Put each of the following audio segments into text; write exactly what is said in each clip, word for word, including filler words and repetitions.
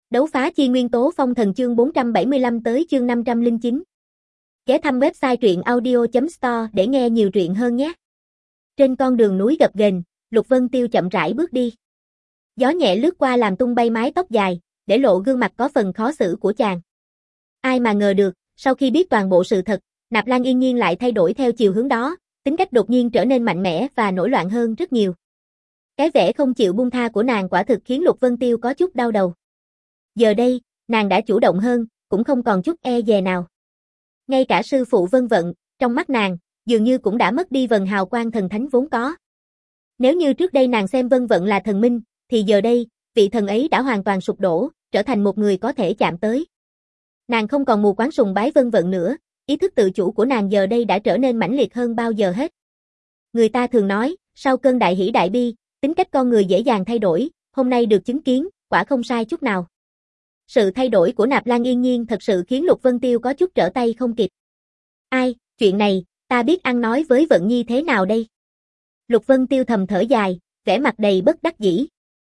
Đấu phá chi nguyên tố phong thần chương bốn trăm bảy mươi lăm tới chương năm trăm lẻ chín. Ghé thăm website truyện audio chấm store để nghe nhiều truyện hơn nhé. Trên con đường núi gập ghềnh, Lục Vân Tiêu chậm rãi bước đi. Gió nhẹ lướt qua làm tung bay mái tóc dài, để lộ gương mặt có phần khó xử của chàng. Ai mà ngờ được, sau khi biết toàn bộ sự thật, Nạp Lan Yên Nhiên lại thay đổi theo chiều hướng đó, tính cách đột nhiên trở nên mạnh mẽ và nổi loạn hơn rất nhiều. Cái vẻ không chịu buông tha của nàng quả thực khiến Lục Vân Tiêu có chút đau đầu. Giờ đây, nàng đã chủ động hơn, cũng không còn chút e dè nào. Ngay cả sư phụ Vân Vận, trong mắt nàng, dường như cũng đã mất đi vầng hào quang thần thánh vốn có. Nếu như trước đây nàng xem Vân Vận là thần minh, thì giờ đây, vị thần ấy đã hoàn toàn sụp đổ, trở thành một người có thể chạm tới. Nàng không còn mù quáng sùng bái Vân Vận nữa, ý thức tự chủ của nàng giờ đây đã trở nên mãnh liệt hơn bao giờ hết. Người ta thường nói, sau cơn đại hỷ đại bi, tính cách con người dễ dàng thay đổi, hôm nay được chứng kiến, quả không sai chút nào. Sự thay đổi của Nạp Lan Yên Nhiên thật sự khiến Lục Vân Tiêu có chút trở tay không kịp. Ai, chuyện này, ta biết ăn nói với Vận Nhi thế nào đây? Lục Vân Tiêu thầm thở dài, vẻ mặt đầy bất đắc dĩ.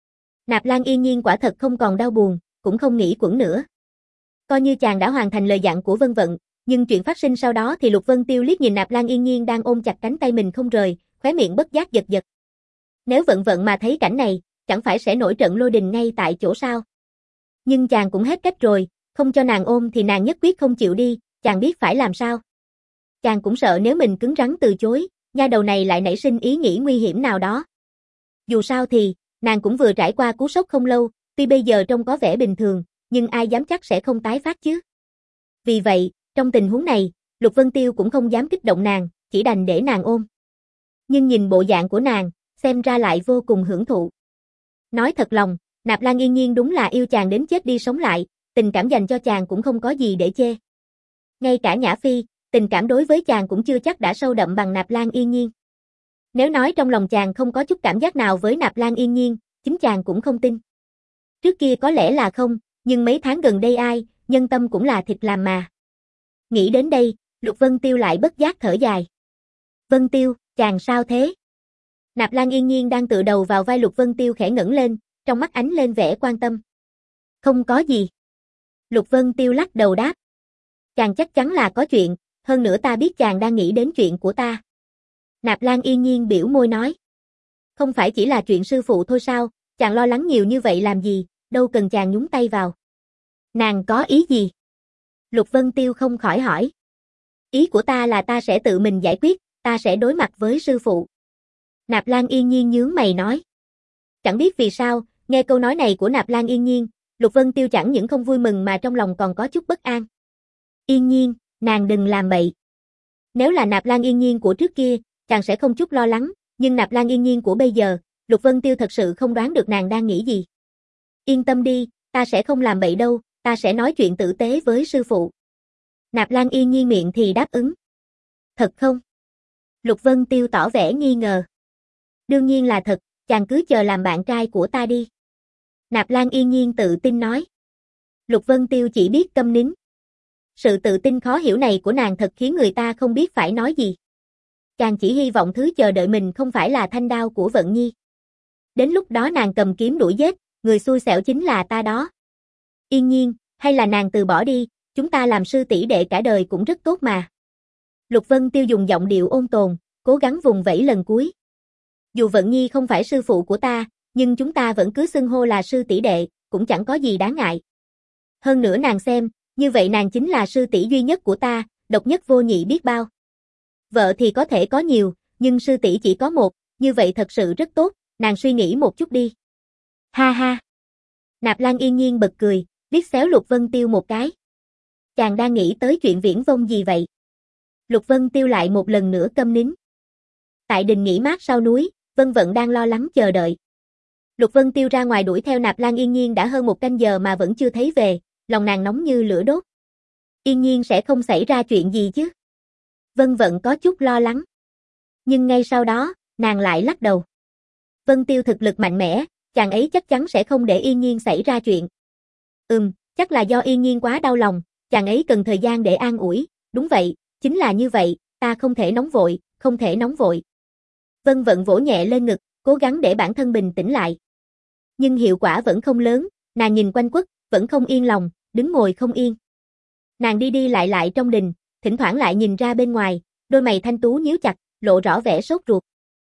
Nạp Lan Yên Nhiên quả thật không còn đau buồn, cũng không nghĩ quẩn nữa. Coi như chàng đã hoàn thành lời dặn của Vân Vận, nhưng chuyện phát sinh sau đó thì Lục Vân Tiêu liếc nhìn Nạp Lan Yên Nhiên đang ôm chặt cánh tay mình không rời, khóe miệng bất giác giật giật. Nếu Vận Vận mà thấy cảnh này, chẳng phải sẽ nổi trận lôi đình ngay tại chỗ sao? Nhưng chàng cũng hết cách rồi, không cho nàng ôm thì nàng nhất quyết không chịu đi, chàng biết phải làm sao. Chàng cũng sợ nếu mình cứng rắn từ chối, nha đầu này lại nảy sinh ý nghĩ nguy hiểm nào đó. Dù sao thì, nàng cũng vừa trải qua cú sốc không lâu, tuy bây giờ trông có vẻ bình thường, nhưng ai dám chắc sẽ không tái phát chứ. Vì vậy, trong tình huống này, Lục Vân Tiêu cũng không dám kích động nàng, chỉ đành để nàng ôm. Nhưng nhìn bộ dạng của nàng, xem ra lại vô cùng hưởng thụ. Nói thật lòng, Nạp Lan Yên Nhiên đúng là yêu chàng đến chết đi sống lại, tình cảm dành cho chàng cũng không có gì để chê. Ngay cả Nhã Phi, tình cảm đối với chàng cũng chưa chắc đã sâu đậm bằng Nạp Lan Yên Nhiên. Nếu nói trong lòng chàng không có chút cảm giác nào với Nạp Lan Yên Nhiên, chính chàng cũng không tin. Trước kia có lẽ là không, nhưng mấy tháng gần đây ai, nhân tâm cũng là thịt làm mà. Nghĩ đến đây, Lục Vân Tiêu lại bất giác thở dài. Vân Tiêu, chàng sao thế? Nạp Lan Yên Nhiên đang tựa đầu vào vai Lục Vân Tiêu khẽ ngẩng lên, trong mắt ánh lên vẻ quan tâm. Không có gì. Lục Vân Tiêu lắc đầu đáp. Chàng chắc chắn là có chuyện, hơn nữa ta biết chàng đang nghĩ đến chuyện của ta. Nạp Lan Yên Nhiên biểu môi nói. Không phải chỉ là chuyện sư phụ thôi sao, chàng lo lắng nhiều như vậy làm gì, đâu cần chàng nhúng tay vào. Nàng có ý gì? Lục Vân Tiêu không khỏi hỏi. Ý của ta là ta sẽ tự mình giải quyết, ta sẽ đối mặt với sư phụ. Nạp Lan Yên Nhiên nhướng mày nói. Chẳng biết vì sao, nghe câu nói này của Nạp Lan Yên Nhiên, Lục Vân Tiêu chẳng những không vui mừng mà trong lòng còn có chút bất an. Yên Nhiên, nàng đừng làm bậy. Nếu là Nạp Lan Yên Nhiên của trước kia, chàng sẽ không chút lo lắng, nhưng Nạp Lan Yên Nhiên của bây giờ, Lục Vân Tiêu thật sự không đoán được nàng đang nghĩ gì. Yên tâm đi, ta sẽ không làm bậy đâu, ta sẽ nói chuyện tử tế với sư phụ. Nạp Lan Yên Nhiên miệng thì đáp ứng. Thật không? Lục Vân Tiêu tỏ vẻ nghi ngờ. Đương nhiên là thật, chàng cứ chờ làm bạn trai của ta đi. Nạp Lan Yên Nhiên tự tin nói. Lục Vân Tiêu chỉ biết câm nín. Sự tự tin khó hiểu này của nàng thật khiến người ta không biết phải nói gì. Chàng chỉ hy vọng thứ chờ đợi mình không phải là thanh đao của Vận Nhi. Đến lúc đó nàng cầm kiếm đuổi giết, người xui xẻo chính là ta đó. Yên Nhiên, hay là nàng từ bỏ đi, chúng ta làm sư tỷ đệ cả đời cũng rất tốt mà. Lục Vân Tiêu dùng giọng điệu ôn tồn, cố gắng vùng vẫy lần cuối. Dù Vận Nhi không phải sư phụ của ta, nhưng chúng ta vẫn cứ xưng hô là sư tỷ đệ, cũng chẳng có gì đáng ngại. Hơn nữa nàng xem, như vậy nàng chính là sư tỷ duy nhất của ta, độc nhất vô nhị biết bao. Vợ thì có thể có nhiều, nhưng sư tỷ chỉ có một, như vậy thật sự rất tốt, nàng suy nghĩ một chút đi. Ha ha. Nạp Lan Yên Nhiên bật cười, liếc xéo Lục Vân Tiêu một cái. Chàng đang nghĩ tới chuyện viễn vông gì vậy? Lục Vân Tiêu lại một lần nữa câm nín. Tại đình nghỉ mát sau núi, Vân Vận đang lo lắng chờ đợi. Lục Vân Tiêu ra ngoài đuổi theo Nạp Lan Yên Nhiên đã hơn một canh giờ mà vẫn chưa thấy về, lòng nàng nóng như lửa đốt. Yên Nhiên sẽ không xảy ra chuyện gì chứ? Vân Vận có chút lo lắng. Nhưng ngay sau đó, nàng lại lắc đầu. Vân Tiêu thực lực mạnh mẽ, chàng ấy chắc chắn sẽ không để Yên Nhiên xảy ra chuyện. Ừm, chắc là do Yên Nhiên quá đau lòng, chàng ấy cần thời gian để an ủi, đúng vậy, chính là như vậy, ta không thể nóng vội, không thể nóng vội. Vân Vận vỗ nhẹ lên ngực, cố gắng để bản thân bình tĩnh lại. Nhưng hiệu quả vẫn không lớn, nàng nhìn quanh quất, vẫn không yên lòng, đứng ngồi không yên. Nàng đi đi lại lại trong đình, thỉnh thoảng lại nhìn ra bên ngoài, đôi mày thanh tú nhíu chặt, lộ rõ vẻ sốt ruột.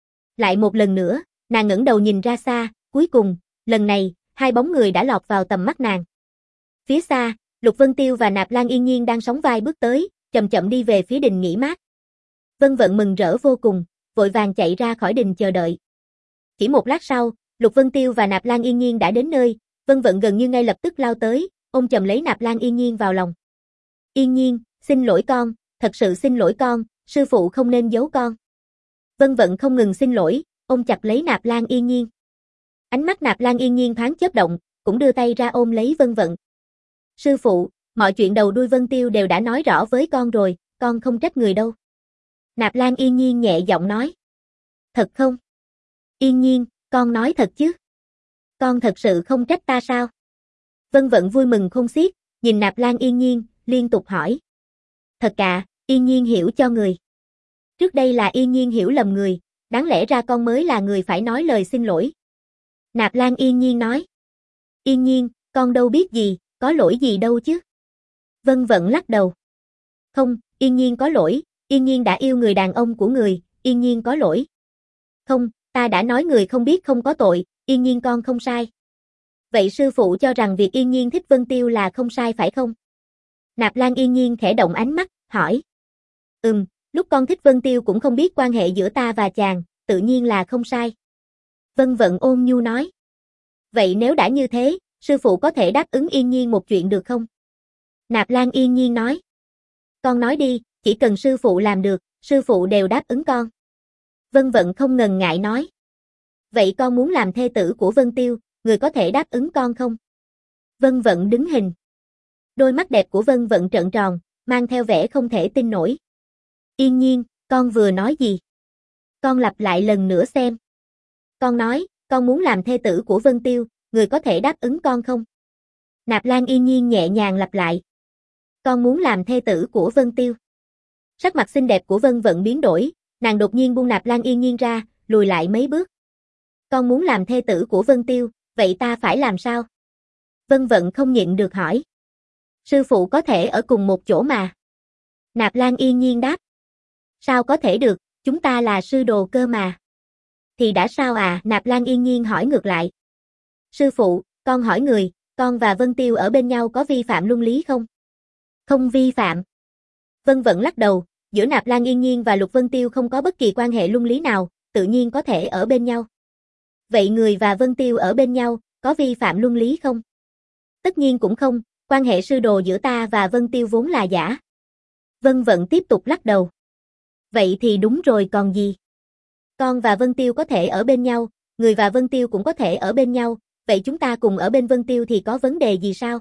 Lại một lần nữa, nàng ngẩng đầu nhìn ra xa, cuối cùng, lần này, hai bóng người đã lọt vào tầm mắt nàng. Phía xa, Lục Vân Tiêu và Nạp Lan Yên Nhiên đang sóng vai bước tới, chậm chậm đi về phía đình nghỉ mát. Vân Vận mừng rỡ vô cùng, vội vàng chạy ra khỏi đình chờ đợi. Chỉ một lát sau, Lục Vân Tiêu và Nạp Lan Yên Nhiên đã đến nơi, Vân Vận gần như ngay lập tức lao tới, ôm chầm lấy Nạp Lan Yên Nhiên vào lòng. Yên Nhiên, xin lỗi con, thật sự xin lỗi con, sư phụ không nên giấu con. Vân Vận không ngừng xin lỗi, ôm chặt lấy Nạp Lan Yên Nhiên. Ánh mắt Nạp Lan Yên Nhiên thoáng chớp động, cũng đưa tay ra ôm lấy Vân Vận. Sư phụ, mọi chuyện đầu đuôi Vân Tiêu đều đã nói rõ với con rồi, con không trách người đâu. Nạp Lan Yên Nhiên nhẹ giọng nói. Thật không? Yên Nhiên, con nói thật chứ? Con thật sự không trách ta sao? Vân Vận vui mừng khôn xiết, nhìn Nạp Lan Yên Nhiên, liên tục hỏi. Thật cả, Yên Nhiên hiểu cho người. Trước đây là Yên Nhiên hiểu lầm người, đáng lẽ ra con mới là người phải nói lời xin lỗi. Nạp Lan Yên Nhiên nói. Yên Nhiên, con đâu biết gì, có lỗi gì đâu chứ? Vân Vận lắc đầu. Không, Yên Nhiên có lỗi, Yên Nhiên đã yêu người đàn ông của người, Yên Nhiên có lỗi. Không, ta đã nói người không biết không có tội, Yên Nhiên con không sai. Vậy sư phụ cho rằng việc Yên Nhiên thích Vân Tiêu là không sai phải không? Nạp Lan Yên Nhiên khẽ động ánh mắt, hỏi. Ừm, lúc con thích Vân Tiêu cũng không biết quan hệ giữa ta và chàng, tự nhiên là không sai. Vân Vận ôn nhu nói. Vậy nếu đã như thế, sư phụ có thể đáp ứng Yên Nhiên một chuyện được không? Nạp Lan Yên Nhiên nói. Con nói đi, chỉ cần sư phụ làm được, sư phụ đều đáp ứng con. Vân Vận không ngần ngại nói. Vậy con muốn làm thê tử của Vân Tiêu, người có thể đáp ứng con không? Vân Vận đứng hình. Đôi mắt đẹp của Vân Vận trợn tròn, mang theo vẻ không thể tin nổi. Yên Nhiên, con vừa nói gì? Con lặp lại lần nữa xem. Con nói, con muốn làm thê tử của Vân Tiêu, người có thể đáp ứng con không? Nạp Lan Yên Nhiên nhẹ nhàng lặp lại. Con muốn làm thê tử của Vân Tiêu. Sắc mặt xinh đẹp của Vân Vận biến đổi, nàng đột nhiên buông Nạp Lan Yên Nhiên ra, lùi lại mấy bước. Con muốn làm thê tử của Vân Tiêu, vậy ta phải làm sao? Vân Vận không nhịn được hỏi. Sư phụ có thể ở cùng một chỗ mà. Nạp Lan Yên Nhiên đáp. Sao có thể được, chúng ta là sư đồ cơ mà. Thì đã sao à? Nạp Lan Yên Nhiên hỏi ngược lại. Sư phụ, con hỏi người, con và Vân Tiêu ở bên nhau có vi phạm luân lý không? Không vi phạm. Vân Vận lắc đầu, giữa Nạp Lan Yên Nhiên và Lục Vân Tiêu không có bất kỳ quan hệ luân lý nào, tự nhiên có thể ở bên nhau. Vậy người và Vân Tiêu ở bên nhau, có vi phạm luân lý không? Tất nhiên cũng không, quan hệ sư đồ giữa ta và Vân Tiêu vốn là giả. Vân Vận tiếp tục lắc đầu. Vậy thì đúng rồi còn gì? Con và Vân Tiêu có thể ở bên nhau, người và Vân Tiêu cũng có thể ở bên nhau, vậy chúng ta cùng ở bên Vân Tiêu thì có vấn đề gì sao?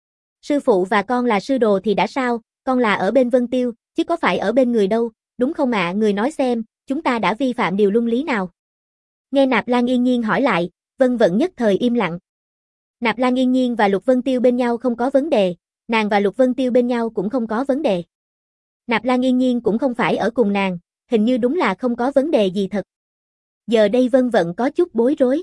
Sư phụ và con là sư đồ thì đã sao, con là ở bên Vân Tiêu, chứ có phải ở bên người đâu, đúng không ạ? Người nói xem, chúng ta đã vi phạm điều luân lý nào? Nghe Nạp Lan Yên Nhiên hỏi lại, Vân Vận nhất thời im lặng. Nạp Lan Yên Nhiên và Lục Vân Tiêu bên nhau không có vấn đề, nàng và Lục Vân Tiêu bên nhau cũng không có vấn đề. Nạp Lan Yên Nhiên cũng không phải ở cùng nàng, hình như đúng là không có vấn đề gì thật. Giờ đây Vân Vận có chút bối rối.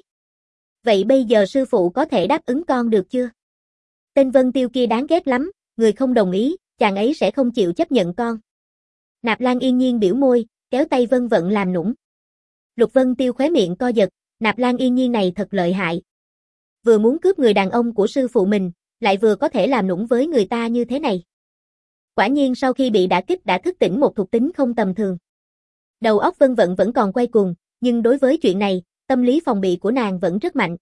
Vậy bây giờ sư phụ có thể đáp ứng con được chưa? Tên Vân Tiêu kia đáng ghét lắm, người không đồng ý, chàng ấy sẽ không chịu chấp nhận con. Nạp Lan Yên Nhiên biểu môi, kéo tay Vân Vận làm nũng. Lục Vân Tiêu khóe miệng co giật, Nạp Lan Yên Nhiên này thật lợi hại. Vừa muốn cướp người đàn ông của sư phụ mình, lại vừa có thể làm nũng với người ta như thế này. Quả nhiên sau khi bị đả kích đã thức tỉnh một thuộc tính không tầm thường. Đầu óc Vân Vận vẫn còn quay cuồng, nhưng đối với chuyện này, tâm lý phòng bị của nàng vẫn rất mạnh.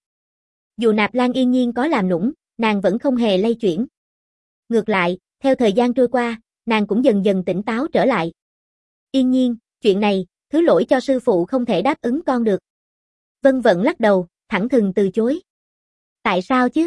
Dù Nạp Lan Yên Nhiên có làm nũng, nàng vẫn không hề lay chuyển. Ngược lại, theo thời gian trôi qua, nàng cũng dần dần tỉnh táo trở lại. Yên Nhiên, chuyện này, thứ lỗi cho sư phụ không thể đáp ứng con được. Vân Vận lắc đầu, thẳng thừng từ chối. Tại sao chứ?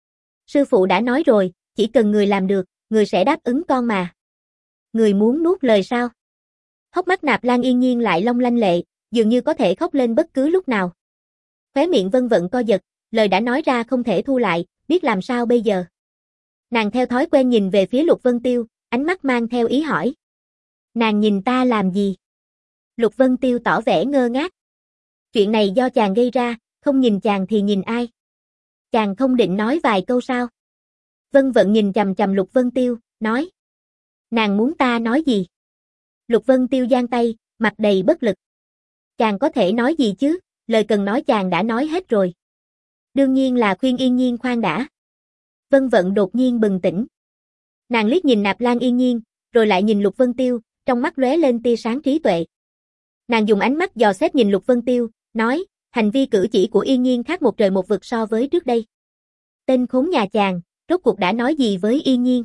Sư phụ đã nói rồi, chỉ cần người làm được, người sẽ đáp ứng con mà. Người muốn nuốt lời sao? Hốc mắt Nạp Lan Yên Nhiên lại long lanh lệ, dường như có thể khóc lên bất cứ lúc nào. Khóe miệng Vân Vận co giật, lời đã nói ra không thể thu lại, biết làm sao bây giờ. Nàng theo thói quen nhìn về phía Lục Vân Tiêu, ánh mắt mang theo ý hỏi. Nàng nhìn ta làm gì? Lục Vân Tiêu tỏ vẻ ngơ ngác. Chuyện này do chàng gây ra, không nhìn chàng thì nhìn ai? Chàng không định nói vài câu sao? Vân Vận nhìn chằm chằm Lục Vân Tiêu, nói. Nàng muốn ta nói gì? Lục Vân Tiêu giang tay, mặt đầy bất lực. Chàng có thể nói gì chứ, lời cần nói chàng đã nói hết rồi. Đương nhiên là khuyên Yên Nhiên khoan đã. Vân Vận đột nhiên bừng tỉnh. Nàng liếc nhìn Nạp Lan Yên Nhiên, rồi lại nhìn Lục Vân Tiêu, trong mắt lóe lên tia sáng trí tuệ. Nàng dùng ánh mắt dò xét nhìn Lục Vân Tiêu, nói, hành vi cử chỉ của Yên Nhiên khác một trời một vực so với trước đây. Tên khốn nhà chàng, rốt cuộc đã nói gì với Yên Nhiên?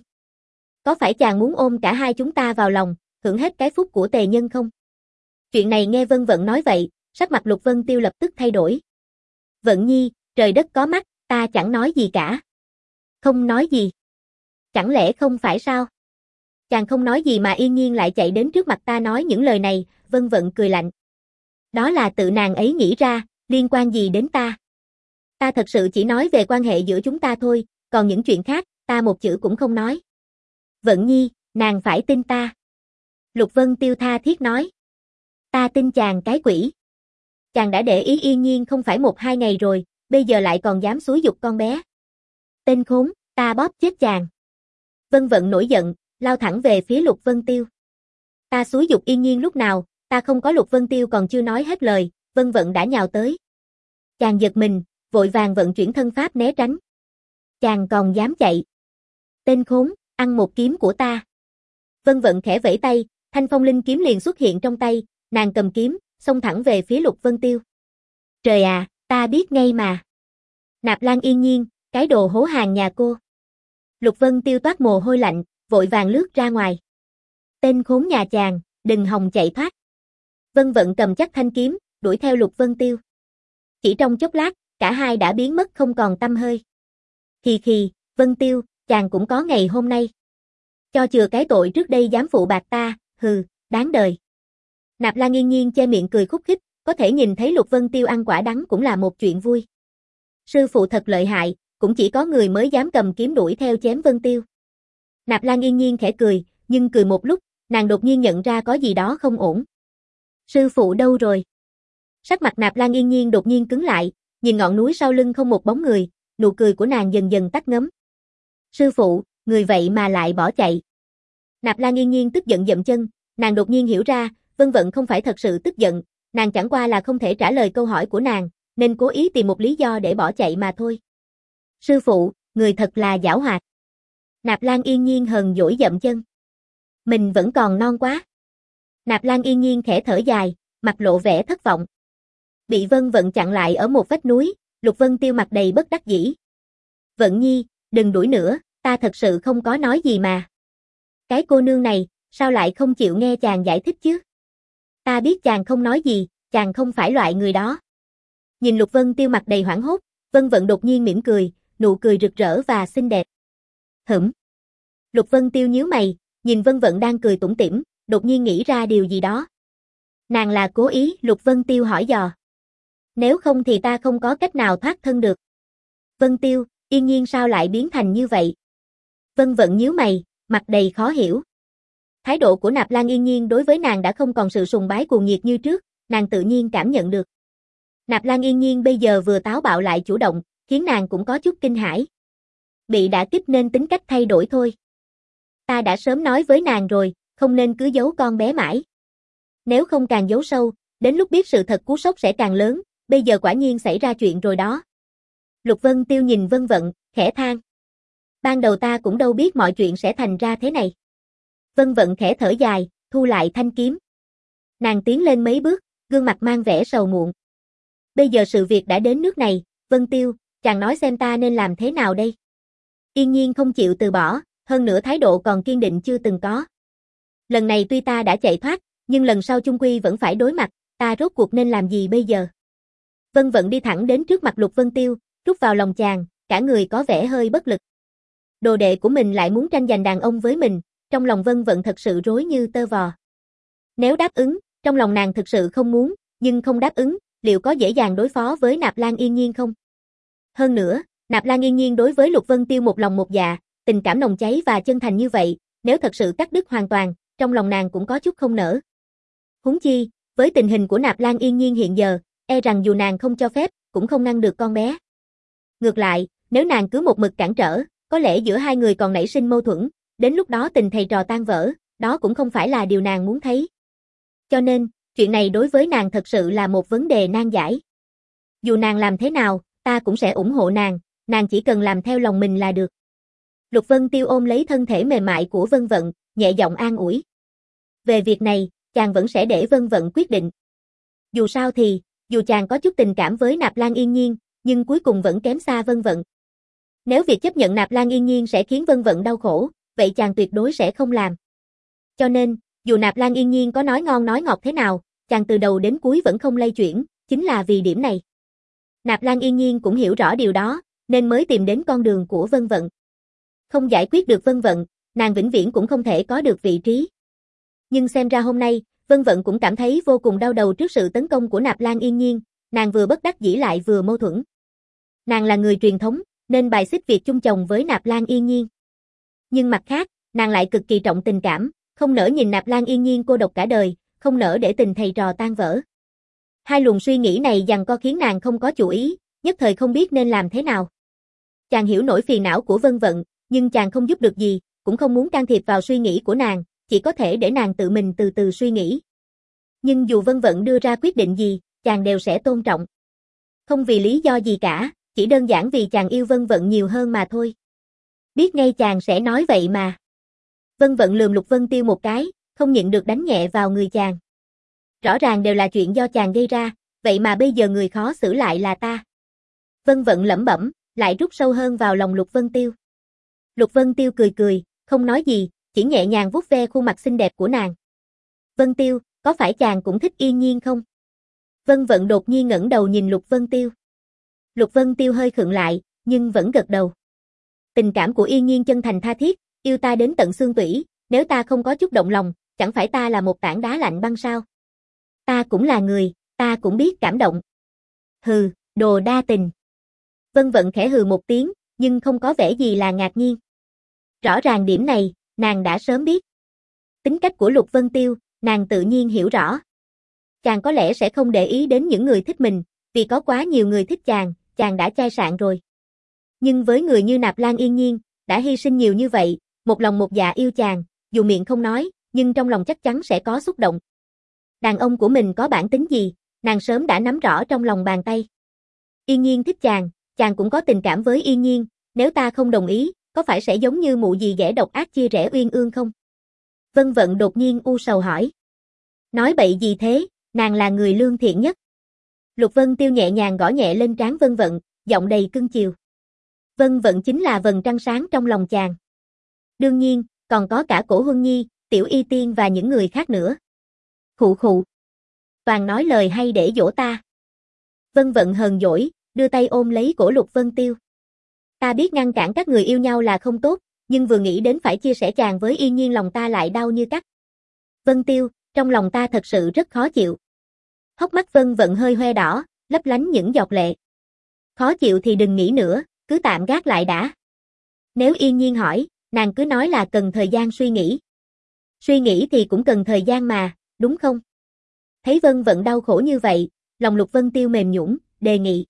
Có phải chàng muốn ôm cả hai chúng ta vào lòng, hưởng hết cái phúc của tề nhân không? Chuyện này nghe Vân Vận nói vậy, sắc mặt Lục Vân Tiêu lập tức thay đổi. Vận Nhi, trời đất có mắt, ta chẳng nói gì cả. Không nói gì. Chẳng lẽ không phải sao? Chàng không nói gì mà Yên Nhiên lại chạy đến trước mặt ta nói những lời này, Vân Vận cười lạnh. Đó là tự nàng ấy nghĩ ra, liên quan gì đến ta? Ta thật sự chỉ nói về quan hệ giữa chúng ta thôi, còn những chuyện khác, ta một chữ cũng không nói. Vận Nhi, nàng phải tin ta. Lục Vân Tiêu tha thiết nói. Ta tin chàng cái quỷ. Chàng đã để ý Yên Nhiên không phải một hai ngày rồi, bây giờ lại còn dám xúi giục con bé. Tên khốn, ta bóp chết chàng. Vân Vận nổi giận, lao thẳng về phía Lục Vân Tiêu. Ta xúi giục Yên Nhiên lúc nào, ta không có. Lục Vân Tiêu còn chưa nói hết lời, Vân Vận đã nhào tới. Chàng giật mình, vội vàng vận chuyển thân pháp né tránh. Chàng còn dám chạy. Tên khốn, ăn một kiếm của ta. Vân Vận khẽ vẫy tay, thanh phong linh kiếm liền xuất hiện trong tay, nàng cầm kiếm, xông thẳng về phía Lục Vân Tiêu. Trời à, ta biết ngay mà. Nạp Lan Yên Nhiên, cái đồ hố hàng nhà cô. Lục Vân Tiêu toát mồ hôi lạnh, vội vàng lướt ra ngoài. Tên khốn nhà chàng, đừng hòng chạy thoát. Vân Vận cầm chắc thanh kiếm, đuổi theo Lục Vân Tiêu. Chỉ trong chốc lát, cả hai đã biến mất không còn tăm hơi. Khì khì, Vân Tiêu, chàng cũng có ngày hôm nay. Cho chừa cái tội trước đây dám phụ bạc ta, hừ, đáng đời. Nạp Lan Yên Nhiên che miệng cười khúc khích, có thể nhìn thấy Lục Vân Tiêu ăn quả đắng cũng là một chuyện vui. Sư phụ thật lợi hại, cũng chỉ có người mới dám cầm kiếm đuổi theo chém Vân Tiêu. Nạp Lan Yên Nhiên khẽ cười, nhưng cười một lúc, nàng đột nhiên nhận ra có gì đó không ổn. Sư phụ đâu rồi? Sắc mặt Nạp Lan Yên Nhiên đột nhiên cứng lại, nhìn ngọn núi sau lưng không một bóng người, nụ cười của nàng dần dần tắt ngấm. Sư phụ, người vậy mà lại bỏ chạy. Nạp Lan Yên Nhiên tức giận dậm chân, nàng đột nhiên hiểu ra, Vân Vận không phải thật sự tức giận, nàng chẳng qua là không thể trả lời câu hỏi của nàng, nên cố ý tìm một lý do để bỏ chạy mà thôi. Sư phụ, người thật là giảo hoạt. Nạp Lan Yên Nhiên hờn dỗi dậm chân. Mình vẫn còn non quá. Nạp Lan Yên Nhiên khẽ thở dài, mặt lộ vẻ thất vọng. Bị Vân Vận chặn lại ở một vách núi, Lục Vân Tiêu mặt đầy bất đắc dĩ. Vận Nhi, đừng đuổi nữa, ta thật sự không có nói gì mà. Cái cô nương này, sao lại không chịu nghe chàng giải thích chứ? Ta biết chàng không nói gì, chàng không phải loại người đó. Nhìn Lục Vân Tiêu mặt đầy hoảng hốt, Vân Vận đột nhiên mỉm cười, nụ cười rực rỡ và xinh đẹp. Hửm. Lục Vân Tiêu nhíu mày, nhìn Vân Vận đang cười tủm tỉm, đột nhiên nghĩ ra điều gì đó. Nàng là cố ý? Lục Vân Tiêu hỏi dò. Nếu không thì ta không có cách nào thoát thân được. Vân Tiêu, Yên Nhiên sao lại biến thành như vậy? Vân Vận nhíu mày, mặt đầy khó hiểu. Thái độ của Nạp Lan Yên Nhiên đối với nàng đã không còn sự sùng bái cuồng nhiệt như trước, nàng tự nhiên cảm nhận được. Nạp Lan Yên Nhiên bây giờ vừa táo bạo lại chủ động, khiến nàng cũng có chút kinh hãi. Bị đả kích nên tính cách thay đổi thôi. Ta đã sớm nói với nàng rồi, không nên cứ giấu con bé mãi. Nếu không càng giấu sâu, đến lúc biết sự thật cú sốc sẽ càng lớn, bây giờ quả nhiên xảy ra chuyện rồi đó. Lục Vân Tiêu nhìn Vân Vận, khẽ than. Ban đầu ta cũng đâu biết mọi chuyện sẽ thành ra thế này. Vân Vận khẽ thở dài, thu lại thanh kiếm. Nàng tiến lên mấy bước, gương mặt mang vẻ sầu muộn. Bây giờ sự việc đã đến nước này, Vân Tiêu, chàng nói xem ta nên làm thế nào đây? Yên Nhiên không chịu từ bỏ, hơn nữa thái độ còn kiên định chưa từng có. Lần này tuy ta đã chạy thoát, nhưng lần sau chung quy vẫn phải đối mặt, ta rốt cuộc nên làm gì bây giờ? Vân Vận đi thẳng đến trước mặt Lục Vân Tiêu, rút vào lòng chàng, cả người có vẻ hơi bất lực. Đồ đệ của mình lại muốn tranh giành đàn ông với mình, trong lòng Vân Vận thật sự rối như tơ vò. Nếu đáp ứng, trong lòng nàng thực sự không muốn, nhưng không đáp ứng, liệu có dễ dàng đối phó với Nạp Lan Yên Nhiên không? Hơn nữa, Nạp Lan Yên Nhiên đối với Lục Vân Tiêu một lòng một dạ, tình cảm nồng cháy và chân thành như vậy, nếu thật sự cắt đứt hoàn toàn, trong lòng nàng cũng có chút không nỡ. Huống chi, với tình hình của Nạp Lan Yên Nhiên hiện giờ, e rằng dù nàng không cho phép, cũng không ngăn được con bé. Ngược lại, nếu nàng cứ một mực cản trở, có lẽ giữa hai người còn nảy sinh mâu thuẫn, đến lúc đó tình thầy trò tan vỡ, đó cũng không phải là điều nàng muốn thấy. Cho nên, chuyện này đối với nàng thật sự là một vấn đề nan giải. Dù nàng làm thế nào, ta cũng sẽ ủng hộ nàng, nàng chỉ cần làm theo lòng mình là được. Lục Vân Tiêu ôm lấy thân thể mềm mại của Vân Vận, nhẹ giọng an ủi. Về việc này, chàng vẫn sẽ để Vân Vận quyết định. Dù sao thì, dù chàng có chút tình cảm với Nạp Lan Yên Nhiên, nhưng cuối cùng vẫn kém xa Vân Vận. Nếu việc chấp nhận Nạp Lan Yên Nhiên sẽ khiến Vân Vận đau khổ, vậy chàng tuyệt đối sẽ không làm. Cho nên, dù Nạp Lan Yên Nhiên có nói ngon nói ngọt thế nào, chàng từ đầu đến cuối vẫn không lay chuyển, chính là vì điểm này. Nạp Lan Yên Nhiên cũng hiểu rõ điều đó, nên mới tìm đến con đường của Vân Vận. Không giải quyết được Vân Vận, nàng vĩnh viễn cũng không thể có được vị trí. Nhưng xem ra hôm nay, Vân Vận cũng cảm thấy vô cùng đau đầu trước sự tấn công của Nạp Lan Yên Nhiên, nàng vừa bất đắc dĩ lại vừa mâu thuẫn. Nàng là người truyền thống, nên bài xích việc chung chồng với Nạp Lan Yên Nhiên. Nhưng mặt khác, nàng lại cực kỳ trọng tình cảm, không nỡ nhìn Nạp Lan Yên Nhiên cô độc cả đời, không nỡ để tình thầy trò tan vỡ. Hai luồng suy nghĩ này giằng co khiến nàng không có chủ ý, nhất thời không biết nên làm thế nào. Chàng hiểu nỗi phiền não của Vân Vận, nhưng chàng không giúp được gì, cũng không muốn can thiệp vào suy nghĩ của nàng, chỉ có thể để nàng tự mình từ từ suy nghĩ. Nhưng dù Vân Vận đưa ra quyết định gì, chàng đều sẽ tôn trọng. Không vì lý do gì cả, chỉ đơn giản vì chàng yêu Vân Vận nhiều hơn mà thôi. Biết ngay chàng sẽ nói vậy mà. Vân Vận lườm Lục Vân Tiêu một cái, không nhịn được đánh nhẹ vào người chàng. Rõ ràng đều là chuyện do chàng gây ra, vậy mà bây giờ người khó xử lại là ta. Vân Vận lẩm bẩm, lại rút sâu hơn vào lòng Lục Vân Tiêu. Lục Vân Tiêu cười cười, không nói gì, chỉ nhẹ nhàng vuốt ve khuôn mặt xinh đẹp của nàng. Vân Tiêu, có phải chàng cũng thích Yên Nhiên không? Vân Vận đột nhiên ngẩng đầu nhìn Lục Vân Tiêu. Lục Vân Tiêu hơi khựng lại, nhưng vẫn gật đầu. Tình cảm của Yên Nhiên chân thành tha thiết, yêu ta đến tận xương tủy, nếu ta không có chút động lòng, chẳng phải ta là một tảng đá lạnh băng sao? Ta cũng là người, ta cũng biết cảm động. Hừ, đồ đa tình. Vân Vận khẽ hừ một tiếng, nhưng không có vẻ gì là ngạc nhiên. Rõ ràng điểm này, nàng đã sớm biết. Tính cách của Lục Vân Tiêu, nàng tự nhiên hiểu rõ. Chàng có lẽ sẽ không để ý đến những người thích mình, vì có quá nhiều người thích chàng, chàng đã chai sạn rồi. Nhưng với người như Nạp Lan Yên Nhiên, đã hy sinh nhiều như vậy, một lòng một dạ yêu chàng, dù miệng không nói, nhưng trong lòng chắc chắn sẽ có xúc động. Đàn ông của mình có bản tính gì, nàng sớm đã nắm rõ trong lòng bàn tay. Yên Nhiên thích chàng, chàng cũng có tình cảm với Yên Nhiên, nếu ta không đồng ý, có phải sẽ giống như mụ dì ghẻ độc ác chia rẽ uyên ương không? Vân Vận đột nhiên u sầu hỏi. Nói bậy gì thế, nàng là người lương thiện nhất. Lục Vân Tiêu nhẹ nhàng gõ nhẹ lên trán Vân Vận, giọng đầy cưng chiều. Vân Vận chính là vầng trăng sáng trong lòng chàng. Đương nhiên, còn có cả Cổ Huân Nhi, Tiểu Y Tiên và những người khác nữa. Khụ khụ. Toàn nói lời hay để dỗ ta. Vân Vận hờn dỗi, đưa tay ôm lấy cổ Lục Vân Tiêu. Ta biết ngăn cản các người yêu nhau là không tốt, nhưng vừa nghĩ đến phải chia sẻ chàng với Yên Nhiên lòng ta lại đau như cắt. Vân Tiêu, trong lòng ta thật sự rất khó chịu. Hốc mắt Vân Vận hơi hoe đỏ, lấp lánh những giọt lệ. Khó chịu thì đừng nghĩ nữa, cứ tạm gác lại đã. Nếu Yên Nhiên hỏi, nàng cứ nói là cần thời gian suy nghĩ. Suy nghĩ thì cũng cần thời gian mà, đúng không? Thấy Vân Vận đau khổ như vậy, lòng Lục Vân Tiêu mềm nhũn, đề nghị.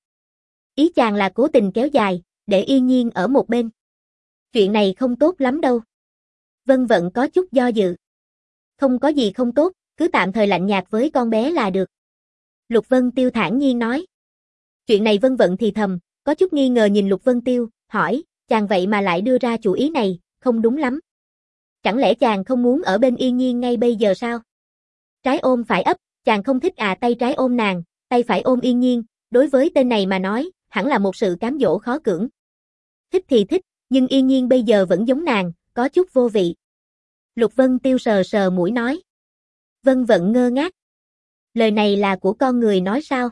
Ý chàng là cố tình kéo dài, để Yên Nhiên ở một bên. Chuyện này không tốt lắm đâu. Vân Vận có chút do dự. Không có gì không tốt, cứ tạm thời lạnh nhạt với con bé là được. Lục Vân Tiêu thản nhiên nói. Chuyện này Vân Vận thì thầm, có chút nghi ngờ nhìn Lục Vân Tiêu, hỏi, chàng vậy mà lại đưa ra chủ ý này, không đúng lắm. Chẳng lẽ chàng không muốn ở bên Yên Nhiên ngay bây giờ sao? Trái ôm phải ấp, chàng không thích à? Tay trái ôm nàng, tay phải ôm Yên Nhiên, đối với tên này mà nói, hẳn là một sự cám dỗ khó cưỡng. Thích thì thích, nhưng Yên Nhiên bây giờ vẫn giống nàng, có chút vô vị. Lục Vân Tiêu sờ sờ mũi nói. Vân Vận ngơ ngác. Lời này là của con người nói sao?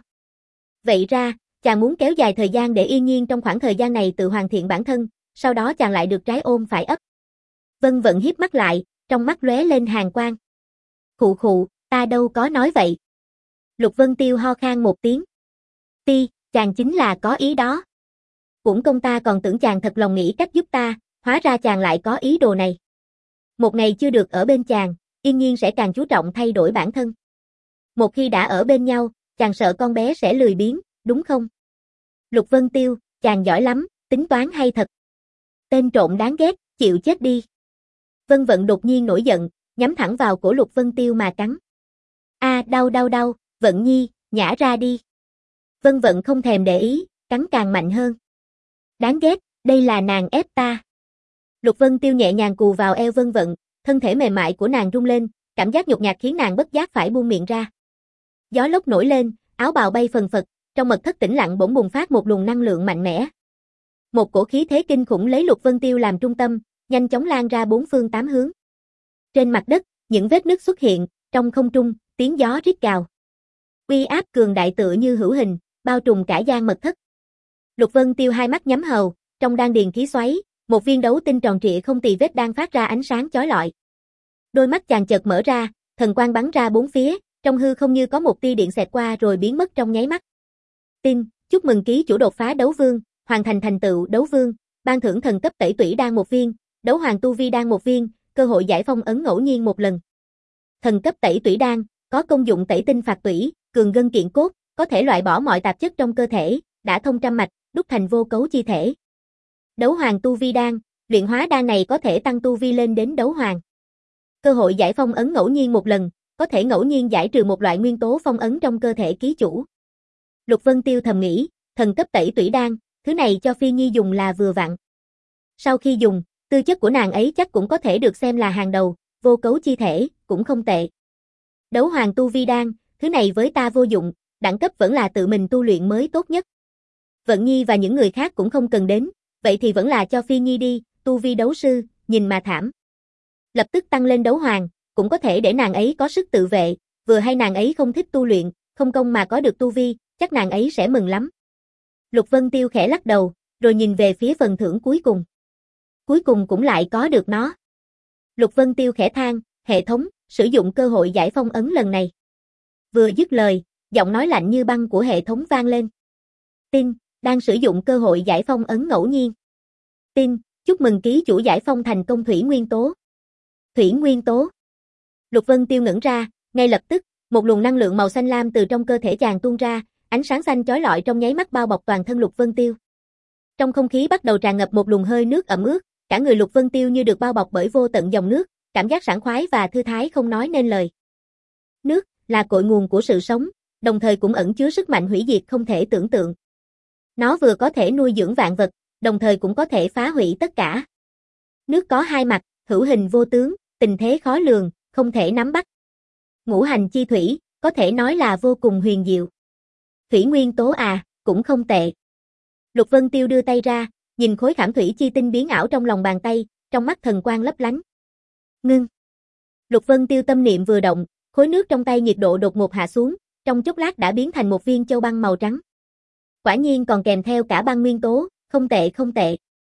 Vậy ra, chàng muốn kéo dài thời gian để Yên Nhiên trong khoảng thời gian này tự hoàn thiện bản thân, sau đó chàng lại được trái ôm phải ấp. Vân Vận híp mắt lại, trong mắt lóe lên hàn quang. Khụ khụ, ta đâu có nói vậy. Lục Vân Tiêu ho khan một tiếng. Ti, chàng chính là có ý đó. Uổng công ta còn tưởng chàng thật lòng nghĩ cách giúp ta, hóa ra chàng lại có ý đồ này. Một ngày chưa được ở bên chàng, Yên Nhiên sẽ càng chú trọng thay đổi bản thân. Một khi đã ở bên nhau, chàng sợ con bé sẽ lười biếng, đúng không? Lục Vân Tiêu, chàng giỏi lắm, tính toán hay thật. Tên trộm đáng ghét, chịu chết đi. Vân Vận đột nhiên nổi giận, nhắm thẳng vào cổ Lục Vân Tiêu mà cắn. A à, đau đau đau, Vận Nhi, nhả ra đi. Vân Vận không thèm để ý, cắn càng mạnh hơn. Đáng ghét, đây là nàng ép ta. Lục Vân Tiêu nhẹ nhàng cù vào eo Vân Vận, thân thể mềm mại của nàng rung lên, cảm giác nhục nhạt khiến nàng bất giác phải buông miệng ra. Gió lốc nổi lên, áo bào bay phần phật, trong mật thất tĩnh lặng bỗng bùng phát một luồng năng lượng mạnh mẽ. Một cổ khí thế kinh khủng lấy Lục Vân Tiêu làm trung tâm, nhanh chóng lan ra bốn phương tám hướng. Trên mặt đất, những vết nứt xuất hiện, trong không trung, tiếng gió rít gào. Uy áp cường đại tựa như hữu hình, bao trùm cả gian mật thất. Lục Vân Tiêu hai mắt nhắm hầu, trong đan điền khí xoáy, một viên đấu tinh tròn trịa không tì vết đang phát ra ánh sáng chói lọi. Đôi mắt chàng chợt mở ra, thần quang bắn ra bốn phía, trong hư không như có một tia điện xẹt qua rồi biến mất trong nháy mắt. Tin, chúc mừng ký chủ đột phá đấu vương, hoàn thành thành tựu đấu vương, ban thưởng thần cấp tẩy tủy đan một viên, đấu hoàng tu vi đan một viên, cơ hội giải phong ấn ngẫu nhiên một lần. Thần cấp tẩy tủy đan, có công dụng tẩy tinh phạt tủy, cường gân kiện cốt, có thể loại bỏ mọi tạp chất trong cơ thể, đã thông trăm mạch, đúc thành vô cấu chi thể. Đấu hoàng tu vi đan, luyện hóa đan này có thể tăng tu vi lên đến đấu hoàng. Cơ hội giải phong ấn ngẫu nhiên một lần, có thể ngẫu nhiên giải trừ một loại nguyên tố phong ấn trong cơ thể ký chủ. Lục Vân Tiêu thầm nghĩ, thần cấp tẩy tủy đan, thứ này cho Phi Nhi dùng là vừa vặn. Sau khi dùng, tư chất của nàng ấy chắc cũng có thể được xem là hàng đầu, vô cấu chi thể, cũng không tệ. Đấu hoàng tu vi đan, thứ này với ta vô dụng, đẳng cấp vẫn là tự mình tu luyện mới tốt nhất. Vận Nhi và những người khác cũng không cần đến, vậy thì vẫn là cho Phi Nhi đi, tu vi đấu sư, nhìn mà thảm. Lập tức tăng lên đấu hoàng, cũng có thể để nàng ấy có sức tự vệ, vừa hay nàng ấy không thích tu luyện, không công mà có được tu vi, chắc nàng ấy sẽ mừng lắm. Lục Vân Tiêu khẽ lắc đầu, rồi nhìn về phía phần thưởng cuối cùng. Cuối cùng cũng lại có được nó. Lục Vân Tiêu khẽ than, hệ thống, sử dụng cơ hội giải phong ấn lần này. Vừa dứt lời, giọng nói lạnh như băng của hệ thống vang lên. Tin, đang sử dụng cơ hội giải phong ấn ngẫu nhiên. Tin, chúc mừng ký chủ giải phong thành công thủy nguyên tố. Thủy nguyên tố. Lục Vân Tiêu ngẩn ra, ngay lập tức, một luồng năng lượng màu xanh lam từ trong cơ thể chàng tuôn ra, ánh sáng xanh chói lọi trong nháy mắt bao bọc toàn thân Lục Vân Tiêu. Trong không khí bắt đầu tràn ngập một luồng hơi nước ẩm ướt, cả người Lục Vân Tiêu như được bao bọc bởi vô tận dòng nước, cảm giác sảng khoái và thư thái không nói nên lời. Nước là cội nguồn của sự sống, đồng thời cũng ẩn chứa sức mạnh hủy diệt không thể tưởng tượng. Nó vừa có thể nuôi dưỡng vạn vật, đồng thời cũng có thể phá hủy tất cả. Nước có hai mặt, hữu hình vô tướng, tình thế khó lường, không thể nắm bắt. Ngũ hành chi thủy, có thể nói là vô cùng huyền diệu. Thủy nguyên tố à, cũng không tệ. Lục Vân Tiêu đưa tay ra, nhìn khối khảm thủy chi tinh biến ảo trong lòng bàn tay, trong mắt thần quang lấp lánh. Ngưng. Lục Vân Tiêu tâm niệm vừa động, khối nước trong tay nhiệt độ đột ngột hạ xuống, trong chốc lát đã biến thành một viên châu băng màu trắng. Quả nhiên còn kèm theo cả băng nguyên tố, không tệ không tệ.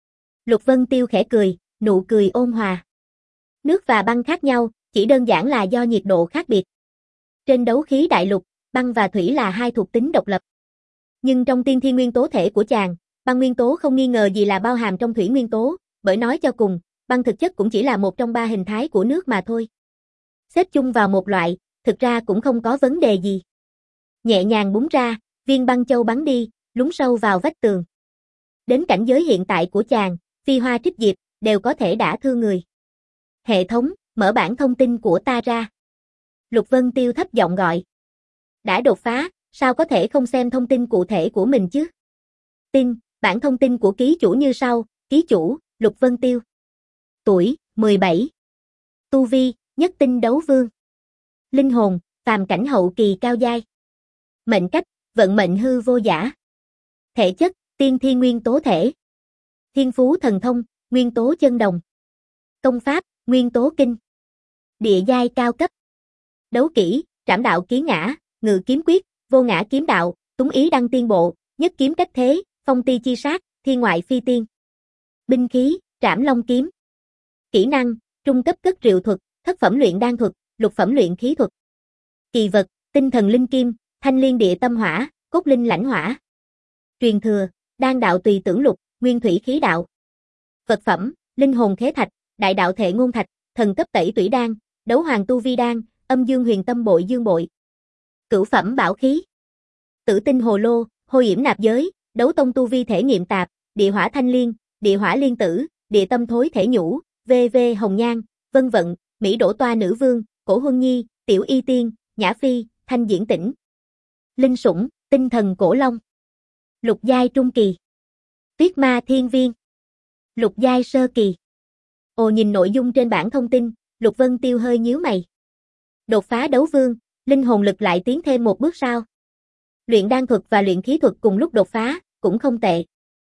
Lục Vân Tiêu khẽ cười, nụ cười ôn hòa. Nước và băng khác nhau, chỉ đơn giản là do nhiệt độ khác biệt. Trên đấu khí đại lục, băng và thủy là hai thuộc tính độc lập. Nhưng trong tiên thiên nguyên tố thể của chàng, băng nguyên tố không nghi ngờ gì là bao hàm trong thủy nguyên tố, bởi nói cho cùng, băng thực chất cũng chỉ là một trong ba hình thái của nước mà thôi. Xếp chung vào một loại, thực ra cũng không có vấn đề gì. Nhẹ nhàng búng ra, viên băng châu bắn đi, lún sâu vào vách tường. Đến cảnh giới hiện tại của chàng, phi hoa trích diệp, đều có thể đả thương người. Hệ thống, mở bản thông tin của ta ra. Lục Vân Tiêu thấp giọng gọi. Đã đột phá, sao có thể không xem thông tin cụ thể của mình chứ? Tin, bản thông tin của ký chủ như sau, ký chủ, Lục Vân Tiêu. Tuổi, mười bảy. Tu vi, nhất tinh đấu vương. Linh hồn, phàm cảnh hậu kỳ cao giai. Mệnh cách, vận mệnh hư vô giả. Thể chất, tiên thiên nguyên tố thể. Thiên phú thần thông, nguyên tố chân đồng. Công pháp, nguyên tố kinh. Địa giai cao cấp. Đấu kỹ, trảm đạo kiến ngã, ngự kiếm quyết, vô ngã kiếm đạo, túng ý đăng tiên bộ, nhất kiếm cách thế, phong ti chi sát, thiên ngoại phi tiên. Binh khí, trảm long kiếm. Kỹ năng, trung cấp cất rượu thuật, thất phẩm luyện đan thuật, lục phẩm luyện khí thuật. Kỳ vật, tinh thần linh kim, thanh liên địa tâm hỏa, cốt linh lãnh hỏa. Truyền thừa, đan đạo tùy tưởng lục, nguyên thủy khí đạo. Vật phẩm, linh hồn khế thạch, đại đạo thệ ngôn thạch, thần cấp tẩy tủy đan, đấu hoàng tu vi đan, âm dương huyền tâm bội dương bội. Cửu phẩm bảo khí. Tử tinh hồ lô, hôi yểm nạp giới, đấu tông tu vi thể nghiệm tạp, địa hỏa thanh liên, địa hỏa liên tử, địa địa tâm thối thể nhũ, vê vê Hồng Nhan, Vân Vận, Mỹ Đỗ Toa Nữ Vương, Cổ Huân Nhi, Tiểu Y Tiên, Nhã Phi, Thanh Diễn Tĩnh. Linh Sủng, Tinh Thần Cổ Long. Lục giai trung kỳ. Tuyết Ma Thiên Viên. Lục giai sơ kỳ. Ồ, nhìn nội dung trên bảng thông tin, Lục Vân Tiêu hơi nhíu mày. Đột phá đấu vương, linh hồn lực lại tiến thêm một bước sao? Luyện đan thuật và luyện khí thuật cùng lúc đột phá, cũng không tệ.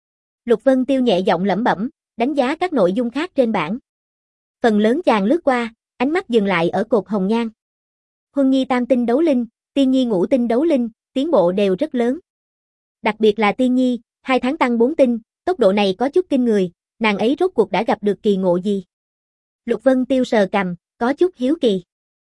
Lục Vân Tiêu nhẹ giọng lẩm bẩm, đánh giá các nội dung khác trên bảng. Phần lớn chàng lướt qua, ánh mắt dừng lại ở cột Hồng Nhan. Huân Nhi tam tinh đấu linh, Tiên Nhi ngũ tinh đấu linh, tiến bộ đều rất lớn. Đặc biệt là Tiên Nhi, hai tháng tăng bốn tinh, tốc độ này có chút kinh người, nàng ấy rốt cuộc đã gặp được kỳ ngộ gì? Lục Vân Tiêu sờ cằm, có chút hiếu kỳ.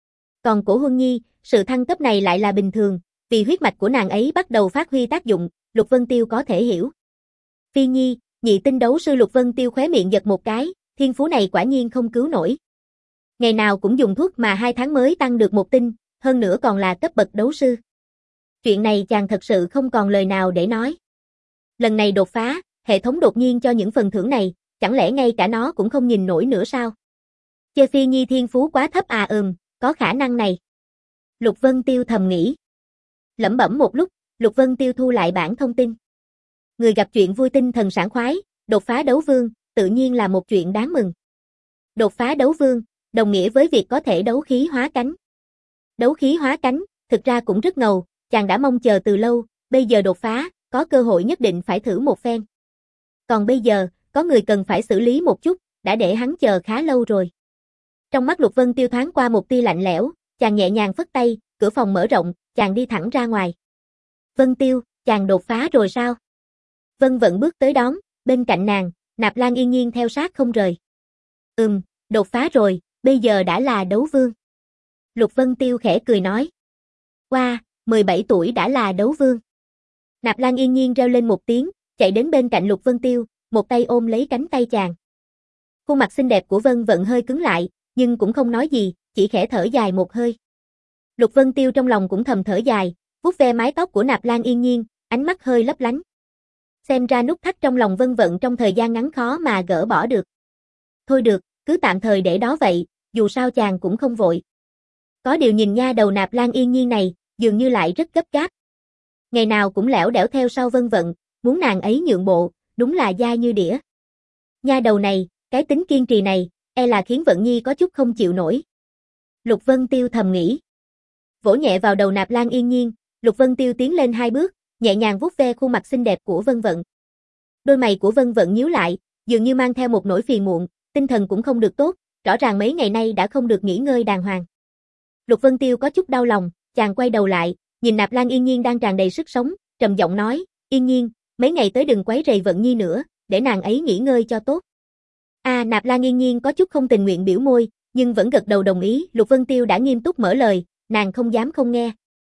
Còn Cổ Huân Nhi, sự thăng cấp này lại là bình thường, vì huyết mạch của nàng ấy bắt đầu phát huy tác dụng, Lục Vân Tiêu có thể hiểu. Phi Nhi, nhị tinh đấu sư Lục Vân Tiêu khóe miệng giật một cái, thiên phú này quả nhiên không cứu nổi. Ngày nào cũng dùng thuốc mà hai tháng mới tăng được một tinh, hơn nữa còn là cấp bậc đấu sư. Chuyện này chàng thật sự không còn lời nào để nói. Lần này đột phá, hệ thống đột nhiên cho những phần thưởng này, chẳng lẽ ngay cả nó cũng không nhìn nổi nữa sao? Chê Phi Nhi thiên phú quá thấp à? Ừm, có khả năng này. Lục Vân Tiêu thầm nghĩ. Lẩm bẩm một lúc, Lục Vân Tiêu thu lại bảng thông tin. Người gặp chuyện vui tinh thần sảng khoái, đột phá đấu vương, tự nhiên là một chuyện đáng mừng. Đột phá đấu vương, đồng nghĩa với việc có thể đấu khí hóa cánh. Đấu khí hóa cánh, thực ra cũng rất ngầu, chàng đã mong chờ từ lâu, bây giờ đột phá, có cơ hội nhất định phải thử một phen. Còn bây giờ, có người cần phải xử lý một chút, đã để hắn chờ khá lâu rồi. Trong mắt Lục Vân Tiêu thoáng qua một tia lạnh lẽo, chàng nhẹ nhàng phất tay, cửa phòng mở rộng, chàng đi thẳng ra ngoài. Vân Tiêu, chàng đột phá rồi sao? Vân Vận bước tới đón, bên cạnh nàng, Nạp Lan Yên Nhiên theo sát không rời. Ừm, đột phá rồi, bây giờ đã là đấu vương. Lục Vân Tiêu khẽ cười nói. Wow, mười bảy tuổi đã là đấu vương. Nạp Lan Yên Nhiên reo lên một tiếng, chạy đến bên cạnh Lục Vân Tiêu, một tay ôm lấy cánh tay chàng. Khuôn mặt xinh đẹp của Vân Vận hơi cứng lại, nhưng cũng không nói gì, chỉ khẽ thở dài một hơi. Lục Vân Tiêu trong lòng cũng thầm thở dài, vuốt ve mái tóc của Nạp Lan Yên Nhiên, ánh mắt hơi lấp lánh. Xem ra nút thắt trong lòng Vân Vận trong thời gian ngắn khó mà gỡ bỏ được. Thôi được, cứ tạm thời để đó vậy, dù sao chàng cũng không vội. Có điều nhìn nha đầu Nạp Lan Yên Nhiên này, dường như lại rất gấp gáp. Ngày nào cũng lẻo đẻo theo sau Vân Vận, muốn nàng ấy nhượng bộ, đúng là dai như đĩa. Nha đầu này, cái tính kiên trì này, e là khiến Vận Nhi có chút không chịu nổi. Lục Vân Tiêu thầm nghĩ. Vỗ nhẹ vào đầu Nạp Lan Yên Nhiên, Lục Vân Tiêu tiến lên hai bước, nhẹ nhàng vuốt ve khuôn mặt xinh đẹp của Vân Vận. Đôi mày của Vân Vận nhíu lại, dường như mang theo một nỗi phiền muộn, tinh thần cũng không được tốt, rõ ràng mấy ngày nay đã không được nghỉ ngơi đàng hoàng. Lục Vân Tiêu có chút đau lòng, chàng quay đầu lại, nhìn Nạp Lan Yên Nhiên đang tràn đầy sức sống, trầm giọng nói, Yên Nhiên, mấy ngày tới đừng quấy rầy Vận Nhi nữa, để nàng ấy nghỉ ngơi cho tốt. À, Nạp Lan Yên Nhiên có chút không tình nguyện biểu môi, nhưng vẫn gật đầu đồng ý, Lục Vân Tiêu đã nghiêm túc mở lời, nàng không dám không nghe.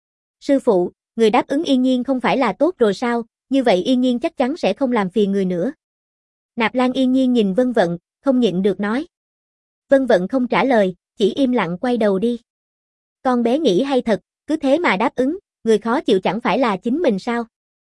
Sư phụ, người đáp ứng Yên Nhiên không phải là tốt rồi sao, như vậy Yên Nhiên chắc chắn sẽ không làm phiền người nữa. Nạp Lan Yên Nhiên nhìn Vân Vận, không nhịn được nói. Vân Vận không trả lời, chỉ im lặng quay đầu đi. Con bé nghĩ hay thật, cứ thế mà đáp ứng, người khó chịu chẳng phải là chính mình sao?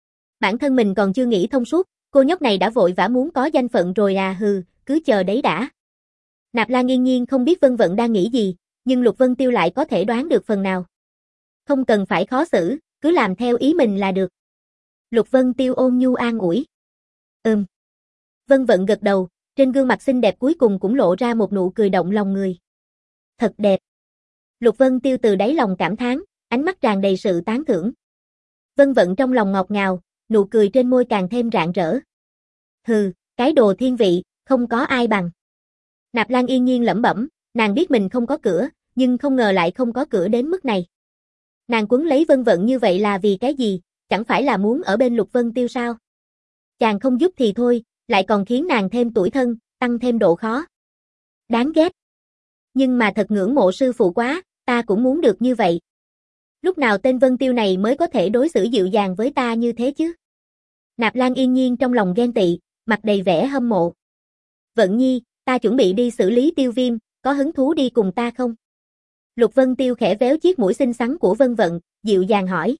Bản thân mình còn chưa nghĩ thông suốt, cô nhóc này đã vội vã muốn có danh phận rồi à, hừ, cứ chờ đấy đã. Nạp Lan Yên Nhiên không biết Vân Vận đang nghĩ gì, nhưng Lục Vân Tiêu lại có thể đoán được phần nào. Không cần phải khó xử, cứ làm theo ý mình là được. Lục Vân Tiêu ôn nhu an ủi. Ừm. Vân Vận gật đầu, trên gương mặt xinh đẹp cuối cùng cũng lộ ra một nụ cười động lòng người. Thật đẹp. Lục Vân Tiêu từ đáy lòng cảm thán, ánh mắt tràn đầy sự tán thưởng. Vân Vận trong lòng ngọt ngào, nụ cười trên môi càng thêm rạng rỡ. Hừ, cái đồ thiên vị, không có ai bằng. Nạp Lan Yên Nhiên lẩm bẩm, nàng biết mình không có cửa, nhưng không ngờ lại không có cửa đến mức này. Nàng quấn lấy Vân Vận như vậy là vì cái gì, chẳng phải là muốn ở bên Lục Vân Tiêu sao? Chàng không giúp thì thôi, lại còn khiến nàng thêm tủi thân, tăng thêm độ khó. Đáng ghét. Nhưng mà thật ngưỡng mộ sư phụ quá, ta cũng muốn được như vậy. Lúc nào tên Vân Tiêu này mới có thể đối xử dịu dàng với ta như thế chứ? Nạp Lan Yên Nhiên trong lòng ghen tị, mặt đầy vẻ hâm mộ. Vận Nhi, ta chuẩn bị đi xử lý Tiêu Viêm, có hứng thú đi cùng ta không? Lục Vân Tiêu khẽ véo chiếc mũi xinh xắn của Vân Vận, dịu dàng hỏi.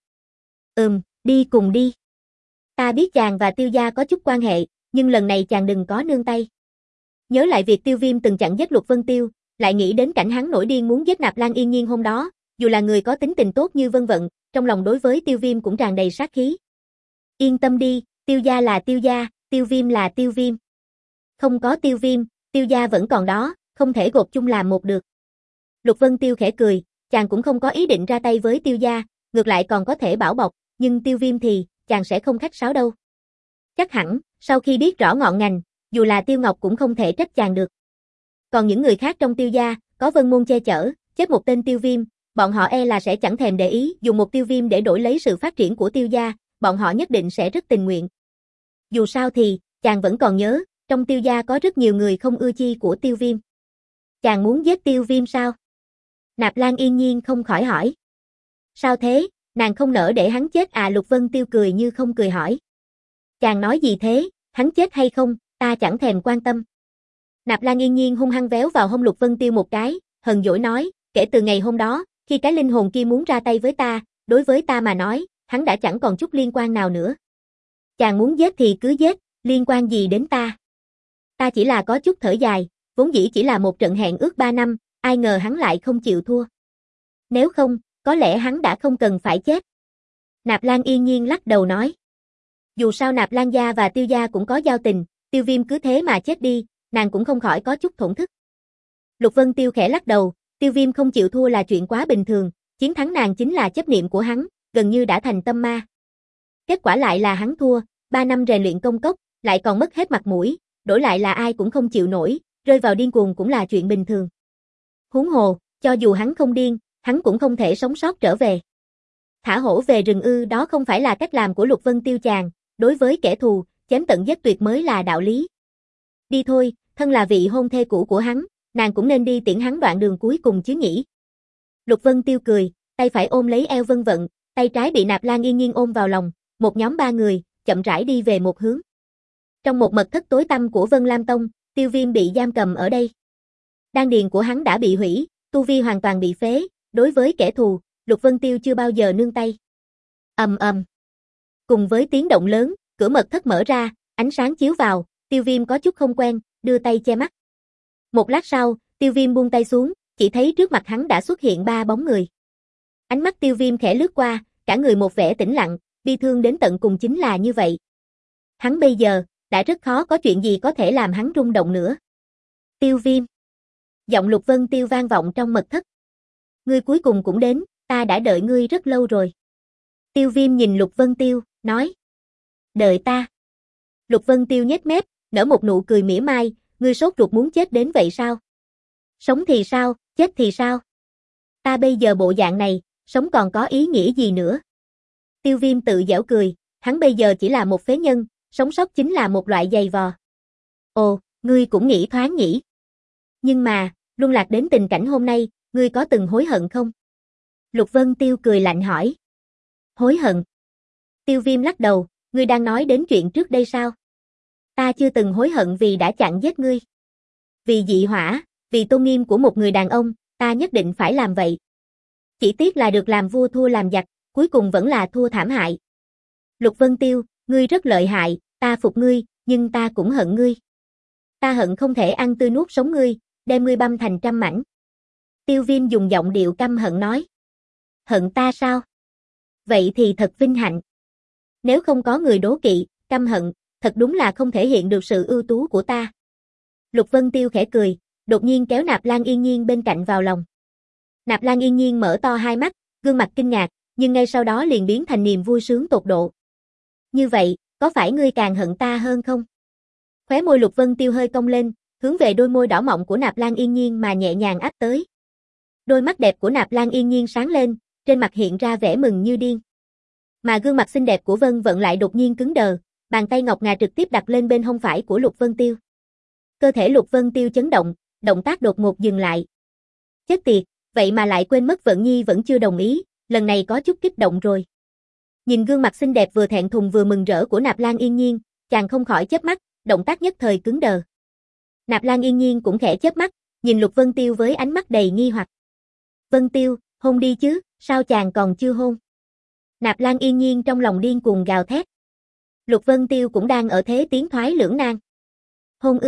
Ừm, đi cùng đi. Ta biết chàng và Tiêu gia có chút quan hệ, nhưng lần này chàng đừng có nương tay. Nhớ lại việc Tiêu Viêm từng chặn giết Lục Vân Tiêu, lại nghĩ đến cảnh hắn nổi điên muốn giết Nạp Lan Yên Nhiên hôm đó, dù là người có tính tình tốt như Vân Vận, trong lòng đối với Tiêu Viêm cũng tràn đầy sát khí. Yên tâm đi, Tiêu gia là Tiêu gia, Tiêu Viêm là Tiêu Viêm. Không có Tiêu Viêm, Tiêu gia vẫn còn đó, không thể gộp chung làm một được. Lục Vân Tiêu khẽ cười, chàng cũng không có ý định ra tay với Tiêu gia, ngược lại còn có thể bảo bọc, nhưng Tiêu Viêm thì, chàng sẽ không khách sáo đâu. Chắc hẳn, sau khi biết rõ ngọn ngành, dù là Tiêu Ngọc cũng không thể trách chàng được. Còn những người khác trong Tiêu gia, có Vân Môn che chở, chết một tên Tiêu Viêm, bọn họ e là sẽ chẳng thèm để ý, dùng một Tiêu Viêm để đổi lấy sự phát triển của Tiêu gia, bọn họ nhất định sẽ rất tình nguyện. Dù sao thì, chàng vẫn còn nhớ, trong Tiêu gia có rất nhiều người không ưa chi của Tiêu Viêm. Chàng muốn giết Tiêu Viêm sao? Nạp Lan Yên Nhiên không khỏi hỏi. Sao thế, nàng không nỡ để hắn chết à? Lục Vân Tiêu cười như không cười hỏi. Chàng nói gì thế, hắn chết hay không, ta chẳng thèm quan tâm. Nạp Lan Yên Nhiên hung hăng véo vào hông Lục Vân Tiêu một cái, hờn dỗi nói, kể từ ngày hôm đó, khi cái linh hồn kia muốn ra tay với ta, đối với ta mà nói, hắn đã chẳng còn chút liên quan nào nữa. Chàng muốn giết thì cứ giết, liên quan gì đến ta? Ta chỉ là có chút thở dài, vốn dĩ chỉ là một trận hẹn ước ba năm, ai ngờ hắn lại không chịu thua. Nếu không, có lẽ hắn đã không cần phải chết. Nạp Lan Yên Nhiên lắc đầu nói. Dù sao Nạp Lan gia và Tiêu gia cũng có giao tình, Tiêu Viêm cứ thế mà chết đi, nàng cũng không khỏi có chút thổn thức. Lục Vân Tiêu khẽ lắc đầu, Tiêu Viêm không chịu thua là chuyện quá bình thường, chiến thắng nàng chính là chấp niệm của hắn, gần như đã thành tâm ma. Kết quả lại là hắn thua, ba năm rèn luyện công cốc, lại còn mất hết mặt mũi, đổi lại là ai cũng không chịu nổi, rơi vào điên cuồng cũng là chuyện bình thường. Huống hồ, cho dù hắn không điên, hắn cũng không thể sống sót trở về. Thả hổ về rừng ư, đó không phải là cách làm của Lục Vân Tiêu chàng, đối với kẻ thù, chém tận giết tuyệt mới là đạo lý. Đi thôi, thân là vị hôn thê cũ của hắn, nàng cũng nên đi tiễn hắn đoạn đường cuối cùng chứ nhỉ. Lục Vân Tiêu cười, tay phải ôm lấy eo Vân Vận, tay trái bị Nạp Lan Yên Nhiên ôm vào lòng, một nhóm ba người, chậm rãi đi về một hướng. Trong một mật thất tối tăm của Vân Lam Tông, Tiêu Viêm bị giam cầm ở đây. Đan điền của hắn đã bị hủy, tu vi hoàn toàn bị phế, đối với kẻ thù, Lục Vân Tiêu chưa bao giờ nương tay. Ầm ầm. Cùng với tiếng động lớn, cửa mật thất mở ra, ánh sáng chiếu vào, Tiêu Viêm có chút không quen, đưa tay che mắt. Một lát sau, Tiêu Viêm buông tay xuống, chỉ thấy trước mặt hắn đã xuất hiện ba bóng người. Ánh mắt Tiêu Viêm khẽ lướt qua, cả người một vẻ tĩnh lặng, bi thương đến tận cùng chính là như vậy. Hắn bây giờ, đã rất khó có chuyện gì có thể làm hắn rung động nữa. Tiêu Viêm. Giọng Lục Vân Tiêu vang vọng trong mật thất. Ngươi cuối cùng cũng đến, ta đã đợi ngươi rất lâu rồi. Tiêu Viêm nhìn Lục Vân Tiêu, nói. Đợi ta. Lục Vân Tiêu nhếch mép, nở một nụ cười mỉa mai, ngươi sốt ruột muốn chết đến vậy sao? Sống thì sao, chết thì sao? Ta bây giờ bộ dạng này, sống còn có ý nghĩa gì nữa? Tiêu Viêm tự giễu cười, hắn bây giờ chỉ là một phế nhân, sống sót chính là một loại giày vò. Ồ, ngươi cũng nghĩ thoáng nhỉ? Nhưng mà, luân lạc đến tình cảnh hôm nay, ngươi có từng hối hận không? Lục Vân Tiêu cười lạnh hỏi. Hối hận? Tiêu Viêm lắc đầu, ngươi đang nói đến chuyện trước đây sao? Ta chưa từng hối hận vì đã chặn giết ngươi. Vì dị hỏa, vì tôn nghiêm của một người đàn ông, ta nhất định phải làm vậy. Chỉ tiếc là được làm vua thua làm giặc, cuối cùng vẫn là thua thảm hại. Lục Vân Tiêu, ngươi rất lợi hại, ta phục ngươi, nhưng ta cũng hận ngươi. Ta hận không thể ăn tươi nuốt sống ngươi, đem ngươi băm thành trăm mảnh. Tiêu Viêm dùng giọng điệu căm hận nói. Hận ta sao? Vậy thì thật vinh hạnh. Nếu không có người đố kỵ, căm hận, thật đúng là không thể hiện được sự ưu tú của ta. Lục Vân Tiêu khẽ cười, đột nhiên kéo Nạp Lan Yên Nhiên bên cạnh vào lòng. Nạp Lan Yên Nhiên mở to hai mắt, gương mặt kinh ngạc, nhưng ngay sau đó liền biến thành niềm vui sướng tột độ. Như vậy, có phải ngươi càng hận ta hơn không? Khóe môi Lục Vân Tiêu hơi cong lên, hướng về đôi môi đỏ mọng của Nạp Lan Yên Nhiên mà nhẹ nhàng áp tới. Đôi mắt đẹp của Nạp Lan Yên Nhiên sáng lên, trên mặt hiện ra vẻ mừng như điên. Mà gương mặt xinh đẹp của Vân Vận lại đột nhiên cứng đờ, bàn tay ngọc ngà trực tiếp đặt lên bên hông phải của Lục Vân Tiêu. Cơ thể Lục Vân Tiêu chấn động, động tác đột ngột dừng lại. Chết tiệt, vậy mà lại quên mất Vận Nhi vẫn chưa đồng ý, lần này có chút kích động rồi. Nhìn gương mặt xinh đẹp vừa thẹn thùng vừa mừng rỡ của Nạp Lan Yên Nhiên, chàng không khỏi chớp mắt, động tác nhất thời cứng đờ. Nạp Lan Yên Nhiên cũng khẽ chớp mắt, nhìn Lục Vân Tiêu với ánh mắt đầy nghi hoặc. Vân Tiêu, hôn đi chứ, sao chàng còn chưa hôn? Nạp Lan Yên Nhiên trong lòng điên cuồng gào thét. Lục Vân Tiêu cũng đang ở thế tiến thoái lưỡng nan. Hôn ư,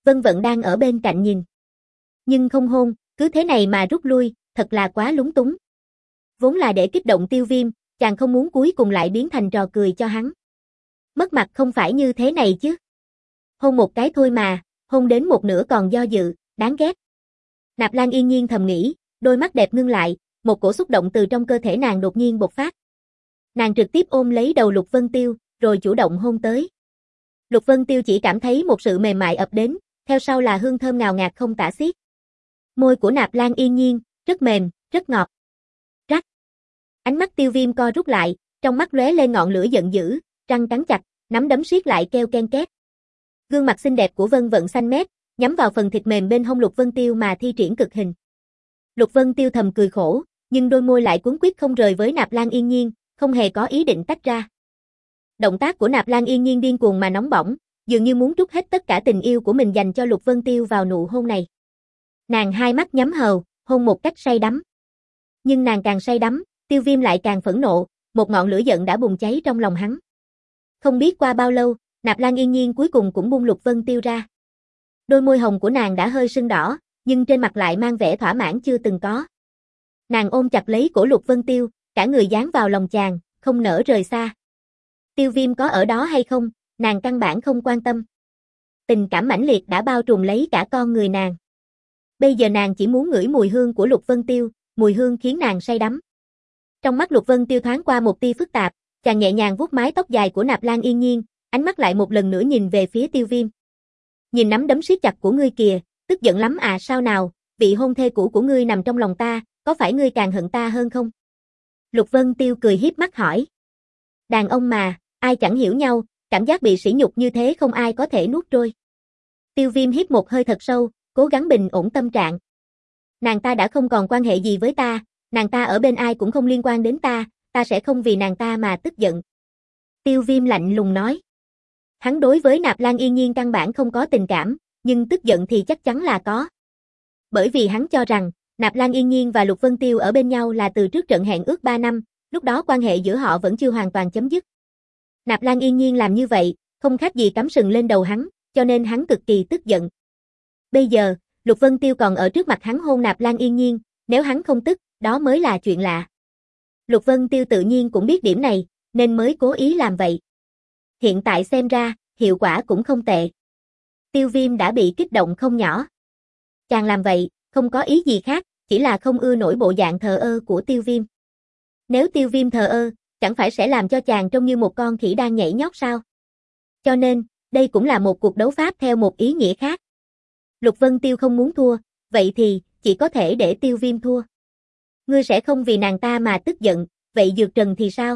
Vân Vận đang ở bên cạnh nhìn. Nhưng không hôn, cứ thế này mà rút lui, thật là quá lúng túng. Vốn là để kích động Tiêu Viêm, chàng không muốn cuối cùng lại biến thành trò cười cho hắn. Mất mặt không phải như thế này chứ. Hôn một cái thôi mà, hôn đến một nửa còn do dự, đáng ghét. Nạp Lan Yên Nhiên thầm nghĩ, đôi mắt đẹp ngưng lại, một cổ xúc động từ trong cơ thể nàng đột nhiên bộc phát. Nàng trực tiếp ôm lấy đầu Lục Vân Tiêu, rồi chủ động hôn tới. Lục Vân Tiêu chỉ cảm thấy một sự mềm mại ập đến, theo sau là hương thơm ngào ngạt không tả xiết. Môi của Nạp Lan Yên Nhiên, rất mềm, rất ngọt. Rắc. Ánh mắt Tiêu Viêm co rút lại, trong mắt lóe lên ngọn lửa giận dữ, răng cắn chặt, nắm đấm siết lại kêu ken két. Gương mặt xinh đẹp của Vân Vận xanh mét, nhắm vào phần thịt mềm bên hông Lục Vân Tiêu mà thi triển cực hình. Lục Vân Tiêu thầm cười khổ, nhưng đôi môi lại cuống quýt không rời với Nạp Lan Yên Nhiên, không hề có ý định tách ra. Động tác của Nạp Lan Yên Nhiên điên cuồng mà nóng bỏng, dường như muốn trút hết tất cả tình yêu của mình dành cho Lục Vân Tiêu vào nụ hôn này. Nàng hai mắt nhắm hờ, hôn một cách say đắm. Nhưng nàng càng say đắm, Tiêu Viêm lại càng phẫn nộ, một ngọn lửa giận đã bùng cháy trong lòng hắn. Không biết qua bao lâu, Nạp Lan Yên Nhiên cuối cùng cũng buông Lục Vân Tiêu ra. Đôi môi hồng của nàng đã hơi sưng đỏ, nhưng trên mặt lại mang vẻ thỏa mãn chưa từng có. Nàng ôm chặt lấy cổ Lục Vân Tiêu, cả người dán vào lòng chàng, không nỡ rời xa. Tiêu Viêm có ở đó hay không, nàng căn bản không quan tâm. Tình cảm mãnh liệt đã bao trùm lấy cả con người nàng. Bây giờ nàng chỉ muốn ngửi mùi hương của Lục Vân Tiêu, mùi hương khiến nàng say đắm. Trong mắt Lục Vân Tiêu thoáng qua một tia phức tạp, chàng nhẹ nhàng vuốt mái tóc dài của Nạp Lan Yên Nhiên, ánh mắt lại một lần nữa nhìn về phía Tiêu Viêm. Nhìn nắm đấm siết chặt của ngươi kìa, tức giận lắm à sao nào, vị hôn thê cũ của ngươi nằm trong lòng ta, có phải ngươi càng hận ta hơn không? Lục Vân Tiêu cười hiếp mắt hỏi. Đàn ông mà, ai chẳng hiểu nhau, cảm giác bị sỉ nhục như thế không ai có thể nuốt trôi. Tiêu Viêm hít một hơi thật sâu, cố gắng bình ổn tâm trạng. Nàng ta đã không còn quan hệ gì với ta, nàng ta ở bên ai cũng không liên quan đến ta, ta sẽ không vì nàng ta mà tức giận. Tiêu Viêm lạnh lùng nói. Hắn đối với Nạp Lan Yên Nhiên căn bản không có tình cảm, nhưng tức giận thì chắc chắn là có. Bởi vì hắn cho rằng, Nạp Lan Yên Nhiên và Lục Vân Tiêu ở bên nhau là từ trước trận hẹn ước ba năm, lúc đó quan hệ giữa họ vẫn chưa hoàn toàn chấm dứt. Nạp Lan Yên Nhiên làm như vậy, không khác gì cắm sừng lên đầu hắn, cho nên hắn cực kỳ tức giận. Bây giờ, Lục Vân Tiêu còn ở trước mặt hắn hôn Nạp Lan Yên Nhiên, nếu hắn không tức, đó mới là chuyện lạ. Lục Vân Tiêu tự nhiên cũng biết điểm này, nên mới cố ý làm vậy. Hiện tại xem ra, hiệu quả cũng không tệ. Tiêu Viêm đã bị kích động không nhỏ. Chàng làm vậy, không có ý gì khác, chỉ là không ưa nổi bộ dạng thờ ơ của Tiêu Viêm. Nếu Tiêu Viêm thờ ơ, chẳng phải sẽ làm cho chàng trông như một con khỉ đang nhảy nhót sao? Cho nên, đây cũng là một cuộc đấu pháp theo một ý nghĩa khác. Lục Vân Tiêu không muốn thua, vậy thì, chỉ có thể để Tiêu Viêm thua. Ngươi sẽ không vì nàng ta mà tức giận, vậy Dược Trần thì sao?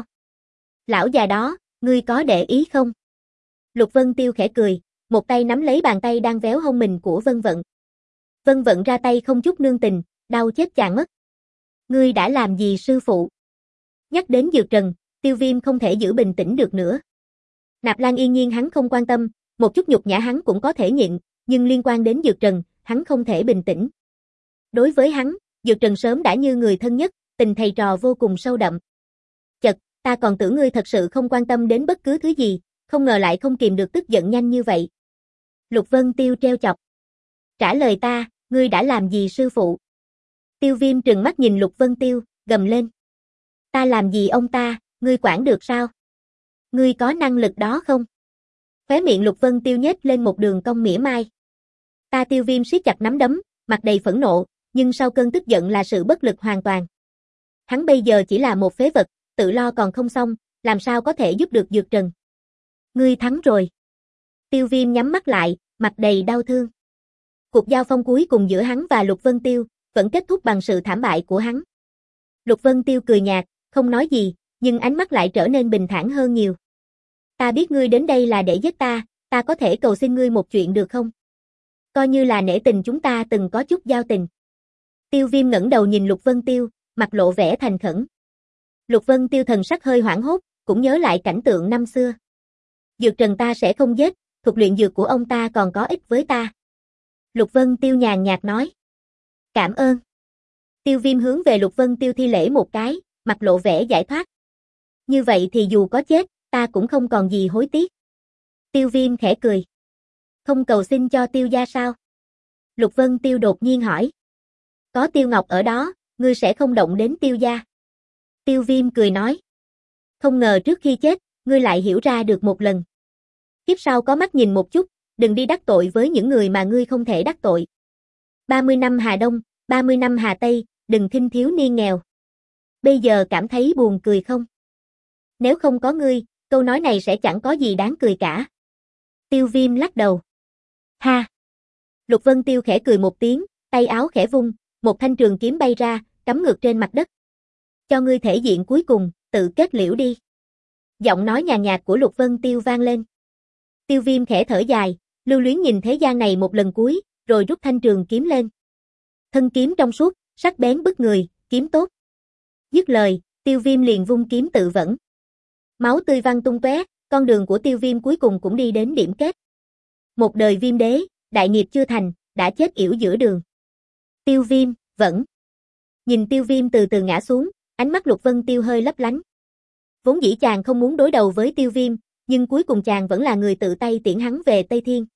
Lão già đó, ngươi có để ý không? Lục Vân Tiêu khẽ cười, một tay nắm lấy bàn tay đang véo hông mình của Vân Vận. Vân Vận ra tay không chút nương tình, đau chết chàng mất. Ngươi đã làm gì sư phụ? Nhắc đến Dược Trần, Tiêu Viêm không thể giữ bình tĩnh được nữa. Nạp Lan Yên Nhiên hắn không quan tâm, một chút nhục nhã hắn cũng có thể nhịn, nhưng liên quan đến Dược Trần, hắn không thể bình tĩnh. Đối với hắn, Dược Trần sớm đã như người thân nhất, tình thầy trò vô cùng sâu đậm. Chật, ta còn tưởng ngươi thật sự không quan tâm đến bất cứ thứ gì, không ngờ lại không kìm được tức giận nhanh như vậy. Lục Vân Tiêu trêu chọc. Trả lời ta, ngươi đã làm gì sư phụ? Tiêu Viêm trừng mắt nhìn Lục Vân Tiêu, gầm lên. Ta làm gì ông ta, ngươi quản được sao? Ngươi có năng lực đó không? Khóe miệng Lục Vân Tiêu nhếch lên một đường cong mỉa mai. Ta Tiêu Viêm siết chặt nắm đấm, mặt đầy phẫn nộ, nhưng sau cơn tức giận là sự bất lực hoàn toàn. Hắn bây giờ chỉ là một phế vật, tự lo còn không xong, làm sao có thể giúp được Dược Trần. Ngươi thắng rồi. Tiêu Viêm nhắm mắt lại, mặt đầy đau thương. Cuộc giao phong cuối cùng giữa hắn và Lục Vân Tiêu, vẫn kết thúc bằng sự thảm bại của hắn. Lục Vân Tiêu cười nhạt, không nói gì, nhưng ánh mắt lại trở nên bình thản hơn nhiều. Ta biết ngươi đến đây là để giết ta, ta có thể cầu xin ngươi một chuyện được không? Coi như là nể tình chúng ta từng có chút giao tình. Tiêu Viêm ngẩng đầu nhìn Lục Vân Tiêu, mặt lộ vẻ thành khẩn. Lục Vân Tiêu thần sắc hơi hoảng hốt, cũng nhớ lại cảnh tượng năm xưa. Dược Trần ta sẽ không giết, thuật luyện dược của ông ta còn có ích với ta. Lục Vân Tiêu nhàn nhạt nói. Cảm ơn. Tiêu Viêm hướng về Lục Vân Tiêu thi lễ một cái, mặt lộ vẻ giải thoát. Như vậy thì dù có chết, ta cũng không còn gì hối tiếc. Tiêu Viêm khẽ cười. Không cầu xin cho Tiêu gia sao? Lục Vân Tiêu đột nhiên hỏi. Có Tiêu Ngọc ở đó, ngươi sẽ không động đến Tiêu gia. Tiêu Viêm cười nói. Không ngờ trước khi chết, ngươi lại hiểu ra được một lần. Kiếp sau có mắt nhìn một chút, đừng đi đắc tội với những người mà ngươi không thể đắc tội. ba mươi năm Hà Đông, ba mươi năm Hà Tây, đừng khinh thiếu niên nghèo. Bây giờ cảm thấy buồn cười không? Nếu không có ngươi, câu nói này sẽ chẳng có gì đáng cười cả. Tiêu Viêm lắc đầu. Ha! Lục Vân Tiêu khẽ cười một tiếng, tay áo khẽ vung, một thanh trường kiếm bay ra, cắm ngược trên mặt đất. Cho ngươi thể diện cuối cùng, tự kết liễu đi. Giọng nói nhàn nhạt của Lục Vân Tiêu vang lên. Tiêu Viêm khẽ thở dài, lưu luyến nhìn thế gian này một lần cuối, rồi rút thanh trường kiếm lên. Thân kiếm trong suốt, sắc bén bức người, kiếm tốt. Dứt lời, Tiêu Viêm liền vung kiếm tự vẫn. Máu tươi văng tung tóe, con đường của Tiêu Viêm cuối cùng cũng đi đến điểm kết. Một đời Viêm đế, đại nghiệp chưa thành, đã chết yểu giữa đường. Tiêu Viêm, vẫn. Nhìn Tiêu Viêm từ từ ngã xuống, ánh mắt Lục Vân Tiêu hơi lấp lánh. Vốn dĩ chàng không muốn đối đầu với Tiêu Viêm, nhưng cuối cùng chàng vẫn là người tự tay tiễn hắn về Tây Thiên.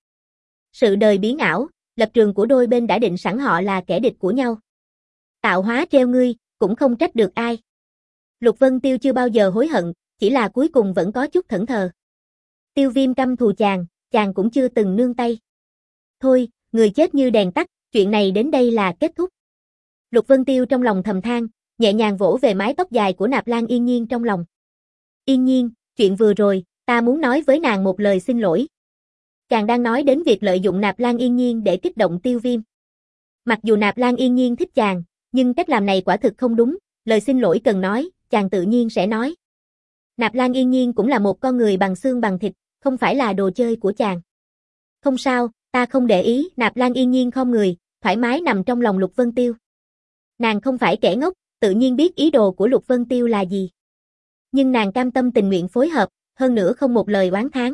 Sự đời biến ảo, lập trường của đôi bên đã định sẵn họ là kẻ địch của nhau. Tạo hóa treo ngươi, cũng không trách được ai. Lục Vân Tiêu chưa bao giờ hối hận, chỉ là cuối cùng vẫn có chút thẫn thờ. Tiêu Viêm căm thù chàng, chàng cũng chưa từng nương tay. Thôi, người chết như đèn tắt, chuyện này đến đây là kết thúc. Lục Vân Tiêu trong lòng thầm than, nhẹ nhàng vỗ về mái tóc dài của Nạp Lan Yên Nhiên trong lòng. Yên Nhiên, chuyện vừa rồi, ta muốn nói với nàng một lời xin lỗi. Chàng đang nói đến việc lợi dụng Nạp Lan Yên Nhiên để kích động Tiêu Viêm. Mặc dù Nạp Lan Yên Nhiên thích chàng, nhưng cách làm này quả thực không đúng, lời xin lỗi cần nói, chàng tự nhiên sẽ nói. Nạp Lan Yên Nhiên cũng là một con người bằng xương bằng thịt, không phải là đồ chơi của chàng. Không sao, ta không để ý, Nạp Lan Yên Nhiên khom người, thoải mái nằm trong lòng Lục Vân Tiêu. Nàng không phải kẻ ngốc, tự nhiên biết ý đồ của Lục Vân Tiêu là gì. Nhưng nàng cam tâm tình nguyện phối hợp, hơn nữa không một lời oán thán.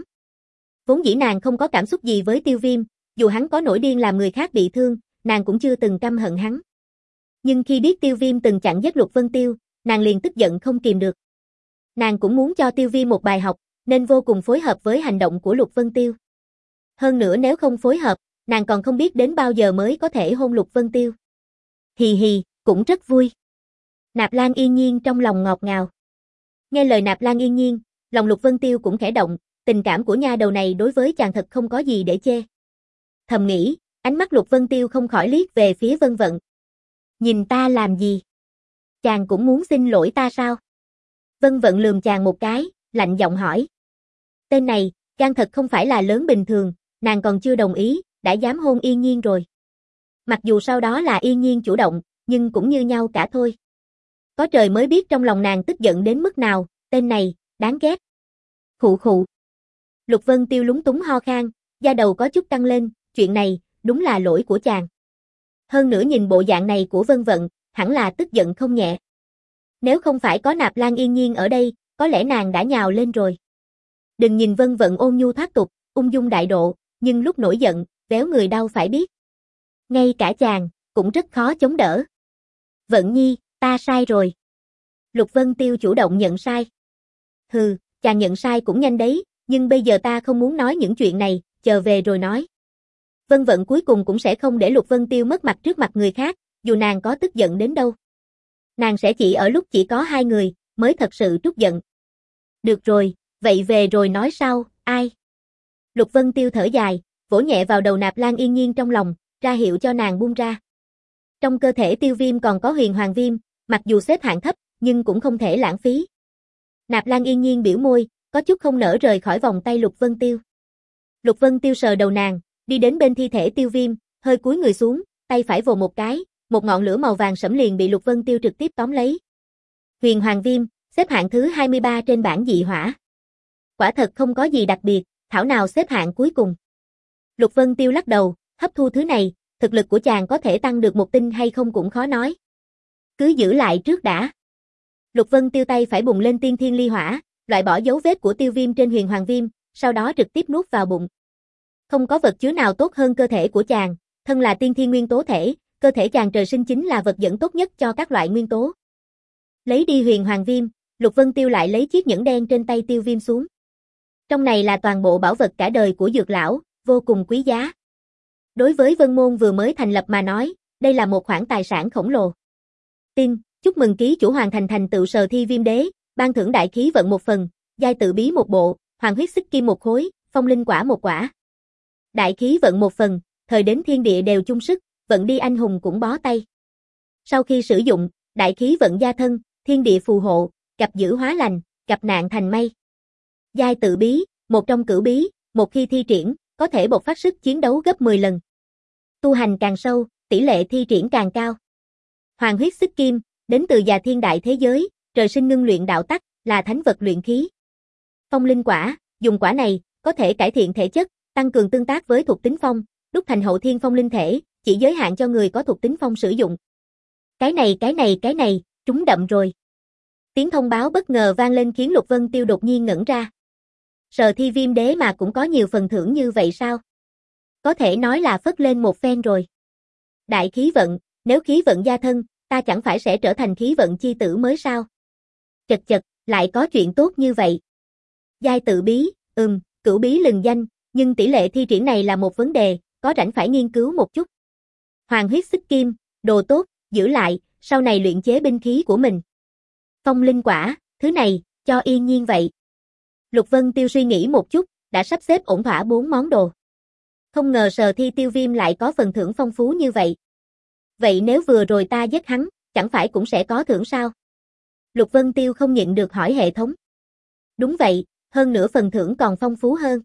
Vốn dĩ nàng không có cảm xúc gì với Tiêu Viêm, dù hắn có nổi điên làm người khác bị thương, nàng cũng chưa từng căm hận hắn. Nhưng khi biết Tiêu Viêm từng chặn giết Lục Vân Tiêu, nàng liền tức giận không kìm được. Nàng cũng muốn cho Tiêu Viêm một bài học, nên vô cùng phối hợp với hành động của Lục Vân Tiêu. Hơn nữa nếu không phối hợp, nàng còn không biết đến bao giờ mới có thể hôn Lục Vân Tiêu. Hì hì, cũng rất vui. Nạp Lan Yên Nhiên trong lòng ngọt ngào. Nghe lời Nạp Lan Yên Nhiên, lòng Lục Vân Tiêu cũng khẽ động, tình cảm của nha đầu này đối với chàng thật không có gì để chê. Thầm nghĩ, ánh mắt Lục Vân Tiêu không khỏi liếc về phía Vân Vận. Nhìn ta làm gì? Chàng cũng muốn xin lỗi ta sao? Vân Vận lườm chàng một cái, lạnh giọng hỏi. Tên này, gan thật không phải là lớn bình thường, nàng còn chưa đồng ý, đã dám hôn Yên Nhiên rồi. Mặc dù sau đó là Yên Nhiên chủ động, nhưng cũng như nhau cả thôi. Có trời mới biết trong lòng nàng tức giận đến mức nào, tên này, đáng ghét. Khụ khụ. Lục Vân Tiêu lúng túng ho khan, da đầu có chút căng lên, chuyện này, đúng là lỗi của chàng. Hơn nữa nhìn bộ dạng này của Vân Vận, hẳn là tức giận không nhẹ. Nếu không phải có Nạp Lan Yên Nhiên ở đây, có lẽ nàng đã nhào lên rồi. Đừng nhìn Vân Vận ôn nhu thoát tục, ung dung đại độ, nhưng lúc nổi giận, véo người đau phải biết. Ngay cả chàng, cũng rất khó chống đỡ. Vận Nhi, ta sai rồi. Lục Vân Tiêu chủ động nhận sai. Hừ, chàng nhận sai cũng nhanh đấy, nhưng bây giờ ta không muốn nói những chuyện này, chờ về rồi nói. Vân Vận cuối cùng cũng sẽ không để Lục Vân Tiêu mất mặt trước mặt người khác, dù nàng có tức giận đến đâu. Nàng sẽ chỉ ở lúc chỉ có hai người, mới thật sự trút giận. Được rồi, vậy về rồi nói sau, ai? Lục Vân Tiêu thở dài, vỗ nhẹ vào đầu Nạp Lan Yên Nhiên trong lòng, ra hiệu cho nàng buông ra. Trong cơ thể Tiêu Viêm còn có huyền hoàng viêm, mặc dù xếp hạng thấp, nhưng cũng không thể lãng phí. Nạp Lan Yên Nhiên biểu môi, có chút không nỡ rời khỏi vòng tay Lục Vân Tiêu. Lục Vân Tiêu sờ đầu nàng, đi đến bên thi thể Tiêu Viêm, hơi cúi người xuống, tay phải vồ một cái, một ngọn lửa màu vàng sẫm liền bị Lục Vân Tiêu trực tiếp tóm lấy. Huyền hoàng viêm, xếp hạng thứ hai mươi ba trên bảng dị hỏa. Quả thật không có gì đặc biệt, thảo nào xếp hạng cuối cùng. Lục Vân Tiêu lắc đầu, hấp thu thứ này, thực lực của chàng có thể tăng được một tinh hay không cũng khó nói. Cứ giữ lại trước đã. Lục Vân Tiêu tay phải bùng lên tiên thiên ly hỏa, loại bỏ dấu vết của Tiêu Viêm trên huyền hoàng viêm, sau đó trực tiếp nuốt vào bụng. Không có vật chứa nào tốt hơn cơ thể của chàng, thân là tiên thiên nguyên tố thể, cơ thể chàng trời sinh chính là vật dẫn tốt nhất cho các loại nguyên tố. Lấy đi huyền hoàng viêm, Lục Vân Tiêu lại lấy chiếc nhẫn đen trên tay Tiêu Viêm xuống. Trong này là toàn bộ bảo vật cả đời của dược lão, vô cùng quý giá. Đối với Vân Môn vừa mới thành lập mà nói, đây là một khoản tài sản khổng lồ. Tin, chúc mừng ký chủ hoàn thành thành tựu sờ thi viêm đế, ban thưởng đại khí vận một phần, giai tự bí một bộ, hoàng huyết xích kim một khối, phong linh quả một quả. Đại khí vận một phần, thời đến thiên địa đều chung sức, vận đi anh hùng cũng bó tay. Sau khi sử dụng, đại khí vận gia thân, thiên địa phù hộ, gặp dữ hóa lành, gặp nạn thành may. Giai tự bí, một trong cửu bí, một khi thi triển, có thể bộc phát sức chiến đấu gấp mười lần. Tu hành càng sâu, tỷ lệ thi triển càng cao. Hoàng huyết xích kim, đến từ già thiên đại thế giới, trời sinh ngưng luyện đạo tắc, là thánh vật luyện khí. Phong linh quả, dùng quả này, có thể cải thiện thể chất, tăng cường tương tác với thuộc tính phong, đúc thành hậu thiên phong linh thể, chỉ giới hạn cho người có thuộc tính phong sử dụng. Cái này cái này cái này, trúng đậm rồi. Tiếng thông báo bất ngờ vang lên khiến Lục Vân Tiêu đột nhiên ngẩn ra. Sờ thi viêm đế mà cũng có nhiều phần thưởng như vậy sao? Có thể nói là phất lên một phen rồi. Đại khí vận, nếu khí vận gia thân, ta chẳng phải sẽ trở thành khí vận chi tử mới sao? Chật chật, lại có chuyện tốt như vậy. Giai tự bí, ừm, cửu bí lừng danh, nhưng tỷ lệ thi triển này là một vấn đề, có rảnh phải nghiên cứu một chút. Hoàng huyết xích kim, đồ tốt, giữ lại, sau này luyện chế binh khí của mình. Phong linh quả, thứ này, cho yên nhiên vậy. Lục Vân Tiêu suy nghĩ một chút, đã sắp xếp ổn thỏa bốn món đồ. Không ngờ sờ thi tiêu viêm lại có phần thưởng phong phú như vậy. Vậy nếu vừa rồi ta giết hắn, chẳng phải cũng sẽ có thưởng sao? Lục Vân Tiêu không nhịn được hỏi hệ thống. Đúng vậy, hơn nữa phần thưởng còn phong phú hơn.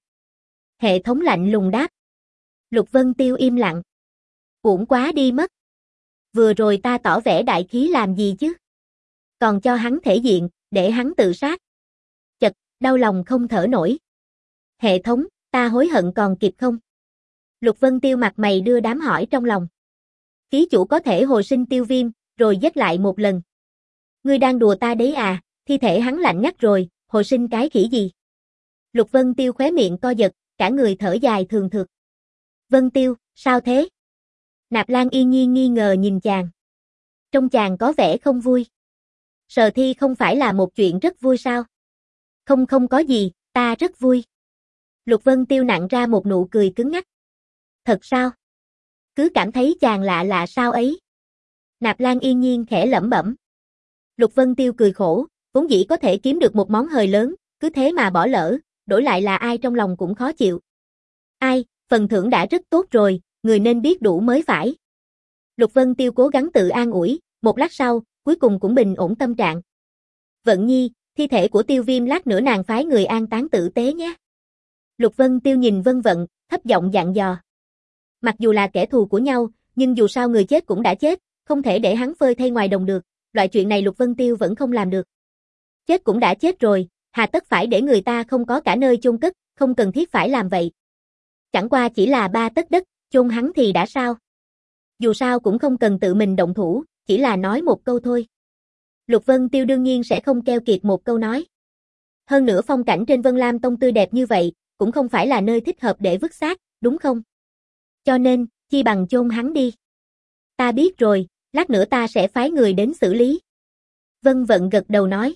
Hệ thống lạnh lùng đáp. Lục Vân Tiêu im lặng. Uổng quá đi mất. Vừa rồi ta tỏ vẻ đại khí làm gì chứ? Còn cho hắn thể diện, để hắn tự sát. Chật, đau lòng không thở nổi. Hệ thống, ta hối hận còn kịp không? Lục Vân Tiêu mặt mày đưa đám hỏi trong lòng. Ký chủ có thể hồi sinh tiêu viêm, rồi giết lại một lần. Ngươi đang đùa ta đấy à, thi thể hắn lạnh ngắt rồi, hồi sinh cái khỉ gì? Lục Vân Tiêu khóe miệng co giật, cả người thở dài thường thực. Vân Tiêu, sao thế? Nạp Lan Yên Nhiên nghi ngờ nhìn chàng. Trông chàng có vẻ không vui. Sờ thi không phải là một chuyện rất vui sao? Không không có gì, ta rất vui. Lục Vân Tiêu nặn ra một nụ cười cứng ngắc. Thật sao? Cứ cảm thấy chàng lạ lạ sao ấy? Nạp Lan Yên Nhiên khẽ lẩm bẩm. Lục Vân Tiêu cười khổ, vốn dĩ có thể kiếm được một món hời lớn, cứ thế mà bỏ lỡ, đổi lại là ai trong lòng cũng khó chịu. Ai, phần thưởng đã rất tốt rồi, người nên biết đủ mới phải. Lục Vân Tiêu cố gắng tự an ủi, một lát sau, cuối cùng cũng bình ổn tâm trạng. Vận Nhi, thi thể của Tiêu Viêm lát nữa nàng phái người an táng tử tế nhé. Lục Vân Tiêu nhìn Vân Vận, thấp giọng dặn dò. Mặc dù là kẻ thù của nhau, nhưng dù sao người chết cũng đã chết, không thể để hắn phơi thây ngoài đồng được, loại chuyện này Lục Vân Tiêu vẫn không làm được. Chết cũng đã chết rồi, hà tất phải để người ta không có cả nơi chôn cất, không cần thiết phải làm vậy. Chẳng qua chỉ là ba tấc đất, chôn hắn thì đã sao? Dù sao cũng không cần tự mình động thủ, chỉ là nói một câu thôi. Lục Vân Tiêu đương nhiên sẽ không keo kiệt một câu nói. Hơn nữa phong cảnh trên Vân Lam Tông tươi đẹp như vậy, cũng không phải là nơi thích hợp để vứt xác, đúng không? Cho nên, chi bằng chôn hắn đi. Ta biết rồi, lát nữa ta sẽ phái người đến xử lý. Vân Vận gật đầu nói.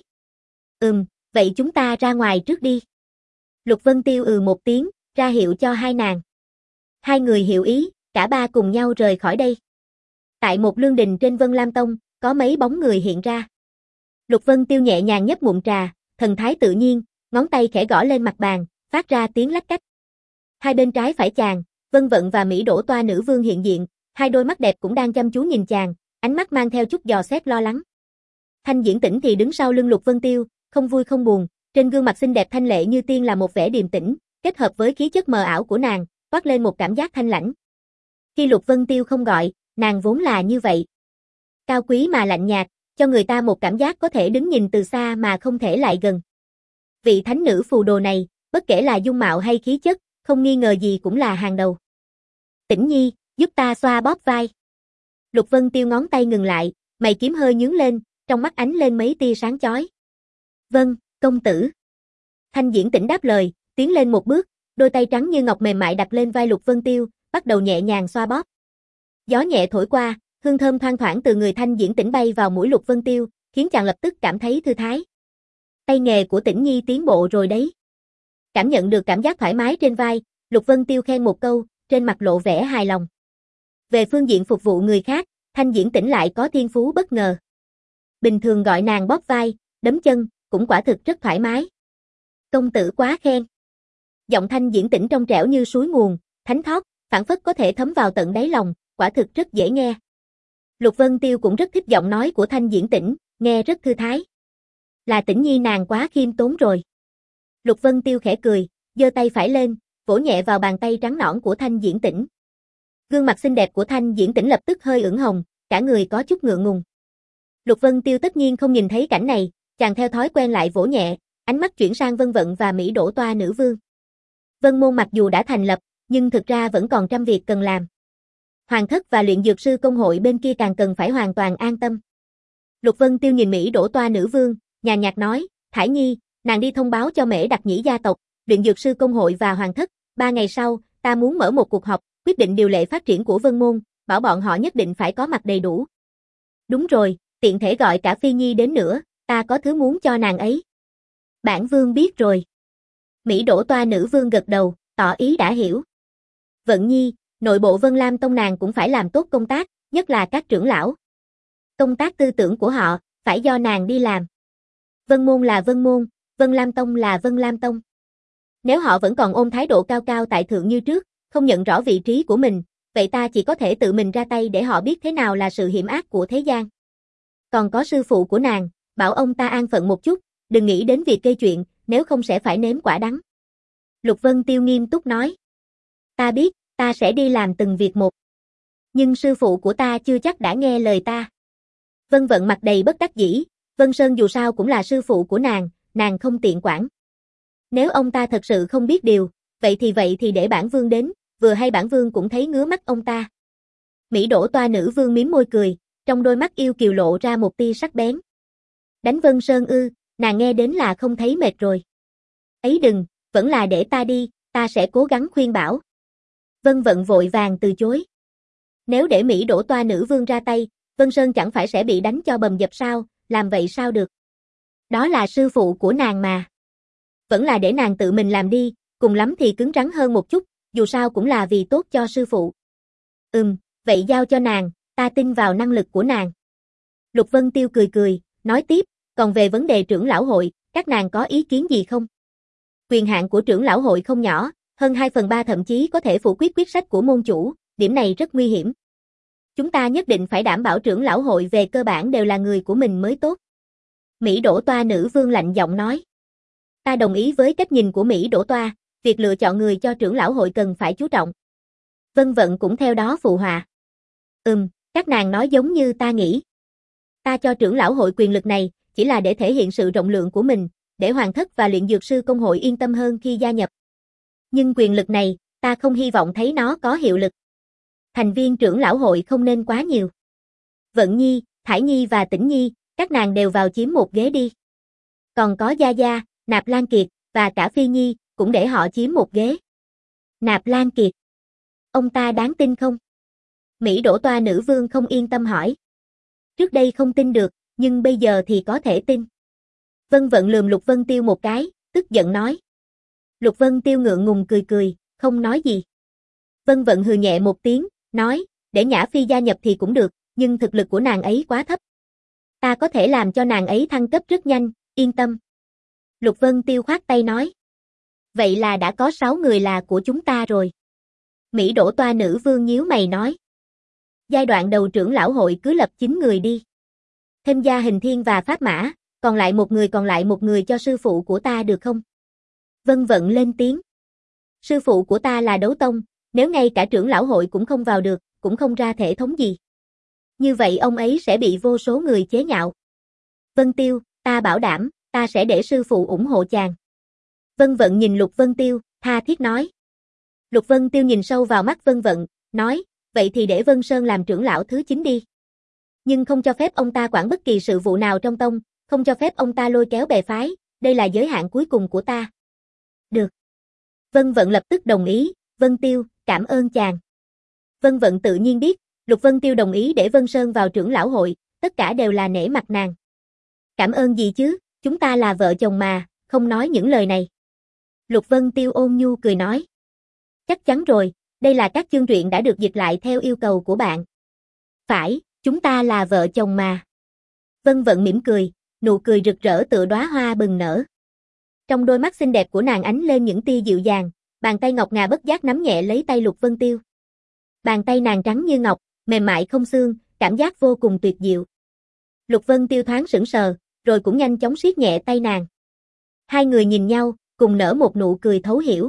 Ừm, vậy chúng ta ra ngoài trước đi. Lục Vân Tiêu ừ một tiếng, ra hiệu cho hai nàng. Hai người hiểu ý, cả ba cùng nhau rời khỏi đây. Tại một lương đình trên Vân Lam Tông, có mấy bóng người hiện ra. Lục Vân Tiêu nhẹ nhàng nhấp ngụm trà, thần thái tự nhiên, ngón tay khẽ gõ lên mặt bàn, phát ra tiếng lách cách. Hai bên trái phải chàng, Vân Vận và Mỹ Đỗ Toa nữ vương hiện diện, hai đôi mắt đẹp cũng đang chăm chú nhìn chàng, ánh mắt mang theo chút dò xét lo lắng. Thanh Diễn Tĩnh thì đứng sau lưng Lục Vân Tiêu, không vui không buồn, trên gương mặt xinh đẹp thanh lệ như tiên là một vẻ điềm tĩnh, kết hợp với khí chất mờ ảo của nàng, toát lên một cảm giác thanh lãnh. Khi Lục Vân Tiêu không gọi, nàng vốn là như vậy. Cao quý mà lạnh nhạt, cho người ta một cảm giác có thể đứng nhìn từ xa mà không thể lại gần. Vị thánh nữ phù đồ này, bất kể là dung mạo hay khí chất, không nghi ngờ gì cũng là hàng đầu. Tĩnh Nhi, giúp ta xoa bóp vai. Lục Vân Tiêu ngón tay ngừng lại, mày kiếm hơi nhướng lên, trong mắt ánh lên mấy tia sáng chói. Vâng, công tử. Thanh Diễn Tĩnh đáp lời, tiến lên một bước, đôi tay trắng như ngọc mềm mại đặt lên vai Lục Vân Tiêu, bắt đầu nhẹ nhàng xoa bóp. Gió nhẹ thổi qua, hương thơm thoang thoảng từ người Thanh Diễn Tĩnh bay vào mũi Lục Vân Tiêu, khiến chàng lập tức cảm thấy thư thái. Tay nghề của Tĩnh Nhi tiến bộ rồi đấy. Cảm nhận được cảm giác thoải mái trên vai, Lục Vân Tiêu khen một câu, trên mặt lộ vẻ hài lòng. Về phương diện phục vụ người khác, Thanh Diễn Tĩnh lại có thiên phú bất ngờ. Bình thường gọi nàng bóp vai, đấm chân, cũng quả thực rất thoải mái. Công tử quá khen. Giọng Thanh Diễn Tĩnh trong trẻo như suối nguồn, thánh thót, phảng phất có thể thấm vào tận đáy lòng, quả thực rất dễ nghe. Lục Vân Tiêu cũng rất thích giọng nói của Thanh Diễn Tĩnh, nghe rất thư thái. Là Tĩnh Nhi nàng quá khiêm tốn rồi. Lục Vân Tiêu khẽ cười, giơ tay phải lên, vỗ nhẹ vào bàn tay trắng nõn của Thanh Diễn Tĩnh. Gương mặt xinh đẹp của Thanh Diễn Tĩnh lập tức hơi ửng hồng, cả người có chút ngượng ngùng. Lục Vân Tiêu tất nhiên không nhìn thấy cảnh này, chàng theo thói quen lại vỗ nhẹ, ánh mắt chuyển sang Vân Vận và Mỹ Đỗ Toa nữ vương. Vân môn mặc dù đã thành lập, nhưng thực ra vẫn còn trăm việc cần làm. Hoàng thất và luyện dược sư công hội bên kia càng cần phải hoàn toàn an tâm. Lục Vân Tiêu nhìn Mỹ Đỗ Toa nữ vương, nhàn nhạt nói, Thải Nhi, nàng đi thông báo cho Mễ Đặc Nhĩ gia tộc, luyện dược sư công hội và hoàng thất, ba ngày sau, ta muốn mở một cuộc họp, quyết định điều lệ phát triển của Vân môn, bảo bọn họ nhất định phải có mặt đầy đủ. Đúng rồi, tiện thể gọi cả Phi Nhi đến nữa, ta có thứ muốn cho nàng ấy. Bản vương biết rồi. Mỹ Đỗ Toa nữ vương gật đầu, tỏ ý đã hiểu. Vận Nhi, nội bộ Vân Lam Tông nàng cũng phải làm tốt công tác, nhất là các trưởng lão. Công tác tư tưởng của họ, phải do nàng đi làm. Vân môn là Vân môn, Vân Lam Tông là Vân Lam Tông. Nếu họ vẫn còn ôm thái độ cao cao tại thượng như trước, không nhận rõ vị trí của mình, vậy ta chỉ có thể tự mình ra tay để họ biết thế nào là sự hiểm ác của thế gian. Còn có sư phụ của nàng, bảo ông ta an phận một chút, đừng nghĩ đến việc gây chuyện, nếu không sẽ phải nếm quả đắng. Lục Vân Tiêu nghiêm túc nói. Ta biết, ta sẽ đi làm từng việc một. Nhưng sư phụ của ta chưa chắc đã nghe lời ta. Vân Vận mặt đầy bất đắc dĩ, Vân Sơn dù sao cũng là sư phụ của nàng, nàng không tiện quản. Nếu ông ta thật sự không biết điều, vậy thì vậy thì để bản vương đến, vừa hay bản vương cũng thấy ngứa mắt ông ta. Mỹ Đỗ Toa nữ vương mím môi cười, trong đôi mắt yêu kiều lộ ra một tia sắc bén. Đánh Vân Sơn ư, nàng nghe đến là không thấy mệt rồi. Ấy đừng, vẫn là để ta đi, ta sẽ cố gắng khuyên bảo. Vân Vận vội vàng từ chối. Nếu để Mỹ Đỗ Toa nữ vương ra tay, Vân Sơn chẳng phải sẽ bị đánh cho bầm dập sao, làm vậy sao được. Đó là sư phụ của nàng mà. Vẫn là để nàng tự mình làm đi, cùng lắm thì cứng rắn hơn một chút, dù sao cũng là vì tốt cho sư phụ. Ừm, vậy giao cho nàng, ta tin vào năng lực của nàng. Lục Vân Tiêu cười cười, nói tiếp, còn về vấn đề trưởng lão hội, các nàng có ý kiến gì không? Quyền hạn của trưởng lão hội không nhỏ, hơn hai phần ba thậm chí có thể phủ quyết quyết sách của môn chủ, điểm này rất nguy hiểm. Chúng ta nhất định phải đảm bảo trưởng lão hội về cơ bản đều là người của mình mới tốt. Mỹ Đỗ Toa nữ vương lạnh giọng nói. Ta đồng ý với cách nhìn của Mỹ Đỗ Toa, việc lựa chọn người cho trưởng lão hội cần phải chú trọng. Vân Vận cũng theo đó phụ họa. Ừm, các nàng nói giống như ta nghĩ. Ta cho trưởng lão hội quyền lực này, chỉ là để thể hiện sự rộng lượng của mình, để hoàng thất và luyện dược sư công hội yên tâm hơn khi gia nhập. Nhưng quyền lực này, ta không hy vọng thấy nó có hiệu lực. Thành viên trưởng lão hội không nên quá nhiều. Vận Nhi, Thải Nhi và Tĩnh Nhi, các nàng đều vào chiếm một ghế đi. Còn có Gia Gia, Nạp Lan Kiệt, và cả Phi Nhi, cũng để họ chiếm một ghế. Nạp Lan Kiệt. Ông ta đáng tin không? Mỹ Đỗ Toa nữ vương không yên tâm hỏi. Trước đây không tin được, nhưng bây giờ thì có thể tin. Vân Vận lườm Lục Vân Tiêu một cái, tức giận nói. Lục Vân Tiêu ngượng ngùng cười cười, không nói gì. Vân Vận hừ nhẹ một tiếng, nói, để Nhã Phi gia nhập thì cũng được, nhưng thực lực của nàng ấy quá thấp. Ta có thể làm cho nàng ấy thăng cấp rất nhanh, yên tâm. Lục Vân Tiêu khoát tay nói. Vậy là đã có sáu người là của chúng ta rồi. Mỹ Đỗ Toa nữ vương nhíu mày nói. Giai đoạn đầu trưởng lão hội cứ lập chín người đi. Thêm Gia Hình Thiên và Pháp Mã, còn lại một người còn lại một người cho sư phụ của ta được không? Vân Vận lên tiếng. Sư phụ của ta là đấu tông, nếu ngay cả trưởng lão hội cũng không vào được, cũng không ra thể thống gì. Như vậy ông ấy sẽ bị vô số người chế nhạo. Vân Tiêu, ta bảo đảm, ta sẽ để sư phụ ủng hộ chàng. Vân Vận nhìn Lục Vân Tiêu, tha thiết nói. Lục Vân Tiêu nhìn sâu vào mắt Vân Vận, nói, vậy thì để Vân Sơn làm trưởng lão thứ chín đi. Nhưng không cho phép ông ta quản bất kỳ sự vụ nào trong tông, không cho phép ông ta lôi kéo bè phái, đây là giới hạn cuối cùng của ta. Được. Vân Vận lập tức đồng ý, Vân Tiêu, cảm ơn chàng. Vân Vận tự nhiên biết, Lục Vân Tiêu đồng ý để Vân Sơn vào trưởng lão hội, tất cả đều là nể mặt nàng. Cảm ơn gì chứ, chúng ta là vợ chồng mà, không nói những lời này. Lục Vân Tiêu ôn nhu cười nói. Chắc chắn rồi, đây là các chương truyện đã được dịch lại theo yêu cầu của bạn. Phải, chúng ta là vợ chồng mà. Vân Vận mỉm cười, nụ cười rực rỡ tựa đóa hoa bừng nở. Trong đôi mắt xinh đẹp của nàng ánh lên những tia dịu dàng, bàn tay ngọc ngà bất giác nắm nhẹ lấy tay Lục Vân Tiêu. Bàn tay nàng trắng như ngọc, mềm mại không xương, cảm giác vô cùng tuyệt diệu. Lục Vân Tiêu thoáng sững sờ, rồi cũng nhanh chóng siết nhẹ tay nàng. Hai người nhìn nhau, cùng nở một nụ cười thấu hiểu.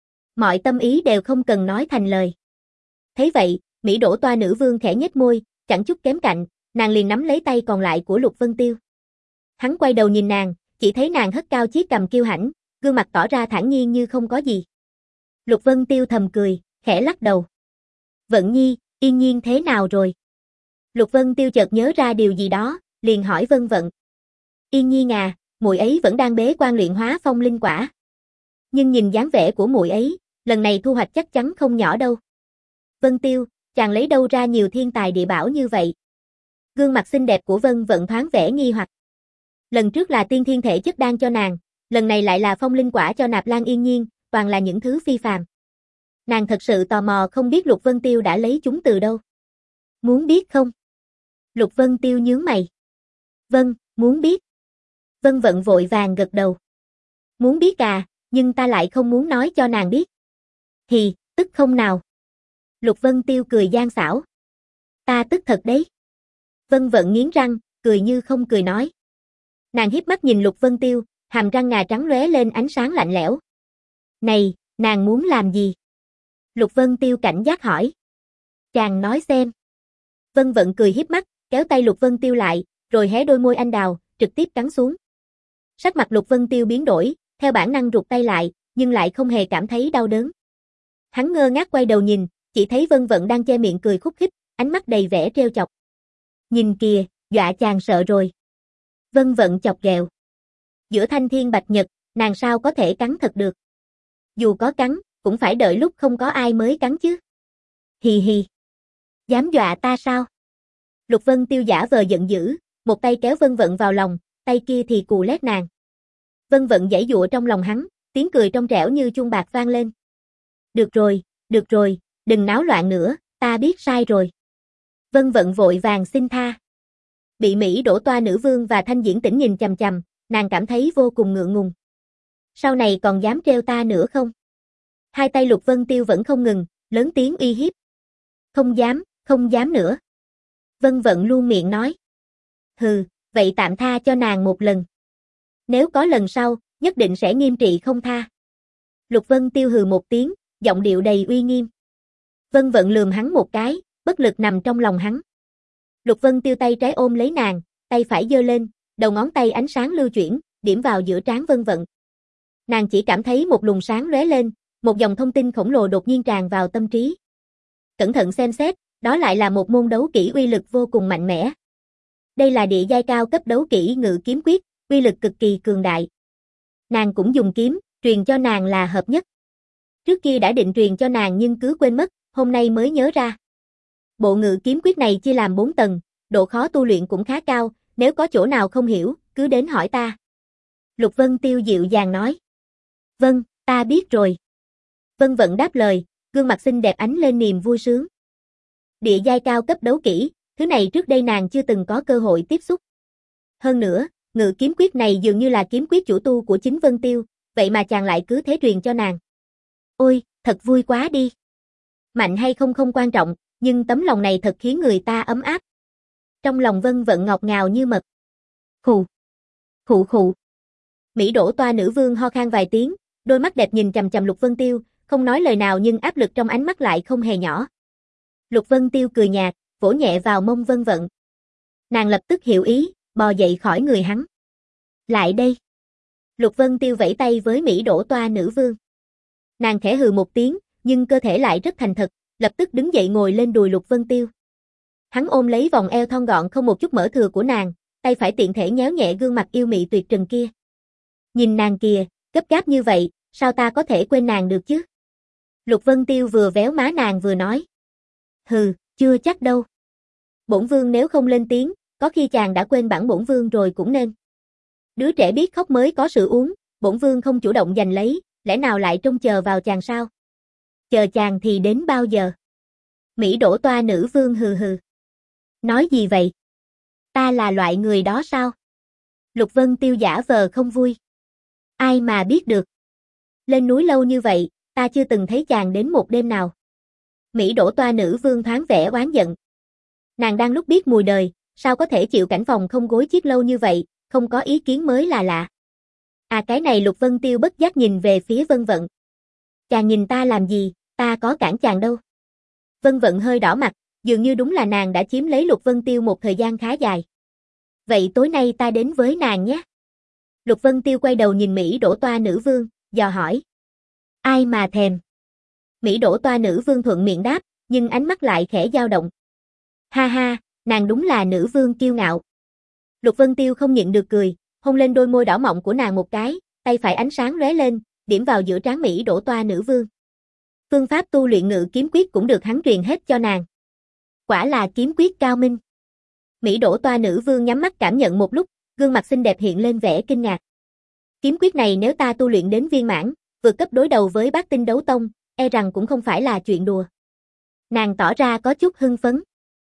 Mọi tâm ý đều không cần nói thành lời. Thấy vậy, Mỹ Đỗ Toa nữ vương khẽ nhếch môi, chẳng chút kém cạnh, nàng liền nắm lấy tay còn lại của Lục Vân Tiêu. Hắn quay đầu nhìn nàng, chỉ thấy nàng hất cao chiếc cằm kiêu hãnh, gương mặt tỏ ra thản nhiên như không có gì. Lục Vân Tiêu thầm cười, khẽ lắc đầu. Vận Nhi, Yên Nhiên thế nào rồi? Lục Vân Tiêu chợt nhớ ra điều gì đó, liền hỏi Vân Vận. Yên Nhiên à, muội ấy vẫn đang bế quan luyện hóa phong linh quả. Nhưng nhìn dáng vẻ của muội ấy, lần này thu hoạch chắc chắn không nhỏ đâu. Vân Tiêu, chàng lấy đâu ra nhiều thiên tài địa bảo như vậy? Gương mặt xinh đẹp của Vân Vận thoáng vẻ nghi hoặc. Lần trước là tiên thiên thể chất đan cho nàng, lần này lại là phong linh quả cho Nạp Lan Yên Nhiên, toàn là những thứ phi phàm. Nàng thật sự tò mò không biết Lục Vân Tiêu đã lấy chúng từ đâu. Muốn biết không? Lục Vân Tiêu nhướng mày. Vâng, muốn biết. Vân Vận vội vàng gật đầu. Muốn biết à, nhưng ta lại không muốn nói cho nàng biết. Hì, tức không nào? Lục Vân Tiêu cười gian xảo. Ta tức thật đấy. Vân Vận nghiến răng, cười như không cười nói. Nàng hiếp mắt nhìn Lục Vân Tiêu, hàm răng ngà trắng lóe lên ánh sáng lạnh lẽo. Này, nàng muốn làm gì? Lục Vân Tiêu cảnh giác hỏi. Chàng nói xem. Vân Vận cười hiếp mắt, kéo tay Lục Vân Tiêu lại, rồi hé đôi môi anh đào, trực tiếp cắn xuống. Sắc mặt Lục Vân Tiêu biến đổi, theo bản năng rụt tay lại, nhưng lại không hề cảm thấy đau đớn. Hắn ngơ ngác quay đầu nhìn, chỉ thấy Vân Vận đang che miệng cười khúc khích, ánh mắt đầy vẻ trêu chọc. Nhìn kìa, dọa chàng sợ rồi. Vân Vận chọc ghẹo. Giữa thanh thiên bạch nhật, nàng sao có thể cắn thật được. Dù có cắn, cũng phải đợi lúc không có ai mới cắn chứ. Hì hì. Dám dọa ta sao? Lục Vân Tiêu giả vờ giận dữ, một tay kéo Vân Vận vào lòng, tay kia thì cù lét nàng. Vân Vận giãy giụa trong lòng hắn, tiếng cười trong trẻo như chuông bạc vang lên. Được rồi, được rồi, đừng náo loạn nữa, ta biết sai rồi. Vân Vận vội vàng xin tha. Bị Mỹ Đỗ Toa nữ vương và Thanh Diễn Tĩnh nhìn chằm chằm, nàng cảm thấy vô cùng ngượng ngùng. Sau này còn dám trêu ta nữa không? Hai tay Lục Vân Tiêu vẫn không ngừng, lớn tiếng uy hiếp. Không dám, không dám nữa. Vân Vận luôn miệng nói. Hừ, vậy tạm tha cho nàng một lần. Nếu có lần sau, nhất định sẽ nghiêm trị không tha. Lục Vân Tiêu hừ một tiếng, giọng điệu đầy uy nghiêm. Vân Vận lườm hắn một cái, bất lực nằm trong lòng hắn. Lục Vân Tiêu tay trái ôm lấy nàng, tay phải giơ lên, đầu ngón tay ánh sáng lưu chuyển, điểm vào giữa trán Vân Vận. Nàng chỉ cảm thấy một luồng sáng lóe lên, một dòng thông tin khổng lồ đột nhiên tràn vào tâm trí. Cẩn thận xem xét, đó lại là một môn đấu kỹ uy lực vô cùng mạnh mẽ. Đây là địa giai cao cấp đấu kỹ Ngự Kiếm Quyết, uy lực cực kỳ cường đại. Nàng cũng dùng kiếm, truyền cho nàng là hợp nhất. Trước kia đã định truyền cho nàng nhưng cứ quên mất, hôm nay mới nhớ ra. Bộ Ngự Kiếm Quyết này chia làm bốn tầng, độ khó tu luyện cũng khá cao, nếu có chỗ nào không hiểu, cứ đến hỏi ta. Lục Vân Tiêu dịu dàng nói. Vâng, ta biết rồi. Vân Vận đáp lời, gương mặt xinh đẹp ánh lên niềm vui sướng. Địa giai cao cấp đấu kỹ, thứ này trước đây nàng chưa từng có cơ hội tiếp xúc. Hơn nữa, Ngự Kiếm Quyết này dường như là kiếm quyết chủ tu của chính Vân Tiêu, vậy mà chàng lại cứ thế truyền cho nàng. Ôi, thật vui quá đi. Mạnh hay không không quan trọng, nhưng tấm lòng này thật khiến người ta ấm áp. Trong lòng Vân Vận ngọt ngào như mật. Khụ. Khụ khụ. Mỹ Đỗ Toa nữ vương ho khan vài tiếng, đôi mắt đẹp nhìn chằm chằm Lục Vân Tiêu, không nói lời nào nhưng áp lực trong ánh mắt lại không hề nhỏ. Lục Vân Tiêu cười nhạt, vỗ nhẹ vào mông Vân Vận. Nàng lập tức hiểu ý, bò dậy khỏi người hắn. Lại đây. Lục Vân Tiêu vẫy tay với Mỹ Đỗ Toa nữ vương. Nàng khẽ hừ một tiếng, nhưng cơ thể lại rất thành thật, lập tức đứng dậy ngồi lên đùi Lục Vân Tiêu. Hắn ôm lấy vòng eo thon gọn không một chút mỡ thừa của nàng, tay phải tiện thể nhéo nhẹ gương mặt yêu mị tuyệt trần kia. Nhìn nàng kìa, gấp gáp như vậy, sao ta có thể quên nàng được chứ? Lục Vân Tiêu vừa véo má nàng vừa nói. Hừ, chưa chắc đâu. Bổn vương nếu không lên tiếng, có khi chàng đã quên bản bổn vương rồi cũng nên. Đứa trẻ biết khóc mới có sữa uống, bổn vương không chủ động giành lấy, lẽ nào lại trông chờ vào chàng sao? Chờ chàng thì đến bao giờ? Mỹ đổ toa nữ vương hừ hừ. Nói gì vậy? Ta là loại người đó sao? Lục Vân Tiêu giả vờ không vui. Ai mà biết được. Lên núi lâu như vậy, ta chưa từng thấy chàng đến một đêm nào. Mỹ đổ toa nữ vương thoáng vẻ oán giận. Nàng đang lúc biết mùi đời, sao có thể chịu cảnh phòng không gối chiếc lâu như vậy, không có ý kiến mới là lạ. À cái này Lục Vân Tiêu bất giác nhìn về phía Vân Vận. Chàng nhìn ta làm gì, ta có cản chàng đâu. Vân Vận hơi đỏ mặt, dường như đúng là nàng đã chiếm lấy Lục Vân Tiêu một thời gian khá dài. Vậy tối nay ta đến với nàng nhé. Lục Vân Tiêu quay đầu nhìn Mỹ đổ toa nữ vương, dò hỏi. Ai mà thèm. Mỹ đổ toa nữ vương thuận miệng đáp, nhưng ánh mắt lại khẽ dao động. Ha ha, nàng đúng là nữ vương kiêu ngạo. Lục Vân Tiêu không nhịn được cười, hôn lên đôi môi đỏ mọng của nàng một cái, tay phải ánh sáng lóe lên, điểm vào giữa trán Mỹ đổ toa nữ vương. Phương pháp tu luyện ngự kiếm quyết cũng được hắn truyền hết cho nàng. Quả là kiếm quyết cao minh. Mỹ đổ toa nữ vương nhắm mắt cảm nhận một lúc, gương mặt xinh đẹp hiện lên vẻ kinh ngạc. Kiếm quyết này nếu ta tu luyện đến viên mãn, vượt cấp đối đầu với Bát Tinh Đấu Tông, e rằng cũng không phải là chuyện đùa. Nàng tỏ ra có chút hưng phấn.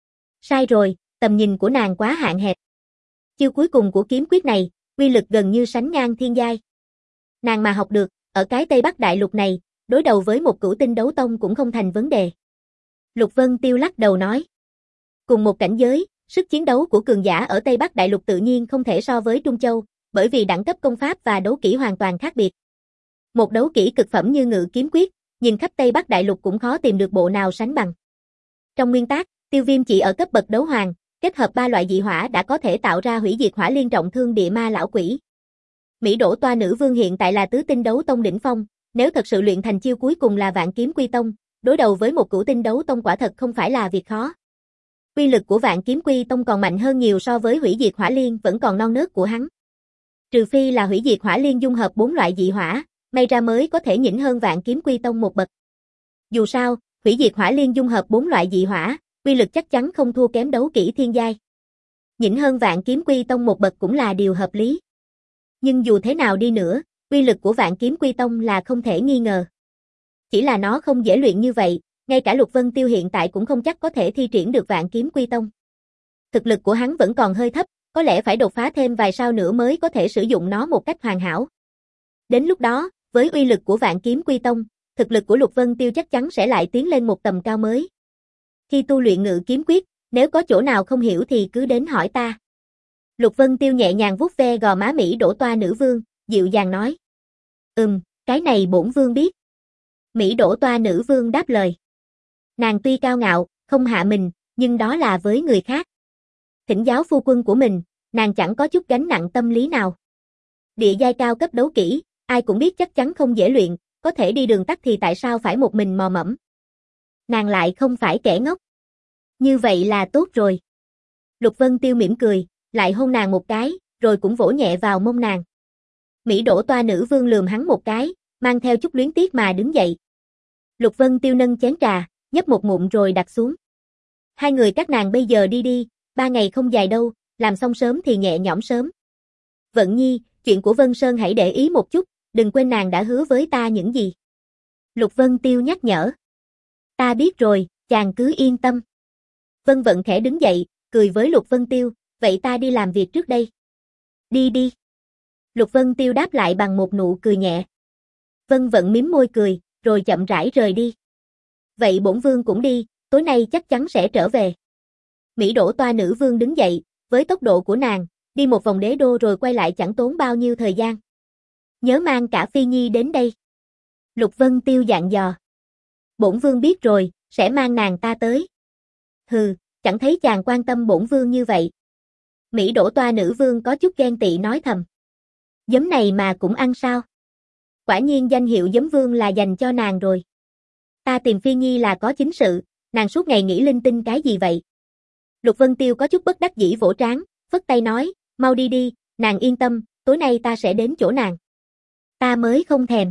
Sai rồi, tầm nhìn của nàng quá hạn hẹp. Chiêu cuối cùng của kiếm quyết này, uy lực gần như sánh ngang thiên giai. Nàng mà học được, ở cái Tây Bắc Đại Lục này, đối đầu với một cửu tinh đấu tông cũng không thành vấn đề. Lục Vân Tiêu lắc đầu nói. Cùng một cảnh giới, sức chiến đấu của cường giả ở Tây Bắc Đại Lục tự nhiên không thể so với Trung Châu, bởi vì đẳng cấp công pháp và đấu kỹ hoàn toàn khác biệt. Một đấu kỹ cực phẩm như ngự kiếm quyết, nhìn khắp Tây Bắc Đại Lục cũng khó tìm được bộ nào sánh bằng. Trong nguyên tắc, Tiêu Viêm chỉ ở cấp bậc đấu hoàng, kết hợp ba loại dị hỏa đã có thể tạo ra hủy diệt hỏa liên trọng thương địa ma lão quỷ. Mỹ đổ toa nữ vương hiện tại là tứ tinh đấu tông đỉnh phong, nếu thật sự luyện thành chiêu cuối cùng là Vạn Kiếm Quy Tông, đối đầu với một cửu tinh đấu tông quả thật không phải là việc khó. Uy lực của Vạn Kiếm Quy Tông còn mạnh hơn nhiều so với hủy diệt hỏa liên vẫn còn non nớt của hắn. Trừ phi là hủy diệt hỏa liên dung hợp bốn loại dị hỏa, may ra mới có thể nhỉnh hơn Vạn Kiếm Quy Tông một bậc. Dù sao, hủy diệt hỏa liên dung hợp bốn loại dị hỏa, uy lực chắc chắn không thua kém đấu kỹ thiên giai. Nhỉnh hơn Vạn Kiếm Quy Tông một bậc cũng là điều hợp lý. Nhưng dù thế nào đi nữa, uy lực của Vạn Kiếm Quy Tông là không thể nghi ngờ. Chỉ là nó không dễ luyện như vậy, ngay cả Lục Vân Tiêu hiện tại cũng không chắc có thể thi triển được Vạn Kiếm Quy Tông. Thực lực của hắn vẫn còn hơi thấp, có lẽ phải đột phá thêm vài sao nữa mới có thể sử dụng nó một cách hoàn hảo. Đến lúc đó, với uy lực của Vạn Kiếm Quy Tông, thực lực của Lục Vân Tiêu chắc chắn sẽ lại tiến lên một tầm cao mới. Khi tu luyện ngự kiếm quyết, nếu có chỗ nào không hiểu thì cứ đến hỏi ta. Lục Vân Tiêu nhẹ nhàng vuốt ve gò má Mỹ đổ toa nữ vương, dịu dàng nói. Ừm, cái này bổn vương biết. Mỹ đổ toa nữ vương đáp lời. Nàng tuy cao ngạo, không hạ mình, nhưng đó là với người khác. Thỉnh giáo phu quân của mình, nàng chẳng có chút gánh nặng tâm lý nào. Địa giai cao cấp đấu kỹ, ai cũng biết chắc chắn không dễ luyện, có thể đi đường tắt thì tại sao phải một mình mò mẫm. Nàng lại không phải kẻ ngốc. Như vậy là tốt rồi. Lục Vân Tiêu mỉm cười, lại hôn nàng một cái, rồi cũng vỗ nhẹ vào mông nàng. Mỹ đổ toa nữ vương lườm hắn một cái, mang theo chút luyến tiếc mà đứng dậy. Lục Vân Tiêu nâng chén trà, nhấp một ngụm rồi đặt xuống. Hai người các nàng bây giờ đi đi, ba ngày không dài đâu, làm xong sớm thì nhẹ nhõm sớm. Vận Nhi, chuyện của Vân Sơn hãy để ý một chút, đừng quên nàng đã hứa với ta những gì. Lục Vân Tiêu nhắc nhở. Ta biết rồi, chàng cứ yên tâm. Vân Vận khẽ đứng dậy, cười với Lục Vân Tiêu, vậy ta đi làm việc trước đây. Đi đi. Lục Vân Tiêu đáp lại bằng một nụ cười nhẹ. Vân Vận mím môi cười, rồi chậm rãi rời đi. Vậy bổn vương cũng đi, tối nay chắc chắn sẽ trở về. Mỹ đổ toa nữ vương đứng dậy, với tốc độ của nàng, đi một vòng đế đô rồi quay lại chẳng tốn bao nhiêu thời gian. Nhớ mang cả Phi Nhi đến đây. Lục Vân Tiêu dặn dò. Bổn vương biết rồi, sẽ mang nàng ta tới. Hừ, chẳng thấy chàng quan tâm bổn vương như vậy. Mỹ đổ toa nữ vương có chút ghen tị nói thầm. Giấm này mà cũng ăn sao? Quả nhiên danh hiệu giấm vương là dành cho nàng rồi. Ta tìm Phi Nhi là có chính sự, nàng suốt ngày nghĩ linh tinh cái gì vậy? Lục Vân Tiêu có chút bất đắc dĩ vỗ trán, phất tay nói, mau đi đi, nàng yên tâm, tối nay ta sẽ đến chỗ nàng. Ta mới không thèm.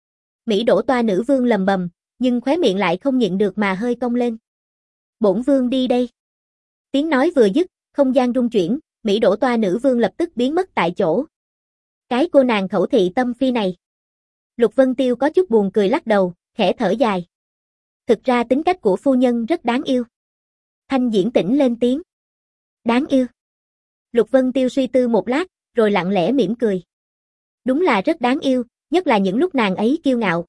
Mỹ đổ toa nữ vương lầm bầm, nhưng khóe miệng lại không nhịn được mà hơi cong lên. Bổn vương đi đây. Tiếng nói vừa dứt, không gian rung chuyển, Mỹ đổ toa nữ vương lập tức biến mất tại chỗ. Cái cô nàng khẩu thị tâm phi này. Lục Vân Tiêu có chút buồn cười lắc đầu, khẽ thở dài. Thực ra tính cách của phu nhân rất đáng yêu. Thanh Diễn Tĩnh lên tiếng. Đáng yêu. Lục Vân Tiêu suy tư một lát, rồi lặng lẽ mỉm cười. Đúng là rất đáng yêu, nhất là những lúc nàng ấy kiêu ngạo.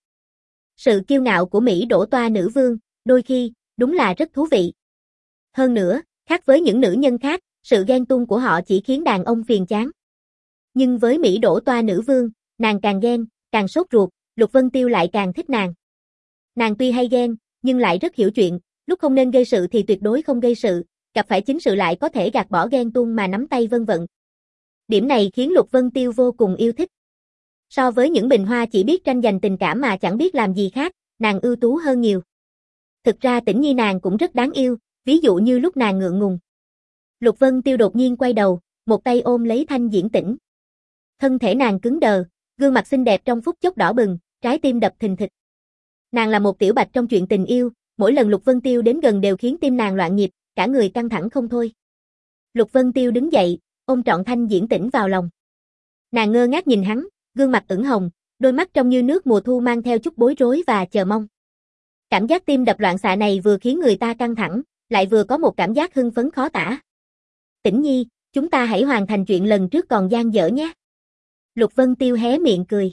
Sự kiêu ngạo của Mỹ Đỗ Toa nữ vương, đôi khi, đúng là rất thú vị. Hơn nữa, khác với những nữ nhân khác, sự ghen tuông của họ chỉ khiến đàn ông phiền chán. Nhưng với Mỹ Đỗ Toa nữ vương, nàng càng ghen, càng sốt ruột, Lục Vân Tiêu lại càng thích nàng. Nàng tuy hay ghen, nhưng lại rất hiểu chuyện, lúc không nên gây sự thì tuyệt đối không gây sự, gặp phải chính sự lại có thể gạt bỏ ghen tuông mà nắm tay vân vận. Điểm này khiến Lục Vân Tiêu vô cùng yêu thích. So với những bình hoa chỉ biết tranh giành tình cảm mà chẳng biết làm gì khác, nàng ưu tú hơn nhiều. Thực ra Tĩnh Nhi nàng cũng rất đáng yêu, ví dụ như lúc nàng ngượng ngùng. Lục Vân Tiêu đột nhiên quay đầu, một tay ôm lấy Thanh Diễn Tĩnh. Thân thể nàng cứng đờ, gương mặt xinh đẹp trong phút chốc đỏ bừng, trái tim đập thình thịch. Nàng là một tiểu bạch trong chuyện tình yêu, mỗi lần Lục Vân Tiêu đến gần đều khiến tim nàng loạn nhịp, cả người căng thẳng không thôi. Lục Vân Tiêu đứng dậy, ôm trọn Thanh Diễn Tĩnh vào lòng. Nàng ngơ ngác nhìn hắn, gương mặt ửng hồng, đôi mắt trông như nước mùa thu mang theo chút bối rối và chờ mong. Cảm giác tim đập loạn xạ này vừa khiến người ta căng thẳng, lại vừa có một cảm giác hưng phấn khó tả. Tĩnh Nhi, chúng ta hãy hoàn thành chuyện lần trước còn dang dở nhé. Lục Vân Tiêu hé miệng cười.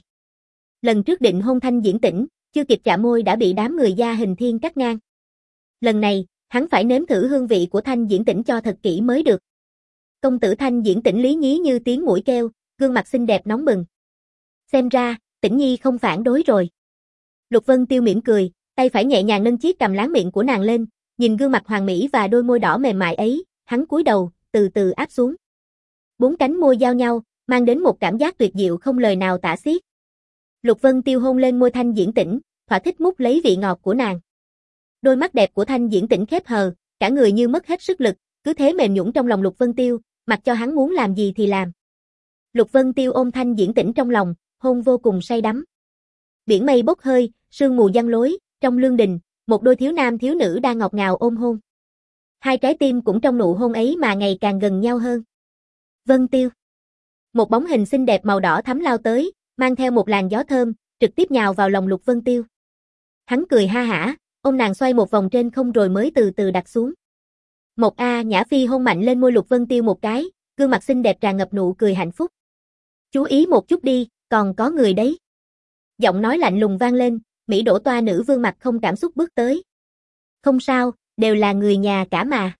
Lần trước định hôn Thanh Diễn Tĩnh, chưa kịp chạm môi đã bị đám người gia hình thiên cắt ngang. Lần này, hắn phải nếm thử hương vị của Thanh Diễn Tĩnh cho thật kỹ mới được. Công tử Thanh Diễn Tĩnh lý nhí như tiếng muỗi kêu, gương mặt xinh đẹp nóng bừng. Xem ra, Tĩnh Nhi không phản đối rồi. Lục Vân Tiêu mỉm cười, tay phải nhẹ nhàng nâng chiếc cằm láng miệng của nàng lên, nhìn gương mặt hoàn mỹ và đôi môi đỏ mềm mại ấy, hắn cúi đầu, từ từ áp xuống. Bốn cánh môi giao nhau, mang đến một cảm giác tuyệt diệu không lời nào tả xiết. Lục Vân Tiêu hôn lên môi Thanh Diễn Tĩnh, thỏa thích mút lấy vị ngọt của nàng. Đôi mắt đẹp của Thanh Diễn Tĩnh khép hờ, cả người như mất hết sức lực, cứ thế mềm nhũn trong lòng Lục Vân Tiêu, mặc cho hắn muốn làm gì thì làm. Lục Vân Tiêu ôm Thanh Diễn Tĩnh trong lòng, hôn vô cùng say đắm. Biển mây bốc hơi, sương mù giăng lối, trong lương đình, một đôi thiếu nam thiếu nữ đang ngọt ngào ôm hôn. Hai trái tim cũng trong nụ hôn ấy mà ngày càng gần nhau hơn. Vân Tiêu. Một bóng hình xinh đẹp màu đỏ thắm lao tới, mang theo một làn gió thơm, trực tiếp nhào vào lòng Lục Vân Tiêu. Hắn cười ha hả, ôm nàng xoay một vòng trên không rồi mới từ từ đặt xuống. Một A Nhã Phi hôn mạnh lên môi Lục Vân Tiêu một cái, gương mặt xinh đẹp tràn ngập nụ cười hạnh phúc. Chú ý một chút đi, còn có người đấy. Giọng nói lạnh lùng vang lên, Mỹ Đỗ Toa nữ vương mặt không cảm xúc bước tới. Không sao, đều là người nhà cả mà.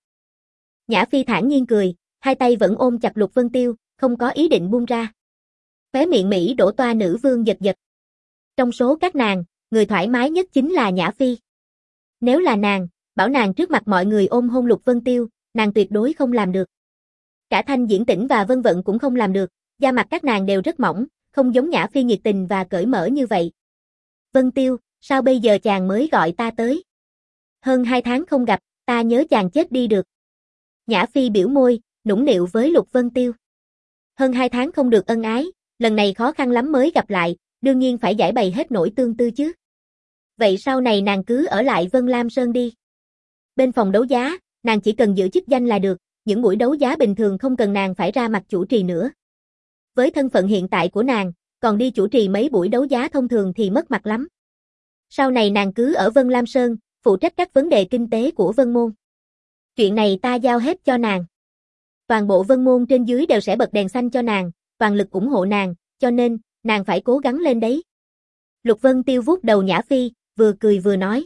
Nhã Phi thản nhiên cười, hai tay vẫn ôm chặt Lục Vân Tiêu, không có ý định buông ra. Khóe miệng Mỹ Đỗ Toa nữ vương giật giật. Trong số các nàng, người thoải mái nhất chính là Nhã Phi. Nếu là nàng, bảo nàng trước mặt mọi người ôm hôn Lục Vân Tiêu, nàng tuyệt đối không làm được. Cả Thanh Diễn Tĩnh và Vân Vận cũng không làm được, da mặt các nàng đều rất mỏng, không giống Nhã Phi nhiệt tình và cởi mở như vậy. Vân Tiêu, sao bây giờ chàng mới gọi ta tới? Hơn hai tháng không gặp, ta nhớ chàng chết đi được. Nhã Phi biểu môi, nũng nịu với Lục Vân Tiêu. Hơn hai tháng không được ân ái, lần này khó khăn lắm mới gặp lại, đương nhiên phải giải bày hết nỗi tương tư chứ. Vậy sau này nàng cứ ở lại Vân Lam Sơn đi. Bên phòng đấu giá, nàng chỉ cần giữ chức danh là được, những buổi đấu giá bình thường không cần nàng phải ra mặt chủ trì nữa. Với thân phận hiện tại của nàng, còn đi chủ trì mấy buổi đấu giá thông thường thì mất mặt lắm. Sau này nàng cứ ở Vân Lam Sơn, phụ trách các vấn đề kinh tế của Vân Môn. Chuyện này ta giao hết cho nàng. Toàn bộ Vân Môn trên dưới đều sẽ bật đèn xanh cho nàng, toàn lực ủng hộ nàng, cho nên, nàng phải cố gắng lên đấy. Lục Vân Tiêu vuốt đầu Nhã Phi, vừa cười vừa nói.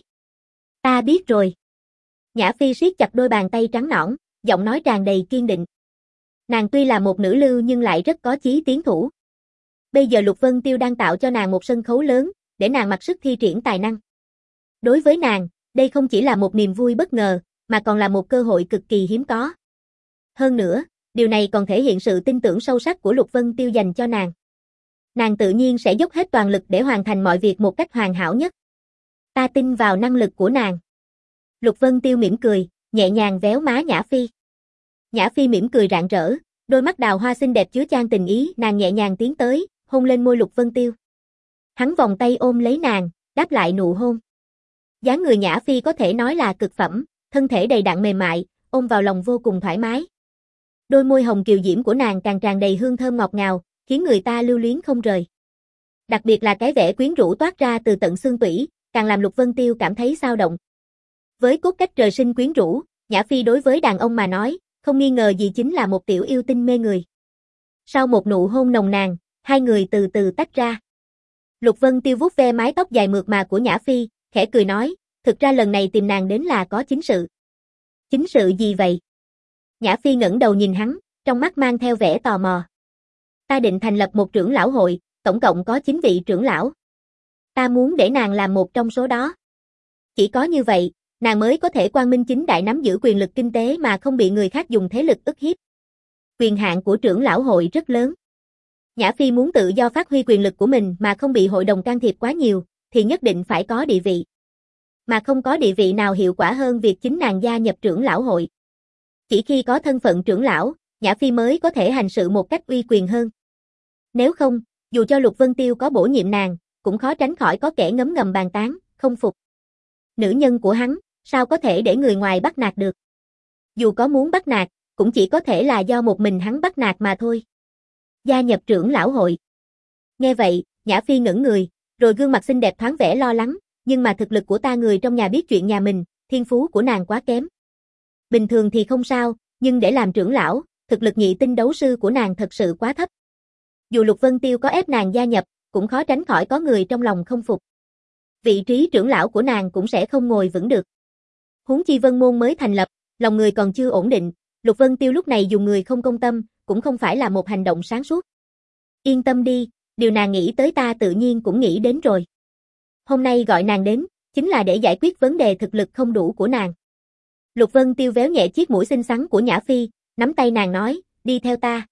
Ta biết rồi. Nhã Phi siết chặt đôi bàn tay trắng nõn, giọng nói tràn đầy kiên định. Nàng tuy là một nữ lưu nhưng lại rất có chí tiến thủ. Bây giờ Lục Vân Tiêu đang tạo cho nàng một sân khấu lớn, để nàng mặc sức thi triển tài năng. Đối với nàng, đây không chỉ là một niềm vui bất ngờ, mà còn là một cơ hội cực kỳ hiếm có. Hơn nữa, điều này còn thể hiện sự tin tưởng sâu sắc của Lục Vân Tiêu dành cho nàng. Nàng tự nhiên sẽ dốc hết toàn lực để hoàn thành mọi việc một cách hoàn hảo nhất. Ta tin vào năng lực của nàng. Lục Vân Tiêu mỉm cười, nhẹ nhàng véo má Nhã Phi. Nhã Phi mỉm cười rạng rỡ, đôi mắt đào hoa xinh đẹp chứa chan tình ý, nàng nhẹ nhàng tiến tới, hôn lên môi Lục Vân Tiêu. Hắn vòng tay ôm lấy nàng, đáp lại nụ hôn. Dáng người Nhã Phi có thể nói là cực phẩm, thân thể đầy đặn mềm mại, ôm vào lòng vô cùng thoải mái. Đôi môi hồng kiều diễm của nàng càng tràn đầy hương thơm ngọt ngào, khiến người ta lưu luyến không rời. Đặc biệt là cái vẻ quyến rũ toát ra từ tận xương tủy, càng làm Lục Vân Tiêu cảm thấy xao động. Với cốt cách trời sinh quyến rũ, Nhã Phi đối với đàn ông mà nói, không nghi ngờ gì chính là một tiểu yêu tinh mê người. Sau một nụ hôn nồng nàn, hai người từ từ tách ra. Lục Vân Tiêu vuốt ve mái tóc dài mượt mà của Nhã Phi, khẽ cười nói, thực ra lần này tìm nàng đến là có chính sự. Chính sự gì vậy? Nhã Phi ngẩng đầu nhìn hắn, trong mắt mang theo vẻ tò mò. Ta định thành lập một trưởng lão hội, tổng cộng có chín vị trưởng lão. Ta muốn để nàng làm một trong số đó. Chỉ có như vậy, nàng mới có thể quang minh chính đại nắm giữ quyền lực kinh tế mà không bị người khác dùng thế lực ức hiếp. Quyền hạn của trưởng lão hội rất lớn. Nhã Phi muốn tự do phát huy quyền lực của mình mà không bị hội đồng can thiệp quá nhiều, thì nhất định phải có địa vị. Mà không có địa vị nào hiệu quả hơn việc chính nàng gia nhập trưởng lão hội. Chỉ khi có thân phận trưởng lão, Nhã Phi mới có thể hành sự một cách uy quyền hơn. Nếu không, dù cho Lục Vân Tiêu có bổ nhiệm nàng, cũng khó tránh khỏi có kẻ ngấm ngầm bàn tán, không phục. Nữ nhân của hắn, sao có thể để người ngoài bắt nạt được? Dù có muốn bắt nạt, cũng chỉ có thể là do một mình hắn bắt nạt mà thôi. Gia nhập trưởng lão hội. Nghe vậy, Nhã Phi ngẩn người, rồi gương mặt xinh đẹp thoáng vẻ lo lắng, nhưng mà thực lực của ta người trong nhà biết chuyện nhà mình, thiên phú của nàng quá kém. Bình thường thì không sao, nhưng để làm trưởng lão, thực lực nhị tinh đấu sư của nàng thật sự quá thấp. Dù Lục Vân Tiêu có ép nàng gia nhập, cũng khó tránh khỏi có người trong lòng không phục. Vị trí trưởng lão của nàng cũng sẽ không ngồi vững được. Huống chi Vân Môn mới thành lập, lòng người còn chưa ổn định, Lục Vân Tiêu lúc này dùng người không công tâm, cũng không phải là một hành động sáng suốt. Yên tâm đi, điều nàng nghĩ tới ta tự nhiên cũng nghĩ đến rồi. Hôm nay gọi nàng đến, chính là để giải quyết vấn đề thực lực không đủ của nàng. Lục Vân Tiêu véo nhẹ chiếc mũi xinh xắn của Nhã Phi, nắm tay nàng nói, đi theo ta.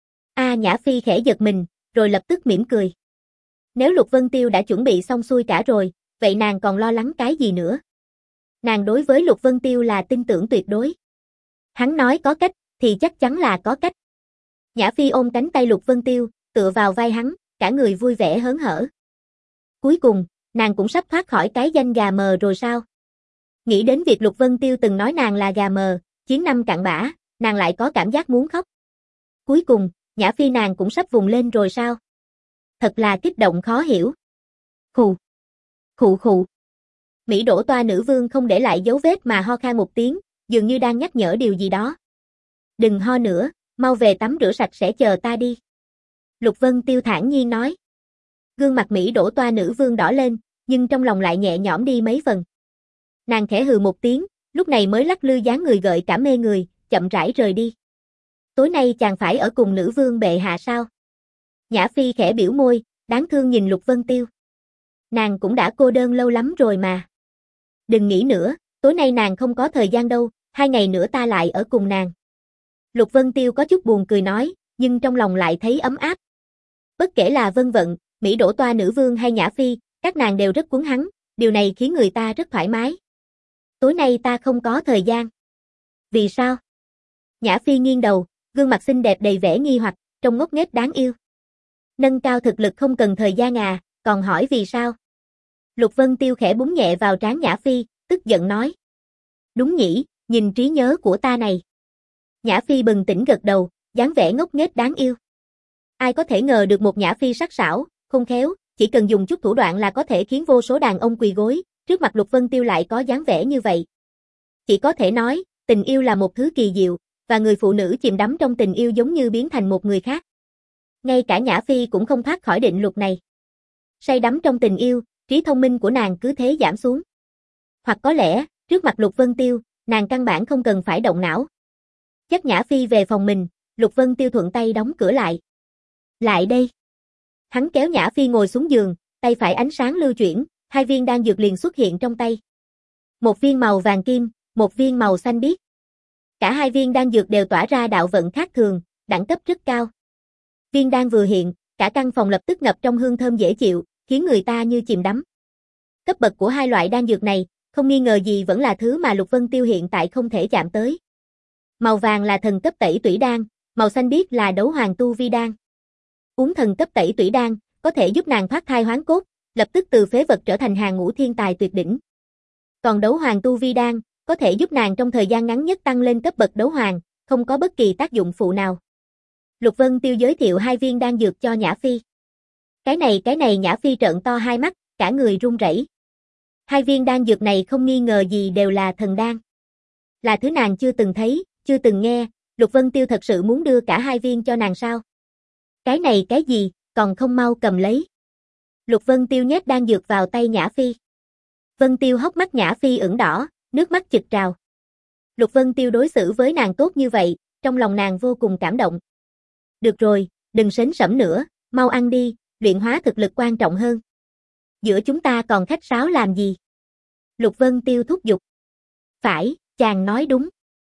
A Nhã Phi khẽ giật mình, rồi lập tức mỉm cười. Nếu Lục Vân Tiêu đã chuẩn bị xong xuôi cả rồi, vậy nàng còn lo lắng cái gì nữa? Nàng đối với Lục Vân Tiêu là tin tưởng tuyệt đối. Hắn nói có cách, thì chắc chắn là có cách. Nhã Phi ôm cánh tay Lục Vân Tiêu, tựa vào vai hắn, cả người vui vẻ hớn hở. Cuối cùng, nàng cũng sắp thoát khỏi cái danh gà mờ rồi sao? Nghĩ đến việc Lục Vân Tiêu từng nói nàng là gà mờ, chiến năm cặn bã, nàng lại có cảm giác muốn khóc. Cuối cùng, Nhã Phi nàng cũng sắp vùng lên rồi sao? Thật là kích động khó hiểu. Khù. Khụ khụ. Mỹ Đỗ Toa nữ vương không để lại dấu vết mà ho khan một tiếng, dường như đang nhắc nhở điều gì đó. Đừng ho nữa, mau về tắm rửa sạch sẽ chờ ta đi. Lục Vân Tiêu thản nhiên nói. Gương mặt Mỹ Đỗ Toa nữ vương đỏ lên, nhưng trong lòng lại nhẹ nhõm đi mấy phần. Nàng khẽ hừ một tiếng, lúc này mới lắc lư dáng người gợi cảm mê người, chậm rãi rời đi. Tối nay chàng phải ở cùng nữ vương bệ hạ sao? Nhã Phi khẽ biểu môi, đáng thương nhìn Lục Vân Tiêu. Nàng cũng đã cô đơn lâu lắm rồi mà. Đừng nghĩ nữa, tối nay nàng không có thời gian đâu, hai ngày nữa ta lại ở cùng nàng. Lục Vân Tiêu có chút buồn cười nói, nhưng trong lòng lại thấy ấm áp. Bất kể là Vân Vận, Mỹ Đỗ Toa nữ vương hay Nhã Phi, các nàng đều rất cuốn hắn, điều này khiến người ta rất thoải mái. Tối nay ta không có thời gian. Vì sao? Nhã Phi nghiêng đầu, gương mặt xinh đẹp đầy vẻ nghi hoặc, trông ngốc nghếch đáng yêu. Nâng cao thực lực không cần thời gian à, còn hỏi vì sao? Lục Vân Tiêu khẽ búng nhẹ vào trán Nhã Phi, tức giận nói. Đúng nhỉ, nhìn trí nhớ của ta này. Nhã Phi bừng tỉnh gật đầu, dáng vẻ ngốc nghếch đáng yêu. Ai có thể ngờ được một Nhã Phi sắc sảo, khôn khéo, chỉ cần dùng chút thủ đoạn là có thể khiến vô số đàn ông quỳ gối, trước mặt Lục Vân Tiêu lại có dáng vẻ như vậy. Chỉ có thể nói, tình yêu là một thứ kỳ diệu, và người phụ nữ chìm đắm trong tình yêu giống như biến thành một người khác. Ngay cả Nhã Phi cũng không thoát khỏi định luật này. Say đắm trong tình yêu, trí thông minh của nàng cứ thế giảm xuống. Hoặc có lẽ, trước mặt Lục Vân Tiêu, nàng căn bản không cần phải động não. Dắt Nhã Phi về phòng mình, Lục Vân Tiêu thuận tay đóng cửa lại. Lại đây. Hắn kéo Nhã Phi ngồi xuống giường, tay phải ánh sáng lưu chuyển, hai viên đan dược liền xuất hiện trong tay. Một viên màu vàng kim, một viên màu xanh biếc. Cả hai viên đan dược đều tỏa ra đạo vận khác thường, đẳng cấp rất cao. Viên đan vừa hiện, cả căn phòng lập tức ngập trong hương thơm dễ chịu, khiến người ta như chìm đắm. Cấp bậc của hai loại đan dược này, không nghi ngờ gì vẫn là thứ mà Lục Vân Tiêu hiện tại không thể chạm tới. Màu vàng là thần cấp tẩy tủy đan, màu xanh biếc là đấu hoàng tu vi đan. Uống thần cấp tẩy tủy đan, có thể giúp nàng thoát thai hoán cốt, lập tức từ phế vật trở thành hàng ngũ thiên tài tuyệt đỉnh. Còn đấu hoàng tu vi đan, có thể giúp nàng trong thời gian ngắn nhất tăng lên cấp bậc đấu hoàng, không có bất kỳ tác dụng phụ nào. Lục Vân Tiêu giới thiệu hai viên đan dược cho Nhã Phi. Cái này cái này Nhã Phi trợn to hai mắt, cả người run rẩy. Hai viên đan dược này không nghi ngờ gì đều là thần đan. Là thứ nàng chưa từng thấy, chưa từng nghe, Lục Vân Tiêu thật sự muốn đưa cả hai viên cho nàng sao? Cái này cái gì, còn không mau cầm lấy. Lục Vân Tiêu nhét đan dược vào tay Nhã Phi. Vân Tiêu hốc mắt Nhã Phi ửng đỏ, nước mắt chực trào. Lục Vân Tiêu đối xử với nàng tốt như vậy, trong lòng nàng vô cùng cảm động. Được rồi, đừng sến sẩm nữa, mau ăn đi, luyện hóa thực lực quan trọng hơn. Giữa chúng ta còn khách sáo làm gì? Lục Vân Tiêu thúc giục. Phải, chàng nói đúng.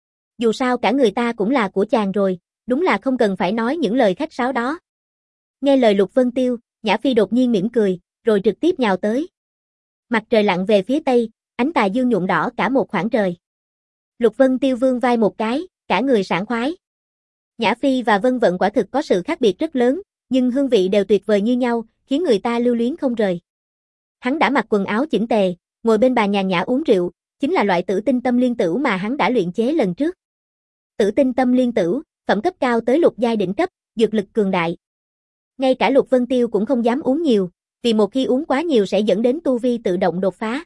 Dù sao cả người ta cũng là của chàng rồi, đúng là không cần phải nói những lời khách sáo đó. Nghe lời Lục Vân Tiêu, Nhã Phi đột nhiên mỉm cười, rồi trực tiếp nhào tới. Mặt trời lặn về phía tây, ánh tà dương nhuộm đỏ cả một khoảng trời. Lục Vân Tiêu vươn vai một cái, cả người sảng khoái. Nhã Phi và Vân Vận quả thực có sự khác biệt rất lớn, nhưng hương vị đều tuyệt vời như nhau, khiến người ta lưu luyến không rời. Hắn đã mặc quần áo chỉnh tề, ngồi bên bàn nhàn nhã uống rượu, chính là loại tử tinh tâm liên tửu mà hắn đã luyện chế lần trước. Tử tinh tâm liên tửu, phẩm cấp cao tới lục giai đỉnh cấp, dược lực cường đại. Ngay cả Lục Vân Tiêu cũng không dám uống nhiều, vì một khi uống quá nhiều sẽ dẫn đến tu vi tự động đột phá.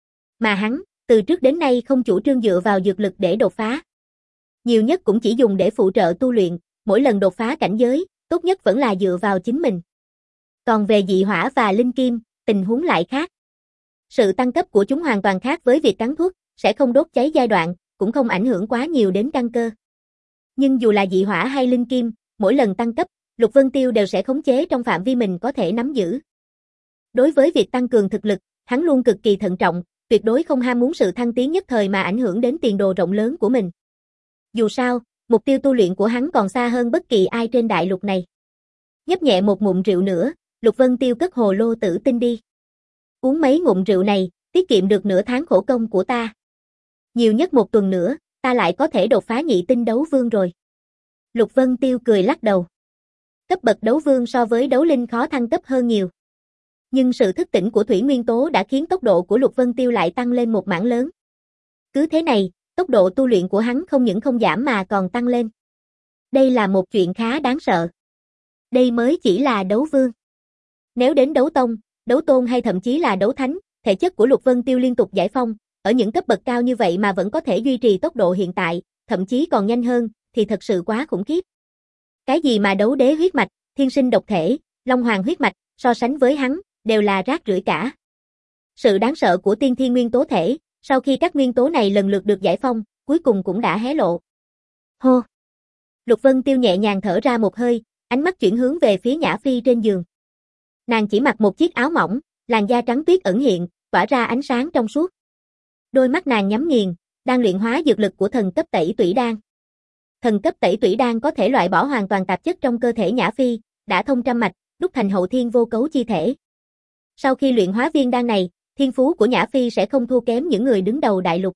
Mà hắn, từ trước đến nay không chủ trương dựa vào dược lực để đột phá. Nhiều nhất cũng chỉ dùng để phụ trợ tu luyện, mỗi lần đột phá cảnh giới, tốt nhất vẫn là dựa vào chính mình. Còn về dị hỏa và linh kim, tình huống lại khác. Sự tăng cấp của chúng hoàn toàn khác với việc cắn thuốc, sẽ không đốt cháy giai đoạn, cũng không ảnh hưởng quá nhiều đến căn cơ. Nhưng dù là dị hỏa hay linh kim, mỗi lần tăng cấp, Lục Vân Tiêu đều sẽ khống chế trong phạm vi mình có thể nắm giữ. Đối với việc tăng cường thực lực, hắn luôn cực kỳ thận trọng, tuyệt đối không ham muốn sự thăng tiến nhất thời mà ảnh hưởng đến tiền đồ rộng lớn của mình. Dù sao, mục tiêu tu luyện của hắn còn xa hơn bất kỳ ai trên đại lục này. Nhấp nhẹ một ngụm rượu nữa, Lục Vân Tiêu cất hồ lô tử tinh đi. Uống mấy ngụm rượu này, tiết kiệm được nửa tháng khổ công của ta. Nhiều nhất một tuần nữa, ta lại có thể đột phá nhị tinh đấu vương rồi. Lục Vân Tiêu cười lắc đầu. Cấp bậc đấu vương so với đấu linh khó thăng cấp hơn nhiều. Nhưng sự thức tỉnh của thủy nguyên tố đã khiến tốc độ của Lục Vân Tiêu lại tăng lên một mảng lớn. Cứ thế này, tốc độ tu luyện của hắn không những không giảm mà còn tăng lên. Đây là một chuyện khá đáng sợ. Đây mới chỉ là đấu vương. Nếu đến đấu tông, đấu tôn hay thậm chí là đấu thánh, thể chất của Lục Vân Tiêu liên tục giải phong, ở những cấp bậc cao như vậy mà vẫn có thể duy trì tốc độ hiện tại, thậm chí còn nhanh hơn, thì thật sự quá khủng khiếp. Cái gì mà đấu đế huyết mạch, thiên sinh độc thể, long hoàng huyết mạch, so sánh với hắn, đều là rác rưởi cả. Sự đáng sợ của tiên thiên nguyên tố thể, sau khi các nguyên tố này lần lượt được giải phong, cuối cùng cũng đã hé lộ. Hô! Lục Vân Tiêu nhẹ nhàng thở ra một hơi, ánh mắt chuyển hướng về phía Nhã Phi trên giường. Nàng chỉ mặc một chiếc áo mỏng, làn da trắng tuyết ẩn hiện, tỏa ra ánh sáng trong suốt. Đôi mắt nàng nhắm nghiền, đang luyện hóa dược lực của thần cấp tẩy tủy đan. Thần cấp tẩy tủy đan có thể loại bỏ hoàn toàn tạp chất trong cơ thể Nhã Phi, đã thông trăm mạch, đúc thành hậu thiên vô cấu chi thể. Sau khi luyện hóa viên đan này, thiên phú của Nhã Phi sẽ không thua kém những người đứng đầu đại lục.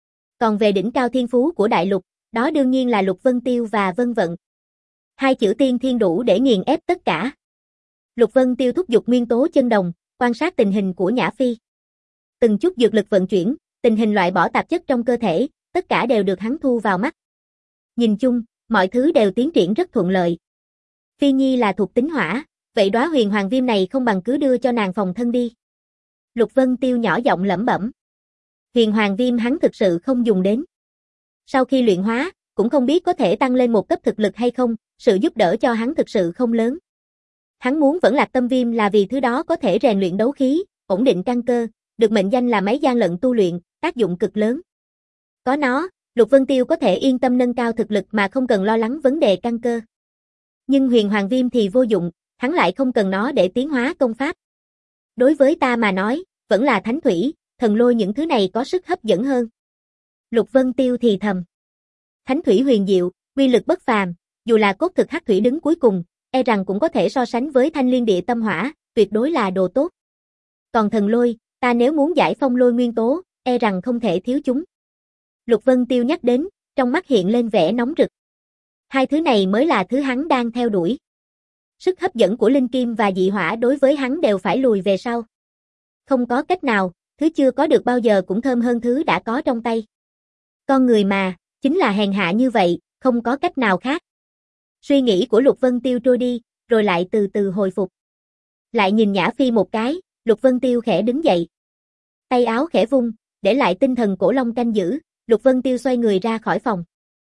Còn về đỉnh cao thiên phú của đại lục, đó đương nhiên là Lục Vân Tiêu và Vân Vận. Hai chữ tiên thiên đủ để nghiền ép tất cả. Lục Vân Tiêu thúc giục nguyên tố chân đồng, quan sát tình hình của Nhã Phi. Từng chút dược lực vận chuyển, tình hình loại bỏ tạp chất trong cơ thể, tất cả đều được hắn thu vào mắt. Nhìn chung, mọi thứ đều tiến triển rất thuận lợi. Phi Nhi là thuộc tính hỏa, vậy đóa huyền hoàng viêm này không bằng cứ đưa cho nàng phòng thân đi. Lục Vân Tiêu nhỏ giọng lẩm bẩm. Huyền hoàng viêm hắn thực sự không dùng đến. Sau khi luyện hóa, cũng không biết có thể tăng lên một cấp thực lực hay không, sự giúp đỡ cho hắn thực sự không lớn. Hắn muốn vẫn lạc tâm viêm là vì thứ đó có thể rèn luyện đấu khí, ổn định căn cơ, được mệnh danh là máy gian lận tu luyện, tác dụng cực lớn. Có nó, Lục Vân Tiêu có thể yên tâm nâng cao thực lực mà không cần lo lắng vấn đề căn cơ. Nhưng huyền hoàng viêm thì vô dụng, hắn lại không cần nó để tiến hóa công pháp. Đối với ta mà nói, vẫn là thánh thủy, thần lôi những thứ này có sức hấp dẫn hơn. Lục Vân Tiêu thì thầm. Thánh thủy huyền diệu, uy lực bất phàm, dù là cốt thực hắc thủy đứng cuối cùng, e rằng cũng có thể so sánh với thanh liên địa tâm hỏa, tuyệt đối là đồ tốt. Còn thần lôi, ta nếu muốn giải phong lôi nguyên tố, e rằng không thể thiếu chúng. Lục Vân Tiêu nhắc đến, trong mắt hiện lên vẻ nóng rực. Hai thứ này mới là thứ hắn đang theo đuổi. Sức hấp dẫn của linh kim và dị hỏa đối với hắn đều phải lùi về sau. Không có cách nào, thứ chưa có được bao giờ cũng thơm hơn thứ đã có trong tay. Con người mà, chính là hèn hạ như vậy, không có cách nào khác. Suy nghĩ của Lục Vân Tiêu trôi đi, rồi lại từ từ hồi phục. Lại nhìn Nhã Phi một cái, Lục Vân Tiêu khẽ đứng dậy. Tay áo khẽ vung, để lại tinh thần cổ long canh giữ, Lục Vân Tiêu xoay người ra khỏi phòng.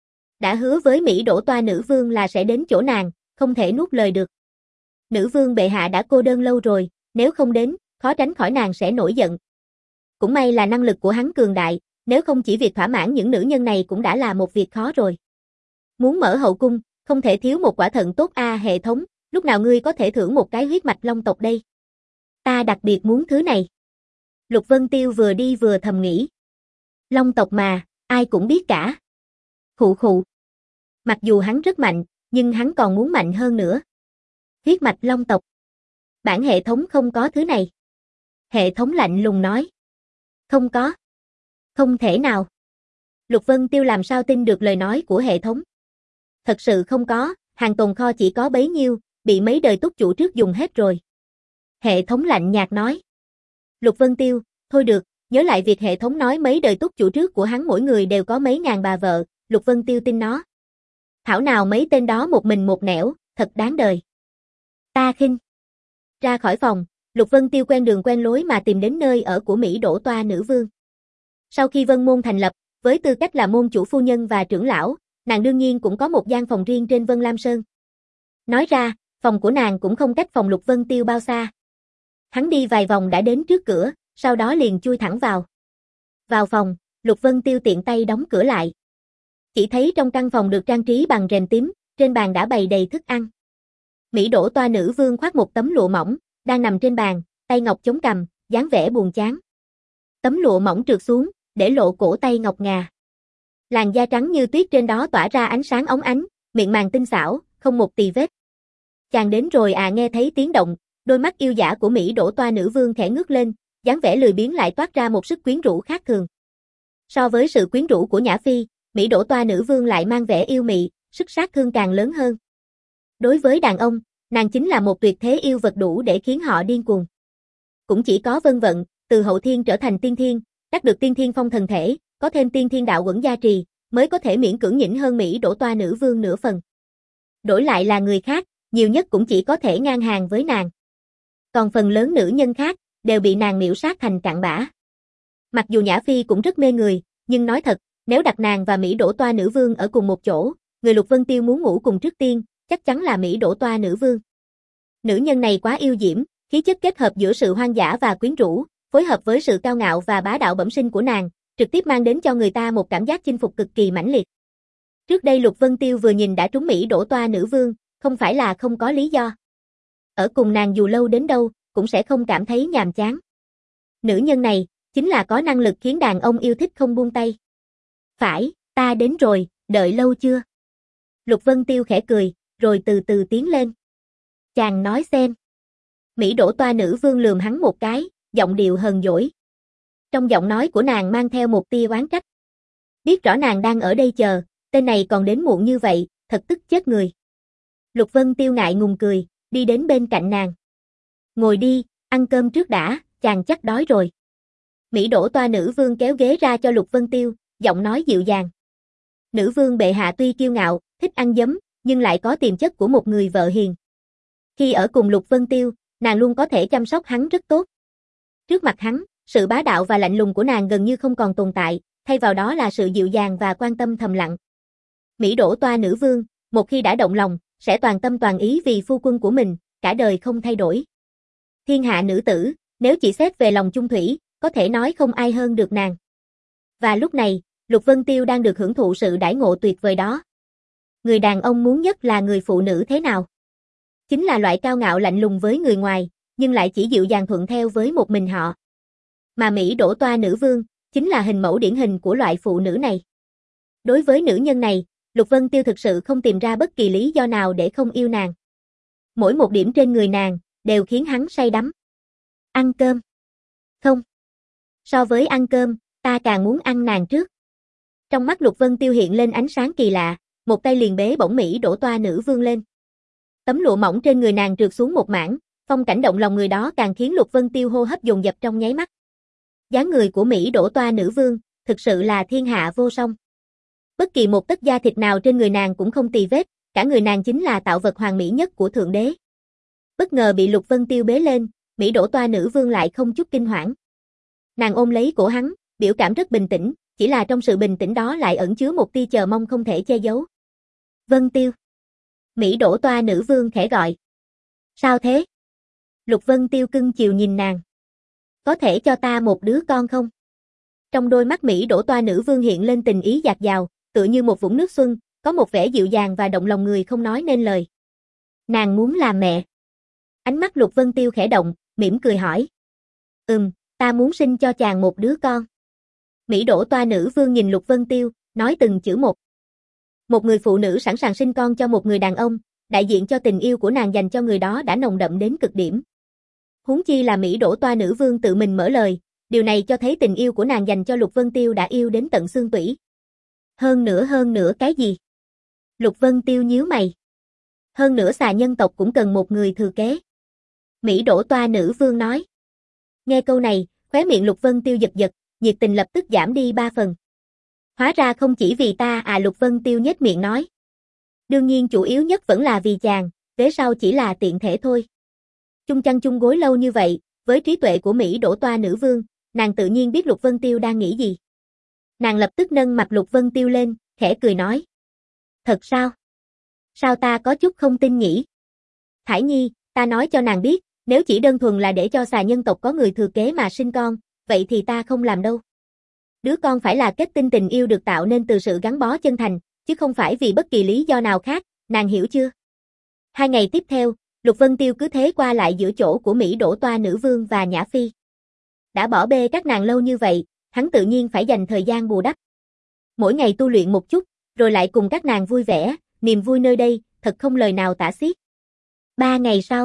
Đã hứa với Mỹ Đỗ Toa nữ vương là sẽ đến chỗ nàng, không thể nuốt lời được. Nữ vương bệ hạ đã cô đơn lâu rồi, nếu không đến, khó tránh khỏi nàng sẽ nổi giận. Cũng may là năng lực của hắn cường đại, nếu không chỉ việc thỏa mãn những nữ nhân này cũng đã là một việc khó rồi. Muốn mở hậu cung, không thể thiếu một quả thận tốt a hệ thống, lúc nào ngươi có thể thưởng một cái huyết mạch long tộc đây? Ta đặc biệt muốn thứ này. Lục Vân Tiêu vừa đi vừa thầm nghĩ. Long tộc mà, ai cũng biết cả. Khụ khụ. Mặc dù hắn rất mạnh, nhưng hắn còn muốn mạnh hơn nữa. Huyết mạch long tộc. Bản hệ thống không có thứ này. Hệ thống lạnh lùng nói. Không có. Không thể nào. Lục Vân Tiêu làm sao tin được lời nói của hệ thống. Thật sự không có, hàng tồn kho chỉ có bấy nhiêu, bị mấy đời túc chủ trước dùng hết rồi. Hệ thống lạnh nhạt nói. Lục Vân Tiêu, thôi được, nhớ lại việc hệ thống nói mấy đời túc chủ trước của hắn mỗi người đều có mấy ngàn bà vợ, Lục Vân Tiêu tin nó. Thảo nào mấy tên đó một mình một nẻo, thật đáng đời. Ta khinh. Ra khỏi phòng, Lục Vân Tiêu quen đường quen lối mà tìm đến nơi ở của Mỹ Đỗ Toa nữ vương. Sau khi Vân Môn thành lập, với tư cách là môn chủ phu nhân và trưởng lão, nàng đương nhiên cũng có một gian phòng riêng trên Vân Lam Sơn. Nói ra, phòng của nàng cũng không cách phòng Lục Vân Tiêu bao xa. Hắn đi vài vòng đã đến trước cửa, sau đó liền chui thẳng vào. Vào phòng, Lục Vân Tiêu tiện tay đóng cửa lại. Chỉ thấy trong căn phòng được trang trí bằng rèm tím, trên bàn đã bày đầy thức ăn. Mỹ Đỗ Toa nữ vương khoác một tấm lụa mỏng, đang nằm trên bàn, tay ngọc chống cằm, dáng vẻ buồn chán. Tấm lụa mỏng trượt xuống, để lộ cổ tay ngọc ngà. Làn da trắng như tuyết trên đó tỏa ra ánh sáng óng ánh, miệng màng tinh xảo, không một tì vết. Chàng đến rồi à, nghe thấy tiếng động, đôi mắt yêu dã của Mỹ Đỗ Toa nữ vương khẽ ngước lên, dáng vẻ lười biếng lại toát ra một sức quyến rũ khác thường. So với sự quyến rũ của Nhã Phi, Mỹ Đỗ Toa nữ vương lại mang vẻ yêu mị, sức sát thương càng lớn hơn. Đối với đàn ông, nàng chính là một tuyệt thế yêu vật đủ để khiến họ điên cuồng. Cũng chỉ có Vân Vận, từ hậu thiên trở thành tiên thiên, đắc được tiên thiên phong thần thể, có thêm tiên thiên đạo quẩn gia trì, mới có thể miễn cưỡng nhỉnh hơn Mỹ Đỗ Toa nữ vương nửa phần. Đổi lại là người khác, nhiều nhất cũng chỉ có thể ngang hàng với nàng. Còn phần lớn nữ nhân khác, đều bị nàng miễu sát thành cặn bã. Mặc dù Nhã Phi cũng rất mê người, nhưng nói thật, nếu đặt nàng và Mỹ Đỗ Toa nữ vương ở cùng một chỗ, người Lục Vân Tiêu muốn ngủ cùng trước tiên, chắc chắn là Mỹ Đỗ Toa nữ vương. Nữ nhân này quá yêu diễm, khí chất kết hợp giữa sự hoang dã và quyến rũ, phối hợp với sự cao ngạo và bá đạo bẩm sinh của nàng, trực tiếp mang đến cho người ta một cảm giác chinh phục cực kỳ mãnh liệt. Trước đây Lục Vân Tiêu vừa nhìn đã trúng Mỹ Đỗ Toa nữ vương, không phải là không có lý do. Ở cùng nàng dù lâu đến đâu, cũng sẽ không cảm thấy nhàm chán. Nữ nhân này, chính là có năng lực khiến đàn ông yêu thích không buông tay. Phải, ta đến rồi, đợi lâu chưa? Lục Vân Tiêu khẽ cười, rồi từ từ tiến lên. Chàng nói xem. Mỹ Đỗ Toa nữ vương lườm hắn một cái, giọng điệu hờn dỗi. Trong giọng nói của nàng mang theo một tia oán trách. Biết rõ nàng đang ở đây chờ, tên này còn đến muộn như vậy, thật tức chết người. Lục Vân Tiêu ngại ngùng cười, đi đến bên cạnh nàng. Ngồi đi, ăn cơm trước đã, chàng chắc đói rồi. Mỹ Đỗ Toa nữ vương kéo ghế ra cho Lục Vân Tiêu, giọng nói dịu dàng. Nữ vương bệ hạ tuy kiêu ngạo, thích ăn giấm, nhưng lại có tiềm chất của một người vợ hiền. Khi ở cùng Lục Vân Tiêu, nàng luôn có thể chăm sóc hắn rất tốt. Trước mặt hắn, sự bá đạo và lạnh lùng của nàng gần như không còn tồn tại, thay vào đó là sự dịu dàng và quan tâm thầm lặng. Mỹ Đỗ Toa nữ vương, một khi đã động lòng, sẽ toàn tâm toàn ý vì phu quân của mình, cả đời không thay đổi. Thiên hạ nữ tử, nếu chỉ xét về lòng chung thủy, có thể nói không ai hơn được nàng. Và lúc này, Lục Vân Tiêu đang được hưởng thụ sự đãi ngộ tuyệt vời đó. Người đàn ông muốn nhất là người phụ nữ thế nào? Chính là loại cao ngạo lạnh lùng với người ngoài, nhưng lại chỉ dịu dàng thuận theo với một mình họ. Mà Mỹ Đỗ Toa nữ vương, chính là hình mẫu điển hình của loại phụ nữ này. Đối với nữ nhân này, Lục Vân Tiêu thực sự không tìm ra bất kỳ lý do nào để không yêu nàng. Mỗi một điểm trên người nàng, đều khiến hắn say đắm. Ăn cơm? Không. So với ăn cơm, ta càng muốn ăn nàng trước. Trong mắt Lục Vân Tiêu hiện lên ánh sáng kỳ lạ, một tay liền bế bổng Mỹ Đỗ Toa nữ vương lên. Tấm lụa mỏng trên người nàng trượt xuống một mảng, phong cảnh động lòng người đó càng khiến Lục Vân Tiêu hô hấp dồn dập trong nháy mắt. Dáng người của Mỹ Đỗ Toa nữ vương, thực sự là thiên hạ vô song. Bất kỳ một tấc da thịt nào trên người nàng cũng không tì vết, cả người nàng chính là tạo vật hoàn mỹ nhất của thượng đế. Bất ngờ bị Lục Vân Tiêu bế lên, Mỹ Đỗ Toa nữ vương lại không chút kinh hoảng. Nàng ôm lấy cổ hắn, biểu cảm rất bình tĩnh, chỉ là trong sự bình tĩnh đó lại ẩn chứa một tia chờ mong không thể che giấu. Vân Tiêu. Mỹ đổ toa nữ vương khẽ gọi. Sao thế? Lục Vân Tiêu cưng chiều nhìn nàng. Có thể cho ta một đứa con không? Trong đôi mắt Mỹ đổ toa nữ vương hiện lên tình ý dạt dào, tựa như một vũng nước xuân, có một vẻ dịu dàng và động lòng người không nói nên lời. Nàng muốn làm mẹ. Ánh mắt Lục Vân Tiêu khẽ động, mỉm cười hỏi. Ừm, ta muốn sinh cho chàng một đứa con. Mỹ đổ toa nữ vương nhìn Lục Vân Tiêu, nói từng chữ một. Một người phụ nữ sẵn sàng sinh con cho một người đàn ông, đại diện cho tình yêu của nàng dành cho người đó đã nồng đậm đến cực điểm. Huống chi là Mỹ đổ toa nữ vương tự mình mở lời, điều này cho thấy tình yêu của nàng dành cho Lục Vân Tiêu đã yêu đến tận xương tủy. Hơn nữa hơn nữa cái gì? Lục Vân Tiêu nhíu mày. Hơn nữa xà nhân tộc cũng cần một người thừa kế. Mỹ đổ toa nữ vương nói. Nghe câu này, khóe miệng Lục Vân Tiêu giật giật, nhiệt tình lập tức giảm đi ba phần. Hóa ra không chỉ vì ta à, Lục Vân Tiêu nhếch miệng nói. Đương nhiên chủ yếu nhất vẫn là vì chàng, vế sau chỉ là tiện thể thôi. Chung chăn chung gối lâu như vậy, với trí tuệ của Mỹ đổ toa nữ vương, nàng tự nhiên biết Lục Vân Tiêu đang nghĩ gì. Nàng lập tức nâng mặt Lục Vân Tiêu lên, khẽ cười nói. Thật sao? Sao ta có chút không tin nhỉ? Thải Nhi, ta nói cho nàng biết, nếu chỉ đơn thuần là để cho xà nhân tộc có người thừa kế mà sinh con, vậy thì ta không làm đâu. Đứa con phải là kết tinh tình yêu được tạo nên từ sự gắn bó chân thành, chứ không phải vì bất kỳ lý do nào khác, nàng hiểu chưa? Hai ngày tiếp theo, Lục Vân Tiêu cứ thế qua lại giữa chỗ của Mỹ đổ toa nữ vương và Nhã Phi. Đã bỏ bê các nàng lâu như vậy, hắn tự nhiên phải dành thời gian bù đắp. Mỗi ngày tu luyện một chút, rồi lại cùng các nàng vui vẻ, niềm vui nơi đây, thật không lời nào tả xiết. Ba ngày sau,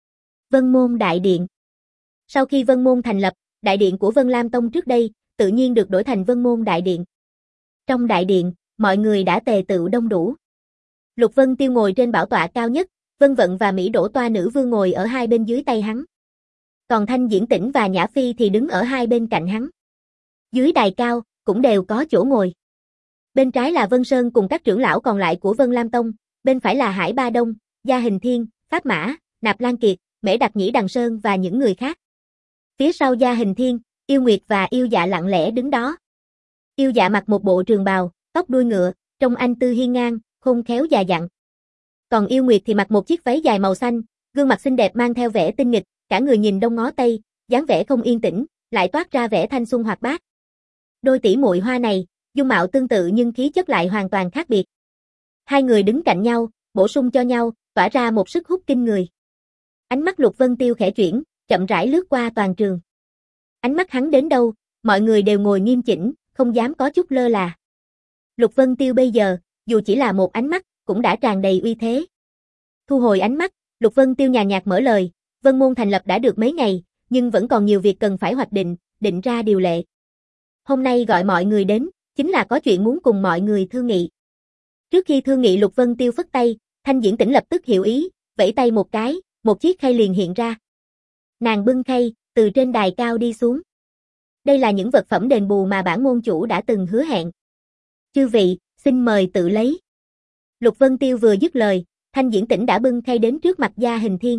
Vân Môn Đại Điện. Sau khi Vân Môn thành lập, đại điện của Vân Lam Tông trước đây, tự nhiên được đổi thành Vân Môn Đại Điện. Trong đại điện, mọi người đã tề tựu đông đủ. Lục Vân Tiêu ngồi trên bảo tọa cao nhất, Vân Vận và Mỹ đổ toa nữ vương ngồi ở hai bên dưới tay hắn. Còn Thanh Diễn Tĩnh và Nhã Phi thì đứng ở hai bên cạnh hắn. Dưới đài cao, cũng đều có chỗ ngồi. Bên trái là Vân Sơn cùng các trưởng lão còn lại của Vân Lam Tông, bên phải là Hải Ba Đông, Gia Hình Thiên, Pháp Mã, Nạp Lan Kiệt, Mễ Đặc Nhĩ Đằng Sơn và những người khác. Phía sau Gia Hình Thiên, Yêu Nguyệt và Yêu Dạ lặng lẽ đứng đó. Yêu Dạ mặc một bộ trường bào, tóc đuôi ngựa, trông anh tư hiên ngang, khôn khéo già dặn. Còn Yêu Nguyệt thì mặc một chiếc váy dài màu xanh, gương mặt xinh đẹp mang theo vẻ tinh nghịch, cả người nhìn đông ngó tây, dáng vẻ không yên tĩnh, lại toát ra vẻ thanh xuân hoạt bát. Đôi tỷ muội hoa này, dung mạo tương tự nhưng khí chất lại hoàn toàn khác biệt. Hai người đứng cạnh nhau, bổ sung cho nhau, tỏa ra một sức hút kinh người. Ánh mắt Lục Vân Tiêu khẽ chuyển, chậm rãi lướt qua toàn trường. Ánh mắt hắn đến đâu, mọi người đều ngồi nghiêm chỉnh, không dám có chút lơ là. Lục Vân Tiêu bây giờ, dù chỉ là một ánh mắt, cũng đã tràn đầy uy thế. Thu hồi ánh mắt, Lục Vân Tiêu nhàn nhạt mở lời, Vân Môn thành lập đã được mấy ngày, nhưng vẫn còn nhiều việc cần phải hoạch định, định ra điều lệ. Hôm nay gọi mọi người đến, chính là có chuyện muốn cùng mọi người thương nghị. Trước khi thương nghị Lục Vân Tiêu phất tay, Thanh Diễn Tĩnh lập tức hiểu ý, vẫy tay một cái, một chiếc khay liền hiện ra. Nàng bưng khay, từ trên đài cao đi xuống. Đây là những vật phẩm đền bù mà bản môn chủ đã từng hứa hẹn. Chư vị, xin mời tự lấy. Lục Vân Tiêu vừa dứt lời, Thanh Diễn Tĩnh đã bưng khay đến trước mặt Gia Hình Thiên.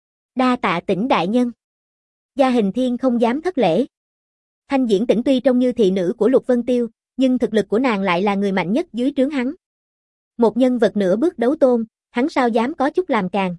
Đa tạ Tĩnh đại nhân. Gia Hình Thiên không dám thất lễ. Thanh Diễn Tĩnh tuy trông như thị nữ của Lục Vân Tiêu, nhưng thực lực của nàng lại là người mạnh nhất dưới trướng hắn. Một nhân vật nửa bước đấu tôn, hắn sao dám có chút làm càng.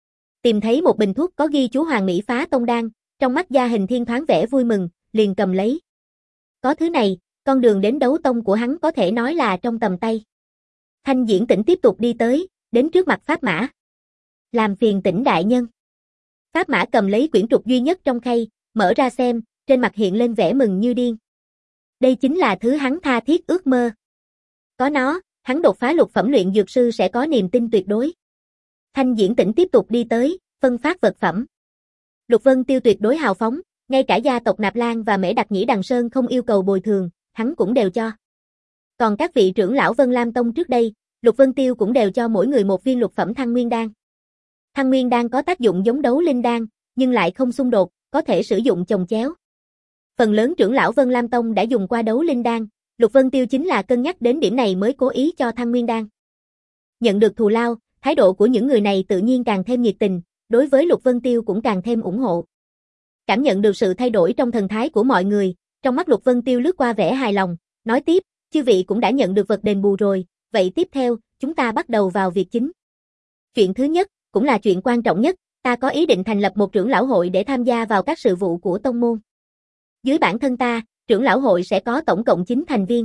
Tìm thấy một bình thuốc có ghi chú Hoàng Mỹ Phá Tông Đan, trong mắt Gia Hình Thiên thoáng vẻ vui mừng, liền cầm lấy. Có thứ này, con đường đến đấu tông của hắn có thể nói là trong tầm tay. Thanh Diễn Tĩnh tiếp tục đi tới, đến trước mặt Pháp Mã. Làm phiền Tĩnh đại nhân. Pháp Mã cầm lấy quyển trục duy nhất trong khay, mở ra xem, trên mặt hiện lên vẻ mừng như điên. Đây chính là thứ hắn tha thiết ước mơ. Có nó, hắn đột phá lục phẩm luyện dược sư sẽ có niềm tin tuyệt đối. Thanh Diễn Tĩnh tiếp tục đi tới, phân phát vật phẩm. Lục Vân Tiêu tuyệt đối hào phóng, ngay cả gia tộc Nạp Lan và Mễ Đặc Nhĩ Đằng Sơn không yêu cầu bồi thường, hắn cũng đều cho. Còn các vị trưởng lão Vân Lam Tông trước đây, Lục Vân Tiêu cũng đều cho mỗi người một viên lục phẩm Thăng Nguyên Đan. Thăng Nguyên Đan có tác dụng giống đấu linh đan, nhưng lại không xung đột, có thể sử dụng chồng chéo. Phần lớn trưởng lão Vân Lam Tông đã dùng qua đấu linh đan, Lục Vân Tiêu chính là cân nhắc đến điểm này mới cố ý cho Thăng Nguyên Đan. Nhận được thù lao, thái độ của những người này tự nhiên càng thêm nhiệt tình, đối với Lục Vân Tiêu cũng càng thêm ủng hộ. Cảm nhận được sự thay đổi trong thần thái của mọi người, Trong mắt Lục Vân Tiêu lướt qua vẻ hài lòng, nói tiếp, chư vị cũng đã nhận được vật đền bù rồi, vậy tiếp theo, chúng ta bắt đầu vào việc chính. Chuyện thứ nhất, cũng là chuyện quan trọng nhất, ta có ý định thành lập một trưởng lão hội để tham gia vào các sự vụ của tông môn. Dưới bản thân ta, trưởng lão hội sẽ có tổng cộng chín thành viên.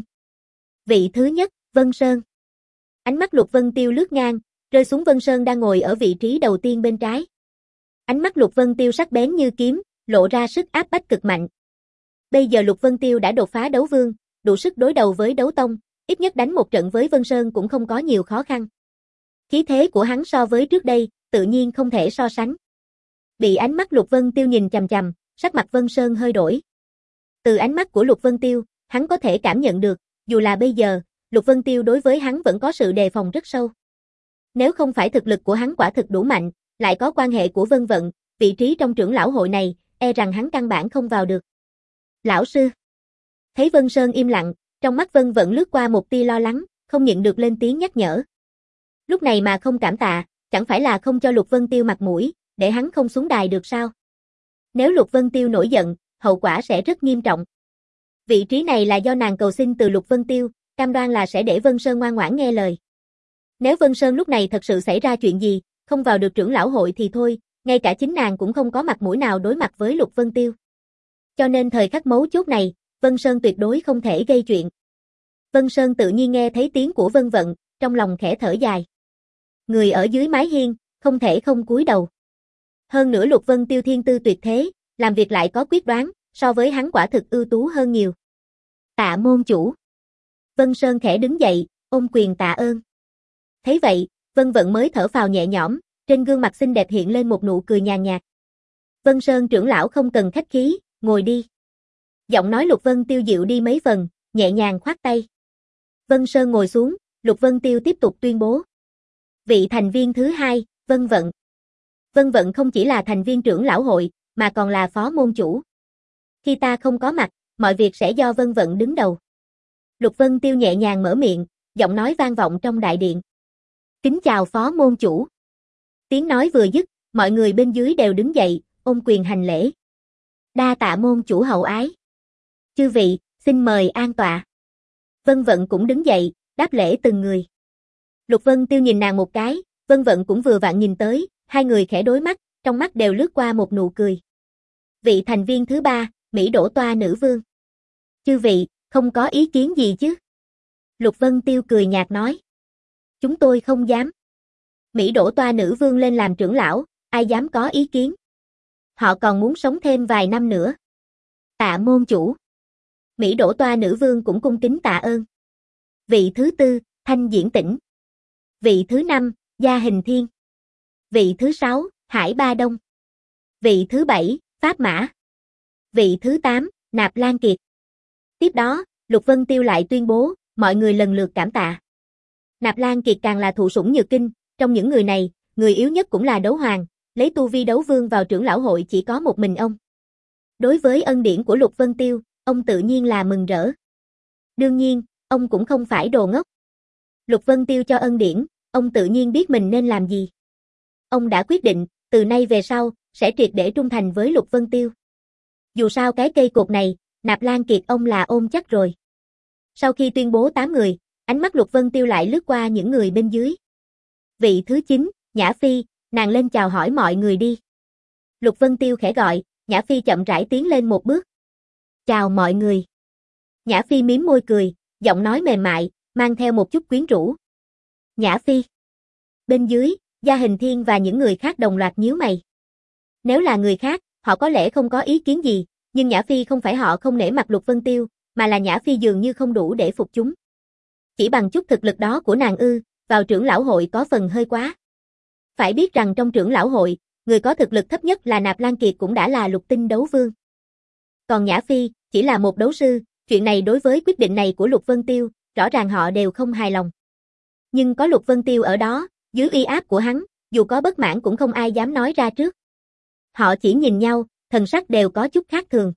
Vị thứ nhất, Vân Sơn. Ánh mắt Lục Vân Tiêu lướt ngang, rơi xuống Vân Sơn đang ngồi ở vị trí đầu tiên bên trái. Ánh mắt Lục Vân Tiêu sắc bén như kiếm, lộ ra sức áp bách cực mạnh. Bây giờ Lục Vân Tiêu đã đột phá đấu vương, đủ sức đối đầu với đấu tông, ít nhất đánh một trận với Vân Sơn cũng không có nhiều khó khăn. Khí thế của hắn so với trước đây, tự nhiên không thể so sánh. Bị ánh mắt Lục Vân Tiêu nhìn chằm chằm, sắc mặt Vân Sơn hơi đổi. Từ ánh mắt của Lục Vân Tiêu, hắn có thể cảm nhận được, dù là bây giờ, Lục Vân Tiêu đối với hắn vẫn có sự đề phòng rất sâu. Nếu không phải thực lực của hắn quả thực đủ mạnh, lại có quan hệ của Vân Vận, vị trí trong trưởng lão hội này, e rằng hắn căn bản không vào được. Lão sư. Thấy Vân Sơn im lặng, trong mắt Vân Vận lướt qua một tia lo lắng, không nhịn được lên tiếng nhắc nhở. Lúc này mà không cảm tạ, chẳng phải là không cho Lục Vân Tiêu mặt mũi, để hắn không xuống đài được sao? Nếu Lục Vân Tiêu nổi giận, hậu quả sẽ rất nghiêm trọng. Vị trí này là do nàng cầu xin từ Lục Vân Tiêu, cam đoan là sẽ để Vân Sơn ngoan ngoãn nghe lời. Nếu Vân Sơn lúc này thật sự xảy ra chuyện gì, không vào được trưởng lão hội thì thôi, ngay cả chính nàng cũng không có mặt mũi nào đối mặt với Lục Vân Tiêu. Cho nên thời khắc mấu chốt này, Vân Sơn tuyệt đối không thể gây chuyện. Vân Sơn tự nhiên nghe thấy tiếng của Vân Vận, trong lòng khẽ thở dài. Người ở dưới mái hiên, không thể không cúi đầu. Hơn nữa Lục Vân Tiêu thiên tư tuyệt thế, làm việc lại có quyết đoán, so với hắn quả thực ưu tú hơn nhiều. Tạ môn chủ. Vân Sơn khẽ đứng dậy, ôm quyền tạ ơn. Thấy vậy, Vân Vận mới thở phào nhẹ nhõm, trên gương mặt xinh đẹp hiện lên một nụ cười nhàn nhạt. Vân Sơn trưởng lão không cần khách khí, ngồi đi. Giọng nói Lục Vân Tiêu dịu đi mấy phần, nhẹ nhàng khoát tay. Vân Sơn ngồi xuống, Lục Vân Tiêu tiếp tục tuyên bố. Vị thành viên thứ hai, Vân Vận. Vân Vận không chỉ là thành viên trưởng lão hội, mà còn là phó môn chủ. Khi ta không có mặt, mọi việc sẽ do Vân Vận đứng đầu. Lục Vân Tiêu nhẹ nhàng mở miệng, giọng nói vang vọng trong đại điện. Kính chào phó môn chủ. Tiếng nói vừa dứt, mọi người bên dưới đều đứng dậy, ôm quyền hành lễ. Đa tạ môn chủ hậu ái. Chư vị, xin mời an tọa. Vân Vận cũng đứng dậy, đáp lễ từng người. Lục Vân Tiêu nhìn nàng một cái, Vân Vận cũng vừa vặn nhìn tới, hai người khẽ đối mắt, trong mắt đều lướt qua một nụ cười. Vị thành viên thứ ba, Mỹ Đỗ Toa nữ vương. Chư vị, không có ý kiến gì chứ? Lục Vân Tiêu cười nhạt nói. Chúng tôi không dám. Mỹ Đỗ Toa nữ vương lên làm trưởng lão, ai dám có ý kiến? Họ còn muốn sống thêm vài năm nữa. Tạ môn chủ. Mỹ Đỗ Toa nữ vương cũng cung kính tạ ơn. Vị thứ tư, Thanh Diễn Tĩnh. Vị thứ năm, Gia Hình Thiên. Vị thứ sáu, Hải Ba Đông. Vị thứ bảy, Pháp Mã. Vị thứ tám, Nạp Lan Kiệt. Tiếp đó, Lục Vân Tiêu lại tuyên bố, mọi người lần lượt cảm tạ. Nạp Lan Kiệt càng là thụ sủng nhược kinh, trong những người này, người yếu nhất cũng là đấu hoàng, lấy tu vi đấu vương vào trưởng lão hội chỉ có một mình ông. Đối với ân điển của Lục Vân Tiêu, ông tự nhiên là mừng rỡ. Đương nhiên, ông cũng không phải đồ ngốc. Lục Vân Tiêu cho ân điển, ông tự nhiên biết mình nên làm gì. Ông đã quyết định, từ nay về sau, sẽ triệt để trung thành với Lục Vân Tiêu. Dù sao cái cây cột này, Nạp Lan Kiệt ông là ôm chắc rồi. Sau khi tuyên bố tám người, ánh mắt Lục Vân Tiêu lại lướt qua những người bên dưới. Vị thứ chín, Nhã Phi, nàng lên chào hỏi mọi người đi. Lục Vân Tiêu khẽ gọi, Nhã Phi chậm rãi tiến lên một bước. Chào mọi người. Nhã Phi mím môi cười, giọng nói mềm mại, mang theo một chút quyến rũ. Nhã Phi. Bên dưới, Gia Hình Thiên và những người khác đồng loạt nhíu mày. Nếu là người khác, họ có lẽ không có ý kiến gì, nhưng Nhã Phi không phải họ không nể mặt Lục Vân Tiêu, mà là Nhã Phi dường như không đủ để phục chúng. Chỉ bằng chút thực lực đó của nàng ư, vào trưởng lão hội có phần hơi quá. Phải biết rằng trong trưởng lão hội, người có thực lực thấp nhất là Nạp Lan Kiệt cũng đã là lục tinh đấu vương. Còn Nhã Phi, chỉ là một đấu sư, chuyện này đối với quyết định này của Lục Vân Tiêu, rõ ràng họ đều không hài lòng. Nhưng có Lục Vân Tiêu ở đó, dưới uy áp của hắn, dù có bất mãn cũng không ai dám nói ra trước. Họ chỉ nhìn nhau, thần sắc đều có chút khác thường.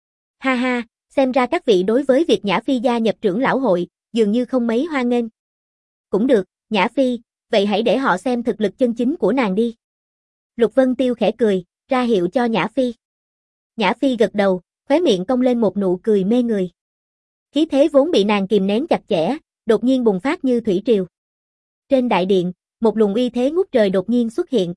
Ha ha, xem ra các vị đối với việc Nhã Phi gia nhập trưởng lão hội, dường như không mấy hoan nghênh. Cũng được, Nhã Phi, vậy hãy để họ xem thực lực chân chính của nàng đi. Lục Vân Tiêu khẽ cười, ra hiệu cho Nhã Phi. Nhã Phi gật đầu, khóe miệng cong lên một nụ cười mê người. Khí thế vốn bị nàng kìm nén chặt chẽ, đột nhiên bùng phát như thủy triều. Trên đại điện, một luồng uy thế ngút trời đột nhiên xuất hiện.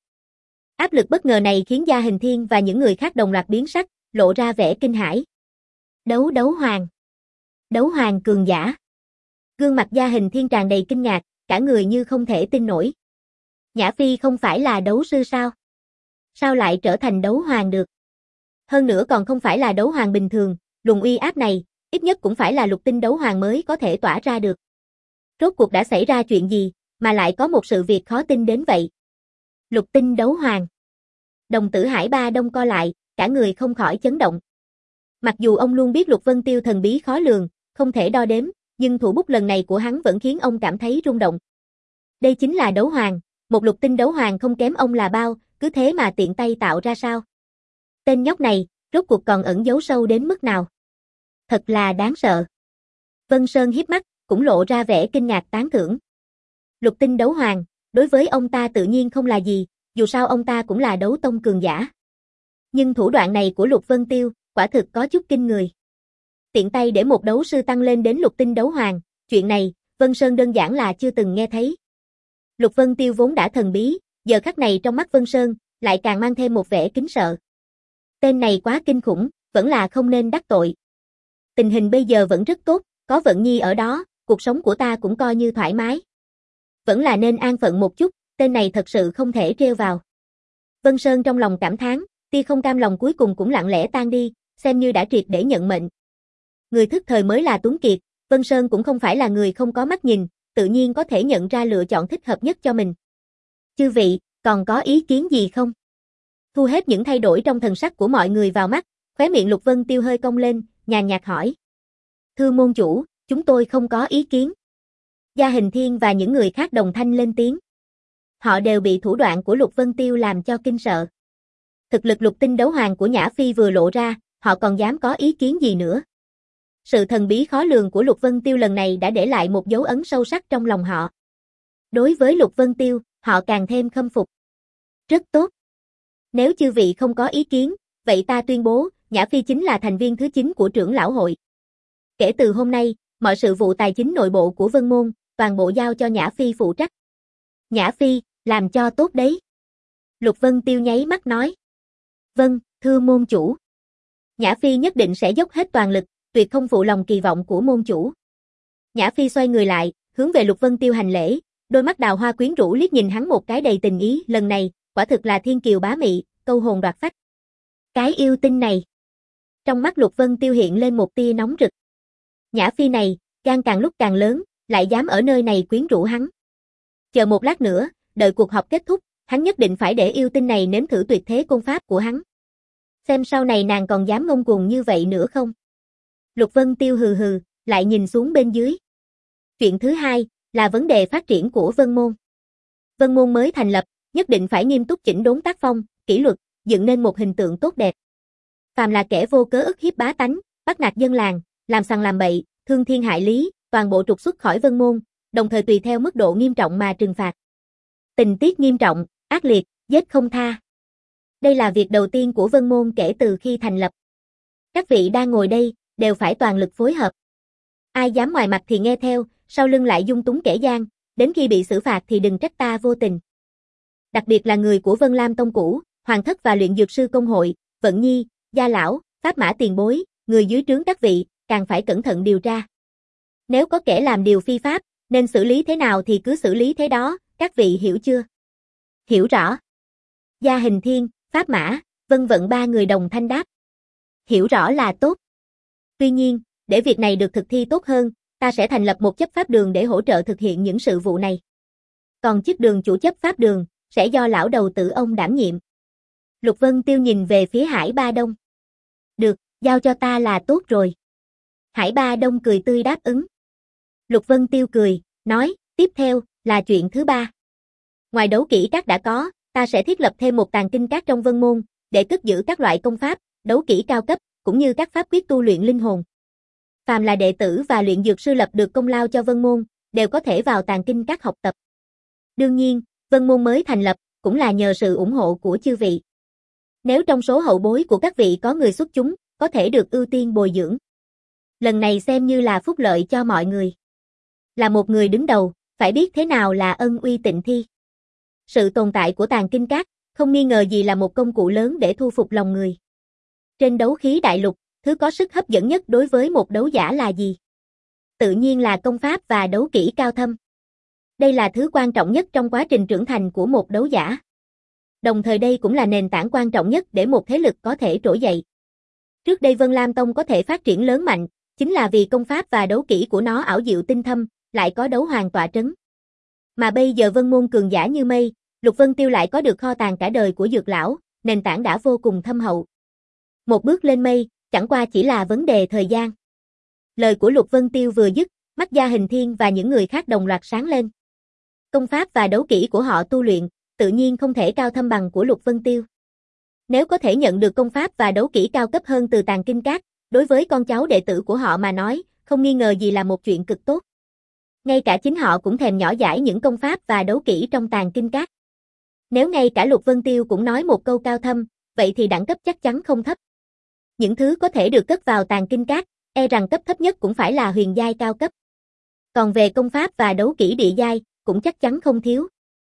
Áp lực bất ngờ này khiến Gia Hình Thiên và những người khác đồng loạt biến sắc, lộ ra vẻ kinh hãi. Đấu đấu hoàng. Đấu hoàng cường giả. Gương mặt Gia Hình Thiên tràn đầy kinh ngạc, cả người như không thể tin nổi. Nhã Phi không phải là đấu sư sao? Sao lại trở thành đấu hoàng được? Hơn nữa còn không phải là đấu hoàng bình thường, luồng uy áp này, ít nhất cũng phải là lục tinh đấu hoàng mới có thể tỏa ra được. Rốt cuộc đã xảy ra chuyện gì, mà lại có một sự việc khó tin đến vậy? Lục tinh đấu hoàng. Đồng tử Hải Ba Đông co lại, cả người không khỏi chấn động. Mặc dù ông luôn biết Lục Vân Tiêu thần bí khó lường, không thể đo đếm, nhưng thủ bút lần này của hắn vẫn khiến ông cảm thấy rung động. Đây chính là đấu hoàng, một lục tinh đấu hoàng không kém ông là bao, cứ thế mà tiện tay tạo ra sao? Tên nhóc này, rốt cuộc còn ẩn giấu sâu đến mức nào? Thật là đáng sợ. Vân Sơn híp mắt, cũng lộ ra vẻ kinh ngạc tán thưởng. Lục tinh đấu hoàng, đối với ông ta tự nhiên không là gì, dù sao ông ta cũng là đấu tông cường giả. Nhưng thủ đoạn này của Lục Vân Tiêu, quả thực có chút kinh người. Tiện tay để một đấu sư tăng lên đến lục tinh đấu hoàng, chuyện này, Vân Sơn đơn giản là chưa từng nghe thấy. Lục Vân Tiêu vốn đã thần bí, giờ khắc này trong mắt Vân Sơn, lại càng mang thêm một vẻ kính sợ. Tên này quá kinh khủng, vẫn là không nên đắc tội. Tình hình bây giờ vẫn rất tốt, có Vận Nhi ở đó, cuộc sống của ta cũng coi như thoải mái. Vẫn là nên an phận một chút, tên này thật sự không thể trêu vào. Vân Sơn trong lòng cảm thán, tia không cam lòng cuối cùng cũng lặng lẽ tan đi, xem như đã triệt để nhận mệnh. Người thức thời mới là tuấn kiệt, Vân Sơn cũng không phải là người không có mắt nhìn, tự nhiên có thể nhận ra lựa chọn thích hợp nhất cho mình. Chư vị, còn có ý kiến gì không? Thu hết những thay đổi trong thần sắc của mọi người vào mắt, khóe miệng Lục Vân Tiêu hơi cong lên, nhàn nhạt hỏi. Thưa môn chủ, chúng tôi không có ý kiến. Gia Hình Thiên và những người khác đồng thanh lên tiếng. Họ đều bị thủ đoạn của Lục Vân Tiêu làm cho kinh sợ. Thực lực lục tinh đấu hoàng của Nhã Phi vừa lộ ra, họ còn dám có ý kiến gì nữa. Sự thần bí khó lường của Lục Vân Tiêu lần này đã để lại một dấu ấn sâu sắc trong lòng họ. Đối với Lục Vân Tiêu, họ càng thêm khâm phục. Rất tốt. Nếu chư vị không có ý kiến, vậy ta tuyên bố, Nhã Phi chính là thành viên thứ chín của trưởng lão hội. Kể từ hôm nay, mọi sự vụ tài chính nội bộ của Vân Môn, toàn bộ giao cho Nhã Phi phụ trách. Nhã Phi, làm cho tốt đấy. Lục Vân Tiêu nháy mắt nói. Vâng, thưa môn chủ. Nhã Phi nhất định sẽ dốc hết toàn lực, tuyệt không phụ lòng kỳ vọng của môn chủ. Nhã Phi xoay người lại, hướng về Lục Vân Tiêu hành lễ, đôi mắt đào hoa quyến rũ liếc nhìn hắn một cái đầy tình ý, lần này, quả thực là thiên kiều bá mị, câu hồn đoạt phách. Cái yêu tinh này. Trong mắt Lục Vân Tiêu hiện lên một tia nóng rực. Nhã Phi này, gan càng lúc càng lớn, lại dám ở nơi này quyến rũ hắn. Chờ một lát nữa, đợi cuộc họp kết thúc, hắn nhất định phải để yêu tinh này nếm thử tuyệt thế công pháp của hắn. Xem sau này nàng còn dám ngông cuồng như vậy nữa không? Lục Vân Tiêu hừ hừ, lại nhìn xuống bên dưới. Chuyện thứ hai, là vấn đề phát triển của Vân Môn. Vân Môn mới thành lập, nhất định phải nghiêm túc chỉnh đốn tác phong, kỷ luật, dựng nên một hình tượng tốt đẹp. Phàm là kẻ vô cớ ức hiếp bá tánh, bắt nạt dân làng, làm sằng làm bậy, thương thiên hại lý, toàn bộ trục xuất khỏi Vân Môn, đồng thời tùy theo mức độ nghiêm trọng mà trừng phạt. Tình tiết nghiêm trọng, ác liệt, giết không tha. Đây là việc đầu tiên của Vân Môn kể từ khi thành lập. Các vị đang ngồi đây, đều phải toàn lực phối hợp. Ai dám ngoài mặt thì nghe theo, sau lưng lại dung túng kẻ gian, đến khi bị xử phạt thì đừng trách ta vô tình. Đặc biệt là người của Vân Lam Tông cũ, Hoàng Thất và Luyện Dược Sư Công hội, Vận Nhi, Gia Lão, Pháp Mã Tiền Bối, người dưới trướng các vị, càng phải cẩn thận điều tra. Nếu có kẻ làm điều phi pháp, nên xử lý thế nào thì cứ xử lý thế đó, các vị hiểu chưa? Hiểu rõ. Gia Hình Thiên, Pháp Mã, Vân Vận ba người đồng thanh đáp. Hiểu rõ là tốt. Tuy nhiên, để việc này được thực thi tốt hơn, ta sẽ thành lập một chấp pháp đường để hỗ trợ thực hiện những sự vụ này. Còn chức đường chủ chấp pháp đường, sẽ do lão đầu tử ông đảm nhiệm. Lục Vân Tiêu nhìn về phía Hải Ba Đông. Được, giao cho ta là tốt rồi. Hải Ba Đông cười tươi đáp ứng. Lục Vân Tiêu cười, nói, tiếp theo, là chuyện thứ ba. Ngoài đấu kỹ các đã có, ta sẽ thiết lập thêm một tàng kinh các trong Vân Môn, để cất giữ các loại công pháp, đấu kỹ cao cấp, cũng như các pháp quyết tu luyện linh hồn. Phàm là đệ tử và luyện dược sư lập được công lao cho Vân Môn, đều có thể vào tàng kinh các học tập. Đương nhiên, Vân Môn mới thành lập, cũng là nhờ sự ủng hộ của chư vị. Nếu trong số hậu bối của các vị có người xuất chúng, có thể được ưu tiên bồi dưỡng. Lần này xem như là phúc lợi cho mọi người. Là một người đứng đầu, phải biết thế nào là ân uy tịnh thi. Sự tồn tại của Tàng Kinh Các, không nghi ngờ gì là một công cụ lớn để thu phục lòng người. Trên đấu khí đại lục, thứ có sức hấp dẫn nhất đối với một đấu giả là gì? Tự nhiên là công pháp và đấu kỹ cao thâm. Đây là thứ quan trọng nhất trong quá trình trưởng thành của một đấu giả. Đồng thời đây cũng là nền tảng quan trọng nhất để một thế lực có thể trỗi dậy. Trước đây Vân Lam Tông có thể phát triển lớn mạnh, chính là vì công pháp và đấu kỹ của nó ảo diệu tinh thâm, lại có đấu hoàng tọa trấn. Mà bây giờ Vân Môn cường giả như mây, Lục Vân Tiêu lại có được kho tàng cả đời của Dược lão, nền tảng đã vô cùng thâm hậu. Một bước lên mây, chẳng qua chỉ là vấn đề thời gian. Lời của Lục Vân Tiêu vừa dứt, mắt Gia Hình Thiên và những người khác đồng loạt sáng lên. Công pháp và đấu kỹ của họ tu luyện, tự nhiên không thể cao thâm bằng của Lục Vân Tiêu. Nếu có thể nhận được công pháp và đấu kỹ cao cấp hơn từ Tàng Kinh Các, đối với con cháu đệ tử của họ mà nói, không nghi ngờ gì là một chuyện cực tốt. Ngay cả chính họ cũng thèm nhỏ dãi những công pháp và đấu kỹ trong Tàng Kinh Các. Nếu ngay cả Lục Vân Tiêu cũng nói một câu cao thâm, vậy thì đẳng cấp chắc chắn không thấp. Những thứ có thể được cất vào Tàng Kinh Các, e rằng cấp thấp nhất cũng phải là huyền giai cao cấp. Còn về công pháp và đấu kỹ địa giai, cũng chắc chắn không thiếu.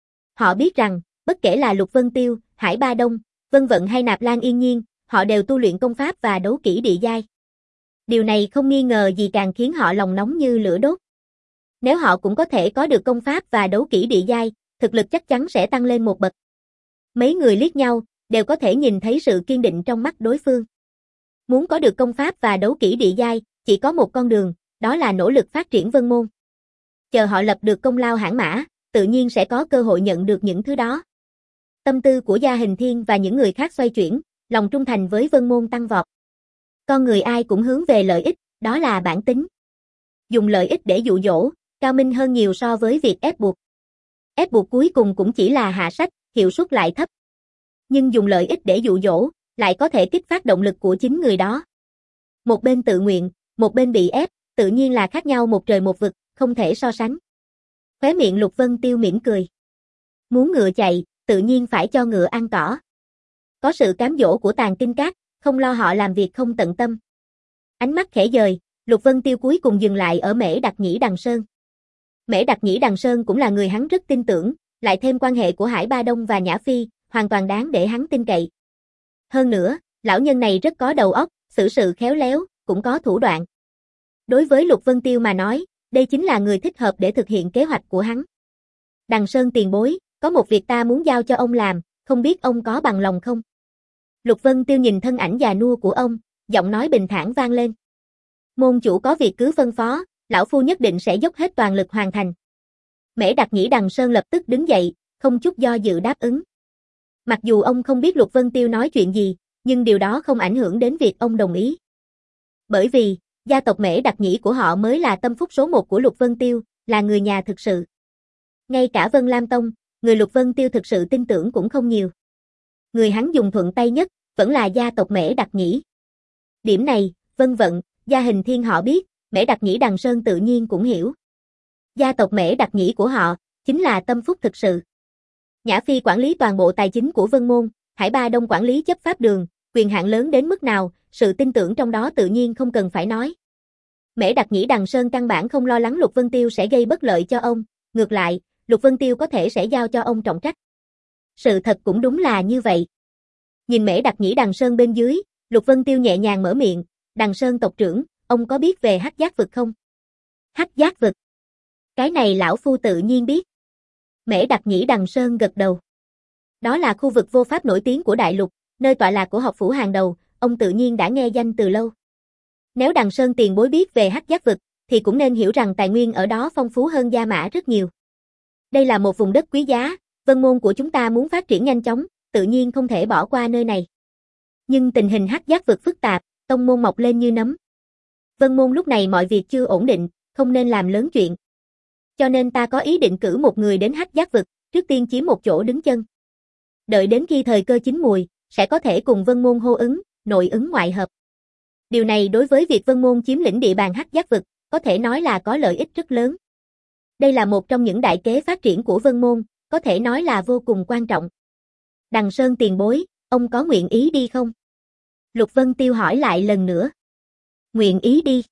Họ biết rằng, bất kể là Lục Vân Tiêu, Hải Ba Đông, Vân Vận hay Nạp Lan Yên Nhiên, họ đều tu luyện công pháp và đấu kỹ địa giai. Điều này không nghi ngờ gì càng khiến họ lòng nóng như lửa đốt. Nếu họ cũng có thể có được công pháp và đấu kỹ địa giai, thực lực chắc chắn sẽ tăng lên một bậc. Mấy người liếc nhau, đều có thể nhìn thấy sự kiên định trong mắt đối phương. Muốn có được công pháp và đấu kỹ địa giai, chỉ có một con đường, đó là nỗ lực phát triển Vân Môn. Chờ họ lập được công lao hãn mã, tự nhiên sẽ có cơ hội nhận được những thứ đó. Tâm tư của Gia Hình Thiên và những người khác xoay chuyển, lòng trung thành với Vân Môn tăng vọt. Con người ai cũng hướng về lợi ích, đó là bản tính. Dùng lợi ích để dụ dỗ, cao minh hơn nhiều so với việc ép buộc. Ép buộc cuối cùng cũng chỉ là hạ sách, hiệu suất lại thấp. Nhưng dùng lợi ích để dụ dỗ, lại có thể kích phát động lực của chính người đó. Một bên tự nguyện, một bên bị ép, tự nhiên là khác nhau một trời một vực, không thể so sánh. Khóe miệng Lục Vân Tiêu mỉm cười. Muốn ngựa chạy, tự nhiên phải cho ngựa ăn cỏ. Có sự cám dỗ của Tàng Kinh Các, không lo họ làm việc không tận tâm. Ánh mắt khẽ dời, Lục Vân Tiêu cuối cùng dừng lại ở Mễ Đặc Nhĩ Đằng Sơn. Mễ Đặc Nhĩ Đằng Sơn cũng là người hắn rất tin tưởng, lại thêm quan hệ của Hải Ba Đông và Nhã Phi, hoàn toàn đáng để hắn tin cậy. Hơn nữa, lão nhân này rất có đầu óc, xử sự khéo léo, cũng có thủ đoạn. Đối với Lục Vân Tiêu mà nói, đây chính là người thích hợp để thực hiện kế hoạch của hắn. Đằng Sơn tiền bối, có một việc ta muốn giao cho ông làm, không biết ông có bằng lòng không? Lục Vân Tiêu nhìn thân ảnh già nua của ông, giọng nói bình thản vang lên. Môn chủ có việc cứ phân phó, lão phu nhất định sẽ dốc hết toàn lực hoàn thành. Mễ Đặc Nhĩ Đằng Sơn lập tức đứng dậy, không chút do dự đáp ứng. Mặc dù ông không biết Lục Vân Tiêu nói chuyện gì, nhưng điều đó không ảnh hưởng đến việc ông đồng ý. Bởi vì, gia tộc Mễ Đặc Nhĩ của họ mới là tâm phúc số một của Lục Vân Tiêu, là người nhà thực sự. Ngay cả Vân Lam Tông, người Lục Vân Tiêu thực sự tin tưởng cũng không nhiều. Người hắn dùng thuận tay nhất, vẫn là gia tộc Mễ Đặc Nhĩ. Điểm này, Vân Vận, Gia Hình Thiên họ biết, Mễ Đặc Nhĩ Đằng Sơn tự nhiên cũng hiểu. Gia tộc Mễ Đặc Nhĩ của họ, chính là tâm phúc thực sự. Nhã Phi quản lý toàn bộ tài chính của Vân Môn, Hải Ba Đông quản lý chấp pháp đường, quyền hạn lớn đến mức nào, sự tin tưởng trong đó tự nhiên không cần phải nói. Mễ Đặc Nhĩ Đằng Sơn căn bản không lo lắng Lục Vân Tiêu sẽ gây bất lợi cho ông, ngược lại, Lục Vân Tiêu có thể sẽ giao cho ông trọng trách. Sự thật cũng đúng là như vậy. Nhìn Mễ Đặc Nhĩ Đằng Sơn bên dưới, Lục Vân Tiêu nhẹ nhàng mở miệng, Đằng Sơn tộc trưởng, ông có biết về Hắc Giác vực không? Hắc Giác vực? Cái này lão phu tự nhiên biết. Mễ Đặc Nhĩ Đằng Sơn gật đầu. Đó là khu vực vô pháp nổi tiếng của đại lục, nơi tọa lạc của học phủ hàng đầu, ông tự nhiên đã nghe danh từ lâu. Nếu Đằng Sơn tiền bối biết về Hắc Giác vực, thì cũng nên hiểu rằng tài nguyên ở đó phong phú hơn Gia Mã rất nhiều. Đây là một vùng đất quý giá, Vân Môn của chúng ta muốn phát triển nhanh chóng, tự nhiên không thể bỏ qua nơi này. Nhưng tình hình Hắc Giác vực phức tạp, tông môn mọc lên như nấm. Vân Môn lúc này mọi việc chưa ổn định, không nên làm lớn chuyện. Cho nên ta có ý định cử một người đến Hắc Giác vực, trước tiên chiếm một chỗ đứng chân. Đợi đến khi thời cơ chín mùi, sẽ có thể cùng Vân Môn hô ứng, nội ứng ngoại hợp. Điều này đối với việc Vân Môn chiếm lĩnh địa bàn Hắc Giác vực, có thể nói là có lợi ích rất lớn. Đây là một trong những đại kế phát triển của Vân Môn, có thể nói là vô cùng quan trọng. Đằng Sơn tiền bối, ông có nguyện ý đi không? Lục Vân Tiêu hỏi lại lần nữa. Nguyện ý đi.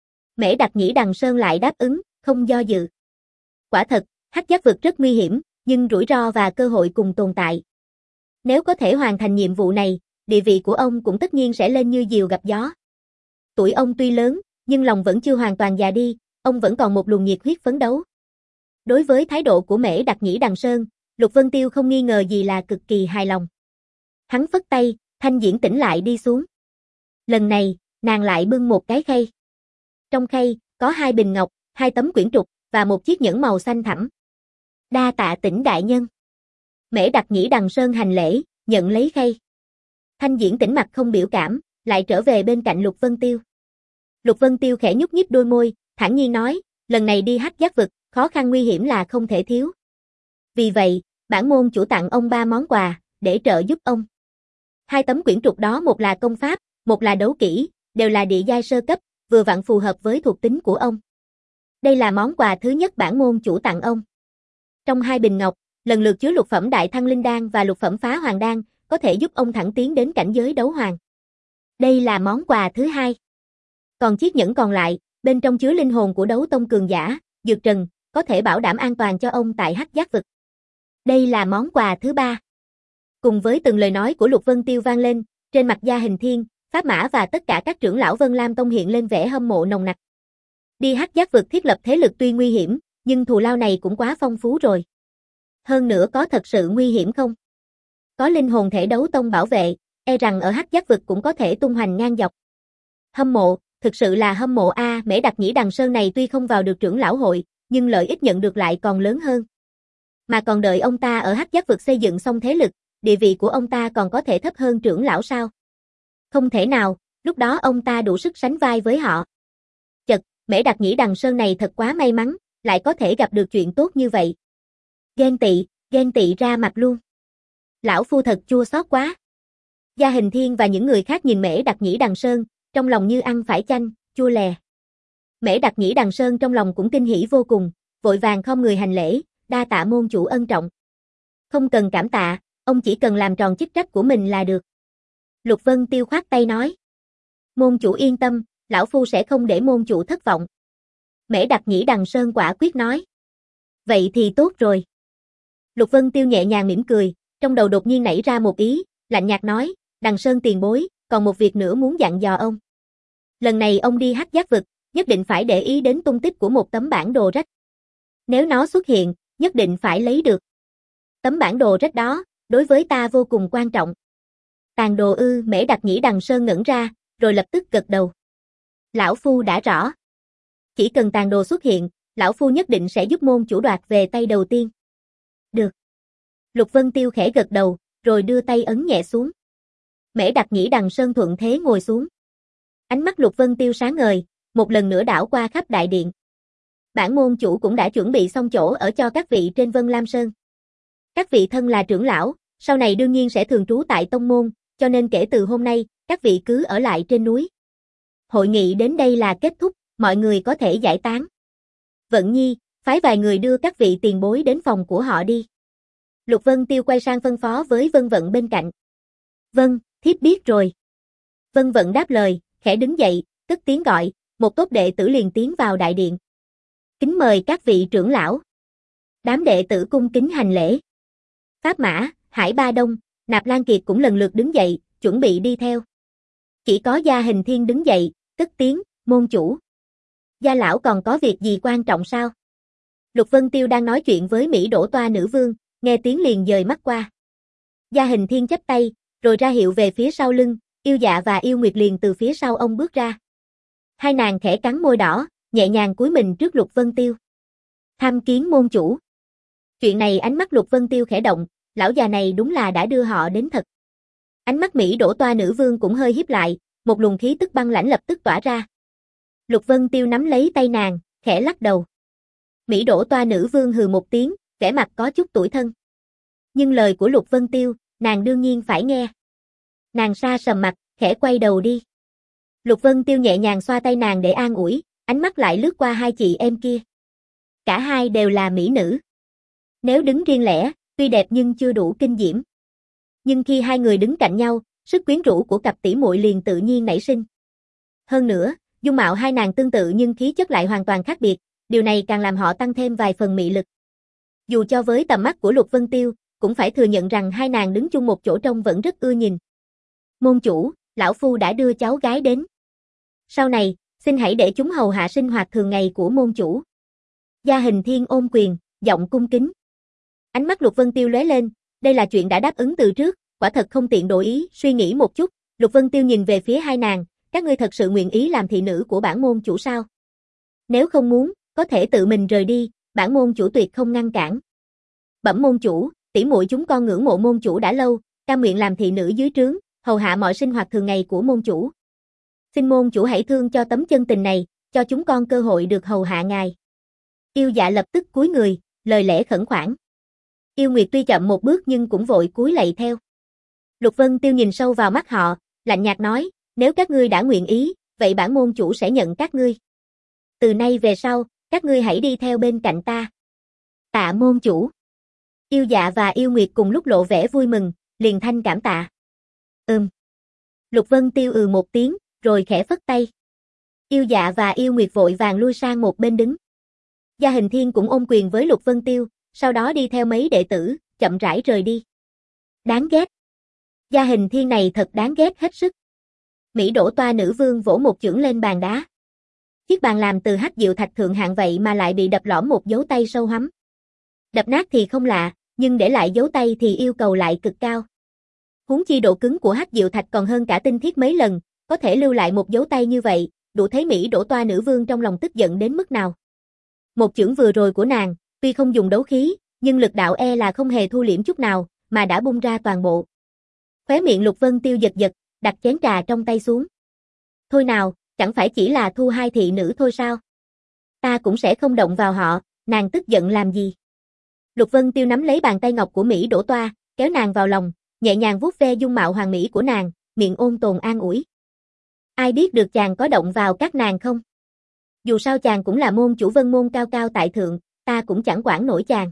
Mễ Đặc Nhĩ Đằng Sơn lại đáp ứng, không do dự. Quả thật, hắc giác vực rất nguy hiểm, nhưng rủi ro và cơ hội cùng tồn tại. Nếu có thể hoàn thành nhiệm vụ này, địa vị của ông cũng tất nhiên sẽ lên như diều gặp gió. Tuổi ông tuy lớn, nhưng lòng vẫn chưa hoàn toàn già đi, ông vẫn còn một luồng nhiệt huyết phấn đấu. Đối với thái độ của Mễ Đặc Nhĩ Đằng Sơn, Lục Vân Tiêu không nghi ngờ gì là cực kỳ hài lòng. Hắn phất tay, Thanh Diễn Tĩnh lại đi xuống. Lần này, nàng lại bưng một cái khay. Trong khay, có hai bình ngọc, hai tấm quyển trục, và một chiếc nhẫn màu xanh thẳm. Đa tạ Tĩnh đại nhân. Mễ Đặc Nhĩ Đằng Sơn hành lễ, nhận lấy khay. Thanh Diễn Tĩnh mặt không biểu cảm, lại trở về bên cạnh Lục Vân Tiêu. Lục Vân Tiêu khẽ nhúc nhích đôi môi, thản nhiên nói, lần này đi hắc giác vực, khó khăn nguy hiểm là không thể thiếu. Vì vậy, bản môn chủ tặng ông ba món quà, để trợ giúp ông. Hai tấm quyển trục đó một là công pháp, một là đấu kỹ, đều là địa giai sơ cấp, vừa vặn phù hợp với thuộc tính của ông. Đây là món quà thứ nhất bản môn chủ tặng ông. Trong hai bình ngọc, lần lượt chứa lục phẩm đại thăng linh đan và lục phẩm phá hoàng đan, có thể giúp ông thẳng tiến đến cảnh giới đấu hoàng. Đây là món quà thứ hai. Còn chiếc nhẫn còn lại, bên trong chứa linh hồn của đấu tông cường giả, dược trần, có thể bảo đảm an toàn cho ông tại hắc giác vực. Đây là món quà thứ ba. Cùng với từng lời nói của Lục Vân Tiêu vang lên, trên mặt Gia Hình Thiên, Pháp Mã và tất cả các trưởng lão Vân Lam Tông hiện lên vẻ hâm mộ nồng nặc. Đi hắc giác vực thiết lập thế lực tuy nguy hiểm, nhưng thù lao này cũng quá phong phú rồi. Hơn nữa có thật sự nguy hiểm không? Có linh hồn thể đấu tông bảo vệ, e rằng ở hắc giác vực cũng có thể tung hoành ngang dọc. Hâm mộ, thực sự là hâm mộ a, à, Mễ Đặc Nhĩ Đằng Sơn này tuy không vào được trưởng lão hội, nhưng lợi ích nhận được lại còn lớn hơn. Mà còn đợi ông ta ở hắc giác vực xây dựng xong thế lực, địa vị của ông ta còn có thể thấp hơn trưởng lão sao? Không thể nào, lúc đó ông ta đủ sức sánh vai với họ. Chật, Mễ Đặc Nhĩ Đằng Sơn này thật quá may mắn, lại có thể gặp được chuyện tốt như vậy. Ghen tị, ghen tị ra mặt luôn. Lão phu thật chua xót quá. Gia Hình Thiên và những người khác nhìn Mễ Đặc Nhĩ Đằng Sơn, trong lòng như ăn phải chanh, chua lè. Mễ Đặc Nhĩ Đằng Sơn trong lòng cũng kinh hỉ vô cùng, vội vàng khom người hành lễ, đa tạ môn chủ ân trọng. Không cần cảm tạ, ông chỉ cần làm tròn chức trách của mình là được. Lục Vân Tiêu khoát tay nói. Môn chủ yên tâm, lão phu sẽ không để môn chủ thất vọng. Mễ Đặc Nhĩ Đằng Sơn quả quyết nói. Vậy thì tốt rồi. Lục Vân Tiêu nhẹ nhàng mỉm cười, trong đầu đột nhiên nảy ra một ý, lạnh nhạt nói, Đằng Sơn tiền bối, còn một việc nữa muốn dặn dò ông. Lần này ông đi hắc giác vực, nhất định phải để ý đến tung tích của một tấm bản đồ rách. Nếu nó xuất hiện, nhất định phải lấy được. Tấm bản đồ rách đó, đối với ta vô cùng quan trọng. Tàn đồ ư, Mễ Đặc Nhĩ Đằng Sơn ngẩn ra, rồi lập tức gật đầu. Lão phu đã rõ. Chỉ cần tàn đồ xuất hiện, lão phu nhất định sẽ giúp môn chủ đoạt về tay đầu tiên. Được. Lục Vân Tiêu khẽ gật đầu, rồi đưa tay ấn nhẹ xuống. Mễ Đặc Nhĩ Đằng Sơn thuận thế ngồi xuống. Ánh mắt Lục Vân Tiêu sáng ngời, một lần nữa đảo qua khắp đại điện. Bản môn chủ cũng đã chuẩn bị xong chỗ ở cho các vị trên Vân Lam Sơn. Các vị thân là trưởng lão, sau này đương nhiên sẽ thường trú tại tông môn, cho nên kể từ hôm nay, các vị cứ ở lại trên núi. Hội nghị đến đây là kết thúc, mọi người có thể giải tán. Vận Nhi, phái vài người đưa các vị tiền bối đến phòng của họ đi. Lục Vân Tiêu quay sang phân phó với Vân Vận bên cạnh. Vâng, thiếp biết rồi. Vân Vận đáp lời, khẽ đứng dậy, cất tiếng gọi, một tốp đệ tử liền tiến vào đại điện. Kính mời các vị trưởng lão. Đám đệ tử cung kính hành lễ. Pháp Mã, Hải Ba Đông, Nạp Lan Kiệt cũng lần lượt đứng dậy, chuẩn bị đi theo. Chỉ có Gia Hình Thiên đứng dậy, cất tiếng, môn chủ. Gia lão còn có việc gì quan trọng sao? Lục Vân Tiêu đang nói chuyện với Mỹ Đỗ Toa nữ vương, nghe tiếng liền dời mắt qua. Gia Hình Thiên chắp tay, rồi ra hiệu về phía sau lưng, Yêu Dạ và Yêu Nguyệt liền từ phía sau ông bước ra. Hai nàng khẽ cắn môi đỏ, nhẹ nhàng cúi mình trước Lục Vân Tiêu. Tham kiến môn chủ. Chuyện này ánh mắt Lục Vân Tiêu khẽ động, lão già này đúng là đã đưa họ đến thật. Ánh mắt Mỹ Đỗ Toa nữ vương cũng hơi híp lại, một luồng khí tức băng lãnh lập tức tỏa ra. Lục Vân Tiêu nắm lấy tay nàng, khẽ lắc đầu. Mỹ Đỗ Toa nữ vương hừ một tiếng, vẻ mặt có chút tủi thân. Nhưng lời của Lục Vân Tiêu, nàng đương nhiên phải nghe. Nàng sa sầm mặt, khẽ quay đầu đi. Lục Vân Tiêu nhẹ nhàng xoa tay nàng để an ủi, ánh mắt lại lướt qua hai chị em kia. Cả hai đều là mỹ nữ. Nếu đứng riêng lẻ, tuy đẹp nhưng chưa đủ kinh diễm. Nhưng khi hai người đứng cạnh nhau, sức quyến rũ của cặp tỷ muội liền tự nhiên nảy sinh. Hơn nữa, dung mạo hai nàng tương tự nhưng khí chất lại hoàn toàn khác biệt, điều này càng làm họ tăng thêm vài phần mị lực. Dù cho với tầm mắt của Lục Vân Tiêu, cũng phải thừa nhận rằng hai nàng đứng chung một chỗ trông vẫn rất ưa nhìn. Môn chủ, lão phu đã đưa cháu gái đến. Sau này, xin hãy để chúng hầu hạ sinh hoạt thường ngày của môn chủ. Gia Hình Thiên ôm quyền, giọng cung kính. Ánh mắt Lục Vân Tiêu lóe lên, đây là chuyện đã đáp ứng từ trước, quả thật không tiện đổi ý, suy nghĩ một chút, Lục Vân Tiêu nhìn về phía hai nàng, các ngươi thật sự nguyện ý làm thị nữ của bản môn chủ sao? Nếu không muốn, có thể tự mình rời đi, bản môn chủ tuyệt không ngăn cản. Bẩm môn chủ, tỷ muội chúng con ngưỡng mộ môn chủ đã lâu, cam nguyện làm thị nữ dưới trướng, hầu hạ mọi sinh hoạt thường ngày của môn chủ. Xin môn chủ hãy thương cho tấm chân tình này, cho chúng con cơ hội được hầu hạ ngài. Yêu Dạ lập tức cúi người, lời lẽ khẩn khoản. Yêu Nguyệt tuy chậm một bước nhưng cũng vội cúi lạy theo. Lục Vân Tiêu nhìn sâu vào mắt họ, lạnh nhạt nói, nếu các ngươi đã nguyện ý, vậy bản môn chủ sẽ nhận các ngươi. Từ nay về sau, các ngươi hãy đi theo bên cạnh ta. Tạ môn chủ. Yêu Dạ và Yêu Nguyệt cùng lúc lộ vẻ vui mừng, liền thanh cảm tạ. Ừm. Lục Vân Tiêu ừ một tiếng, rồi khẽ phất tay. Yêu Dạ và Yêu Nguyệt vội vàng lui sang một bên đứng. Gia Hình Thiên cũng ôm quyền với Lục Vân Tiêu, sau đó đi theo mấy đệ tử, chậm rãi rời đi. Đáng ghét. Gia Hình Thiên này thật đáng ghét hết sức. Mỹ Đỗ Toa nữ vương vỗ một chưởng lên bàn đá. Chiếc bàn làm từ hắc diệu thạch thượng hạng vậy mà lại bị đập lõm một dấu tay sâu hoắm. Đập nát thì không lạ, nhưng để lại dấu tay thì yêu cầu lại cực cao. Huống chi độ cứng của hắc diệu thạch còn hơn cả tinh thiết mấy lần, có thể lưu lại một dấu tay như vậy, đủ thấy Mỹ Đỗ Toa nữ vương trong lòng tức giận đến mức nào. Một chưởng vừa rồi của nàng, tuy không dùng đấu khí, nhưng lực đạo e là không hề thu liễm chút nào, mà đã bung ra toàn bộ. Khóe miệng Lục Vân Tiêu giật giật, đặt chén trà trong tay xuống. Thôi nào, chẳng phải chỉ là thu hai thị nữ thôi sao? Ta cũng sẽ không động vào họ, nàng tức giận làm gì? Lục Vân Tiêu nắm lấy bàn tay ngọc của Mỹ Đỗ Toa, kéo nàng vào lòng, nhẹ nhàng vuốt ve dung mạo hoàng mỹ của nàng, miệng ôn tồn an ủi. Ai biết được chàng có động vào các nàng không? Dù sao chàng cũng là môn chủ Vân môn cao cao tại thượng, ta cũng chẳng quản nổi chàng.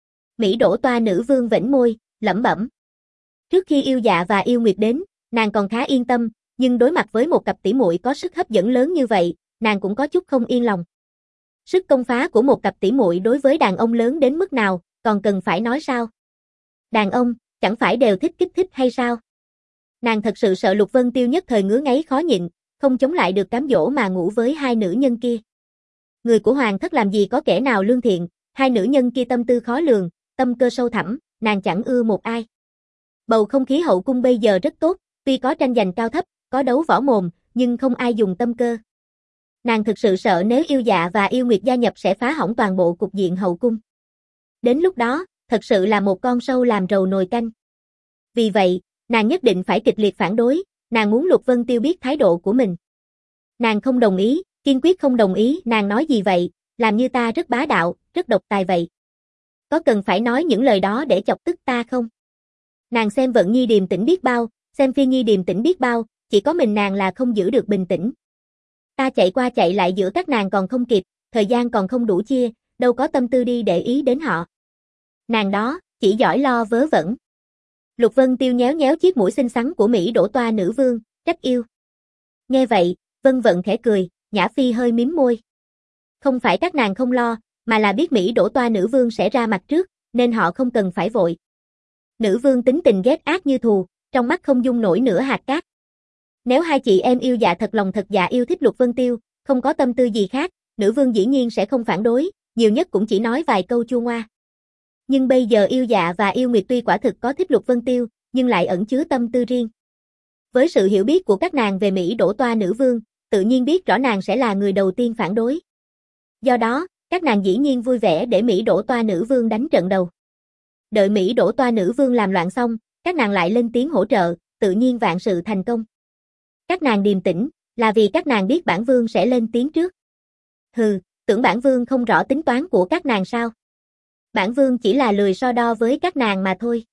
Mỹ Đỗ Toa nữ vương vểnh môi, lẩm bẩm. Trước khi Yêu Dạ và Yêu Nguyệt đến, nàng còn khá yên tâm, nhưng đối mặt với một cặp tỷ muội có sức hấp dẫn lớn như vậy, nàng cũng có chút không yên lòng. Sức công phá của một cặp tỷ muội đối với đàn ông lớn đến mức nào, còn cần phải nói sao? Đàn ông, chẳng phải đều thích kích thích hay sao? Nàng thật sự sợ Lục Vân Tiêu nhất thời ngứa ngáy khó nhịn, không chống lại được cám dỗ mà ngủ với hai nữ nhân kia. Người của hoàng thất làm gì có kẻ nào lương thiện, hai nữ nhân kia tâm tư khó lường, tâm cơ sâu thẳm, nàng chẳng ưa một ai. Bầu không khí hậu cung bây giờ rất tốt, tuy có tranh giành cao thấp, có đấu võ mồm, nhưng không ai dùng tâm cơ. Nàng thực sự sợ nếu Yêu Dạ và Yêu Nguyệt gia nhập sẽ phá hỏng toàn bộ cục diện hậu cung. Đến lúc đó, thật sự là một con sâu làm rầu nồi canh. Vì vậy, nàng nhất định phải kịch liệt phản đối, nàng muốn Lục Vân Tiêu biết thái độ của mình. Nàng không đồng ý, kiên quyết không đồng ý, nàng nói gì vậy, làm như ta rất bá đạo, rất độc tài vậy. Có cần phải nói những lời đó để chọc tức ta không? Nàng xem Vận Nhi điềm tĩnh biết bao, xem Phi Nhi điềm tĩnh biết bao, chỉ có mình nàng là không giữ được bình tĩnh. Ta chạy qua chạy lại giữa các nàng còn không kịp, thời gian còn không đủ chia, đâu có tâm tư đi để ý đến họ. Nàng đó, chỉ giỏi lo vớ vẩn. Lục Vân Tiêu nhéo nhéo chiếc mũi xinh xắn của Mỹ Đỗ Toa nữ vương, trách yêu. Nghe vậy, Vân Vận khẽ cười, Nhã Phi hơi mím môi. Không phải các nàng không lo, mà là biết Mỹ Đỗ Toa nữ vương sẽ ra mặt trước, nên họ không cần phải vội. Nữ vương tính tình ghét ác như thù, trong mắt không dung nổi nửa hạt cát. Nếu hai chị em Yêu Dạ thật lòng thật dạ yêu thích Lục Vân Tiêu, không có tâm tư gì khác, nữ vương dĩ nhiên sẽ không phản đối, nhiều nhất cũng chỉ nói vài câu chua ngoa. Nhưng bây giờ Yêu Dạ và Yêu Nguyệt tuy quả thực có thích Lục Vân Tiêu, nhưng lại ẩn chứa tâm tư riêng. Với sự hiểu biết của các nàng về Mỹ Đỗ Toa nữ vương, tự nhiên biết rõ nàng sẽ là người đầu tiên phản đối. Do đó, các nàng dĩ nhiên vui vẻ để Mỹ Đỗ Toa nữ vương đánh trận đầu. Đợi Mỹ Đỗ Toa nữ vương làm loạn xong, các nàng lại lên tiếng hỗ trợ, tự nhiên vạn sự thành công. Các nàng điềm tĩnh, là vì các nàng biết bản vương sẽ lên tiếng trước. Hừ, tưởng bản vương không rõ tính toán của các nàng sao? Bản vương chỉ là lười so đo với các nàng mà thôi.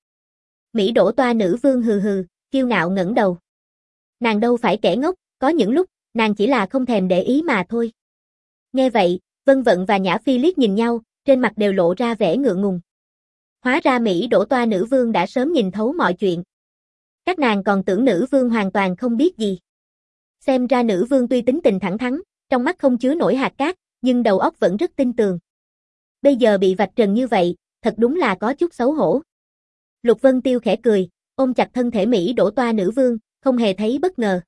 Mỹ Đỗ Toa nữ vương hừ hừ, kiêu ngạo ngẩng đầu. Nàng đâu phải kẻ ngốc, có những lúc, nàng chỉ là không thèm để ý mà thôi. Nghe vậy, Vân Vận và Nhã Phi liếc nhìn nhau, trên mặt đều lộ ra vẻ ngượng ngùng. Hóa ra Mỹ Đỗ Toa nữ vương đã sớm nhìn thấu mọi chuyện. Các nàng còn tưởng nữ vương hoàn toàn không biết gì. Xem ra nữ vương tuy tính tình thẳng thắn, trong mắt không chứa nổi hạt cát, nhưng đầu óc vẫn rất tinh tường. Bây giờ bị vạch trần như vậy, thật đúng là có chút xấu hổ. Lục Vân Tiêu khẽ cười, ôm chặt thân thể Mỹ đổ toa nữ vương, không hề thấy bất ngờ.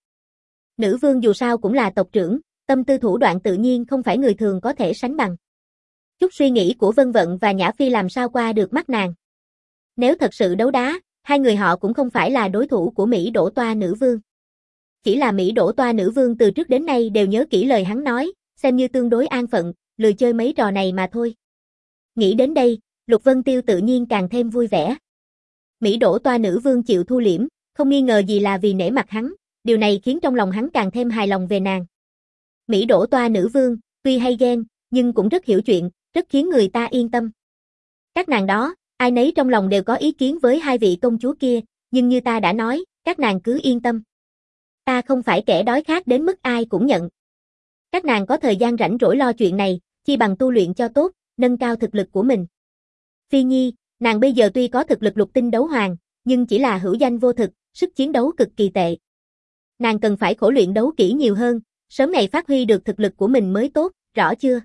Nữ vương dù sao cũng là tộc trưởng, tâm tư thủ đoạn tự nhiên không phải người thường có thể sánh bằng. Chút suy nghĩ của Vân Vận và Nhã Phi làm sao qua được mắt nàng. Nếu thật sự đấu đá, hai người họ cũng không phải là đối thủ của Mỹ đổ toa nữ vương. Chỉ là Mỹ đổ toa nữ vương từ trước đến nay đều nhớ kỹ lời hắn nói, xem như tương đối an phận, lười chơi mấy trò này mà thôi. Nghĩ đến đây, Lục Vân Tiêu tự nhiên càng thêm vui vẻ. Mỹ đổ toa nữ vương chịu thu liễm, không nghi ngờ gì là vì nể mặt hắn, điều này khiến trong lòng hắn càng thêm hài lòng về nàng. Mỹ đổ toa nữ vương, tuy hay ghen, nhưng cũng rất hiểu chuyện, rất khiến người ta yên tâm. Các nàng đó, ai nấy trong lòng đều có ý kiến với hai vị công chúa kia, nhưng như ta đã nói, các nàng cứ yên tâm. Ta không phải kẻ đói khát đến mức ai cũng nhận. Các nàng có thời gian rảnh rỗi lo chuyện này, chi bằng tu luyện cho tốt, nâng cao thực lực của mình. Phi Nhi, nàng bây giờ tuy có thực lực lục tinh đấu hoàng, nhưng chỉ là hữu danh vô thực, sức chiến đấu cực kỳ tệ. Nàng cần phải khổ luyện đấu kỹ nhiều hơn, sớm ngày phát huy được thực lực của mình mới tốt, rõ chưa?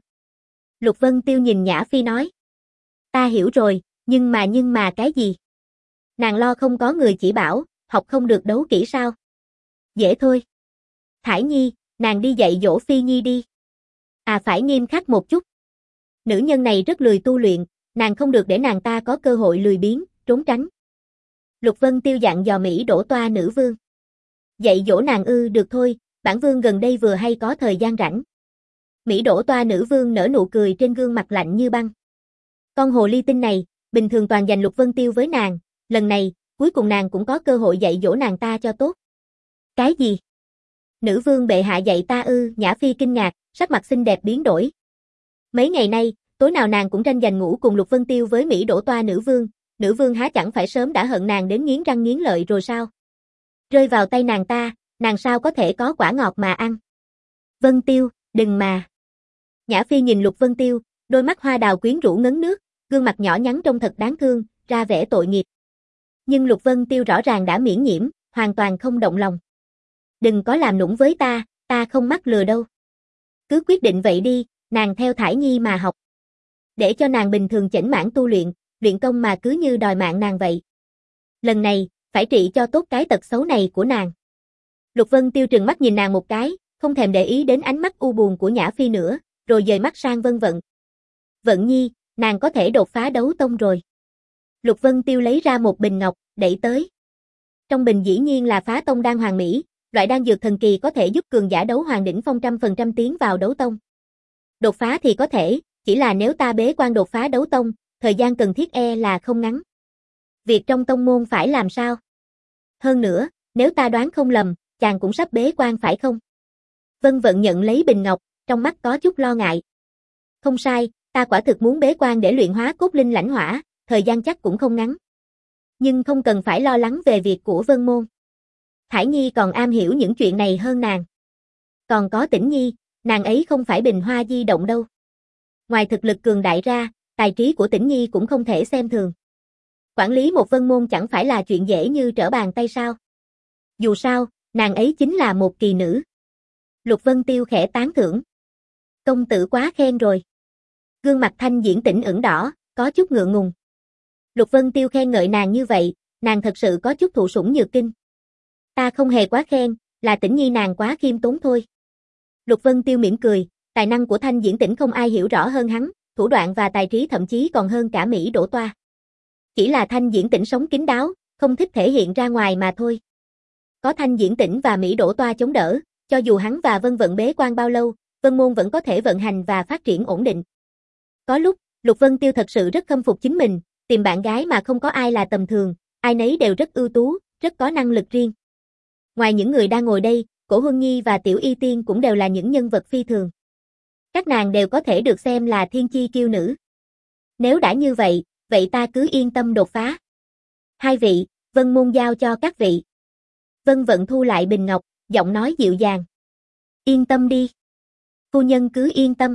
Lục Vân Tiêu nhìn Nhã Phi nói. Ta hiểu rồi, nhưng mà nhưng mà cái gì? Nàng lo không có người chỉ bảo, học không được đấu kỹ sao? Dễ thôi. Thải Nhi, nàng đi dạy dỗ Phi Nhi đi. À phải nghiêm khắc một chút. Nữ nhân này rất lười tu luyện, nàng không được để nàng ta có cơ hội lười biếng, trốn tránh. Lục Vân Tiêu dặn dò Mỹ đổ toa nữ vương. Dạy dỗ nàng ư, được thôi, bản vương gần đây vừa hay có thời gian rảnh. Mỹ đổ toa nữ vương nở nụ cười trên gương mặt lạnh như băng. Con hồ ly tinh này, bình thường toàn dành Lục Vân Tiêu với nàng, lần này, cuối cùng nàng cũng có cơ hội dạy dỗ nàng ta cho tốt. Cái gì? Nữ vương bệ hạ dạy ta ư? Nhã Phi kinh ngạc, sắc mặt xinh đẹp biến đổi. Mấy ngày nay, tối nào nàng cũng tranh giành ngủ cùng Lục Vân Tiêu với Mỹ đổ toa nữ vương, nữ vương há chẳng phải sớm đã hận nàng đến nghiến răng nghiến lợi rồi sao? Rơi vào tay nàng ta, nàng sao có thể có quả ngọt mà ăn? Vân Tiêu, đừng mà. Nhã Phi nhìn Lục Vân Tiêu, đôi mắt hoa đào quyến rũ ngấn nước, gương mặt nhỏ nhắn trông thật đáng thương, ra vẻ tội nghiệp. Nhưng Lục Vân Tiêu rõ ràng đã miễn nhiễm, hoàn toàn không động lòng. Đừng có làm nũng với ta, ta không mắc lừa đâu. Cứ quyết định vậy đi, nàng theo Thải Nhi mà học. Để cho nàng bình thường chểnh mãn tu luyện, luyện công mà cứ như đòi mạng nàng vậy. Lần này, phải trị cho tốt cái tật xấu này của nàng. Lục Vân Tiêu trừng mắt nhìn nàng một cái, không thèm để ý đến ánh mắt u buồn của Nhã Phi nữa, rồi dời mắt sang Vân Vận. Vận Nhi, nàng có thể đột phá đấu tông rồi. Lục Vân Tiêu lấy ra một bình ngọc, đẩy tới. Trong bình dĩ nhiên là phá tông đan hoàng mỹ, loại đan dược thần kỳ có thể giúp cường giả đấu hoàng đỉnh phong trăm phần trăm tiến vào đấu tông. Đột phá thì có thể, chỉ là nếu ta bế quan đột phá đấu tông, thời gian cần thiết e là không ngắn. Việc trong tông môn phải làm sao? Hơn nữa, nếu ta đoán không lầm, chàng cũng sắp bế quan phải không? Vân Vận nhận lấy bình ngọc, trong mắt có chút lo ngại. Không sai, ta quả thực muốn bế quan để luyện hóa cốt linh lãnh hỏa, thời gian chắc cũng không ngắn. Nhưng không cần phải lo lắng về việc của Vân Môn. Thải Nhi còn am hiểu những chuyện này hơn nàng. Còn có Tĩnh Nhi, nàng ấy không phải bình hoa di động đâu. Ngoài thực lực cường đại ra, tài trí của Tĩnh Nhi cũng không thể xem thường. Quản lý một Vân Môn chẳng phải là chuyện dễ như trở bàn tay sao. Dù sao, nàng ấy chính là một kỳ nữ. Lục Vân Tiêu khẽ tán thưởng. Công tử quá khen rồi. Gương mặt Thanh Diễn Tĩnh ửng đỏ, có chút ngượng ngùng. Lục Vân Tiêu khen ngợi nàng như vậy, nàng thật sự có chút thụ sủng nhược kinh. Ta không hề quá khen, là Tĩnh Nhi nàng quá khiêm tốn thôi. Lục Vân Tiêu mỉm cười, tài năng của Thanh Diễn Tĩnh không ai hiểu rõ hơn hắn, thủ đoạn và tài trí thậm chí còn hơn cả Mỹ đổ toa. Chỉ là Thanh Diễn Tĩnh sống kín đáo, không thích thể hiện ra ngoài mà thôi. Có Thanh Diễn Tĩnh và Mỹ đổ toa chống đỡ, cho dù hắn và Vân Vận bế quan bao lâu, Vân Môn vẫn có thể vận hành và phát triển ổn định. Có lúc, Lục Vân Tiêu thật sự rất khâm phục chính mình, tìm bạn gái mà không có ai là tầm thường, ai nấy đều rất ưu tú, rất có năng lực riêng. Ngoài những người đang ngồi đây, Cổ Huân Nhi và Tiểu Y Tiên cũng đều là những nhân vật phi thường. Các nàng đều có thể được xem là thiên chi kiêu nữ. Nếu đã như vậy, vậy ta cứ yên tâm đột phá. Hai vị, Vân Môn giao cho các vị. Vân Vận thu lại bình ngọc, giọng nói dịu dàng. Yên tâm đi. Phu nhân cứ yên tâm.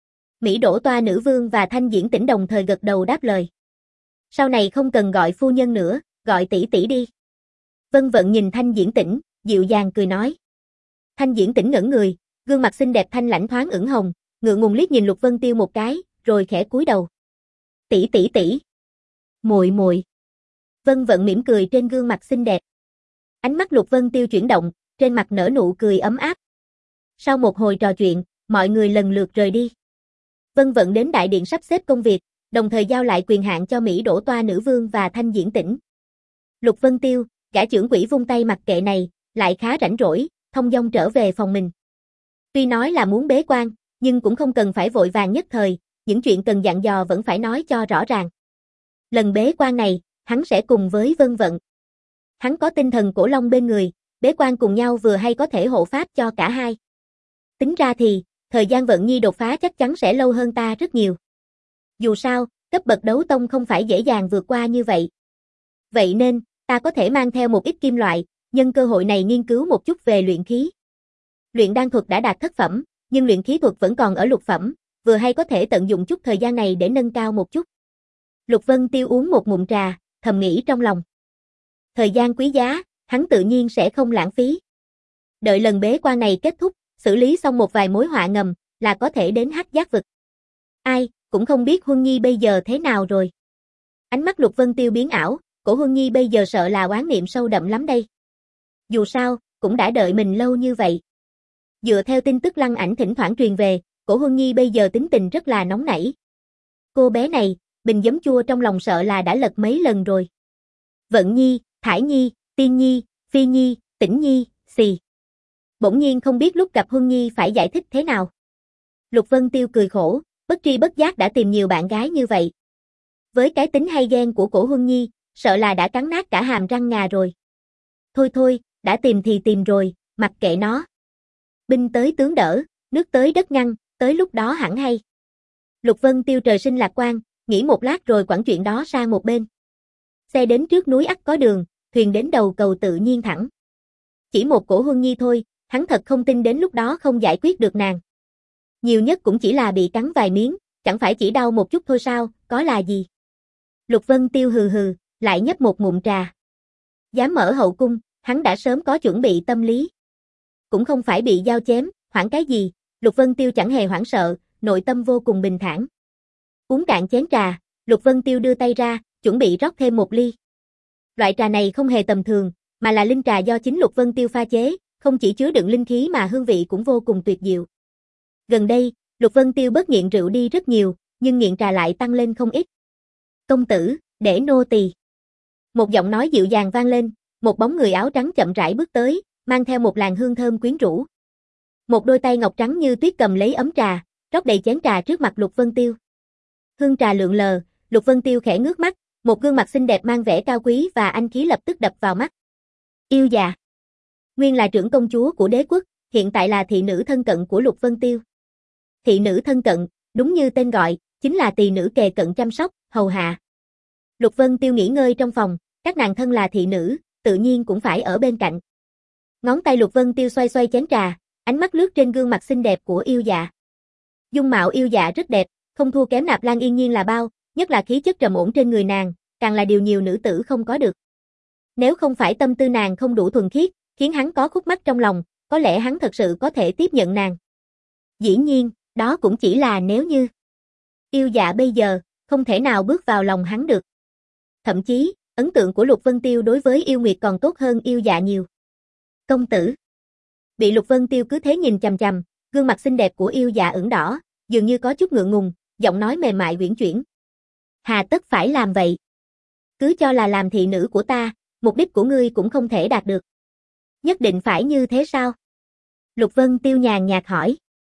Mỹ đổ toa nữ vương và Thanh Diễn Tĩnh đồng thời gật đầu đáp lời. Sau này không cần gọi phu nhân nữa, gọi tỷ tỷ đi. Vân Vận nhìn Thanh Diễn Tĩnh, dịu dàng cười nói. Thanh Diễn Tĩnh ngẩn người, gương mặt xinh đẹp thanh lãnh thoáng ửng hồng, ngượng ngùng liếc nhìn Lục Vân Tiêu một cái, rồi khẽ cúi đầu. Tỷ tỷ tỷ. Muội muội. Vân Vận mỉm cười trên gương mặt xinh đẹp. Ánh mắt Lục Vân Tiêu chuyển động, trên mặt nở nụ cười ấm áp. Sau một hồi trò chuyện, mọi người lần lượt rời đi. Vân Vận đến đại điện sắp xếp công việc, đồng thời giao lại quyền hạn cho Mỹ Đỗ Toa nữ vương và Thanh Diễn Tĩnh. Lục Vân Tiêu, gã trưởng quỹ vung tay mặc kệ này, lại khá rảnh rỗi, thông dong trở về phòng mình. Tuy nói là muốn bế quan, nhưng cũng không cần phải vội vàng nhất thời, những chuyện cần dặn dò vẫn phải nói cho rõ ràng. Lần bế quan này, hắn sẽ cùng với Vân Vận. Hắn có tinh thần cổ long bên người, bế quan cùng nhau vừa hay có thể hộ pháp cho cả hai. Tính ra thì, thời gian Vận Nhi đột phá chắc chắn sẽ lâu hơn ta rất nhiều. Dù sao, cấp bậc đấu tông không phải dễ dàng vượt qua như vậy. Vậy nên, ta có thể mang theo một ít kim loại, nhân cơ hội này nghiên cứu một chút về luyện khí. Luyện đan thuật đã đạt thất phẩm, nhưng luyện khí thuật vẫn còn ở lục phẩm, vừa hay có thể tận dụng chút thời gian này để nâng cao một chút. Lục Vân Tiêu uống một ngụm trà, thầm nghĩ trong lòng. Thời gian quý giá, hắn tự nhiên sẽ không lãng phí. Đợi lần bế quan này kết thúc, xử lý xong một vài mối họa ngầm, là có thể đến Hắc Giác vực. Ai, cũng không biết Huân Nhi bây giờ thế nào rồi. Ánh mắt Lục Vân Tiêu biến ảo, cổ Huân Nhi bây giờ sợ là oán niệm sâu đậm lắm đây. Dù sao, cũng đã đợi mình lâu như vậy. Dựa theo tin tức Lăng Ảnh thỉnh thoảng truyền về, cổ Huân Nhi bây giờ tính tình rất là nóng nảy. Cô bé này, bình giấm chua trong lòng sợ là đã lật mấy lần rồi. Vận Nhi, Thải Nhi, Tiên Nhi, Phi Nhi, Tĩnh Nhi, xì. Bỗng nhiên không biết lúc gặp Huân Nhi phải giải thích thế nào. Lục Vân Tiêu cười khổ, bất tri bất giác đã tìm nhiều bạn gái như vậy. Với cái tính hay ghen của cổ Huân Nhi, sợ là đã cắn nát cả hàm răng ngà rồi. Thôi thôi, đã tìm thì tìm rồi, mặc kệ nó. Binh tới tướng đỡ, nước tới đất ngăn, tới lúc đó hẳn hay. Lục Vân Tiêu trời sinh lạc quan, nghĩ một lát rồi quẳng chuyện đó sang một bên. Xe đến trước núi ắt có đường, thuyền đến đầu cầu tự nhiên thẳng. Chỉ một cổ Huân Nhi thôi, hắn thật không tin đến lúc đó không giải quyết được nàng. Nhiều nhất cũng chỉ là bị cắn vài miếng, chẳng phải chỉ đau một chút thôi sao, có là gì. Lục Vân Tiêu hừ hừ, lại nhấp một ngụm trà. Dám mở hậu cung, hắn đã sớm có chuẩn bị tâm lý. Cũng không phải bị dao chém, hoảng cái gì, Lục Vân Tiêu chẳng hề hoảng sợ, nội tâm vô cùng bình thản. Uống cạn chén trà, Lục Vân Tiêu đưa tay ra, chuẩn bị rót thêm một ly. Loại trà này không hề tầm thường, mà là linh trà do chính Lục Vân Tiêu pha chế, không chỉ chứa đựng linh khí mà hương vị cũng vô cùng tuyệt diệu. Gần đây, Lục Vân Tiêu bớt nghiện rượu đi rất nhiều, nhưng nghiện trà lại tăng lên không ít. Công tử, để nô tỳ. Một giọng nói dịu dàng vang lên, một bóng người áo trắng chậm rãi bước tới, mang theo một làn hương thơm quyến rũ. Một đôi tay ngọc trắng như tuyết cầm lấy ấm trà, rót đầy chén trà trước mặt Lục Vân Tiêu. Hương trà lượn lờ, Lục Vân Tiêu khẽ ngước mắt, một gương mặt xinh đẹp mang vẻ cao quý và anh khí lập tức đập vào mắt. Yêu dạ. Nguyên là trưởng công chúa của đế quốc, hiện tại là thị nữ thân cận của Lục Vân Tiêu. Thị nữ thân cận, đúng như tên gọi, chính là tỳ nữ kề cận chăm sóc, hầu hạ. Lục Vân Tiêu nghỉ ngơi trong phòng, các nàng thân là thị nữ, tự nhiên cũng phải ở bên cạnh. Ngón tay Lục Vân Tiêu xoay xoay chén trà, ánh mắt lướt trên gương mặt xinh đẹp của yêu dạ. Dung mạo yêu dạ rất đẹp, không thua kém Nạp Lan Yên Nhiên là bao, nhất là khí chất trầm ổn trên người nàng, càng là điều nhiều nữ tử không có được. Nếu không phải tâm tư nàng không đủ thuần khiết, khiến hắn có khúc mắc trong lòng, có lẽ hắn thật sự có thể tiếp nhận nàng. Dĩ nhiên, đó cũng chỉ là nếu như. Yêu dạ bây giờ, không thể nào bước vào lòng hắn được. Thậm chí, ấn tượng của Lục Vân Tiêu đối với yêu nguyệt còn tốt hơn yêu dạ nhiều. Công tử. Bị Lục Vân Tiêu cứ thế nhìn chằm chằm, gương mặt xinh đẹp của yêu dạ ửng đỏ, dường như có chút ngượng ngùng, giọng nói mềm mại uyển chuyển. Hà tất phải làm vậy? Cứ cho là làm thị nữ của ta, mục đích của ngươi cũng không thể đạt được. Nhất định phải như thế sao? Lục Vân Tiêu nhàn nhạt hỏi.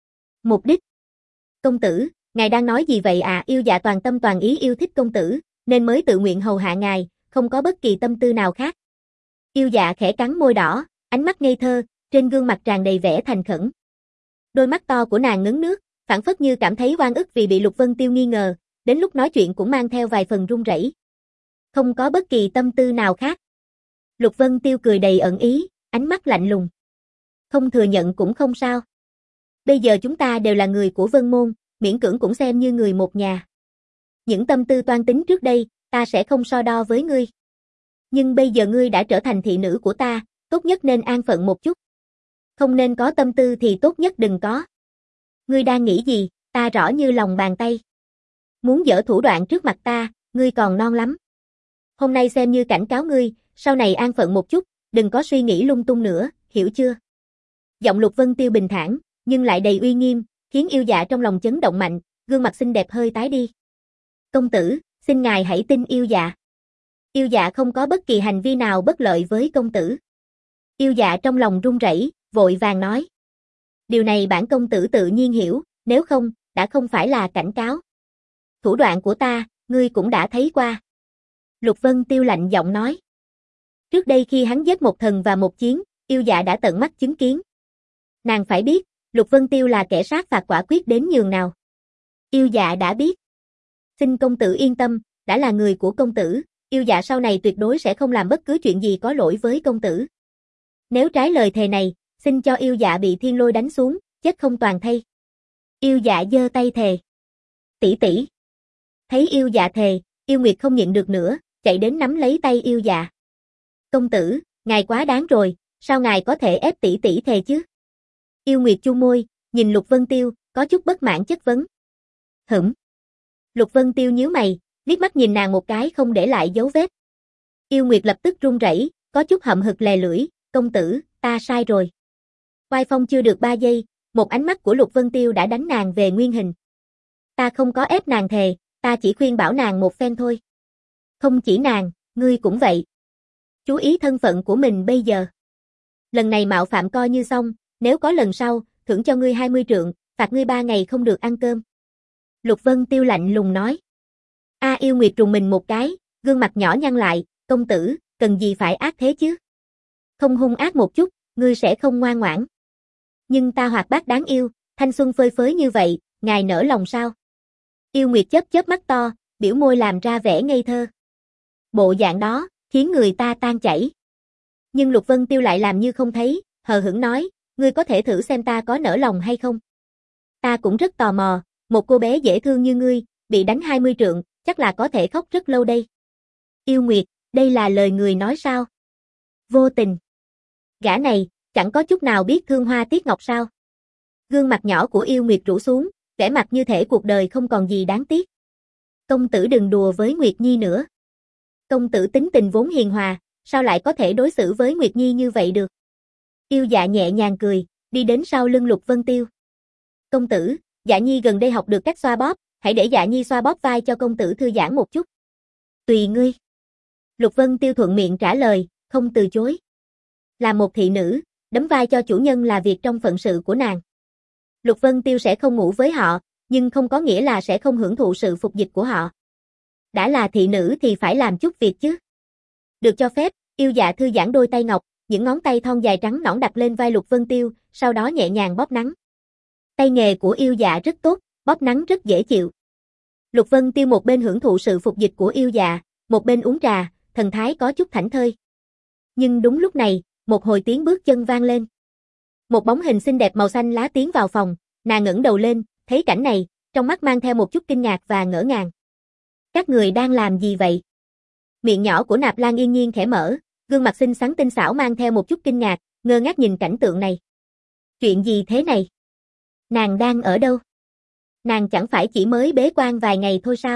Mục đích? Công tử, ngài đang nói gì vậy à? Yêu dạ toàn tâm toàn ý yêu thích công tử, nên mới tự nguyện hầu hạ ngài, không có bất kỳ tâm tư nào khác. Yêu dạ khẽ cắn môi đỏ, ánh mắt ngây thơ, trên gương mặt tràn đầy vẻ thành khẩn. Đôi mắt to của nàng ngấn nước, phảng phất như cảm thấy oan ức vì bị Lục Vân Tiêu nghi ngờ, đến lúc nói chuyện cũng mang theo vài phần run rẩy. Không có bất kỳ tâm tư nào khác. Lục Vân Tiêu cười đầy ẩn ý, ánh mắt lạnh lùng. Không thừa nhận cũng không sao. Bây giờ chúng ta đều là người của Vân Môn, miễn cưỡng cũng xem như người một nhà. Những tâm tư toan tính trước đây, ta sẽ không so đo với ngươi. Nhưng bây giờ ngươi đã trở thành thị nữ của ta, tốt nhất nên an phận một chút. Không nên có tâm tư thì tốt nhất đừng có. Ngươi đang nghĩ gì, ta rõ như lòng bàn tay. Muốn giở thủ đoạn trước mặt ta, ngươi còn non lắm. Hôm nay xem như cảnh cáo ngươi, sau này an phận một chút, đừng có suy nghĩ lung tung nữa, hiểu chưa? Giọng Lục Vân Tiêu bình thản, nhưng lại đầy uy nghiêm, khiến Yêu Dạ trong lòng chấn động mạnh, gương mặt xinh đẹp hơi tái đi. Công tử, xin ngài hãy tin Yêu Dạ. Yêu Dạ không có bất kỳ hành vi nào bất lợi với công tử. Yêu Dạ trong lòng run rẩy, vội vàng nói. Điều này bản công tử tự nhiên hiểu, nếu không, đã không phải là cảnh cáo. Thủ đoạn của ta, ngươi cũng đã thấy qua. Lục Vân Tiêu lạnh giọng nói. Trước đây khi hắn giết một thần và một chiến, Yêu Dạ đã tận mắt chứng kiến. Nàng phải biết, Lục Vân Tiêu là kẻ sát phạt quả quyết đến nhường nào. Yêu Dạ đã biết. Xin công tử yên tâm, đã là người của công tử, Yêu Dạ sau này tuyệt đối sẽ không làm bất cứ chuyện gì có lỗi với công tử. Nếu trái lời thề này, xin cho Yêu Dạ bị thiên lôi đánh xuống, chết không toàn thây. Yêu Dạ giơ tay thề. Tỷ tỷ. Thấy Yêu Dạ thề, Yêu Nguyệt không nhịn được nữa, chạy đến nắm lấy tay Yêu Dạ. Công tử, ngài quá đáng rồi, sao ngài có thể ép tỷ tỷ thề chứ? Yêu Nguyệt chu môi, nhìn Lục Vân Tiêu, có chút bất mãn chất vấn. Hửm. Lục Vân Tiêu nhíu mày, liếc mắt nhìn nàng một cái không để lại dấu vết. Yêu Nguyệt lập tức run rẩy, có chút hậm hực lè lưỡi, công tử, ta sai rồi. Oai phong chưa được ba giây, một ánh mắt của Lục Vân Tiêu đã đánh nàng về nguyên hình. Ta không có ép nàng thề, ta chỉ khuyên bảo nàng một phen thôi. Không chỉ nàng, ngươi cũng vậy. Chú ý thân phận của mình bây giờ. Lần này mạo phạm coi như xong, nếu có lần sau, thưởng cho ngươi hai mươi trượng, phạt ngươi ba ngày không được ăn cơm. Lục Vân Tiêu lạnh lùng nói. A Yêu Nguyệt trùng mình một cái, gương mặt nhỏ nhăn lại, công tử, cần gì phải ác thế chứ? Không hung ác một chút, ngươi sẽ không ngoan ngoãn. Nhưng ta hoạt bát đáng yêu, thanh xuân phơi phới như vậy, ngài nỡ lòng sao? Yêu Nguyệt chớp chớp mắt to, biểu môi làm ra vẻ ngây thơ. Bộ dạng đó, khiến người ta tan chảy. Nhưng Lục Vân Tiêu lại làm như không thấy, hờ hững nói, ngươi có thể thử xem ta có nỡ lòng hay không? Ta cũng rất tò mò, một cô bé dễ thương như ngươi, bị đánh hai mươi trượng, chắc là có thể khóc rất lâu đây. Yêu Nguyệt, đây là lời người nói sao? Vô tình. Gã này, chẳng có chút nào biết thương hoa tiếc ngọc sao? Gương mặt nhỏ của Yêu Nguyệt rũ xuống, vẻ mặt như thể cuộc đời không còn gì đáng tiếc. Công tử đừng đùa với Nguyệt Nhi nữa. Công tử tính tình vốn hiền hòa, sao lại có thể đối xử với Nguyệt Nhi như vậy được? Yêu Dạ nhẹ nhàng cười, đi đến sau lưng Lục Vân Tiêu. Công tử, Dạ Nhi gần đây học được cách xoa bóp, hãy để Dạ Nhi xoa bóp vai cho công tử thư giãn một chút. Tùy ngươi. Lục Vân Tiêu thuận miệng trả lời, không từ chối. Là một thị nữ, đấm vai cho chủ nhân là việc trong phận sự của nàng. Lục Vân Tiêu sẽ không ngủ với họ, nhưng không có nghĩa là sẽ không hưởng thụ sự phục dịch của họ. Đã là thị nữ thì phải làm chút việc chứ. Được cho phép, Yêu Dạ thư giãn đôi tay ngọc, những ngón tay thon dài trắng nõn đặt lên vai Lục Vân Tiêu, sau đó nhẹ nhàng bóp nắn. Tay nghề của Yêu Dạ rất tốt, bóp nắn rất dễ chịu. Lục Vân Tiêu một bên hưởng thụ sự phục dịch của Yêu Dạ, một bên uống trà, thần thái có chút thảnh thơi. Nhưng đúng lúc này, một hồi tiếng bước chân vang lên. Một bóng hình xinh đẹp màu xanh lá tiến vào phòng, nàng ngẩng đầu lên, thấy cảnh này, trong mắt mang theo một chút kinh ngạc và ngỡ ngàng. Các người đang làm gì vậy? Miệng nhỏ của Nạp Lan Yên Nhiên khẽ mở, gương mặt xinh xắn tinh xảo mang theo một chút kinh ngạc, ngơ ngác nhìn cảnh tượng này. Chuyện gì thế này? Nàng đang ở đâu? Nàng chẳng phải chỉ mới bế quan vài ngày thôi sao?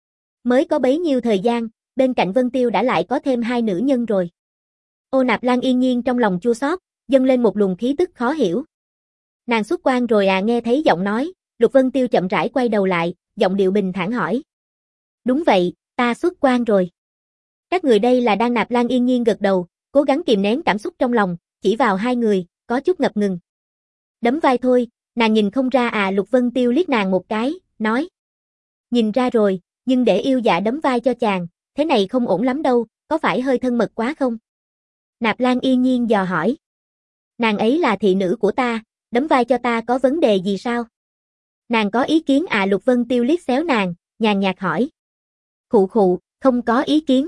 Mới có bấy nhiêu thời gian, bên cạnh Vân Tiêu đã lại có thêm hai nữ nhân rồi. Ô Nạp Lan Yên Nhiên trong lòng chua xót, dâng lên một luồng khí tức khó hiểu. Nàng xuất quan rồi à? Nghe thấy giọng nói, Lục Vân Tiêu chậm rãi quay đầu lại, giọng điệu bình thản hỏi. Đúng vậy, ta xuất quan rồi. Các người đây là đang Nạp Lan Yên Nhiên gật đầu, cố gắng kìm nén cảm xúc trong lòng, chỉ vào hai người, có chút ngập ngừng. Đấm vai thôi, nàng nhìn không ra à? Lục Vân Tiêu liếc nàng một cái, nói. Nhìn ra rồi, nhưng để Yêu Dạ đấm vai cho chàng, thế này không ổn lắm đâu, có phải hơi thân mật quá không? Nạp Lan Yên Nhiên dò hỏi. Nàng ấy là thị nữ của ta, đấm vai cho ta có vấn đề gì sao? Nàng có ý kiến à? Lục Vân Tiêu liếc xéo nàng, nhàn nhạt hỏi. Khụ khụ, không có ý kiến.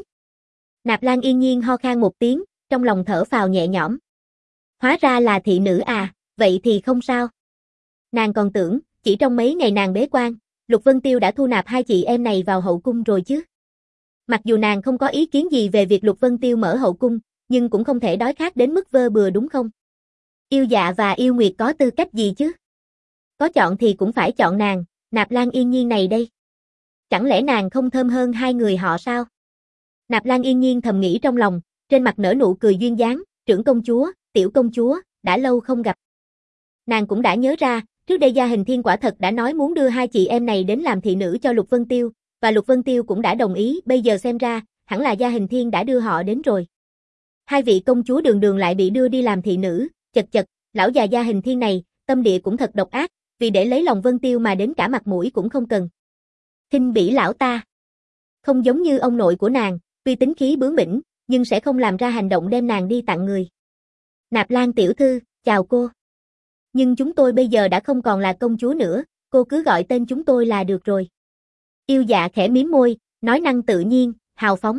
Nạp Lan Yên Nhiên ho khan một tiếng, trong lòng thở phào nhẹ nhõm. Hóa ra là thị nữ à, vậy thì không sao. Nàng còn tưởng, chỉ trong mấy ngày nàng bế quan, Lục Vân Tiêu đã thu nạp hai chị em này vào hậu cung rồi chứ. Mặc dù nàng không có ý kiến gì về việc Lục Vân Tiêu mở hậu cung, nhưng cũng không thể đói khát đến mức vơ bừa đúng không? Yêu Dạ và Yêu Nguyệt có tư cách gì chứ? Có chọn thì cũng phải chọn nàng, Nạp Lan Yên Nhiên này đây. Chẳng lẽ nàng không thơm hơn hai người họ sao? Nạp Lan Yên Nhiên thầm nghĩ trong lòng, trên mặt nở nụ cười duyên dáng, trưởng công chúa, tiểu công chúa, đã lâu không gặp. Nàng cũng đã nhớ ra, trước đây Gia Hình Thiên quả thật đã nói muốn đưa hai chị em này đến làm thị nữ cho Lục Vân Tiêu, và Lục Vân Tiêu cũng đã đồng ý, bây giờ xem ra, hẳn là Gia Hình Thiên đã đưa họ đến rồi. Hai vị công chúa đường đường lại bị đưa đi làm thị nữ, chật chật, lão già Gia Hình Thiên này, tâm địa cũng thật độc ác, vì để lấy lòng Vân Tiêu mà đến cả mặt mũi cũng không cần. Khinh bỉ lão ta. Không giống như ông nội của nàng, tuy tính khí bướng bỉnh, nhưng sẽ không làm ra hành động đem nàng đi tặng người. Nạp Lan tiểu thư, chào cô. Nhưng chúng tôi bây giờ đã không còn là công chúa nữa, cô cứ gọi tên chúng tôi là được rồi. Yêu Dạ khẽ mím môi, nói năng tự nhiên, hào phóng.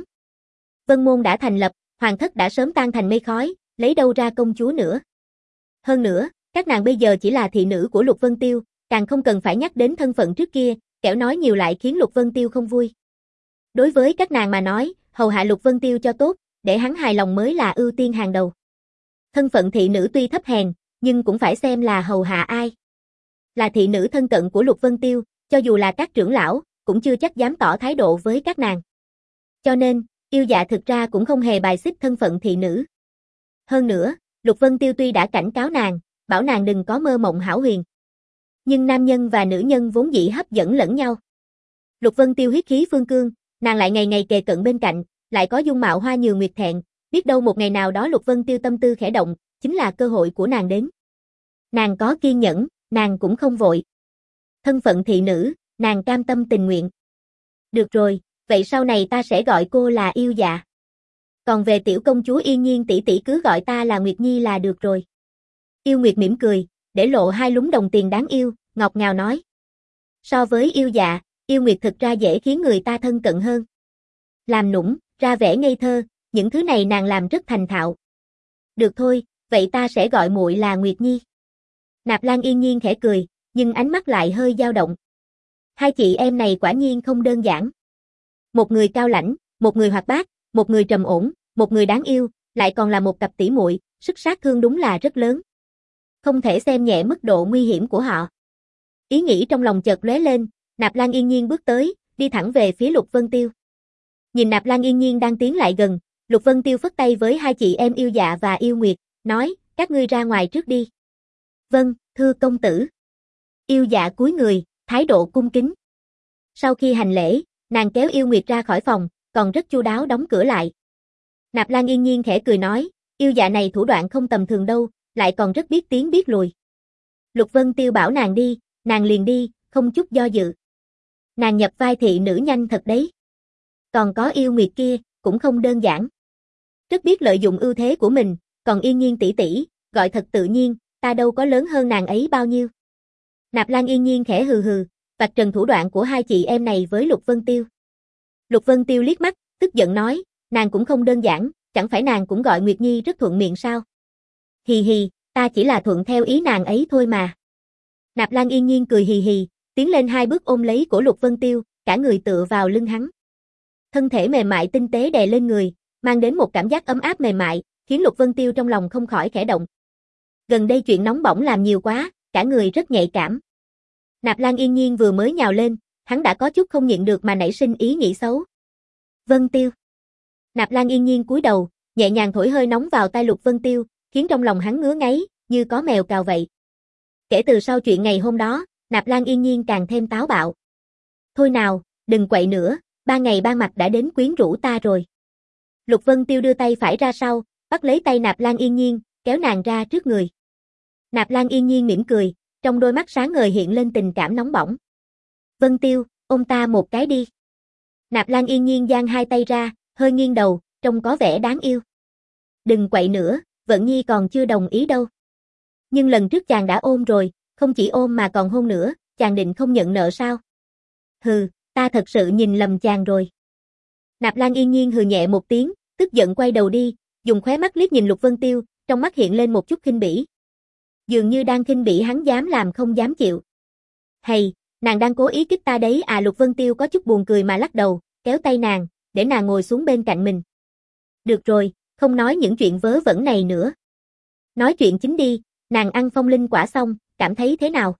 Vân Môn đã thành lập, hoàng thất đã sớm tan thành mây khói, lấy đâu ra công chúa nữa. Hơn nữa, các nàng bây giờ chỉ là thị nữ của Lục Vân Tiêu, càng không cần phải nhắc đến thân phận trước kia, kẻo nói nhiều lại khiến Lục Vân Tiêu không vui. Đối với các nàng mà nói, hầu hạ Lục Vân Tiêu cho tốt, để hắn hài lòng mới là ưu tiên hàng đầu. Thân phận thị nữ tuy thấp hèn, nhưng cũng phải xem là hầu hạ ai. Là thị nữ thân cận của Lục Vân Tiêu, cho dù là các trưởng lão, cũng chưa chắc dám tỏ thái độ với các nàng. Cho nên, Yêu Dạ thực ra cũng không hề bài xích thân phận thị nữ. Hơn nữa, Lục Vân Tiêu tuy đã cảnh cáo nàng, bảo nàng đừng có mơ mộng hão huyền. Nhưng nam nhân và nữ nhân vốn dĩ hấp dẫn lẫn nhau. Lục Vân Tiêu huyết khí phương cương, nàng lại ngày ngày kề cận bên cạnh, lại có dung mạo hoa nhường nguyệt thẹn, biết đâu một ngày nào đó Lục Vân Tiêu tâm tư khẽ động, chính là cơ hội của nàng đến. Nàng có kiên nhẫn, nàng cũng không vội. Thân phận thị nữ, nàng cam tâm tình nguyện. Được rồi, vậy sau này ta sẽ gọi cô là Yêu Dạ. Còn về tiểu công chúa Yên Nhiên tỷ tỷ cứ gọi ta là Nguyệt Nhi là được rồi. Yêu Nguyệt mỉm cười, để lộ hai lúm đồng tiền đáng yêu, ngọt ngào nói. So với Yêu Dạ, Yêu Nguyệt thực ra dễ khiến người ta thân cận hơn. Làm nũng, ra vẻ ngây thơ, những thứ này nàng làm rất thành thạo. Được thôi, vậy ta sẽ gọi muội là Nguyệt Nhi. Nạp Lan Yên Nhiên khẽ cười, nhưng ánh mắt lại hơi dao động. Hai chị em này quả nhiên không đơn giản. Một người cao lãnh, một người hoạt bát, một người trầm ổn, một người đáng yêu, lại còn là một cặp tỷ muội, sức sát thương đúng là rất lớn. Không thể xem nhẹ mức độ nguy hiểm của họ. Ý nghĩ trong lòng chợt lóe lên, Nạp Lan Yên Nhiên bước tới, đi thẳng về phía Lục Vân Tiêu. Nhìn Nạp Lan Yên Nhiên đang tiến lại gần, Lục Vân Tiêu phất tay với hai chị em Yêu Dạ và Yêu Nguyệt, nói, các ngươi ra ngoài trước đi. Vâng, thưa công tử. Yêu Dạ cúi người, thái độ cung kính. Sau khi hành lễ, nàng kéo Yêu Nguyệt ra khỏi phòng, còn rất chu đáo đóng cửa lại. Nạp Lan Yên Nhiên khẽ cười nói, Yêu Dạ này thủ đoạn không tầm thường đâu, lại còn rất biết tiến biết lùi. Lục Vân Tiêu bảo nàng đi, nàng liền đi, không chút do dự. Nàng nhập vai thị nữ nhanh thật đấy. Còn có Yêu Nguyệt kia, cũng không đơn giản. Rất biết lợi dụng ưu thế của mình, còn Yên Nhiên tỷ tỷ, gọi thật tự nhiên, ta đâu có lớn hơn nàng ấy bao nhiêu. Nạp Lan Yên Nhiên khẽ hừ hừ, vạch trần thủ đoạn của hai chị em này với Lục Vân Tiêu. Lục Vân Tiêu liếc mắt, tức giận nói, nàng cũng không đơn giản, chẳng phải nàng cũng gọi Nguyệt Nhi rất thuận miệng sao? Hì hì, ta chỉ là thuận theo ý nàng ấy thôi mà. Nạp Lan Yên Nhiên cười hì hì, tiến lên hai bước ôm lấy cổ Lục Vân Tiêu, cả người tựa vào lưng hắn. Thân thể mềm mại tinh tế đè lên người, mang đến một cảm giác ấm áp mềm mại, khiến Lục Vân Tiêu trong lòng không khỏi khẽ động. Gần đây chuyện nóng bỏng làm nhiều quá, cả người rất nhạy cảm. Nạp Lan Yên Nhiên vừa mới nhào lên, hắn đã có chút không nhịn được mà nảy sinh ý nghĩ xấu. Vân Tiêu. Nạp Lan Yên Nhiên cúi đầu, nhẹ nhàng thổi hơi nóng vào tai Lục Vân Tiêu, khiến trong lòng hắn ngứa ngáy, như có mèo cào vậy. Kể từ sau chuyện ngày hôm đó, Nạp Lan Yên Nhiên càng thêm táo bạo. Thôi nào, đừng quậy nữa, ba ngày ba mặt đã đến quyến rũ ta rồi. Lục Vân Tiêu đưa tay phải ra sau, bắt lấy tay Nạp Lan Yên Nhiên, kéo nàng ra trước người. Nạp Lan Yên Nhiên mỉm cười, trong đôi mắt sáng ngời hiện lên tình cảm nóng bỏng. Vân Tiêu, ôm ta một cái đi. Nạp Lan Yên Nhiên giang hai tay ra, hơi nghiêng đầu, trông có vẻ đáng yêu. Đừng quậy nữa, Vận Nhi còn chưa đồng ý đâu. Nhưng lần trước chàng đã ôm rồi, không chỉ ôm mà còn hôn nữa, chàng định không nhận nợ sao? Hừ, ta thật sự nhìn lầm chàng rồi. Nạp Lan Yên Nhiên hừ nhẹ một tiếng, tức giận quay đầu đi, dùng khóe mắt liếc nhìn Lục Vân Tiêu, trong mắt hiện lên một chút khinh bỉ. Dường như đang khinh bỉ hắn dám làm không dám chịu. Hay, nàng đang cố ý kích ta đấy à? Lục Vân Tiêu có chút buồn cười mà lắc đầu, kéo tay nàng, để nàng ngồi xuống bên cạnh mình. Được rồi, không nói những chuyện vớ vẩn này nữa. Nói chuyện chính đi, nàng ăn phong linh quả xong, cảm thấy thế nào?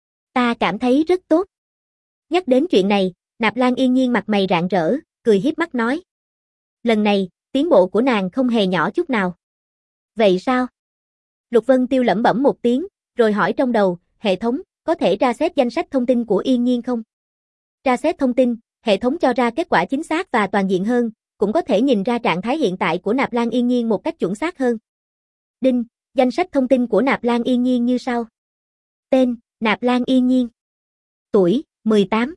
Ta cảm thấy rất tốt. Nhắc đến chuyện này, Nạp Lan Yên Nhiên mặt mày rạng rỡ, cười hiếp mắt nói. Lần này, tiến bộ của nàng không hề nhỏ chút nào. Vậy sao? Lục Vân Tiêu lẩm bẩm một tiếng, rồi hỏi trong đầu, hệ thống, có thể tra xét danh sách thông tin của Yên Nhiên không? Tra xét thông tin, hệ thống cho ra kết quả chính xác và toàn diện hơn, cũng có thể nhìn ra trạng thái hiện tại của Nạp Lan Yên Nhiên một cách chuẩn xác hơn. Đinh, danh sách thông tin của Nạp Lan Yên Nhiên như sau. Tên, Nạp Lan Yên Nhiên. Tuổi, mười tám.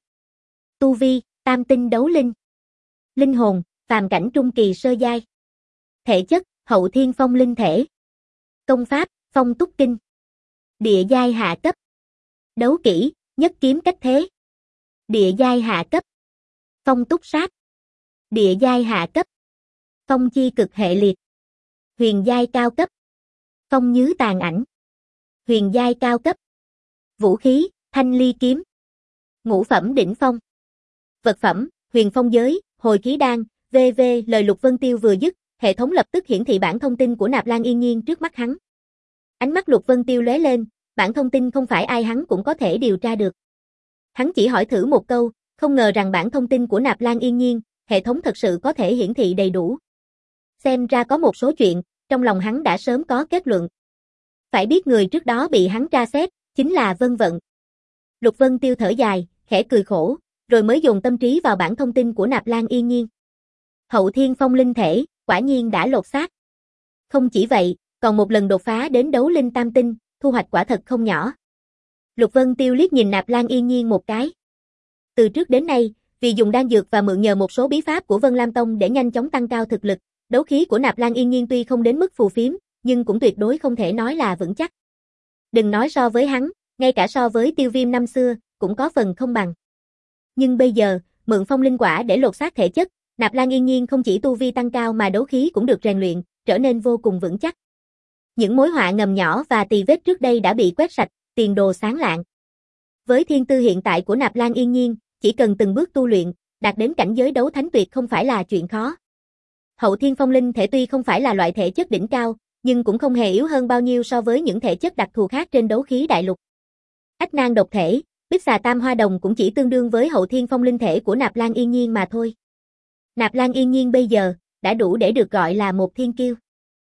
Tu vi, tam tinh đấu linh. Linh hồn, phàm cảnh trung kỳ sơ giai. Thể chất, hậu thiên phong linh thể. Công pháp, phong túc kinh. Địa giai hạ cấp. Đấu kỹ, nhất kiếm cách thế. Địa giai hạ cấp. Phong túc sát. Địa giai hạ cấp. Phong chi cực hệ liệt. Huyền giai cao cấp. Phong nhứ tàn ảnh. Huyền giai cao cấp. Vũ khí, thanh ly kiếm. Ngũ phẩm đỉnh phong. Vật phẩm, huyền phong giới, hồi khí đan, vân vân. Lời Lục Vân Tiêu vừa dứt, hệ thống lập tức hiển thị bản thông tin của Nạp Lan Yên Nhiên trước mắt hắn. Ánh mắt Lục Vân Tiêu lóe lên, bản thông tin không phải ai hắn cũng có thể điều tra được. Hắn chỉ hỏi thử một câu, không ngờ rằng bản thông tin của Nạp Lan Yên Nhiên, hệ thống thật sự có thể hiển thị đầy đủ. Xem ra có một số chuyện, trong lòng hắn đã sớm có kết luận. Phải biết người trước đó bị hắn tra xét, chính là Vân Vận. Lục Vân Tiêu thở dài, khẽ cười khổ, rồi mới dồn tâm trí vào bản thông tin của Nạp Lan Yên Nhiên. Hậu thiên phong linh thể, quả nhiên đã lột xác. Không chỉ vậy, còn một lần đột phá đến đấu linh tam tinh, thu hoạch quả thật không nhỏ. Lục Vân Tiêu liếc nhìn Nạp Lan Yên Nhiên một cái. Từ trước đến nay, vì dùng đan dược và mượn nhờ một số bí pháp của Vân Lam Tông để nhanh chóng tăng cao thực lực, đấu khí của Nạp Lan Yên Nhiên tuy không đến mức phù phiếm, nhưng cũng tuyệt đối không thể nói là vững chắc. Đừng nói so với hắn, ngay cả so với Tiêu Viêm năm xưa, cũng có phần không bằng. Nhưng bây giờ, mượn phong linh quả để lột xác thể chất, Nạp Lan Yên Nhiên không chỉ tu vi tăng cao mà đấu khí cũng được rèn luyện, trở nên vô cùng vững chắc. Những mối họa ngầm nhỏ và tì vết trước đây đã bị quét sạch, tiền đồ sáng lạng. Với thiên tư hiện tại của Nạp Lan Yên Nhiên, chỉ cần từng bước tu luyện, đạt đến cảnh giới đấu thánh tuyệt không phải là chuyện khó. Hậu thiên phong linh thể tuy không phải là loại thể chất đỉnh cao, nhưng cũng không hề yếu hơn bao nhiêu so với những thể chất đặc thù khác trên đấu khí đại lục. Ách nan độc thể, Bích xà tam hoa đồng cũng chỉ tương đương với hậu thiên phong linh thể của Nạp Lan Yên Nhiên mà thôi. Nạp Lan Yên Nhiên bây giờ, đã đủ để được gọi là một thiên kiêu.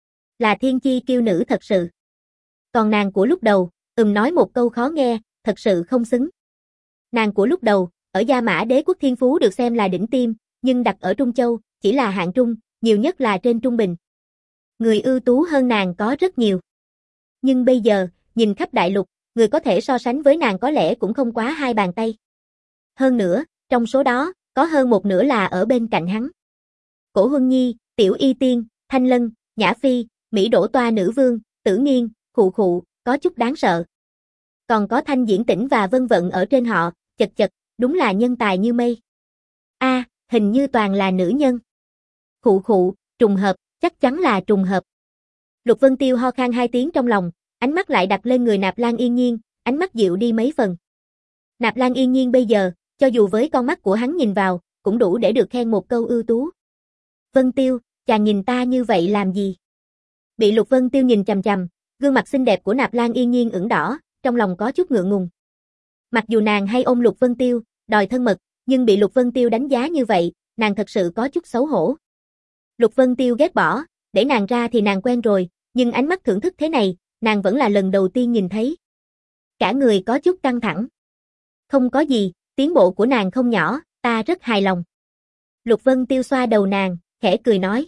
Là thiên chi kiêu nữ thật sự. Còn nàng của lúc đầu, ừm nói một câu khó nghe, thật sự không xứng. Nàng của lúc đầu, ở Gia Mã Đế quốc thiên phú được xem là đỉnh tiêm, nhưng đặt ở Trung Châu, chỉ là hạng trung, nhiều nhất là trên trung bình. Người ưu tú hơn nàng có rất nhiều. Nhưng bây giờ, nhìn khắp đại lục, người có thể so sánh với nàng có lẽ cũng không quá hai bàn tay. Hơn nữa, trong số đó, có hơn một nửa là ở bên cạnh hắn. Cổ Huân Nhi, Tiểu Y Tiên, Thanh Lân, Nhã Phi, Mỹ Đỗ Toa Nữ Vương, Tử Nghiên, Khụ Khụ, có chút đáng sợ. Còn có Thanh Diễn Tĩnh và Vân Vận ở trên họ, chật chật, đúng là nhân tài như mây. A, à, hình như toàn là nữ nhân. Khụ Khụ, trùng hợp, chắc chắn là trùng hợp. Lục Vân Tiêu ho khan hai tiếng trong lòng, ánh mắt lại đặt lên người Nạp Lan Yên Nhiên, ánh mắt dịu đi mấy phần. Nạp Lan Yên Nhiên bây giờ, cho dù với con mắt của hắn nhìn vào, cũng đủ để được khen một câu ưu tú. Vân Tiêu, chàng nhìn ta như vậy làm gì? Bị Lục Vân Tiêu nhìn chằm chằm, gương mặt xinh đẹp của Nạp Lan Yên Nhiên ửng đỏ, trong lòng có chút ngượng ngùng. Mặc dù nàng hay ôm Lục Vân Tiêu, đòi thân mật, nhưng bị Lục Vân Tiêu đánh giá như vậy, nàng thật sự có chút xấu hổ. Lục Vân Tiêu ghét bỏ, để nàng ra thì nàng quen rồi, nhưng ánh mắt thưởng thức thế này, nàng vẫn là lần đầu tiên nhìn thấy. Cả người có chút căng thẳng. Không có gì, tiến bộ của nàng không nhỏ, ta rất hài lòng. Lục Vân Tiêu xoa đầu nàng, khẽ cười nói.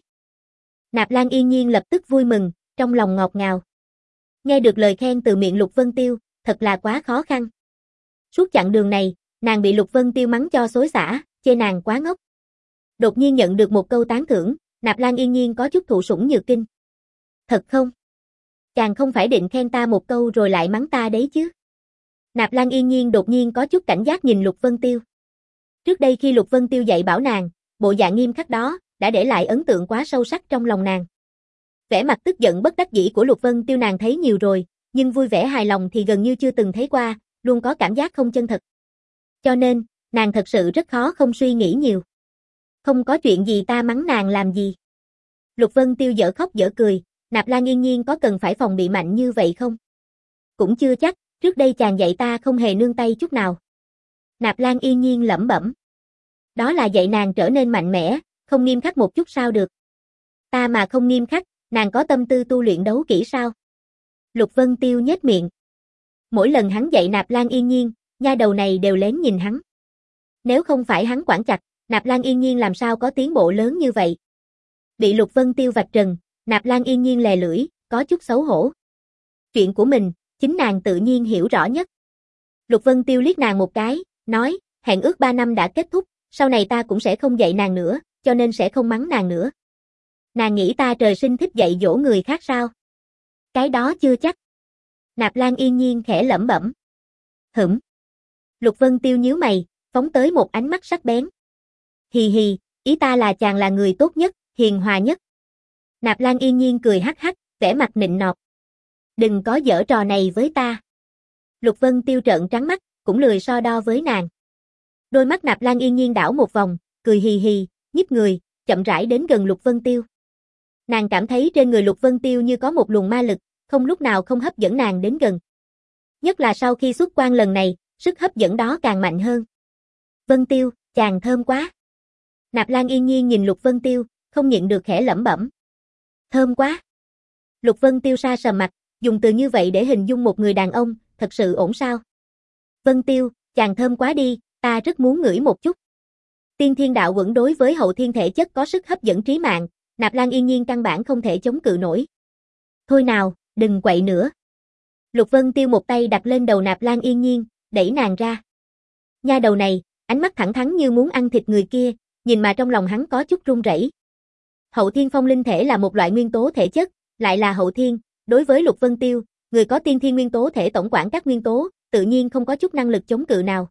Nạp Lan Yên Nhiên lập tức vui mừng, trong lòng ngọt ngào. Nghe được lời khen từ miệng Lục Vân Tiêu, thật là quá khó khăn. Suốt chặng đường này, nàng bị Lục Vân Tiêu mắng cho xối xả, chê nàng quá ngốc. Đột nhiên nhận được một câu tán thưởng, Nạp Lan Yên Nhiên có chút thụ sủng nhược kinh. Thật không? Chàng không phải định khen ta một câu rồi lại mắng ta đấy chứ? Nạp Lan Yên Nhiên đột nhiên có chút cảnh giác nhìn Lục Vân Tiêu. Trước đây khi Lục Vân Tiêu dạy bảo nàng, bộ dạng nghiêm khắc đó, đã để lại ấn tượng quá sâu sắc trong lòng nàng. Vẻ mặt tức giận bất đắc dĩ của Lục Vân Tiêu nàng thấy nhiều rồi, nhưng vui vẻ hài lòng thì gần như chưa từng thấy qua, luôn có cảm giác không chân thật. Cho nên, nàng thật sự rất khó không suy nghĩ nhiều. Không có chuyện gì ta mắng nàng làm gì. Lục Vân Tiêu dở khóc dở cười, Nạp Lan Yên Nhiên có cần phải phòng bị mạnh như vậy không? Cũng chưa chắc, trước đây chàng dạy ta không hề nương tay chút nào. Nạp Lan Yên Nhiên lẩm bẩm. Đó là dạy nàng trở nên mạnh mẽ, không nghiêm khắc một chút sao được. Ta mà không nghiêm khắc, nàng có tâm tư tu luyện đấu kỹ sao? Lục Vân Tiêu nhếch miệng. Mỗi lần hắn dạy Nạp Lan Yên Nhiên, nha đầu này đều lén nhìn hắn. Nếu không phải hắn quản chặt, Nạp Lan Yên Nhiên làm sao có tiến bộ lớn như vậy? Bị Lục Vân Tiêu vạch trần, Nạp Lan Yên Nhiên lè lưỡi, có chút xấu hổ. Chuyện của mình, chính nàng tự nhiên hiểu rõ nhất. Lục Vân Tiêu liếc nàng một cái, nói, hẹn ước ba năm đã kết thúc, sau này ta cũng sẽ không dạy nàng nữa, cho nên sẽ không mắng nàng nữa. Nàng nghĩ ta trời sinh thích dạy dỗ người khác sao? Cái đó chưa chắc. Nạp Lan Yên Nhiên khẽ lẩm bẩm. Hửm. Lục Vân Tiêu nhíu mày, phóng tới một ánh mắt sắc bén. Hì hì, ý ta là chàng là người tốt nhất, hiền hòa nhất. Nạp Lan Yên Nhiên cười hắc hắc, vẻ mặt nịnh nọt. Đừng có giở trò này với ta. Lục Vân Tiêu trợn trắng mắt, cũng lười so đo với nàng. Đôi mắt Nạp Lan Yên Nhiên đảo một vòng, cười hì hì, nhích người, chậm rãi đến gần Lục Vân Tiêu. Nàng cảm thấy trên người Lục Vân Tiêu như có một luồng ma lực, không lúc nào không hấp dẫn nàng đến gần. Nhất là sau khi xuất quan lần này, sức hấp dẫn đó càng mạnh hơn. Vân Tiêu, chàng thơm quá. Nạp Lan Yên Nhiên nhìn Lục Vân Tiêu, không nhịn được khẽ lẩm bẩm. Thơm quá. Lục Vân Tiêu sa sầm mặt, dùng từ như vậy để hình dung một người đàn ông, thật sự ổn sao? Vân Tiêu, chàng thơm quá đi, ta rất muốn ngửi một chút. Tiên thiên đạo quẩn đối với hậu thiên thể chất có sức hấp dẫn trí mạng, Nạp Lan Yên Nhiên căn bản không thể chống cự nổi. Thôi nào, đừng quậy nữa. Lục Vân Tiêu một tay đặt lên đầu Nạp Lan Yên Nhiên, đẩy nàng ra. Nha đầu này, ánh mắt thẳng thắn như muốn ăn thịt người kia, nhìn mà trong lòng hắn có chút run rẩy. Hậu thiên phong linh thể là một loại nguyên tố thể chất, lại là hậu thiên, đối với Lục Vân Tiêu, người có tiên thiên nguyên tố thể tổng quản các nguyên tố, tự nhiên không có chút năng lực chống cự nào.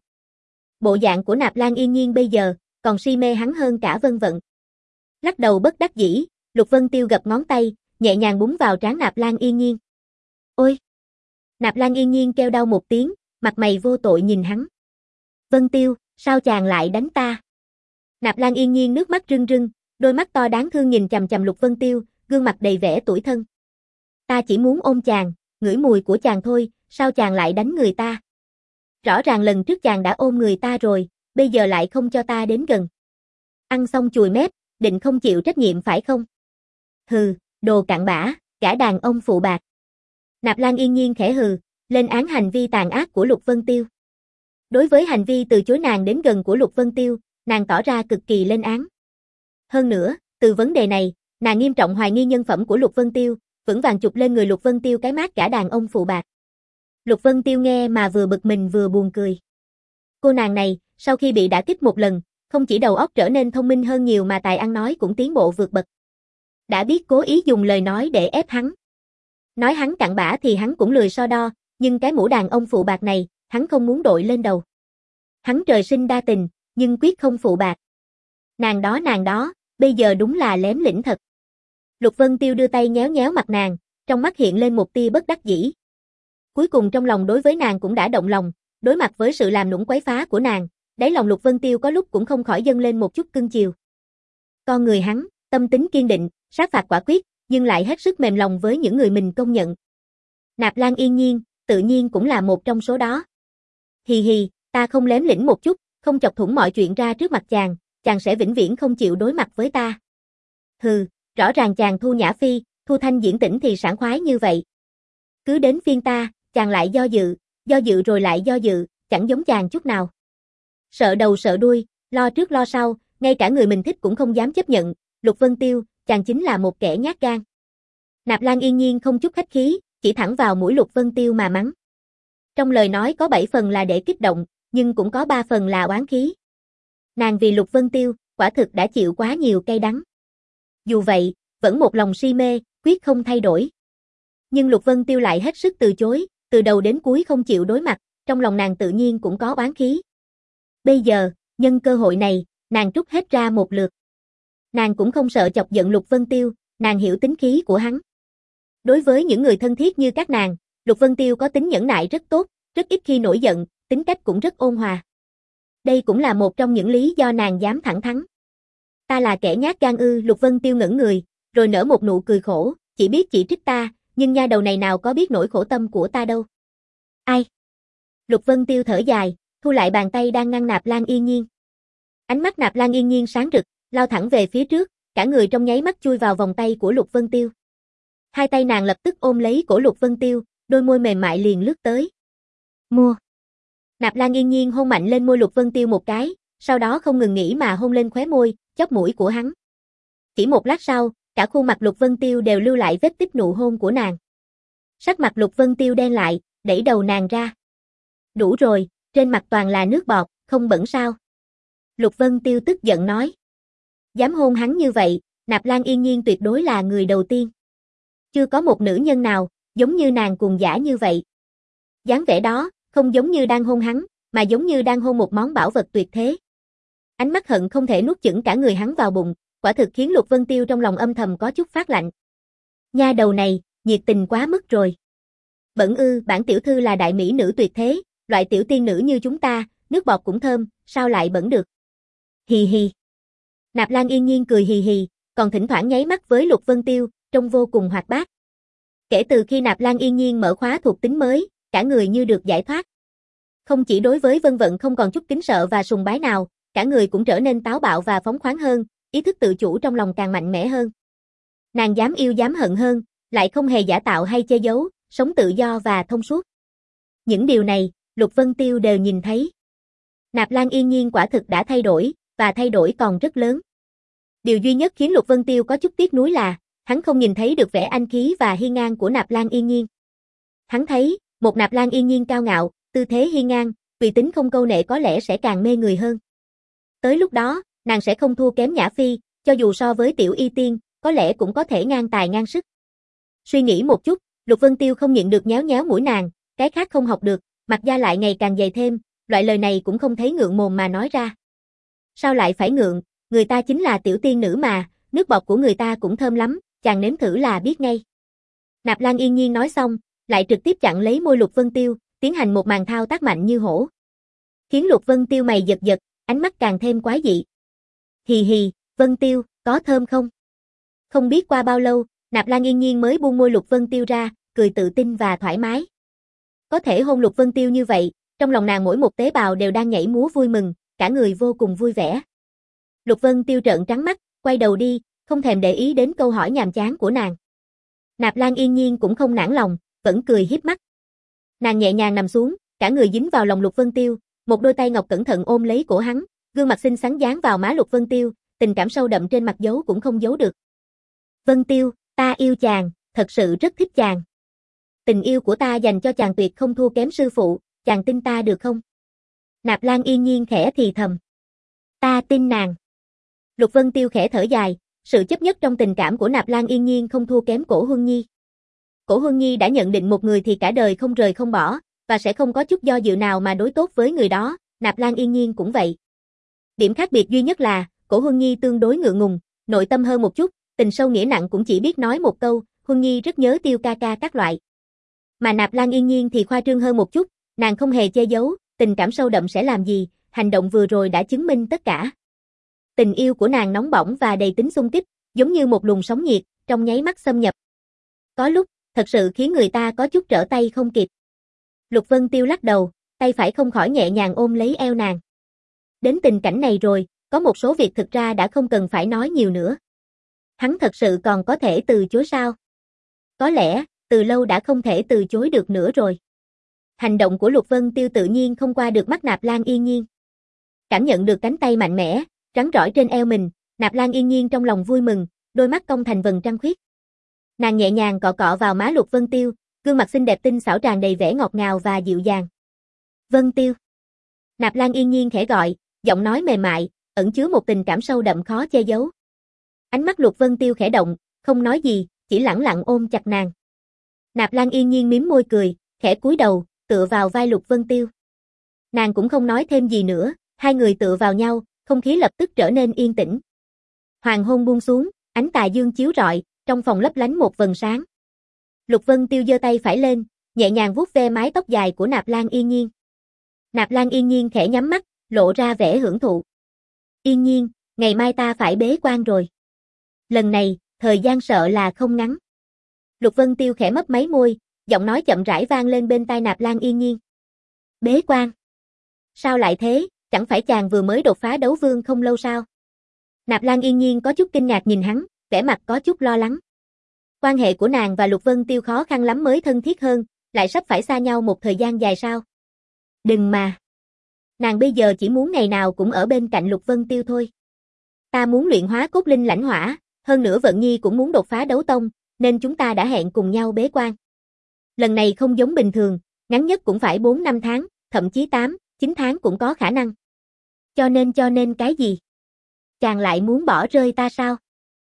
Bộ dạng của Nạp Lan Yên Nhiên bây giờ, còn si mê hắn hơn cả Vân Vận. Lắc đầu bất đắc dĩ, Lục Vân Tiêu gập ngón tay, nhẹ nhàng búng vào trán Nạp Lan Yên Nhiên. Ôi! Nạp Lan Yên Nhiên kêu đau một tiếng, mặt mày vô tội nhìn hắn. Vân Tiêu, sao chàng lại đánh ta? Nạp Lan Yên Nhiên nước mắt rưng rưng, đôi mắt to đáng thương nhìn chằm chằm Lục Vân Tiêu, gương mặt đầy vẻ tủi thân. Ta chỉ muốn ôm chàng, ngửi mùi của chàng thôi, sao chàng lại đánh người ta? Rõ ràng lần trước chàng đã ôm người ta rồi, bây giờ lại không cho ta đến gần. Ăn xong chùi mép, định không chịu trách nhiệm phải không? Hừ, đồ cặn bã, cả đàn ông phụ bạc. Nạp Lan Yên Nhiên khẽ hừ, lên án hành vi tàn ác của Lục Vân Tiêu. Đối với hành vi từ chối nàng đến gần của Lục Vân Tiêu, nàng tỏ ra cực kỳ lên án. Hơn nữa, từ vấn đề này, nàng nghiêm trọng hoài nghi nhân phẩm của Lục Vân Tiêu, vững vàng chụp lên người Lục Vân Tiêu cái mác cả đàn ông phụ bạc. Lục Vân Tiêu nghe mà vừa bực mình vừa buồn cười. Cô nàng này, sau khi bị đả kích một lần, không chỉ đầu óc trở nên thông minh hơn nhiều mà tài ăn nói cũng tiến bộ vượt bậc. Đã biết cố ý dùng lời nói để ép hắn. Nói hắn cặn bã thì hắn cũng lười so đo, nhưng cái mũ đàn ông phụ bạc này, hắn không muốn đội lên đầu. Hắn trời sinh đa tình, nhưng quyết không phụ bạc. Nàng đó nàng đó, bây giờ đúng là lém lĩnh thật. Lục Vân Tiêu đưa tay nhéo nhéo mặt nàng, trong mắt hiện lên một tia bất đắc dĩ. Cuối cùng trong lòng đối với nàng cũng đã động lòng, đối mặt với sự làm nũng quấy phá của nàng, đáy lòng Lục Vân Tiêu có lúc cũng không khỏi dâng lên một chút cưng chiều. Con người hắn, tâm tính kiên định, sát phạt quả quyết, nhưng lại hết sức mềm lòng với những người mình công nhận. Nạp Lan Yên Nhiên, tự nhiên cũng là một trong số đó. Hì hì, ta không lém lĩnh một chút, không chọc thủng mọi chuyện ra trước mặt chàng, chàng sẽ vĩnh viễn không chịu đối mặt với ta. Hừ, rõ ràng chàng Thu Nhã Phi, Thu Thanh Diễn Tĩnh thì sảng khoái như vậy. Cứ đến phiên ta, chàng lại do dự, do dự rồi lại do dự, chẳng giống chàng chút nào. Sợ đầu sợ đuôi, lo trước lo sau, ngay cả người mình thích cũng không dám chấp nhận, Lục Vân Tiêu, chàng chính là một kẻ nhát gan. Nạp Lan Yên Nhiên không chút khách khí, chỉ thẳng vào mũi Lục Vân Tiêu mà mắng. Trong lời nói có bảy phần là để kích động, nhưng cũng có ba phần là oán khí. Nàng vì Lục Vân Tiêu, quả thực đã chịu quá nhiều cay đắng. Dù vậy, vẫn một lòng si mê, quyết không thay đổi. Nhưng Lục Vân Tiêu lại hết sức từ chối, từ đầu đến cuối không chịu đối mặt, trong lòng nàng tự nhiên cũng có oán khí. Bây giờ, nhân cơ hội này, nàng trút hết ra một lượt. Nàng cũng không sợ chọc giận Lục Vân Tiêu, nàng hiểu tính khí của hắn. Đối với những người thân thiết như các nàng, Lục Vân Tiêu có tính nhẫn nại rất tốt, rất ít khi nổi giận, tính cách cũng rất ôn hòa. Đây cũng là một trong những lý do nàng dám thẳng thắn. Ta là kẻ nhát gan ư? Lục Vân Tiêu ngẩn người, rồi nở một nụ cười khổ, chỉ biết chỉ trích ta, nhưng nha đầu này nào có biết nỗi khổ tâm của ta đâu. Ai? Lục Vân Tiêu thở dài, thu lại bàn tay đang ngăn Nạp Lan Yên Nhiên. Ánh mắt Nạp Lan Yên Nhiên sáng rực, lao thẳng về phía trước, cả người trong nháy mắt chui vào vòng tay của Lục Vân Tiêu. Hai tay nàng lập tức ôm lấy cổ Lục Vân Tiêu, đôi môi mềm mại liền lướt tới. Mua. Nạp Lan Yên Nhiên hôn mạnh lên môi Lục Vân Tiêu một cái, sau đó không ngừng nghỉ mà hôn lên khóe môi, chóp mũi của hắn. Chỉ một lát sau, cả khuôn mặt Lục Vân Tiêu đều lưu lại vết tích nụ hôn của nàng. Sắc mặt Lục Vân Tiêu đen lại, đẩy đầu nàng ra. Đủ rồi, trên mặt toàn là nước bọt, không bẩn sao? Lục Vân Tiêu tức giận nói. Dám hôn hắn như vậy, Nạp Lan Yên Nhiên tuyệt đối là người đầu tiên. Chưa có một nữ nhân nào, giống như nàng cuồng dã như vậy. Dáng vẻ đó, không giống như đang hôn hắn, mà giống như đang hôn một món bảo vật tuyệt thế. Ánh mắt hận không thể nuốt chửng cả người hắn vào bụng, quả thực khiến Lục Vân Tiêu trong lòng âm thầm có chút phát lạnh. Nha đầu này, nhiệt tình quá mức rồi. Bẩn ư, bản tiểu thư là đại mỹ nữ tuyệt thế, loại tiểu tiên nữ như chúng ta, nước bọt cũng thơm, sao lại bẩn được. Hì hì. Nạp Lan Yên Nhiên cười hì hì, còn thỉnh thoảng nháy mắt với Lục Vân Tiêu, trông vô cùng hoạt bát. Kể từ khi Nạp Lan Yên Nhiên mở khóa thuộc tính mới, cả người như được giải thoát. Không chỉ đối với Vân Vận không còn chút kính sợ và sùng bái nào, cả người cũng trở nên táo bạo và phóng khoáng hơn, ý thức tự chủ trong lòng càng mạnh mẽ hơn. Nàng dám yêu dám hận hơn, lại không hề giả tạo hay che giấu, sống tự do và thông suốt. Những điều này, Lục Vân Tiêu đều nhìn thấy. Nạp Lan Yên Nhiên quả thực đã thay đổi, và thay đổi còn rất lớn. Điều duy nhất khiến Lục Vân Tiêu có chút tiếc nuối là, hắn không nhìn thấy được vẻ anh khí và hiên ngang của Nạp Lan Yên Nhiên. Hắn thấy, một Nạp Lan Yên Nhiên cao ngạo, tư thế hiên ngang, tùy tính không câu nệ có lẽ sẽ càng mê người hơn. Tới lúc đó, nàng sẽ không thua kém Nhã Phi, cho dù so với Tiểu Y Tiên, có lẽ cũng có thể ngang tài ngang sức. Suy nghĩ một chút, Lục Vân Tiêu không nhịn được nhéo nhéo mũi nàng, cái khác không học được, mặt da lại ngày càng dày thêm, loại lời này cũng không thấy ngượng mồm mà nói ra. Sao lại phải ngượng, người ta chính là tiểu tiên nữ mà, nước bọt của người ta cũng thơm lắm, chàng nếm thử là biết ngay. Nạp Lan Yên Nhiên nói xong, lại trực tiếp chặn lấy môi Lục Vân Tiêu, tiến hành một màn thao tác mạnh như hổ. Khiến Lục Vân Tiêu mày giật giật, ánh mắt càng thêm quái dị. Hì hì, Vân Tiêu, có thơm không? Không biết qua bao lâu, Nạp Lan Yên Nhiên mới buông môi Lục Vân Tiêu ra, cười tự tin và thoải mái. Có thể hôn Lục Vân Tiêu như vậy, trong lòng nàng mỗi một tế bào đều đang nhảy múa vui mừng, cả người vô cùng vui vẻ. Lục Vân Tiêu trợn trắng mắt, quay đầu đi, không thèm để ý đến câu hỏi nhàm chán của nàng. Nạp Lan Yên Nhiên cũng không nản lòng, vẫn cười hiếp mắt. Nàng nhẹ nhàng nằm xuống, cả người dính vào lòng Lục Vân Tiêu, một đôi tay ngọc cẩn thận ôm lấy cổ hắn, gương mặt xinh xắn dán vào má Lục Vân Tiêu, tình cảm sâu đậm trên mặt giấu cũng không giấu được. Vân Tiêu, ta yêu chàng, thật sự rất thích chàng. Tình yêu của ta dành cho chàng tuyệt không thua kém sư phụ, chàng tin ta được không? Nạp Lan Yên Nhiên khẽ thì thầm. Ta tin nàng. Lục Vân Tiêu khẽ thở dài, sự chấp nhất trong tình cảm của Nạp Lan Yên Nhiên không thua kém Cổ Huân Nhi. Cổ Huân Nhi đã nhận định một người thì cả đời không rời không bỏ, và sẽ không có chút do dự nào mà đối tốt với người đó, Nạp Lan Yên Nhiên cũng vậy. Điểm khác biệt duy nhất là, Cổ Huân Nhi tương đối ngượng ngùng, nội tâm hơn một chút, tình sâu nghĩa nặng cũng chỉ biết nói một câu, Huân Nhi rất nhớ Tiêu ca ca các loại. Mà Nạp Lan Yên Nhiên thì khoa trương hơn một chút, nàng không hề che giấu, tình cảm sâu đậm sẽ làm gì, hành động vừa rồi đã chứng minh tất cả. Tình yêu của nàng nóng bỏng và đầy tính xung kích, giống như một luồng sóng nhiệt, trong nháy mắt xâm nhập. Có lúc, thật sự khiến người ta có chút trở tay không kịp. Lục Vân Tiêu lắc đầu, tay phải không khỏi nhẹ nhàng ôm lấy eo nàng. Đến tình cảnh này rồi, có một số việc thực ra đã không cần phải nói nhiều nữa. Hắn thật sự còn có thể từ chối sao? Có lẽ, từ lâu đã không thể từ chối được nữa rồi. Hành động của Lục Vân Tiêu tự nhiên không qua được mắt Nạp Lan Yên Nhiên. Cảm nhận được cánh tay mạnh mẽ, rắn rỏi trên eo mình, Nạp Lan Yên Nhiên trong lòng vui mừng, đôi mắt cong thành vầng trăng khuyết. Nàng nhẹ nhàng cọ cọ vào má Lục Vân Tiêu, gương mặt xinh đẹp tinh xảo tràn đầy vẻ ngọt ngào và dịu dàng. Vân Tiêu. Nạp Lan Yên Nhiên khẽ gọi, giọng nói mềm mại, ẩn chứa một tình cảm sâu đậm khó che giấu. Ánh mắt Lục Vân Tiêu khẽ động, không nói gì, chỉ lẳng lặng ôm chặt nàng. Nạp Lan Yên Nhiên mím môi cười, khẽ cúi đầu, tựa vào vai Lục Vân Tiêu. Nàng cũng không nói thêm gì nữa, hai người tựa vào nhau, không khí lập tức trở nên yên tĩnh. Hoàng hôn buông xuống, ánh tà dương chiếu rọi, trong phòng lấp lánh một vầng sáng. Lục Vân Tiêu giơ tay phải lên, nhẹ nhàng vuốt ve mái tóc dài của Nạp Lan Yên Nhiên. Nạp Lan Yên Nhiên khẽ nhắm mắt, lộ ra vẻ hưởng thụ. Yên Nhiên, ngày mai ta phải bế quan rồi. Lần này, thời gian sợ là không ngắn. Lục Vân Tiêu khẽ mấp máy môi, giọng nói chậm rãi vang lên bên tai Nạp Lan Yên Nhiên. Bế quan? Sao lại thế, chẳng phải chàng vừa mới đột phá đấu vương không lâu sao? Nạp Lan Yên Nhiên có chút kinh ngạc nhìn hắn, vẻ mặt có chút lo lắng. Quan hệ của nàng và Lục Vân Tiêu khó khăn lắm mới thân thiết hơn, lại sắp phải xa nhau một thời gian dài sao? Đừng mà. Nàng bây giờ chỉ muốn ngày nào cũng ở bên cạnh Lục Vân Tiêu thôi. Ta muốn luyện hóa cốt linh lãnh hỏa, hơn nữa Vận Nhi cũng muốn đột phá đấu tông, nên chúng ta đã hẹn cùng nhau bế quan. Lần này không giống bình thường, ngắn nhất cũng phải bốn năm tháng, thậm chí tám, chín tháng cũng có khả năng. Cho nên cho nên cái gì? Chàng lại muốn bỏ rơi ta sao?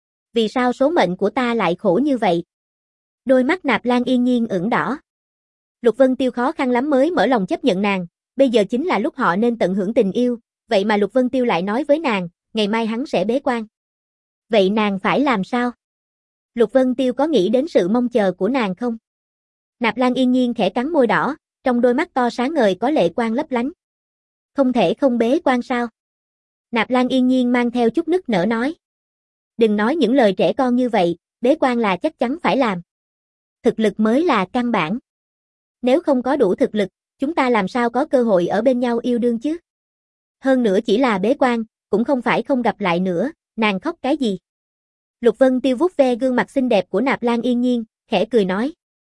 Vì sao số mệnh của ta lại khổ như vậy? Đôi mắt Nạp Lan Yên Nhiên ửng đỏ. Lục Vân Tiêu khó khăn lắm mới mở lòng chấp nhận nàng, bây giờ chính là lúc họ nên tận hưởng tình yêu, vậy mà Lục Vân Tiêu lại nói với nàng, ngày mai hắn sẽ bế quan. Vậy nàng phải làm sao? Lục Vân Tiêu có nghĩ đến sự mong chờ của nàng không? Nạp Lan Yên Nhiên khẽ cắn môi đỏ, trong đôi mắt to sáng ngời có lệ quang lấp lánh. Không thể không bế quan sao? Nạp Lan Yên Nhiên mang theo chút nức nở nói. Đừng nói những lời trẻ con như vậy, bế quan là chắc chắn phải làm. Thực lực mới là căn bản. Nếu không có đủ thực lực, chúng ta làm sao có cơ hội ở bên nhau yêu đương chứ? Hơn nữa chỉ là bế quan, cũng không phải không gặp lại nữa, nàng khóc cái gì? Lục Vân Tiêu vuốt ve gương mặt xinh đẹp của Nạp Lan Yên Nhiên, khẽ cười nói.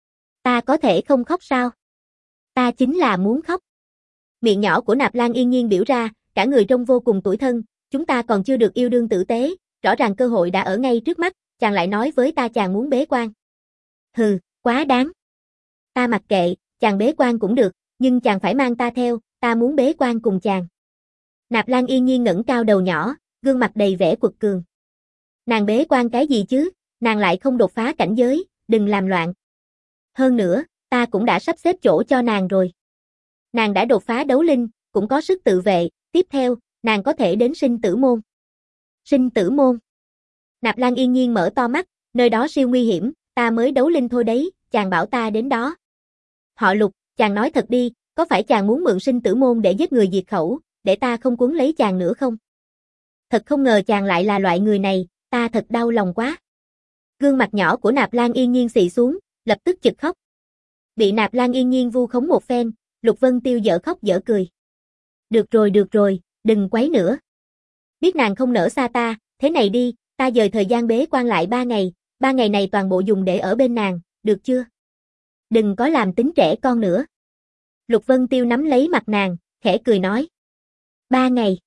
Ta có thể không khóc sao? Ta chính là muốn khóc. Miệng nhỏ của Nạp Lan Yên Nhiên biểu ra, cả người trông vô cùng tủi thân, chúng ta còn chưa được yêu đương tử tế, rõ ràng cơ hội đã ở ngay trước mắt, chàng lại nói với ta chàng muốn bế quan. Hừ, quá đáng. Ta mặc kệ, chàng bế quan cũng được, nhưng chàng phải mang ta theo, ta muốn bế quan cùng chàng. Nạp Lan Yên Nhiên ngẩng cao đầu nhỏ, gương mặt đầy vẻ quật cường. Nàng bế quan cái gì chứ, nàng lại không đột phá cảnh giới, đừng làm loạn. Hơn nữa, ta cũng đã sắp xếp chỗ cho nàng rồi. Nàng đã đột phá đấu linh, cũng có sức tự vệ, tiếp theo, nàng có thể đến sinh tử môn. Sinh tử môn. Nạp Lan Yên Nhiên mở to mắt, nơi đó siêu nguy hiểm, ta mới đấu linh thôi đấy, chàng bảo ta đến đó. Họ Lục, chàng nói thật đi, có phải chàng muốn mượn sinh tử môn để giết người diệt khẩu, để ta không cuốn lấy chàng nữa không? Thật không ngờ chàng lại là loại người này, ta thật đau lòng quá. Gương mặt nhỏ của Nạp Lan Yên Nhiên xị xuống, lập tức chực khóc. Bị Nạp Lan Yên Nhiên vu khống một phen, Lục Vân Tiêu dở khóc dở cười. Được rồi được rồi, đừng quấy nữa. Biết nàng không nỡ xa ta, thế này đi, ta dời thời gian bế quan lại ba ngày, ba ngày này toàn bộ dùng để ở bên nàng, được chưa? Đừng có làm tính trẻ con nữa. Lục Vân Tiêu nắm lấy mặt nàng, khẽ cười nói. Ba ngày.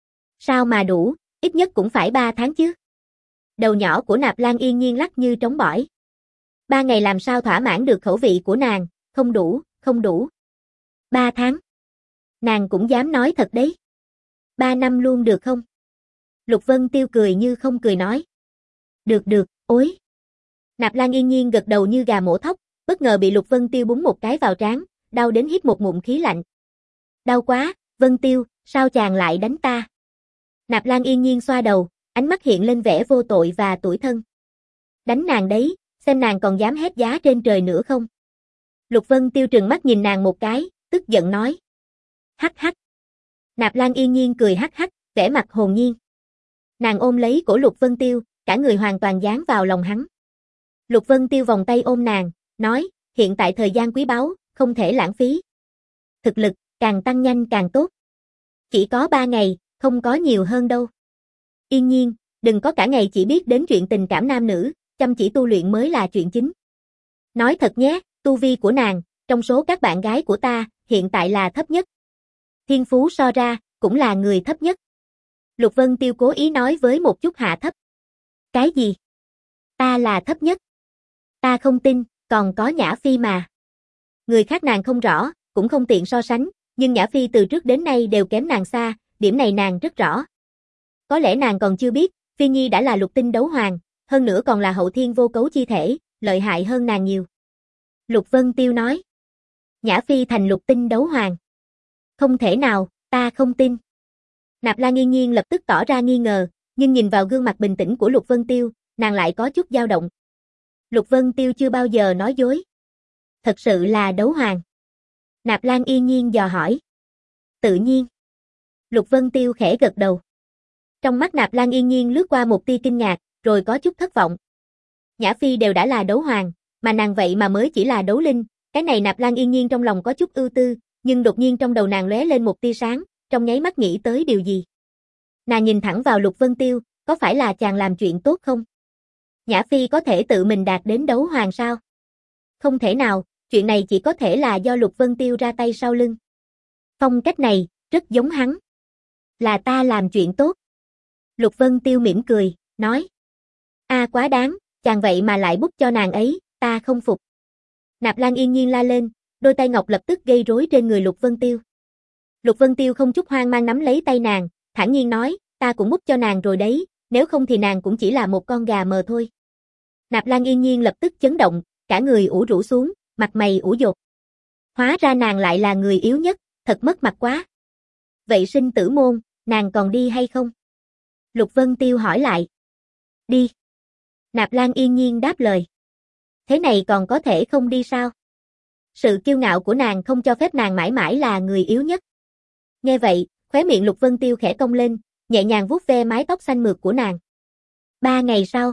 Sao mà đủ, ít nhất cũng phải ba tháng chứ. Đầu nhỏ của Nạp Lan Yên Nhiên lắc như trống bỏi. Ba ngày làm sao thỏa mãn được khẩu vị của nàng, không đủ, không đủ. Ba tháng. Nàng cũng dám nói thật đấy. Ba năm luôn được không? Lục Vân Tiêu cười như không cười nói. Được được, ối. Nạp Lan Yên Nhiên gật đầu như gà mổ thóc, bất ngờ bị Lục Vân Tiêu búng một cái vào trán, đau đến hít một ngụm khí lạnh. Đau quá, Vân Tiêu, sao chàng lại đánh ta? Nạp Lan Yên Nhiên xoa đầu, ánh mắt hiện lên vẻ vô tội và tủi thân. Đánh nàng đấy, xem nàng còn dám hét giá trên trời nữa không? Lục Vân Tiêu trừng mắt nhìn nàng một cái, tức giận nói. Hắc hắc. Nạp Lan Yên Nhiên cười hắc hắc, vẻ mặt hồn nhiên. Nàng ôm lấy cổ Lục Vân Tiêu, cả người hoàn toàn dán vào lòng hắn. Lục Vân Tiêu vòng tay ôm nàng, nói, hiện tại thời gian quý báu, không thể lãng phí. Thực lực, càng tăng nhanh càng tốt. Chỉ có ba ngày, không có nhiều hơn đâu. Yên Nhiên, đừng có cả ngày chỉ biết đến chuyện tình cảm nam nữ, chăm chỉ tu luyện mới là chuyện chính. Nói thật nhé, tu vi của nàng, trong số các bạn gái của ta, hiện tại là thấp nhất. Thiên phú so ra, cũng là người thấp nhất. Lục Vân Tiêu cố ý nói với một chút hạ thấp. Cái gì? Ta là thấp nhất. Ta không tin, còn có Nhã Phi mà. Người khác nàng không rõ, cũng không tiện so sánh, nhưng Nhã Phi từ trước đến nay đều kém nàng xa, điểm này nàng rất rõ. Có lẽ nàng còn chưa biết, Phi Nhi đã là lục tinh đấu hoàng, hơn nữa còn là hậu thiên vô cấu chi thể, lợi hại hơn nàng nhiều. Lục Vân Tiêu nói. Nhã Phi thành lục tinh đấu hoàng. Không thể nào, ta không tin. Nạp Lan Yên Nhiên lập tức tỏ ra nghi ngờ, nhưng nhìn vào gương mặt bình tĩnh của Lục Vân Tiêu, nàng lại có chút dao động. Lục Vân Tiêu chưa bao giờ nói dối. Thật sự là đấu hoàng. Nạp Lan Yên Nhiên dò hỏi. Tự nhiên. Lục Vân Tiêu khẽ gật đầu. Trong mắt Nạp Lan Yên Nhiên lướt qua một tia kinh ngạc, rồi có chút thất vọng. Nhã Phi đều đã là đấu hoàng, mà nàng vậy mà mới chỉ là đấu linh, cái này Nạp Lan Yên Nhiên trong lòng có chút ưu tư, nhưng đột nhiên trong đầu nàng lóe lên một tia sáng, trong nháy mắt nghĩ tới điều gì. Nàng nhìn thẳng vào Lục Vân Tiêu, có phải là chàng làm chuyện tốt không? Nhã Phi có thể tự mình đạt đến đấu hoàng sao? Không thể nào, chuyện này chỉ có thể là do Lục Vân Tiêu ra tay sau lưng. Phong cách này, rất giống hắn. Là ta làm chuyện tốt. Lục Vân Tiêu mỉm cười, nói. A à, quá đáng, chàng vậy mà lại bút cho nàng ấy, ta không phục. Nạp Lan Yên Nhiên la lên, đôi tay ngọc lập tức gây rối trên người Lục Vân Tiêu. Lục Vân Tiêu không chút hoang mang nắm lấy tay nàng, thản nhiên nói, ta cũng bút cho nàng rồi đấy, nếu không thì nàng cũng chỉ là một con gà mờ thôi. Nạp Lan Yên Nhiên lập tức chấn động, cả người ủ rũ xuống, mặt mày ủ dột. Hóa ra nàng lại là người yếu nhất, thật mất mặt quá. Vậy sinh tử môn, nàng còn đi hay không? Lục Vân Tiêu hỏi lại. Đi. Nạp Lan Yên Nhiên đáp lời. Thế này còn có thể không đi sao? Sự kiêu ngạo của nàng không cho phép nàng mãi mãi là người yếu nhất. Nghe vậy, khóe miệng Lục Vân Tiêu khẽ cong lên, nhẹ nhàng vuốt ve mái tóc xanh mượt của nàng. Ba ngày sau.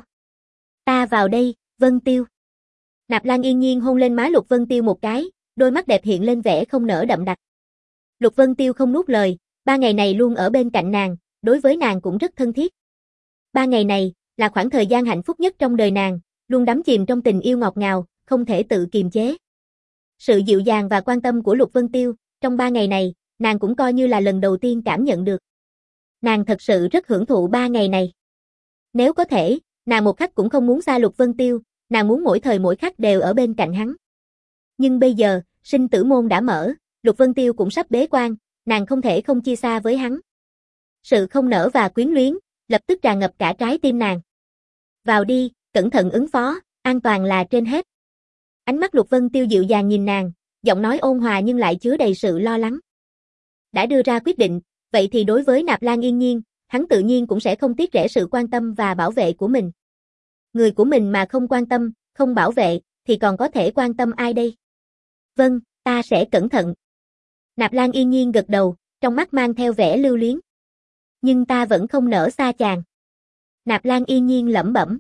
Ta vào đây, Vân Tiêu. Nạp Lan Yên Nhiên hôn lên má Lục Vân Tiêu một cái, đôi mắt đẹp hiện lên vẻ không nỡ đậm đặc. Lục Vân Tiêu không nuốt lời, ba ngày này luôn ở bên cạnh nàng, đối với nàng cũng rất thân thiết. Ba ngày này, là khoảng thời gian hạnh phúc nhất trong đời nàng, luôn đắm chìm trong tình yêu ngọt ngào, không thể tự kiềm chế. Sự dịu dàng và quan tâm của Lục Vân Tiêu, trong ba ngày này, nàng cũng coi như là lần đầu tiên cảm nhận được. Nàng thật sự rất hưởng thụ ba ngày này. Nếu có thể, nàng một khắc cũng không muốn xa Lục Vân Tiêu, nàng muốn mỗi thời mỗi khắc đều ở bên cạnh hắn. Nhưng bây giờ, sinh tử môn đã mở, Lục Vân Tiêu cũng sắp bế quan, nàng không thể không chia xa với hắn. Sự không nỡ và quyến luyến, lập tức tràn ngập cả trái tim nàng. Vào đi, cẩn thận ứng phó, an toàn là trên hết. Ánh mắt Lục Vân Tiêu dịu dàng nhìn nàng, giọng nói ôn hòa nhưng lại chứa đầy sự lo lắng. Đã đưa ra quyết định, vậy thì đối với Nạp Lan Yên Nhiên, hắn tự nhiên cũng sẽ không tiếc rẻ sự quan tâm và bảo vệ của mình. Người của mình mà không quan tâm, không bảo vệ, thì còn có thể quan tâm ai đây? Vâng, ta sẽ cẩn thận. Nạp Lan Yên Nhiên gật đầu, trong mắt mang theo vẻ lưu luyến. Nhưng ta vẫn không nỡ xa chàng. Nạp Lan Yên Nhiên lẩm bẩm.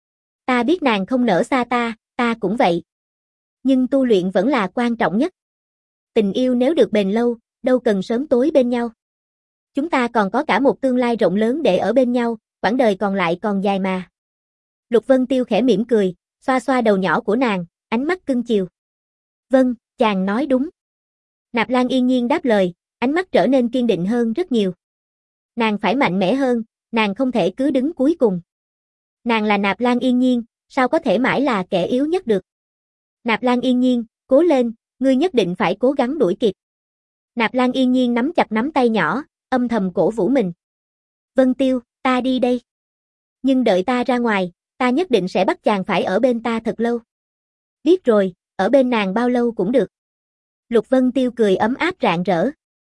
Ta biết nàng không nỡ xa ta, ta cũng vậy. Nhưng tu luyện vẫn là quan trọng nhất. Tình yêu nếu được bền lâu, đâu cần sớm tối bên nhau. Chúng ta còn có cả một tương lai rộng lớn để ở bên nhau, quãng đời còn lại còn dài mà. Lục Vân Tiêu khẽ mỉm cười, xoa xoa đầu nhỏ của nàng, ánh mắt cưng chiều. Vâng, chàng nói đúng. Nạp Lan Yên Nhiên đáp lời, ánh mắt trở nên kiên định hơn rất nhiều. Nàng phải mạnh mẽ hơn, nàng không thể cứ đứng cuối cùng. Nàng là Nạp Lan Yên Nhiên, sao có thể mãi là kẻ yếu nhất được. Nạp Lan Yên Nhiên, cố lên, ngươi nhất định phải cố gắng đuổi kịp. Nạp Lan Yên Nhiên nắm chặt nắm tay nhỏ, âm thầm cổ vũ mình. Vân Tiêu, ta đi đây. Nhưng đợi ta ra ngoài, ta nhất định sẽ bắt chàng phải ở bên ta thật lâu. Biết rồi, ở bên nàng bao lâu cũng được. Lục Vân Tiêu cười ấm áp rạng rỡ.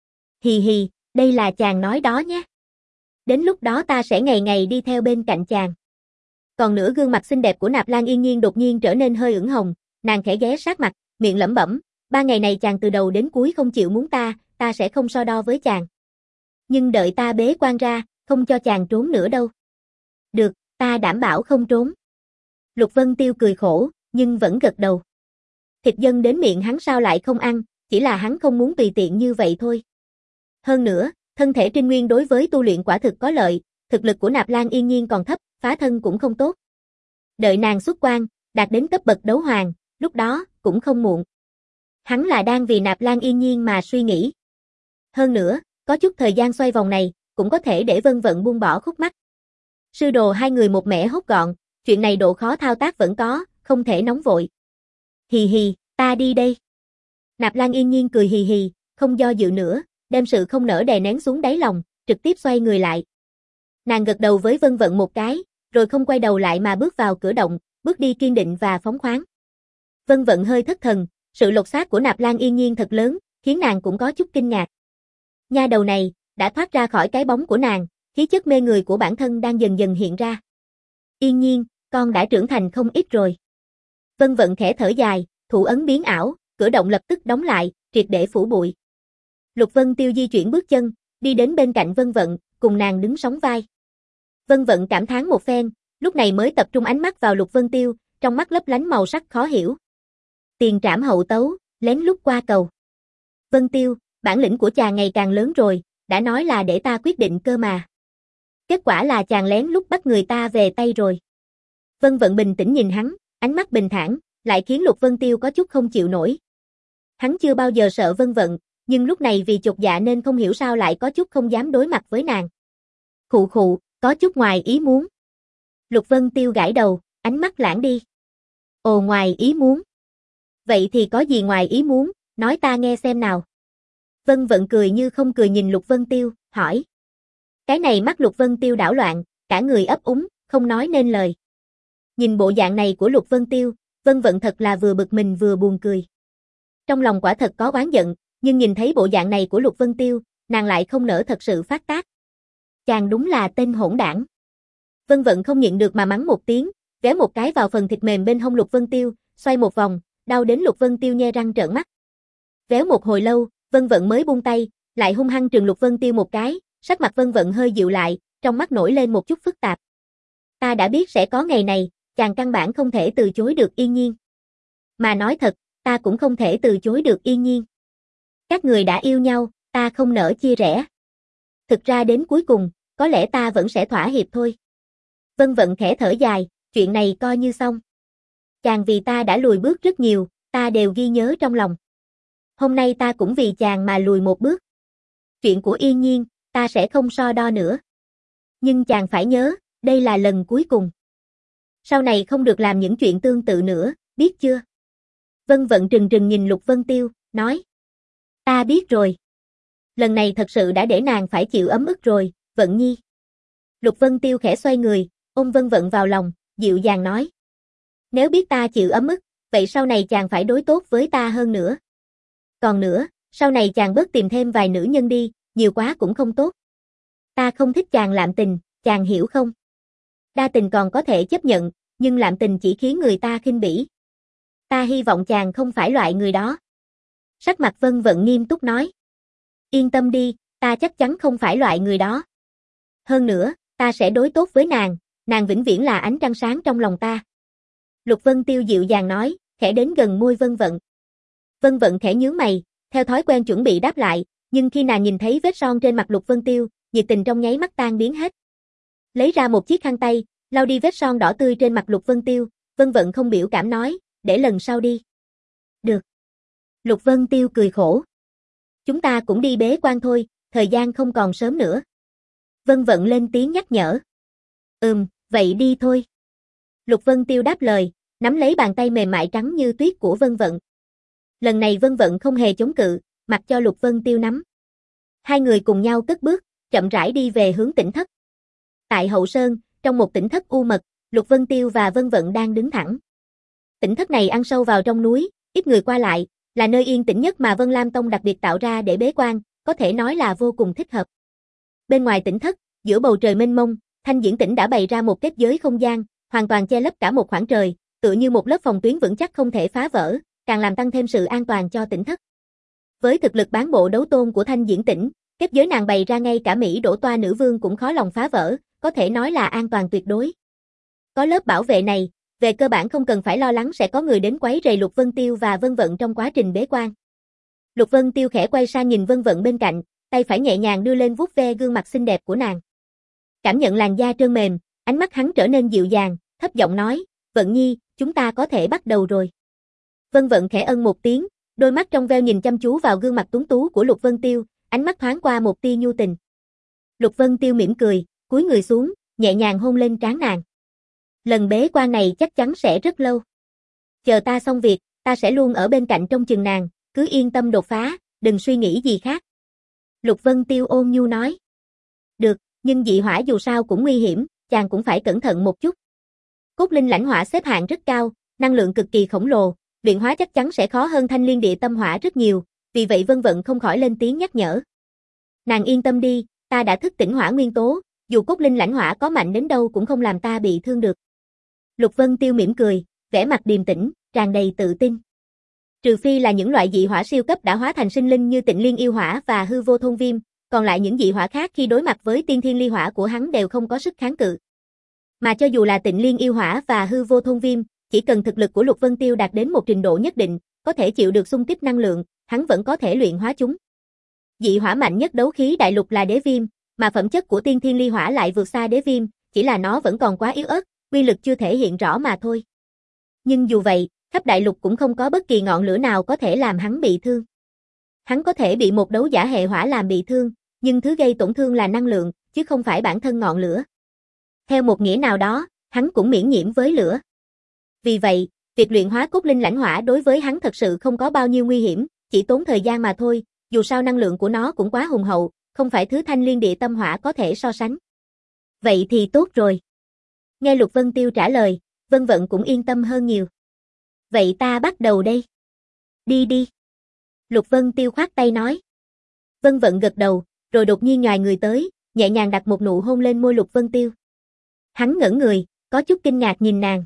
Hì hì, đây là chàng nói đó nhé. Đến lúc đó ta sẽ ngày ngày đi theo bên cạnh chàng. Còn nữa gương mặt xinh đẹp của Nạp Lan Yên Nhiên đột nhiên trở nên hơi ửng hồng, nàng khẽ ghé sát mặt, miệng lẩm bẩm, ba ngày này chàng từ đầu đến cuối không chịu muốn ta, ta sẽ không so đo với chàng. Nhưng đợi ta bế quan ra, không cho chàng trốn nữa đâu. Được, ta đảm bảo không trốn. Lục Vân Tiêu cười khổ, nhưng vẫn gật đầu. Thịt dâng đến miệng hắn sao lại không ăn, chỉ là hắn không muốn tùy tiện như vậy thôi. Hơn nữa, thân thể trinh nguyên đối với tu luyện quả thực có lợi, thực lực của Nạp Lan Yên Nhiên còn thấp, phá thân cũng không tốt. Đợi nàng xuất quan, đạt đến cấp bậc đấu hoàng, lúc đó, cũng không muộn. Hắn là đang vì Nạp Lan Yên Nhiên mà suy nghĩ. Hơn nữa, có chút thời gian xoay vòng này, cũng có thể để Vân Vận buông bỏ khúc mắc. Sư đồ hai người một mẻ hốt gọn, chuyện này độ khó thao tác vẫn có, không thể nóng vội. Hì hì, ta đi đây. Nạp Lan Yên Nhiên cười hì hì, không do dự nữa, đem sự không nỡ đè nén xuống đáy lòng, trực tiếp xoay người lại. Nàng gật đầu với Vân Vận một cái, rồi không quay đầu lại mà bước vào cửa động, bước đi kiên định và phóng khoáng. Vân Vận hơi thất thần, sự lột xác của Nạp Lan Yên Nhiên thật lớn, khiến nàng cũng có chút kinh ngạc. Nha đầu này, đã thoát ra khỏi cái bóng của nàng, khí chất mê người của bản thân đang dần dần hiện ra. Yên Nhiên, con đã trưởng thành không ít rồi. Vân Vận khẽ thở dài, thủ ấn biến ảo, cửa động lập tức đóng lại, triệt để phủ bụi. Lục Vân Tiêu di chuyển bước chân, đi đến bên cạnh Vân Vận, cùng nàng đứng sóng vai. Vân Vận cảm thán một phen, lúc này mới tập trung ánh mắt vào Lục Vân Tiêu, trong mắt lấp lánh màu sắc khó hiểu. Tiền trảm hậu tấu, lén lút qua cầu. Vân Tiêu, bản lĩnh của chàng ngày càng lớn rồi, đã nói là để ta quyết định cơ mà. Kết quả là chàng lén lút bắt người ta về tay rồi. Vân Vận bình tĩnh nhìn hắn, ánh mắt bình thản, lại khiến Lục Vân Tiêu có chút không chịu nổi. Hắn chưa bao giờ sợ Vân Vận, nhưng lúc này vì chột dạ nên không hiểu sao lại có chút không dám đối mặt với nàng. Khụ khụ, có chút ngoài ý muốn. Lục Vân Tiêu gãi đầu, ánh mắt lãng đi. Ồ, ngoài ý muốn. Vậy thì có gì ngoài ý muốn, nói ta nghe xem nào. Vân Vận cười như không cười nhìn Lục Vân Tiêu, hỏi. Cái này mắt Lục Vân Tiêu đảo loạn, cả người ấp úng, không nói nên lời. Nhìn bộ dạng này của Lục Vân Tiêu, Vân Vận thật là vừa bực mình vừa buồn cười. Trong lòng quả thật có oán giận, nhưng nhìn thấy bộ dạng này của Lục Vân Tiêu, nàng lại không nỡ thật sự phát tác. Chàng đúng là tên hỗn đảng. Vân Vận không nhịn được mà mắng một tiếng, véo một cái vào phần thịt mềm bên hông Lục Vân Tiêu, xoay một vòng, đau đến Lục Vân Tiêu nhe răng trợn mắt. Véo một hồi lâu, Vân Vận mới buông tay, lại hung hăng trừng Lục Vân Tiêu một cái, sắc mặt Vân Vận hơi dịu lại, trong mắt nổi lên một chút phức tạp. Ta đã biết sẽ có ngày này, chàng căn bản không thể từ chối được Yên Nhiên. Mà nói thật, ta cũng không thể từ chối được Yên Nhiên. Các người đã yêu nhau, ta không nỡ chia rẽ. Thực ra đến cuối cùng, có lẽ ta vẫn sẽ thỏa hiệp thôi. Vân Vận khẽ thở dài, chuyện này coi như xong. Chàng vì ta đã lùi bước rất nhiều, ta đều ghi nhớ trong lòng. Hôm nay ta cũng vì chàng mà lùi một bước. Chuyện của Yên Nhiên, ta sẽ không so đo nữa. Nhưng chàng phải nhớ, đây là lần cuối cùng. Sau này không được làm những chuyện tương tự nữa, biết chưa? Vân Vận trừng trừng nhìn Lục Vân Tiêu, nói. Ta biết rồi. Lần này thật sự đã để nàng phải chịu ấm ức rồi, Vận Nhi. Lục Vân Tiêu khẽ xoay người, ôm Vân Vận vào lòng, dịu dàng nói. Nếu biết ta chịu ấm ức, vậy sau này chàng phải đối tốt với ta hơn nữa. Còn nữa, sau này chàng bớt tìm thêm vài nữ nhân đi, nhiều quá cũng không tốt. Ta không thích chàng lạm tình, chàng hiểu không? Đa tình còn có thể chấp nhận, nhưng lạm tình chỉ khiến người ta khinh bỉ. Ta hy vọng chàng không phải loại người đó. Sắc mặt Vân Vận nghiêm túc nói. Yên tâm đi, ta chắc chắn không phải loại người đó. Hơn nữa, ta sẽ đối tốt với nàng, nàng vĩnh viễn là ánh trăng sáng trong lòng ta. Lục Vân Tiêu dịu dàng nói, khẽ đến gần môi Vân Vận. Vân Vận khẽ nhướng mày, theo thói quen chuẩn bị đáp lại, nhưng khi nàng nhìn thấy vết son trên mặt Lục Vân Tiêu, nhiệt tình trong nháy mắt tan biến hết. Lấy ra một chiếc khăn tay, lau đi vết son đỏ tươi trên mặt Lục Vân Tiêu, Vân Vận không biểu cảm nói, để lần sau đi. Được. Lục Vân Tiêu cười khổ. Chúng ta cũng đi bế quan thôi, thời gian không còn sớm nữa. Vân Vận lên tiếng nhắc nhở. Ừm, vậy đi thôi. Lục Vân Tiêu đáp lời, nắm lấy bàn tay mềm mại trắng như tuyết của Vân Vận. Lần này Vân Vận không hề chống cự, mặc cho Lục Vân Tiêu nắm. Hai người cùng nhau cất bước, chậm rãi đi về hướng tỉnh thất. Tại Hậu Sơn, trong một tỉnh thất u mật, Lục Vân Tiêu và Vân Vận đang đứng thẳng. Tỉnh thất này ăn sâu vào trong núi, ít người qua lại, là nơi yên tĩnh nhất mà Vân Lam Tông đặc biệt tạo ra để bế quan, có thể nói là vô cùng thích hợp. Bên ngoài tỉnh thất, giữa bầu trời mênh mông, Thanh Diễn Tỉnh đã bày ra một kết giới không gian, hoàn toàn che lấp cả một khoảng trời, tựa như một lớp phòng tuyến vững chắc không thể phá vỡ, càng làm tăng thêm sự an toàn cho tỉnh thất. Với thực lực bán bộ đấu tôn của Thanh Diễn Tỉnh, kết giới nàng bày ra ngay cả Mỹ Đỗ Toa nữ vương cũng khó lòng phá vỡ, có thể nói là an toàn tuyệt đối. Có lớp bảo vệ này, về cơ bản không cần phải lo lắng sẽ có người đến quấy rầy Lục Vân Tiêu và Vân Vận trong quá trình bế quan. Lục Vân Tiêu khẽ quay sang nhìn Vân Vận bên cạnh, tay phải nhẹ nhàng đưa lên vuốt ve gương mặt xinh đẹp của nàng. Cảm nhận làn da trơn mềm, ánh mắt hắn trở nên dịu dàng, thấp giọng nói, Vận Nhi, chúng ta có thể bắt đầu rồi. Vân Vận khẽ ân một tiếng, đôi mắt trong veo nhìn chăm chú vào gương mặt tuấn tú của Lục Vân Tiêu, ánh mắt thoáng qua một tia nhu tình. Lục Vân Tiêu mỉm cười, cúi người xuống, nhẹ nhàng hôn lên trán nàng. Lần bế quan này chắc chắn sẽ rất lâu. Chờ ta xong việc, ta sẽ luôn ở bên cạnh trông chừng nàng, cứ yên tâm đột phá, đừng suy nghĩ gì khác. Lục Vân Tiêu ôn nhu nói. Được, nhưng dị hỏa dù sao cũng nguy hiểm, chàng cũng phải cẩn thận một chút. Cốt linh lãnh hỏa xếp hạng rất cao, năng lượng cực kỳ khổng lồ, luyện hóa chắc chắn sẽ khó hơn thanh liên địa tâm hỏa rất nhiều, vì vậy Vân Vận không khỏi lên tiếng nhắc nhở. Nàng yên tâm đi, ta đã thức tỉnh hỏa nguyên tố, dù cốt linh lãnh hỏa có mạnh đến đâu cũng không làm ta bị thương được. Lục Vân Tiêu mỉm cười, vẻ mặt điềm tĩnh, tràn đầy tự tin. Trừ phi là những loại dị hỏa siêu cấp đã hóa thành sinh linh như Tịnh Liên yêu hỏa và hư vô thôn viêm, còn lại những dị hỏa khác khi đối mặt với tiên thiên ly hỏa của hắn đều không có sức kháng cự. Mà cho dù là Tịnh Liên yêu hỏa và hư vô thôn viêm, chỉ cần thực lực của Lục Vân Tiêu đạt đến một trình độ nhất định, có thể chịu được xung kích năng lượng, hắn vẫn có thể luyện hóa chúng. Dị hỏa mạnh nhất đấu khí đại lục là đế viêm, mà phẩm chất của tiên thiên ly hỏa lại vượt xa đế viêm, chỉ là nó vẫn còn quá yếu ớt, uy lực chưa thể hiện rõ mà thôi. Nhưng dù vậy, khắp đại lục cũng không có bất kỳ ngọn lửa nào có thể làm hắn bị thương. Hắn có thể bị một đấu giả hệ hỏa làm bị thương, nhưng thứ gây tổn thương là năng lượng, chứ không phải bản thân ngọn lửa. Theo một nghĩa nào đó, hắn cũng miễn nhiễm với lửa. Vì vậy, việc luyện hóa cốt linh lãnh hỏa đối với hắn thật sự không có bao nhiêu nguy hiểm, chỉ tốn thời gian mà thôi, dù sao năng lượng của nó cũng quá hùng hậu, không phải thứ thanh liên địa tâm hỏa có thể so sánh. Vậy thì tốt rồi. Nghe Lục Vân Tiêu trả lời, Vân Vận cũng yên tâm hơn nhiều. Vậy ta bắt đầu đây. Đi đi. Lục Vân Tiêu khoát tay nói. Vân Vận gật đầu, rồi đột nhiên nhoài người tới, nhẹ nhàng đặt một nụ hôn lên môi Lục Vân Tiêu. Hắn ngẩn người, có chút kinh ngạc nhìn nàng.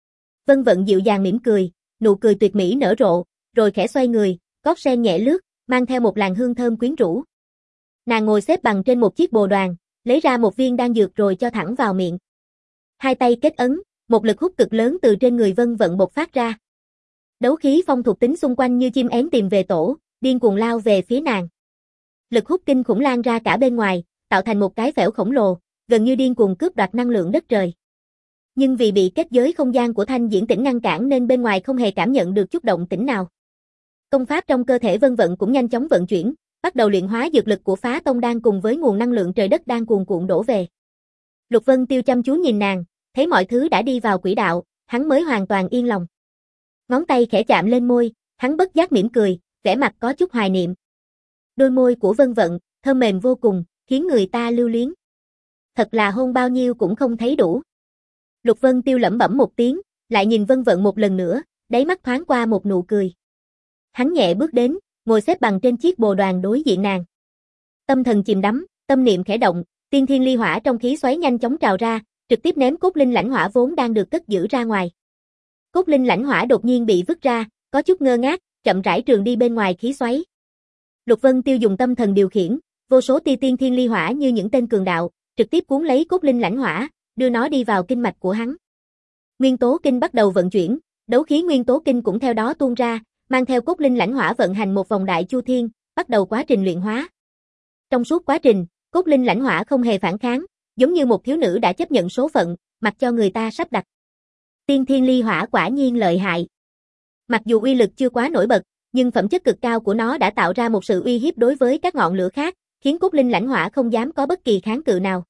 Vân Vận dịu dàng mỉm cười, nụ cười tuyệt mỹ nở rộ, rồi khẽ xoay người, cót sen nhẹ lướt, mang theo một làn hương thơm quyến rũ. Nàng ngồi xếp bằng trên một chiếc bồ đoàn, lấy ra một viên đan dược rồi cho thẳng vào miệng. Hai tay kết ấn, một lực hút cực lớn từ trên người Vân Vận bộc phát ra. Đấu khí phong thuộc tính xung quanh như chim én tìm về tổ, điên cuồng lao về phía nàng. Lực hút kinh khủng lan ra cả bên ngoài, tạo thành một cái phễu khổng lồ, gần như điên cuồng cướp đoạt năng lượng đất trời. Nhưng vì bị kết giới không gian của Thanh Diễn Tĩnh ngăn cản nên bên ngoài không hề cảm nhận được chút động tĩnh nào. Công pháp trong cơ thể Vân Vận cũng nhanh chóng vận chuyển, bắt đầu luyện hóa dược lực của Phá Tông Đan cùng với nguồn năng lượng trời đất đang cuồn cuộn đổ về. Lục Vân Tiêu chăm chú nhìn nàng, thấy mọi thứ đã đi vào quỹ đạo, hắn mới hoàn toàn yên lòng. Ngón tay khẽ chạm lên môi, hắn bất giác mỉm cười, vẻ mặt có chút hoài niệm. Đôi môi của Vân Vận, thơm mềm vô cùng, khiến người ta lưu luyến. Thật là hôn bao nhiêu cũng không thấy đủ. Lục Vân Tiêu lẩm bẩm một tiếng, lại nhìn Vân Vận một lần nữa, đáy mắt thoáng qua một nụ cười. Hắn nhẹ bước đến, ngồi xếp bằng trên chiếc bồ đoàn đối diện nàng. Tâm thần chìm đắm, tâm niệm khẽ động, tiên thiên ly hỏa trong khí xoáy nhanh chóng trào ra, trực tiếp ném cốt linh lãnh hỏa vốn đang được cất giữ ra ngoài. Cốt linh lãnh hỏa đột nhiên bị vứt ra, có chút ngơ ngác, chậm rãi trường đi bên ngoài khí xoáy. Lục Vân Tiêu dùng tâm thần điều khiển, vô số tia tiên thiên ly hỏa như những tên cường đạo, trực tiếp cuốn lấy cốt linh lãnh hỏa, đưa nó đi vào kinh mạch của hắn. Nguyên tố kinh bắt đầu vận chuyển, đấu khí nguyên tố kinh cũng theo đó tuôn ra, mang theo cốt linh lãnh hỏa vận hành một vòng đại chu thiên, bắt đầu quá trình luyện hóa. Trong suốt quá trình, cốt linh lãnh hỏa không hề phản kháng, giống như một thiếu nữ đã chấp nhận số phận, mặc cho người ta sắp đặt. Tiên thiên ly hỏa quả nhiên lợi hại. Mặc dù uy lực chưa quá nổi bật, nhưng phẩm chất cực cao của nó đã tạo ra một sự uy hiếp đối với các ngọn lửa khác, khiến cốt linh lãnh hỏa không dám có bất kỳ kháng cự nào.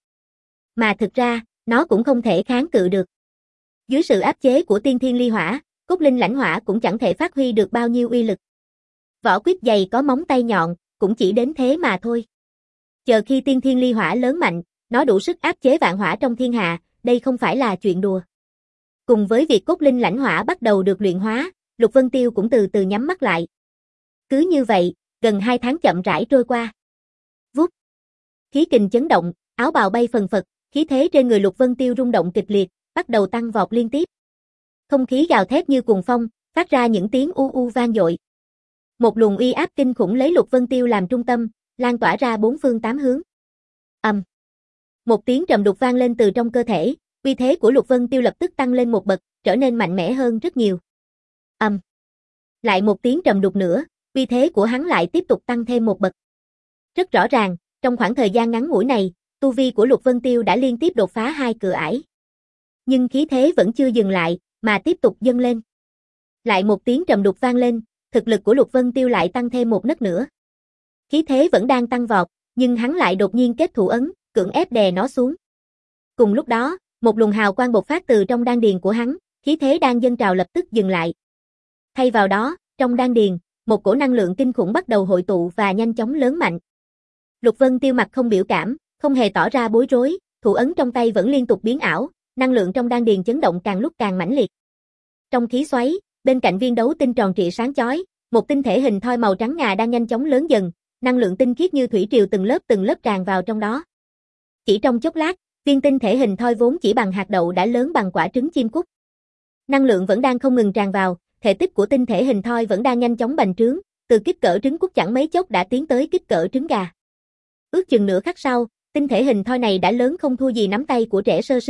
Mà thực ra, nó cũng không thể kháng cự được. Dưới sự áp chế của tiên thiên ly hỏa, cốt linh lãnh hỏa cũng chẳng thể phát huy được bao nhiêu uy lực. Vỏ quýt dày có móng tay nhọn, cũng chỉ đến thế mà thôi. Chờ khi tiên thiên ly hỏa lớn mạnh, nó đủ sức áp chế vạn hỏa trong thiên hạ, đây không phải là chuyện đùa. Cùng với việc cốt linh lãnh hỏa bắt đầu được luyện hóa, Lục Vân Tiêu cũng từ từ nhắm mắt lại. Cứ như vậy, gần hai tháng chậm rãi trôi qua. Vút. Khí kình chấn động, áo bào bay phần phật, khí thế trên người Lục Vân Tiêu rung động kịch liệt, bắt đầu tăng vọt liên tiếp. Không khí gào thét như cuồng phong, phát ra những tiếng u u vang dội. Một luồng uy áp kinh khủng lấy Lục Vân Tiêu làm trung tâm, lan tỏa ra bốn phương tám hướng. Ầm. Um. Một tiếng trầm đục vang lên từ trong cơ thể, uy thế của Lục Vân Tiêu lập tức tăng lên một bậc, trở nên mạnh mẽ hơn rất nhiều. Ầm. Um. Lại một tiếng trầm đục nữa, uy thế của hắn lại tiếp tục tăng thêm một bậc. Rất rõ ràng, trong khoảng thời gian ngắn ngủi này, tu vi của Lục Vân Tiêu đã liên tiếp đột phá hai cửa ải. Nhưng khí thế vẫn chưa dừng lại, mà tiếp tục dâng lên. Lại một tiếng trầm đục vang lên, thực lực của Lục Vân Tiêu lại tăng thêm một nấc nữa. Khí thế vẫn đang tăng vọt, nhưng hắn lại đột nhiên kết thủ ấn, cưỡng ép đè nó xuống. Cùng lúc đó, một luồng hào quang bộc phát từ trong đan điền của hắn, khí thế đang dâng trào lập tức dừng lại. Thay vào đó, trong đan điền, một cổ năng lượng kinh khủng bắt đầu hội tụ và nhanh chóng lớn mạnh. Lục Vân Tiêu mặt không biểu cảm, không hề tỏ ra bối rối, thủ ấn trong tay vẫn liên tục biến ảo, năng lượng trong đan điền chấn động càng lúc càng mãnh liệt. Trong khí xoáy, bên cạnh viên đấu tinh tròn trịa sáng chói, một tinh thể hình thoi màu trắng ngà đang nhanh chóng lớn dần, năng lượng tinh khiết như thủy triều từng lớp từng lớp tràn vào trong đó. Chỉ trong chốc lát, viên tinh thể hình thoi vốn chỉ bằng hạt đậu đã lớn bằng quả trứng chim cút. Năng lượng vẫn đang không ngừng tràn vào, thể tích của tinh thể hình thoi vẫn đang nhanh chóng bành trướng, từ kích cỡ trứng cút chẳng mấy chốc đã tiến tới kích cỡ trứng gà. Ước chừng nửa khắc sau, tinh thể hình thoi này đã lớn không thua gì nắm tay của trẻ sơ sinh,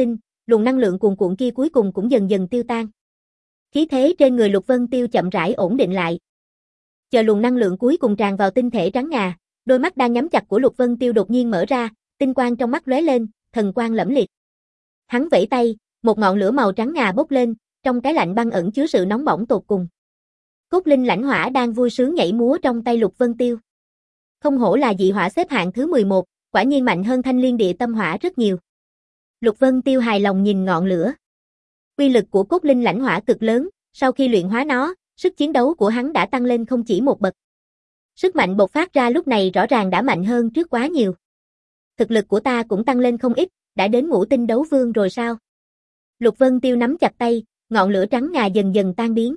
luồng năng lượng cuồn cuộn kia cuối cùng cũng dần dần tiêu tan. Khí thế trên người Lục Vân Tiêu chậm rãi ổn định lại. Chờ luồng năng lượng cuối cùng tràn vào tinh thể trắng ngà, đôi mắt đang nhắm chặt của Lục Vân Tiêu đột nhiên mở ra, tinh quang trong mắt lóe lên, thần quang lẫm liệt. Hắn vẫy tay, một ngọn lửa màu trắng ngà bốc lên, trong cái lạnh băng ẩn chứa sự nóng bỏng tột cùng. Cốt linh lãnh hỏa đang vui sướng nhảy múa trong tay Lục Vân Tiêu. Không hổ là dị hỏa xếp hạng thứ mười một, quả nhiên mạnh hơn thanh liên địa tâm hỏa rất nhiều. Lục Vân Tiêu hài lòng nhìn ngọn lửa. Uy lực của cốt linh lãnh hỏa cực lớn, sau khi luyện hóa nó, sức chiến đấu của hắn đã tăng lên không chỉ một bậc. Sức mạnh bộc phát ra lúc này rõ ràng đã mạnh hơn trước quá nhiều. Thực lực của ta cũng tăng lên không ít, đã đến ngũ tinh đấu vương rồi sao? Lục Vân Tiêu nắm chặt tay, ngọn lửa trắng ngà dần dần tan biến.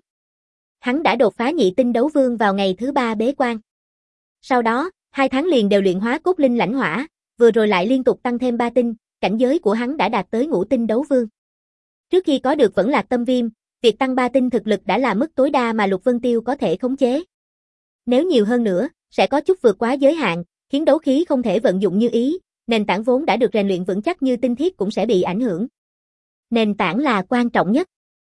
Hắn đã đột phá nhị tinh đấu vương vào ngày thứ ba bế quan. Sau đó, hai tháng liền đều luyện hóa cốt linh lãnh hỏa, vừa rồi lại liên tục tăng thêm ba tinh, cảnh giới của hắn đã đạt tới ngũ tinh đấu vương. Trước khi có được Vẫn Lạc Tâm Viêm, việc tăng ba tinh thực lực đã là mức tối đa mà Lục Vân Tiêu có thể khống chế. Nếu nhiều hơn nữa, sẽ có chút vượt quá giới hạn, khiến đấu khí không thể vận dụng như ý, nền tảng vốn đã được rèn luyện vững chắc như tinh thiết cũng sẽ bị ảnh hưởng. Nền tảng là quan trọng nhất.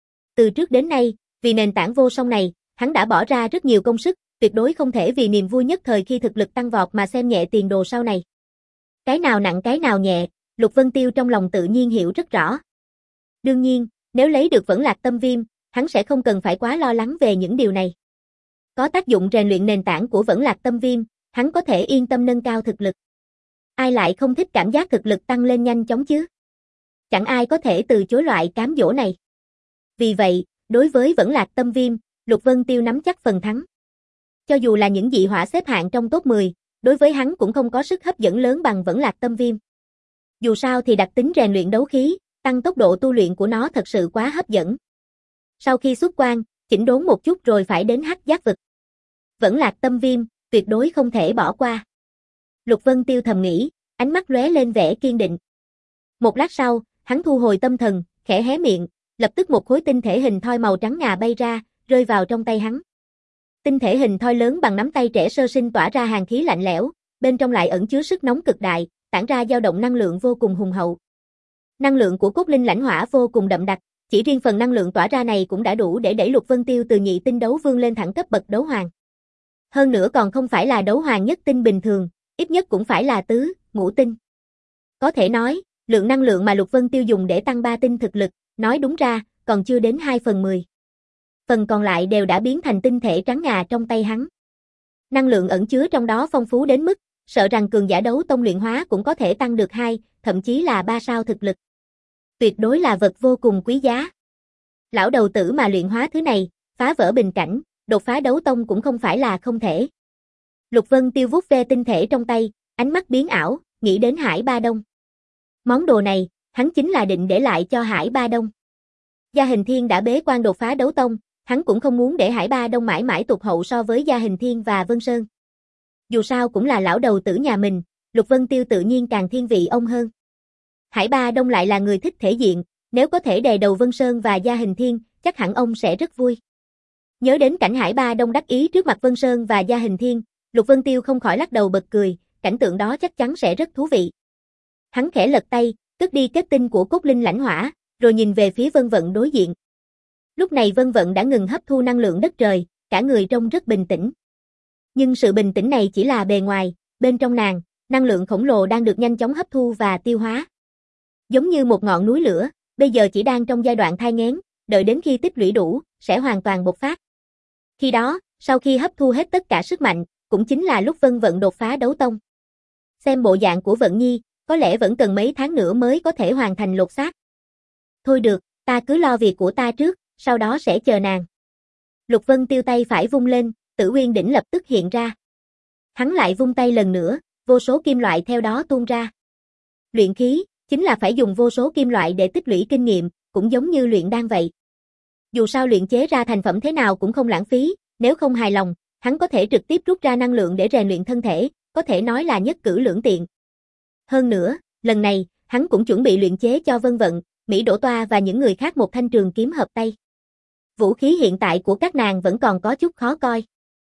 Từ trước đến nay, vì nền tảng vô song này, hắn đã bỏ ra rất nhiều công sức, tuyệt đối không thể vì niềm vui nhất thời khi thực lực tăng vọt mà xem nhẹ tiền đồ sau này. Cái nào nặng cái nào nhẹ, Lục Vân Tiêu trong lòng tự nhiên hiểu rất rõ. Đương nhiên, nếu lấy được Vẫn Lạc Tâm Viêm, hắn sẽ không cần phải quá lo lắng về những điều này. Có tác dụng rèn luyện nền tảng của Vẫn Lạc Tâm Viêm, hắn có thể yên tâm nâng cao thực lực. Ai lại không thích cảm giác thực lực tăng lên nhanh chóng chứ? Chẳng ai có thể từ chối loại cám dỗ này. Vì vậy, đối với Vẫn Lạc Tâm Viêm, Lục Vân Tiêu nắm chắc phần thắng. Cho dù là những dị hỏa xếp hạng trong top mười, đối với hắn cũng không có sức hấp dẫn lớn bằng Vẫn Lạc Tâm Viêm. Dù sao thì đặc tính rèn luyện đấu khí, tăng tốc độ tu luyện của nó thật sự quá hấp dẫn. Sau khi xuất quan, chỉnh đốn một chút rồi phải đến Hắc Giác vực. Vẫn Lạc Tâm Viêm, tuyệt đối không thể bỏ qua. Lục Vân Tiêu thầm nghĩ, ánh mắt lóe lên vẻ kiên định. Một lát sau, hắn thu hồi tâm thần, khẽ hé miệng, lập tức một khối tinh thể hình thoi màu trắng ngà bay ra, rơi vào trong tay hắn. Tinh thể hình thoi lớn bằng nắm tay trẻ sơ sinh tỏa ra hàn khí lạnh lẽo, bên trong lại ẩn chứa sức nóng cực đại, tản ra dao động năng lượng vô cùng hùng hậu. Năng lượng của cốt linh lãnh hỏa vô cùng đậm đặc, chỉ riêng phần năng lượng tỏa ra này cũng đã đủ để đẩy Lục Vân Tiêu từ nhị tinh đấu vương lên thẳng cấp bậc đấu hoàng. Hơn nữa còn không phải là đấu hoàng nhất tinh bình thường, ít nhất cũng phải là tứ, ngũ tinh. Có thể nói, lượng năng lượng mà Lục Vân Tiêu dùng để tăng ba tinh thực lực, nói đúng ra, còn chưa đến hai phần mười. Phần còn lại đều đã biến thành tinh thể trắng ngà trong tay hắn. Năng lượng ẩn chứa trong đó phong phú đến mức, sợ rằng cường giả đấu tông luyện hóa cũng có thể tăng được hai, thậm chí là ba sao thực lực. Tuyệt đối là vật vô cùng quý giá. Lão đầu tử mà luyện hóa thứ này, phá vỡ bình cảnh, đột phá đấu tông cũng không phải là không thể. Lục Vân Tiêu vuốt ve tinh thể trong tay, ánh mắt biến ảo, nghĩ đến Hải Ba Đông. Món đồ này, hắn chính là định để lại cho Hải Ba Đông. Gia Hình Thiên đã bế quan đột phá đấu tông, hắn cũng không muốn để Hải Ba Đông mãi mãi tụt hậu so với Gia Hình Thiên và Vân Sơn. Dù sao cũng là lão đầu tử nhà mình, Lục Vân Tiêu tự nhiên càng thiên vị ông hơn. Hải Ba Đông lại là người thích thể diện, nếu có thể đè đầu Vân Sơn và Gia Hình Thiên, chắc hẳn ông sẽ rất vui. Nhớ đến cảnh Hải Ba Đông đắc ý trước mặt Vân Sơn và Gia Hình Thiên, Lục Vân Tiêu không khỏi lắc đầu bật cười, cảnh tượng đó chắc chắn sẽ rất thú vị. Hắn khẽ lật tay, cất đi kết tinh của cốt linh lãnh hỏa, rồi nhìn về phía Vân Vận đối diện. Lúc này Vân Vận đã ngừng hấp thu năng lượng đất trời, cả người trông rất bình tĩnh. Nhưng sự bình tĩnh này chỉ là bề ngoài, bên trong nàng, năng lượng khổng lồ đang được nhanh chóng hấp thu và tiêu hóa. Giống như một ngọn núi lửa, bây giờ chỉ đang trong giai đoạn thai nghén, đợi đến khi tích lũy đủ, sẽ hoàn toàn bộc phát. Khi đó, sau khi hấp thu hết tất cả sức mạnh, cũng chính là lúc Vân Vận đột phá đấu tông. Xem bộ dạng của Vận Nhi, có lẽ vẫn cần mấy tháng nữa mới có thể hoàn thành lột xác. Thôi được, ta cứ lo việc của ta trước, sau đó sẽ chờ nàng. Lục Vân Tiêu tay phải vung lên, Tử Uyên đỉnh lập tức hiện ra. Hắn lại vung tay lần nữa, vô số kim loại theo đó tuôn ra. Luyện khí, chính là phải dùng vô số kim loại để tích lũy kinh nghiệm, cũng giống như luyện đan vậy. Dù sao luyện chế ra thành phẩm thế nào cũng không lãng phí, nếu không hài lòng, hắn có thể trực tiếp rút ra năng lượng để rèn luyện thân thể, có thể nói là nhất cử lưỡng tiện. Hơn nữa, lần này, hắn cũng chuẩn bị luyện chế cho Vân Vận, Mỹ Đỗ Toa và những người khác một thanh trường kiếm hợp tay. Vũ khí hiện tại của các nàng vẫn còn có chút khó coi.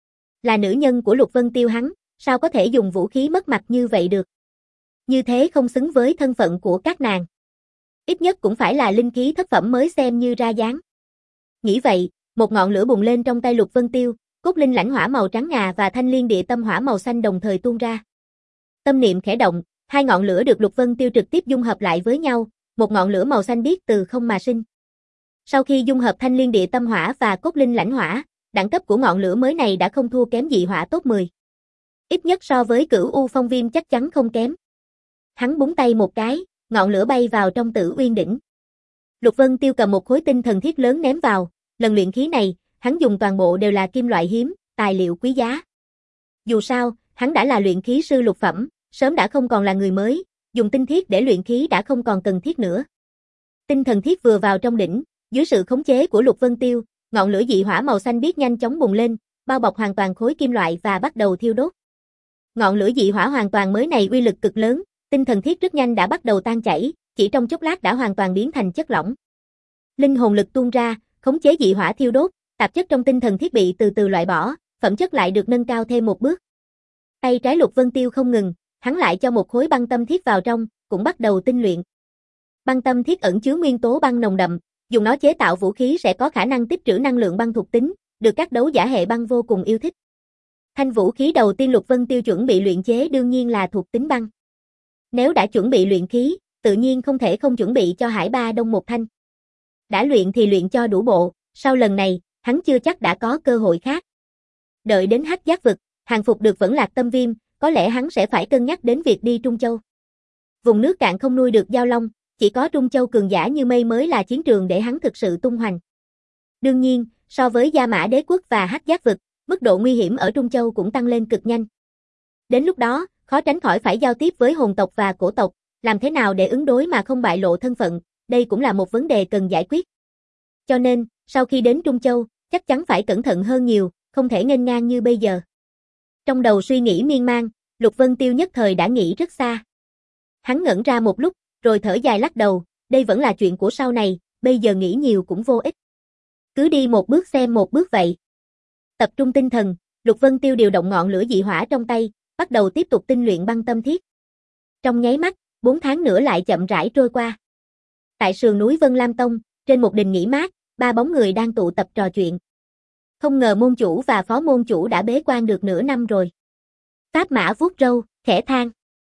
Là nữ nhân của Lục Vân Tiêu hắn, sao có thể dùng vũ khí mất mặt như vậy được? Như thế không xứng với thân phận của các nàng. Ít nhất cũng phải là linh khí thất phẩm mới xem như ra dáng. Nghĩ vậy, một ngọn lửa bùng lên trong tay Lục Vân Tiêu, cốt linh lãnh hỏa màu trắng ngà và thanh liên địa tâm hỏa màu xanh đồng thời tuôn ra. Tâm niệm khẽ động, hai ngọn lửa được Lục Vân Tiêu trực tiếp dung hợp lại với nhau, một ngọn lửa màu xanh biếc từ không mà sinh. Sau khi dung hợp thanh liên địa tâm hỏa và cốt linh lãnh hỏa, đẳng cấp của ngọn lửa mới này đã không thua kém dị hỏa top mười. Ít nhất so với Cửu U Phong Viêm chắc chắn không kém. Hắn búng tay một cái, ngọn lửa bay vào trong Tử Uyên đỉnh. Lục Vân Tiêu cầm một khối tinh thần thiết lớn ném vào, lần luyện khí này, hắn dùng toàn bộ đều là kim loại hiếm, tài liệu quý giá. Dù sao, hắn đã là luyện khí sư lục phẩm, sớm đã không còn là người mới, dùng tinh thiết để luyện khí đã không còn cần thiết nữa. Tinh thần thiết vừa vào trong đỉnh, dưới sự khống chế của Lục Vân Tiêu, ngọn lửa dị hỏa màu xanh biếc nhanh chóng bùng lên, bao bọc hoàn toàn khối kim loại và bắt đầu thiêu đốt. Ngọn lửa dị hỏa hoàn toàn mới này uy lực cực lớn, tinh thần thiết rất nhanh đã bắt đầu tan chảy, chỉ trong chốc lát đã hoàn toàn biến thành chất lỏng. Linh hồn lực tuôn ra, khống chế dị hỏa thiêu đốt, tạp chất trong tinh thần thiết bị từ từ loại bỏ, phẩm chất lại được nâng cao thêm một bước. Tay trái Lục Vân Tiêu không ngừng, hắn lại cho một khối băng tâm thiết vào trong, cũng bắt đầu tinh luyện. Băng tâm thiết ẩn chứa nguyên tố băng nồng đậm, dùng nó chế tạo vũ khí sẽ có khả năng tích trữ năng lượng băng thuộc tính, được các đấu giả hệ băng vô cùng yêu thích. Thanh vũ khí đầu tiên Lục Vân Tiêu chuẩn bị luyện chế đương nhiên là thuộc tính băng. Nếu đã chuẩn bị luyện khí, tự nhiên không thể không chuẩn bị cho Hải Ba Đông một thanh. Đã luyện thì luyện cho đủ bộ, sau lần này, hắn chưa chắc đã có cơ hội khác. Đợi đến Hắc Giác vực, hàng phục được Vẫn Lạc Tâm Viêm, có lẽ hắn sẽ phải cân nhắc đến việc đi Trung Châu. Vùng nước cạn không nuôi được giao long, chỉ có Trung Châu cường giả như mây mới là chiến trường để hắn thực sự tung hoành. Đương nhiên, so với Gia Mã Đế quốc và Hắc Giác vực, mức độ nguy hiểm ở Trung Châu cũng tăng lên cực nhanh. Đến lúc đó, khó tránh khỏi phải giao tiếp với hồn tộc và cổ tộc, làm thế nào để ứng đối mà không bại lộ thân phận, đây cũng là một vấn đề cần giải quyết. Cho nên, sau khi đến Trung Châu, chắc chắn phải cẩn thận hơn nhiều, không thể nghênh ngang như bây giờ. Trong đầu suy nghĩ miên man, Lục Vân Tiêu nhất thời đã nghĩ rất xa. Hắn ngẩn ra một lúc, rồi thở dài lắc đầu, đây vẫn là chuyện của sau này, bây giờ nghĩ nhiều cũng vô ích. Cứ đi một bước xem một bước vậy. Tập trung tinh thần, Lục Vân Tiêu điều động ngọn lửa dị hỏa trong tay, bắt đầu tiếp tục tinh luyện băng tâm thiết. Trong nháy mắt, bốn tháng nữa lại chậm rãi trôi qua. Tại sườn núi Vân Lam Tông, trên một đình nghỉ mát, ba bóng người đang tụ tập trò chuyện. Không ngờ môn chủ và phó môn chủ đã bế quan được nửa năm rồi. Pháp Mã vuốt râu, khẽ than.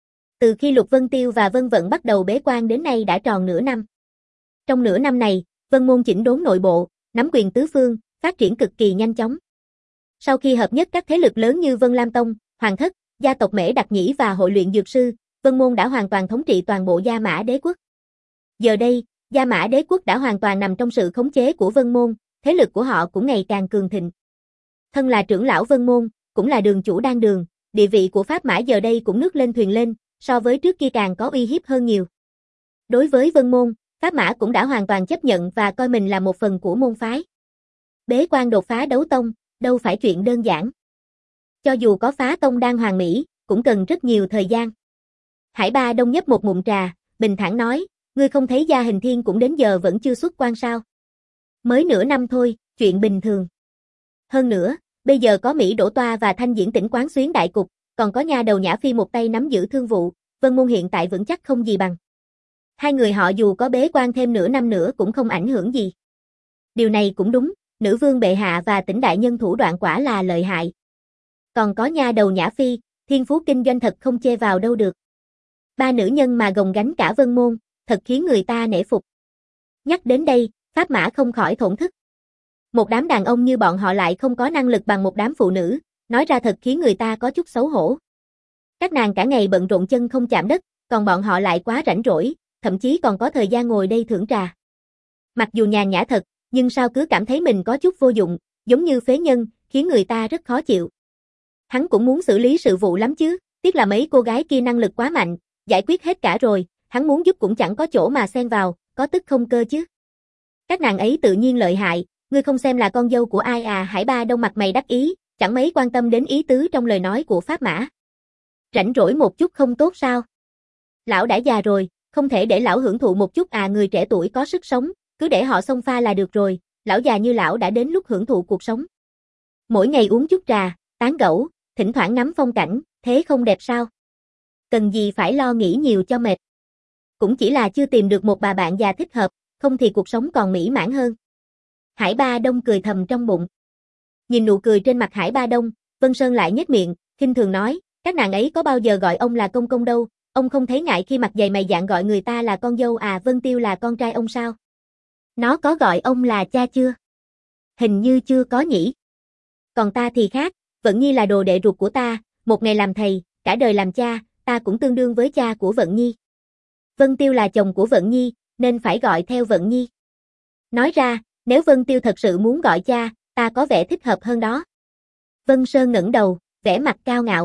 Từ khi Lục Vân Tiêu và Vân Vận bắt đầu bế quan đến nay đã tròn nửa năm. Trong nửa năm này, Vân môn chỉnh đốn nội bộ, nắm quyền tứ phương, phát triển cực kỳ nhanh chóng. Sau khi hợp nhất các thế lực lớn như Vân Lam Tông, Hoàng Thất, gia tộc Mễ Đặc Nhĩ và Hội luyện dược sư, Vân môn đã hoàn toàn thống trị toàn bộ Gia Mã Đế quốc. Giờ đây, Gia Mã Đế quốc đã hoàn toàn nằm trong sự khống chế của Vân môn, thế lực của họ cũng ngày càng cường thịnh. Thân là trưởng lão Vân môn, cũng là đường chủ đan đường, địa vị của Pháp Mã giờ đây cũng nước lên thuyền lên, so với trước kia càng có uy hiếp hơn nhiều. Đối với Vân môn, Pháp Mã cũng đã hoàn toàn chấp nhận và coi mình là một phần của môn phái. Bế quan đột phá đấu tông, đâu phải chuyện đơn giản. Cho dù có phá tông đan hoàn mỹ, cũng cần rất nhiều thời gian. Hải Ba Đông nhấp một ngụm trà, bình thản nói, ngươi không thấy Gia Hình Thiên cũng đến giờ vẫn chưa xuất quan sao? Mới nửa năm thôi, chuyện bình thường. Hơn nữa, bây giờ có Mỹ Đỗ Toa và Thanh Diễn Tỉnh quán xuyến đại cục, còn có nha đầu Nhã Phi một tay nắm giữ thương vụ, Vân môn hiện tại vững chắc không gì bằng. Hai người họ dù có bế quan thêm nửa năm nữa cũng không ảnh hưởng gì. Điều này cũng đúng, nữ vương bệ hạ và Tỉnh đại nhân thủ đoạn quả là lợi hại. Còn có nha đầu Nhã Phi, thiên phú kinh doanh thật không chê vào đâu được. Ba nữ nhân mà gồng gánh cả Vân môn, thật khiến người ta nể phục. Nhắc đến đây, Pháp Mã không khỏi thổn thức. Một đám đàn ông như bọn họ lại không có năng lực bằng một đám phụ nữ, nói ra thật khiến người ta có chút xấu hổ. Các nàng cả ngày bận rộn chân không chạm đất, còn bọn họ lại quá rảnh rỗi, thậm chí còn có thời gian ngồi đây thưởng trà. Mặc dù nhàn nhã thật, nhưng sao cứ cảm thấy mình có chút vô dụng, giống như phế nhân, khiến người ta rất khó chịu. Hắn cũng muốn xử lý sự vụ lắm chứ, tiếc là mấy cô gái kia năng lực quá mạnh, giải quyết hết cả rồi, hắn muốn giúp cũng chẳng có chỗ mà xen vào, có tức không cơ chứ. Các nàng ấy tự nhiên lợi hại, ngươi không xem là con dâu của ai à? Hải Ba Đông mặt mày đắc ý, chẳng mấy quan tâm đến ý tứ trong lời nói của Pháp Mã. Rảnh rỗi một chút không tốt sao? Lão đã già rồi, không thể để lão hưởng thụ một chút à? Người trẻ tuổi có sức sống, cứ để họ xông pha là được rồi, lão già như lão đã đến lúc hưởng thụ cuộc sống. Mỗi ngày uống chút trà, tán gẫu, thỉnh thoảng ngắm phong cảnh, thế không đẹp sao? Cần gì phải lo nghĩ nhiều cho mệt. cũng chỉ là chưa tìm được một bà bạn già thích hợp, không thì cuộc sống còn mỹ mãn hơn. Hải Ba Đông cười thầm trong bụng. Nhìn nụ cười trên mặt Hải Ba Đông, Vân Sơn lại nhếch miệng, khinh thường nói, các nàng ấy có bao giờ gọi ông là công công đâu, ông không thấy ngại khi mặt dày mày dạn gọi người ta là con dâu à? Vân Tiêu là con trai ông sao? Nó có gọi ông là cha chưa? Hình như chưa có nhỉ. Còn ta thì khác, Vận Nhi là đồ đệ ruột của ta, một ngày làm thầy, cả đời làm cha, ta cũng tương đương với cha của Vận Nhi. Vân Tiêu là chồng của Vận Nhi, nên phải gọi theo Vận Nhi. Nói ra, nếu Vân Tiêu thật sự muốn gọi cha, ta có vẻ thích hợp hơn đó. Vân Sơn ngẩng đầu, vẻ mặt cao ngạo.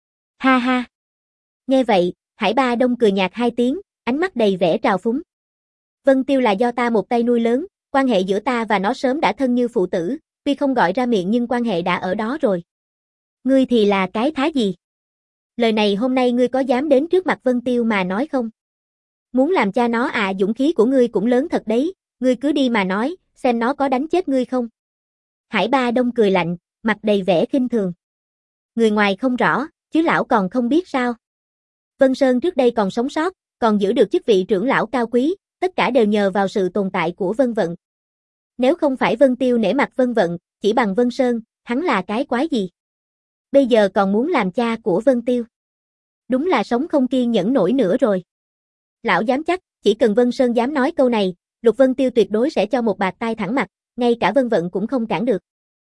Ha ha. Nghe vậy, Hải Ba Đông cười nhạt hai tiếng, ánh mắt đầy vẻ trào phúng. Vân Tiêu là do ta một tay nuôi lớn, quan hệ giữa ta và nó sớm đã thân như phụ tử, tuy không gọi ra miệng nhưng quan hệ đã ở đó rồi. Ngươi thì là cái thá gì? Lời này hôm nay ngươi có dám đến trước mặt Vân Tiêu mà nói không? Muốn làm cha nó à? Dũng khí của ngươi cũng lớn thật đấy, ngươi cứ đi mà nói, xem nó có đánh chết ngươi không? Hải Ba Đông cười lạnh, mặt đầy vẻ khinh thường. Người ngoài không rõ, chứ lão còn không biết sao? Vân Sơn trước đây còn sống sót, còn giữ được chức vị trưởng lão cao quý, tất cả đều nhờ vào sự tồn tại của Vân Vận. Nếu không phải Vân Tiêu nể mặt Vân Vận, chỉ bằng Vân Sơn, hắn là cái quái gì? Bây giờ còn muốn làm cha của Vân Tiêu. Đúng là sống không kiên nhẫn nổi nữa rồi. Lão dám chắc, chỉ cần Vân Sơn dám nói câu này, Lục Vân Tiêu tuyệt đối sẽ cho một bạt tai thẳng mặt, ngay cả Vân Vận cũng không cản được.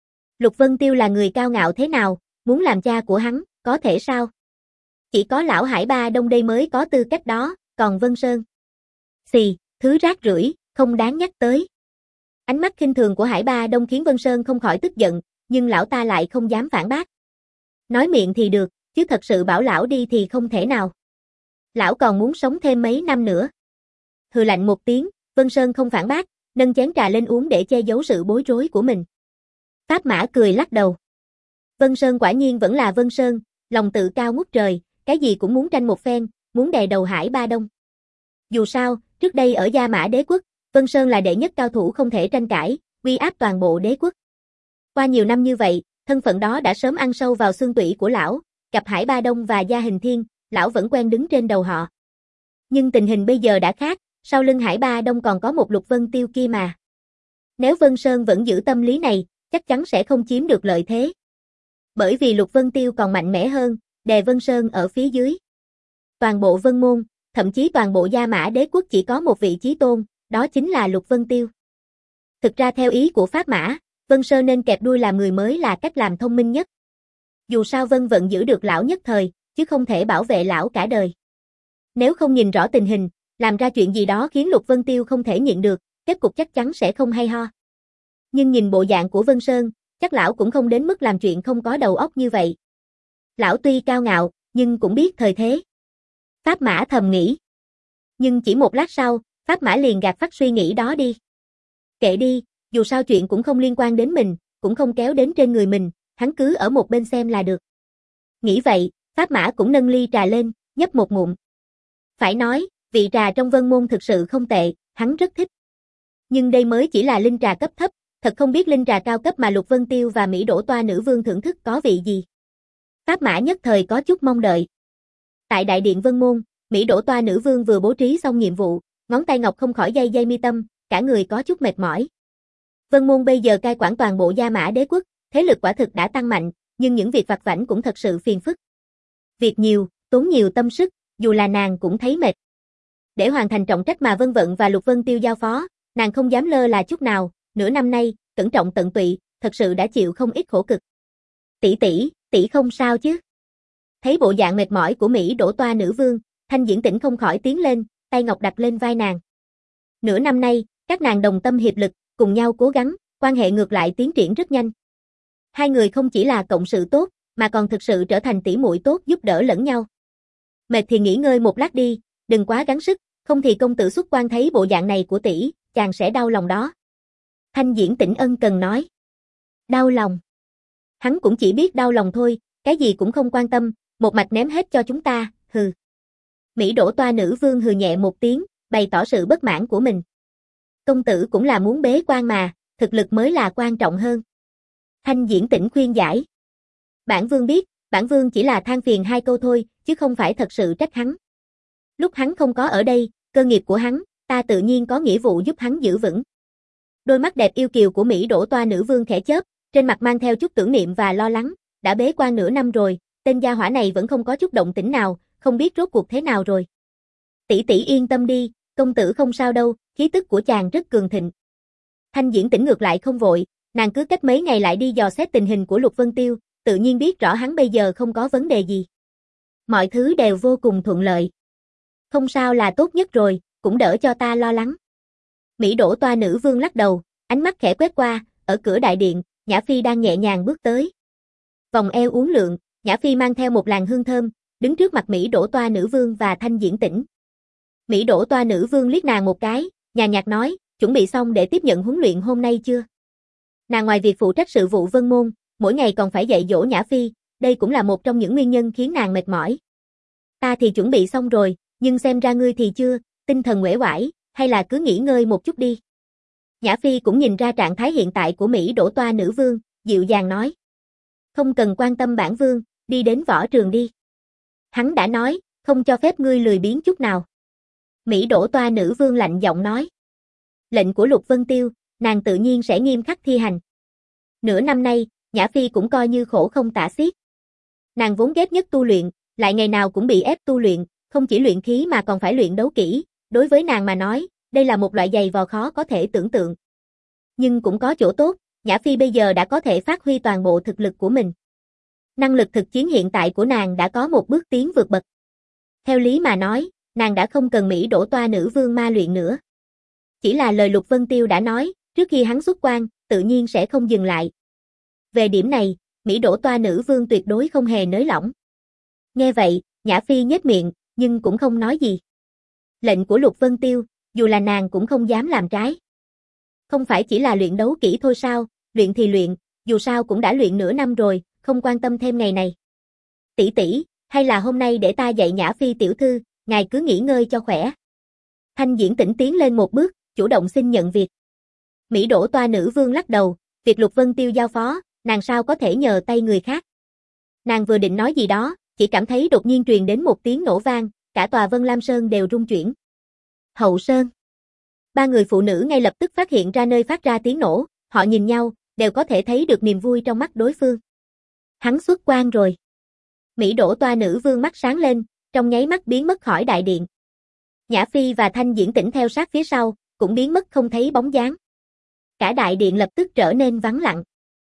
Lục Vân Tiêu là người cao ngạo thế nào, muốn làm cha của hắn, có thể sao? Chỉ có lão Hải Ba Đông đây mới có tư cách đó, còn Vân Sơn. Xì, thứ rác rưởi, không đáng nhắc tới. Ánh mắt khinh thường của Hải Ba Đông khiến Vân Sơn không khỏi tức giận, nhưng lão ta lại không dám phản bác. Nói miệng thì được, chứ thật sự bảo lão đi thì không thể nào. Lão còn muốn sống thêm mấy năm nữa. Hừ lạnh một tiếng, Vân Sơn không phản bác, nâng chén trà lên uống để che giấu sự bối rối của mình. Pháp Mã cười lắc đầu. Vân Sơn quả nhiên vẫn là Vân Sơn, lòng tự cao ngút trời, cái gì cũng muốn tranh một phen, muốn đè đầu Hải Ba Đông. Dù sao, trước đây ở Gia Mã Đế quốc, Vân Sơn là đệ nhất cao thủ không thể tranh cãi, uy áp toàn bộ đế quốc. Qua nhiều năm như vậy, thân phận đó đã sớm ăn sâu vào xương tủy của lão, gặp Hải Ba Đông và Gia Hình Thiên, lão vẫn quen đứng trên đầu họ. Nhưng tình hình bây giờ đã khác, sau lưng Hải Ba Đông còn có một Lục Vân Tiêu kia mà. Nếu Vân Sơn vẫn giữ tâm lý này, chắc chắn sẽ không chiếm được lợi thế. Bởi vì Lục Vân Tiêu còn mạnh mẽ hơn, đè Vân Sơn ở phía dưới. Toàn bộ Vân Môn, thậm chí toàn bộ Gia Mã Đế quốc chỉ có một vị chí tôn, đó chính là Lục Vân Tiêu. Thực ra theo ý của Pháp Mã, Vân Sơn nên kẹp đuôi làm người mới là cách làm thông minh nhất. Dù sao Vân Vận giữ được lão nhất thời, chứ không thể bảo vệ lão cả đời. Nếu không nhìn rõ tình hình, làm ra chuyện gì đó khiến Lục Vân Tiêu không thể nhịn được, kết cục chắc chắn sẽ không hay ho. Nhưng nhìn bộ dạng của Vân Sơn, chắc lão cũng không đến mức làm chuyện không có đầu óc như vậy. Lão tuy cao ngạo, nhưng cũng biết thời thế. Pháp Mã thầm nghĩ. Nhưng chỉ một lát sau, Pháp Mã liền gạt phát suy nghĩ đó đi. Kệ đi, dù sao chuyện cũng không liên quan đến mình, cũng không kéo đến trên người mình, hắn cứ ở một bên xem là được. Nghĩ vậy, Pháp Mã cũng nâng ly trà lên, nhấp một ngụm. Phải nói, vị trà trong Vân Môn thực sự không tệ, hắn rất thích. Nhưng đây mới chỉ là linh trà cấp thấp, thật không biết linh trà cao cấp mà Lục Vân Tiêu và Mỹ Đỗ Toa nữ vương thưởng thức có vị gì. Pháp Mã nhất thời có chút mong đợi. Tại đại điện Vân Môn, Mỹ Đỗ Toa nữ vương vừa bố trí xong nhiệm vụ, ngón tay ngọc không khỏi dây dây mi tâm, cả người có chút mệt mỏi. Vân Môn bây giờ cai quản toàn bộ Gia Mã Đế quốc, thế lực quả thực đã tăng mạnh, nhưng những việc vặt vãnh cũng thật sự phiền phức. Việc nhiều, tốn nhiều tâm sức, dù là nàng cũng thấy mệt. Để hoàn thành trọng trách mà Vân Vận và Lục Vân Tiêu giao phó, nàng không dám lơ là chút nào, nửa năm nay, cẩn trọng tận tụy, thật sự đã chịu không ít khổ cực. Tỷ tỷ, tỷ không sao chứ? Thấy bộ dạng mệt mỏi của Mỹ Đỗ Toa nữ vương, Thanh Diễn Tĩnh không khỏi tiến lên, tay ngọc đặt lên vai nàng. Nửa năm nay, các nàng đồng tâm hiệp lực, cùng nhau cố gắng, quan hệ ngược lại tiến triển rất nhanh. Hai người không chỉ là cộng sự tốt, mà còn thực sự trở thành tỷ muội tốt giúp đỡ lẫn nhau. Mệt thì nghỉ ngơi một lát đi, đừng quá gắng sức, không thì công tử xuất quan thấy bộ dạng này của tỷ, chàng sẽ đau lòng đó. Thanh Diễn Tĩnh ân cần nói. Đau lòng. Hắn cũng chỉ biết đau lòng thôi, cái gì cũng không quan tâm, một mạch ném hết cho chúng ta, hừ. Mỹ Đỗ Toa nữ vương hừ nhẹ một tiếng, bày tỏ sự bất mãn của mình. Công tử cũng là muốn bế quan mà, thực lực mới là quan trọng hơn. Thanh Diễn Tĩnh khuyên giải. Bản vương biết, bản vương chỉ là than phiền hai câu thôi, chứ không phải thật sự trách hắn. Lúc hắn không có ở đây, cơ nghiệp của hắn, ta tự nhiên có nghĩa vụ giúp hắn giữ vững. Đôi mắt đẹp yêu kiều của Mỹ Đỗ Toa nữ vương khẽ chớp, trên mặt mang theo chút tưởng niệm và lo lắng, đã bế quan nửa năm rồi, tên gia hỏa này vẫn không có chút động tĩnh nào, không biết rốt cuộc thế nào rồi. Tỷ tỷ yên tâm đi, công tử không sao đâu, khí tức của chàng rất cường thịnh. Thanh Diễn Tĩnh ngược lại không vội, nàng cứ cách mấy ngày lại đi dò xét tình hình của Lục Vân Tiêu, tự nhiên biết rõ hắn bây giờ không có vấn đề gì. Mọi thứ đều vô cùng thuận lợi. Không sao là tốt nhất rồi, cũng đỡ cho ta lo lắng. Mỹ Đỗ Toa nữ vương lắc đầu, ánh mắt khẽ quét qua, ở cửa đại điện, Nhã Phi đang nhẹ nhàng bước tới. Vòng eo uốn lượn, Nhã Phi mang theo một làn hương thơm, đứng trước mặt Mỹ Đỗ Toa nữ vương và Thanh Diễn Tĩnh. Mỹ Đỗ Toa nữ vương liếc nàng một cái, nhàn nhạt nói, chuẩn bị xong để tiếp nhận huấn luyện hôm nay chưa? Nàng ngoài việc phụ trách sự vụ Vân Môn, mỗi ngày còn phải dạy dỗ Nhã Phi, đây cũng là một trong những nguyên nhân khiến nàng mệt mỏi. Ta thì chuẩn bị xong rồi, nhưng xem ra ngươi thì chưa, tinh thần uể oải, hay là cứ nghỉ ngơi một chút đi. Nhã Phi cũng nhìn ra trạng thái hiện tại của Mỹ Đỗ Toa nữ vương, dịu dàng nói. Không cần quan tâm bản vương, đi đến võ trường đi. Hắn đã nói, không cho phép ngươi lười biếng chút nào. Mỹ Đỗ Toa nữ vương lạnh giọng nói. Lệnh của Lục Vân Tiêu, nàng tự nhiên sẽ nghiêm khắc thi hành. Nửa năm nay, Nhã Phi cũng coi như khổ không tả xiết. Nàng vốn ghét nhất tu luyện, lại ngày nào cũng bị ép tu luyện, không chỉ luyện khí mà còn phải luyện đấu kỹ, đối với nàng mà nói, đây là một loại giày vò khó có thể tưởng tượng. Nhưng cũng có chỗ tốt, Nhã Phi bây giờ đã có thể phát huy toàn bộ thực lực của mình. Năng lực thực chiến hiện tại của nàng đã có một bước tiến vượt bậc. Theo lý mà nói, nàng đã không cần Mỹ Đỗ Toa nữ vương ma luyện nữa. Chỉ là lời Lục Vân Tiêu đã nói, trước khi hắn xuất quan, tự nhiên sẽ không dừng lại. Về điểm này, Mỹ Đỗ Toa nữ vương tuyệt đối không hề nới lỏng. Nghe vậy, Nhã Phi nhếch miệng, nhưng cũng không nói gì. Lệnh của Lục Vân Tiêu, dù là nàng cũng không dám làm trái. Không phải chỉ là luyện đấu kỹ thôi sao, luyện thì luyện, dù sao cũng đã luyện nửa năm rồi, không quan tâm thêm ngày này. Tỷ tỷ, hay là hôm nay để ta dạy Nhã Phi tiểu thư, ngài cứ nghỉ ngơi cho khỏe. Thanh Diễn Tĩnh tiến lên một bước, chủ động xin nhận việc. Mỹ Đỗ Toa nữ vương lắc đầu, việc Lục Vân Tiêu giao phó, nàng sao có thể nhờ tay người khác. Nàng vừa định nói gì đó, chỉ cảm thấy đột nhiên truyền đến một tiếng nổ vang, cả tòa Vân Lam Sơn đều rung chuyển. Hậu Sơn. Ba người phụ nữ ngay lập tức phát hiện ra nơi phát ra tiếng nổ, họ nhìn nhau, đều có thể thấy được niềm vui trong mắt đối phương. Hắn xuất quan rồi. Mỹ Đỗ Toa nữ vương mắt sáng lên, trong nháy mắt biến mất khỏi đại điện. Nhã Phi và Thanh Diễn Tĩnh theo sát phía sau, cũng biến mất không thấy bóng dáng. Cả đại điện lập tức trở nên vắng lặng.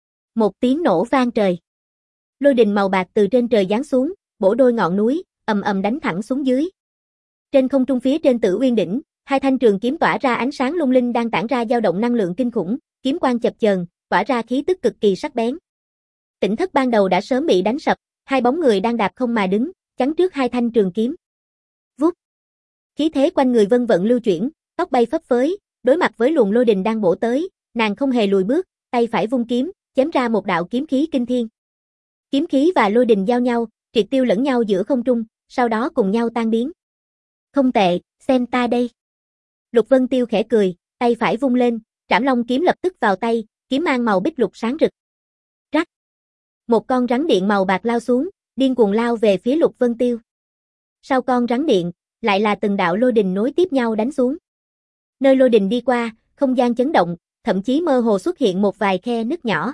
Một tiếng nổ vang trời. Lôi đình màu bạc từ trên trời giáng xuống, bổ đôi ngọn núi, ầm ầm đánh thẳng xuống dưới. Trên không trung phía trên Tử Uyên đỉnh, hai thanh trường kiếm tỏa ra ánh sáng lung linh đang tản ra dao động năng lượng kinh khủng, kiếm quang chập chờn, tỏa ra khí tức cực kỳ sắc bén. Tỉnh thất ban đầu đã sớm bị đánh sập, hai bóng người đang đạp không mà đứng, chắn trước hai thanh trường kiếm. Vút. Khí thế quanh người vân vận lưu chuyển, tóc bay phấp phới, đối mặt với luồng lôi đình đang bổ tới, nàng không hề lùi bước, tay phải vung kiếm, chém ra một đạo kiếm khí kinh thiên. Kiếm khí và lôi đình giao nhau, triệt tiêu lẫn nhau giữa không trung, sau đó cùng nhau tan biến. Không tệ, xem ta đây. Lục Vân Tiêu khẽ cười, tay phải vung lên, Trảm Long kiếm lập tức vào tay, kiếm mang màu bích lục sáng rực. Rắc. Một con rắn điện màu bạc lao xuống, điên cuồng lao về phía Lục Vân Tiêu. Sau con rắn điện, lại là từng đạo lôi đình nối tiếp nhau đánh xuống. Nơi lôi đình đi qua, không gian chấn động, thậm chí mơ hồ xuất hiện một vài khe nứt nhỏ.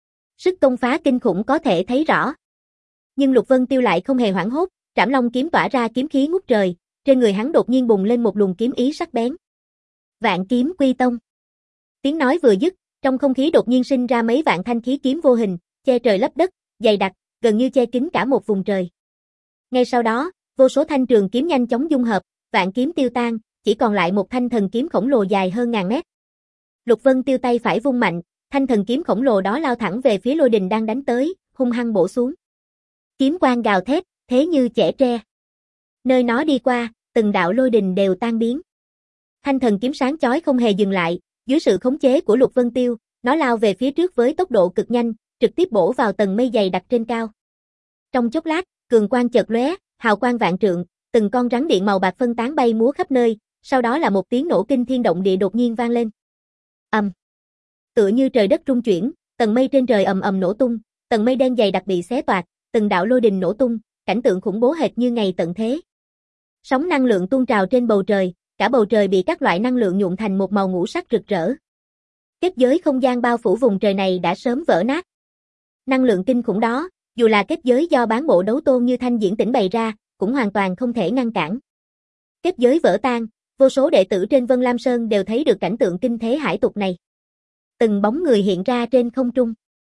Sức công phá kinh khủng có thể thấy rõ. Nhưng Lục Vân Tiêu lại không hề hoảng hốt, Trảm Long kiếm tỏa ra kiếm khí ngút trời, trên người hắn đột nhiên bùng lên một luồng kiếm ý sắc bén. Vạn kiếm quy tông. Tiếng nói vừa dứt, trong không khí đột nhiên sinh ra mấy vạn thanh khí kiếm vô hình, che trời lấp đất, dày đặc, gần như che kín cả một vùng trời. Ngay sau đó, vô số thanh trường kiếm nhanh chóng dung hợp, vạn kiếm tiêu tan, chỉ còn lại một thanh thần kiếm khổng lồ dài hơn ngàn mét. Lục Vân Tiêu tay phải vung mạnh, thanh thần kiếm khổng lồ đó lao thẳng về phía lôi đình đang đánh tới, hung hăng bổ xuống. Kiếm quang gào thét, thế như chẻ tre. Nơi nó đi qua, từng đạo lôi đình đều tan biến. Thanh thần kiếm sáng chói không hề dừng lại, dưới sự khống chế của Lục Vân Tiêu, nó lao về phía trước với tốc độ cực nhanh, trực tiếp bổ vào tầng mây dày đặc trên cao. Trong chốc lát, cường quang chợt lóe, hào quang vạn trượng, từng con rắn điện màu bạc phân tán bay múa khắp nơi, sau đó là một tiếng nổ kinh thiên động địa đột nhiên vang lên. Ầm. Um. Tựa như trời đất rung chuyển, tầng mây trên trời ầm ầm nổ tung, tầng mây đen dày đặc bị xé toạc, từng đạo lôi đình nổ tung, cảnh tượng khủng bố hệt như ngày tận thế. Sóng năng lượng tuôn trào trên bầu trời, cả bầu trời bị các loại năng lượng nhuộm thành một màu ngũ sắc rực rỡ. Kết giới không gian bao phủ vùng trời này đã sớm vỡ nát. Năng lượng kinh khủng đó, dù là kết giới do bán bộ đấu tôn như Thanh Diễn Tĩnh bày ra, cũng hoàn toàn không thể ngăn cản. Kết giới vỡ tan, vô số đệ tử trên Vân Lam Sơn đều thấy được cảnh tượng kinh thế hải tục này. Từng bóng người hiện ra trên không trung.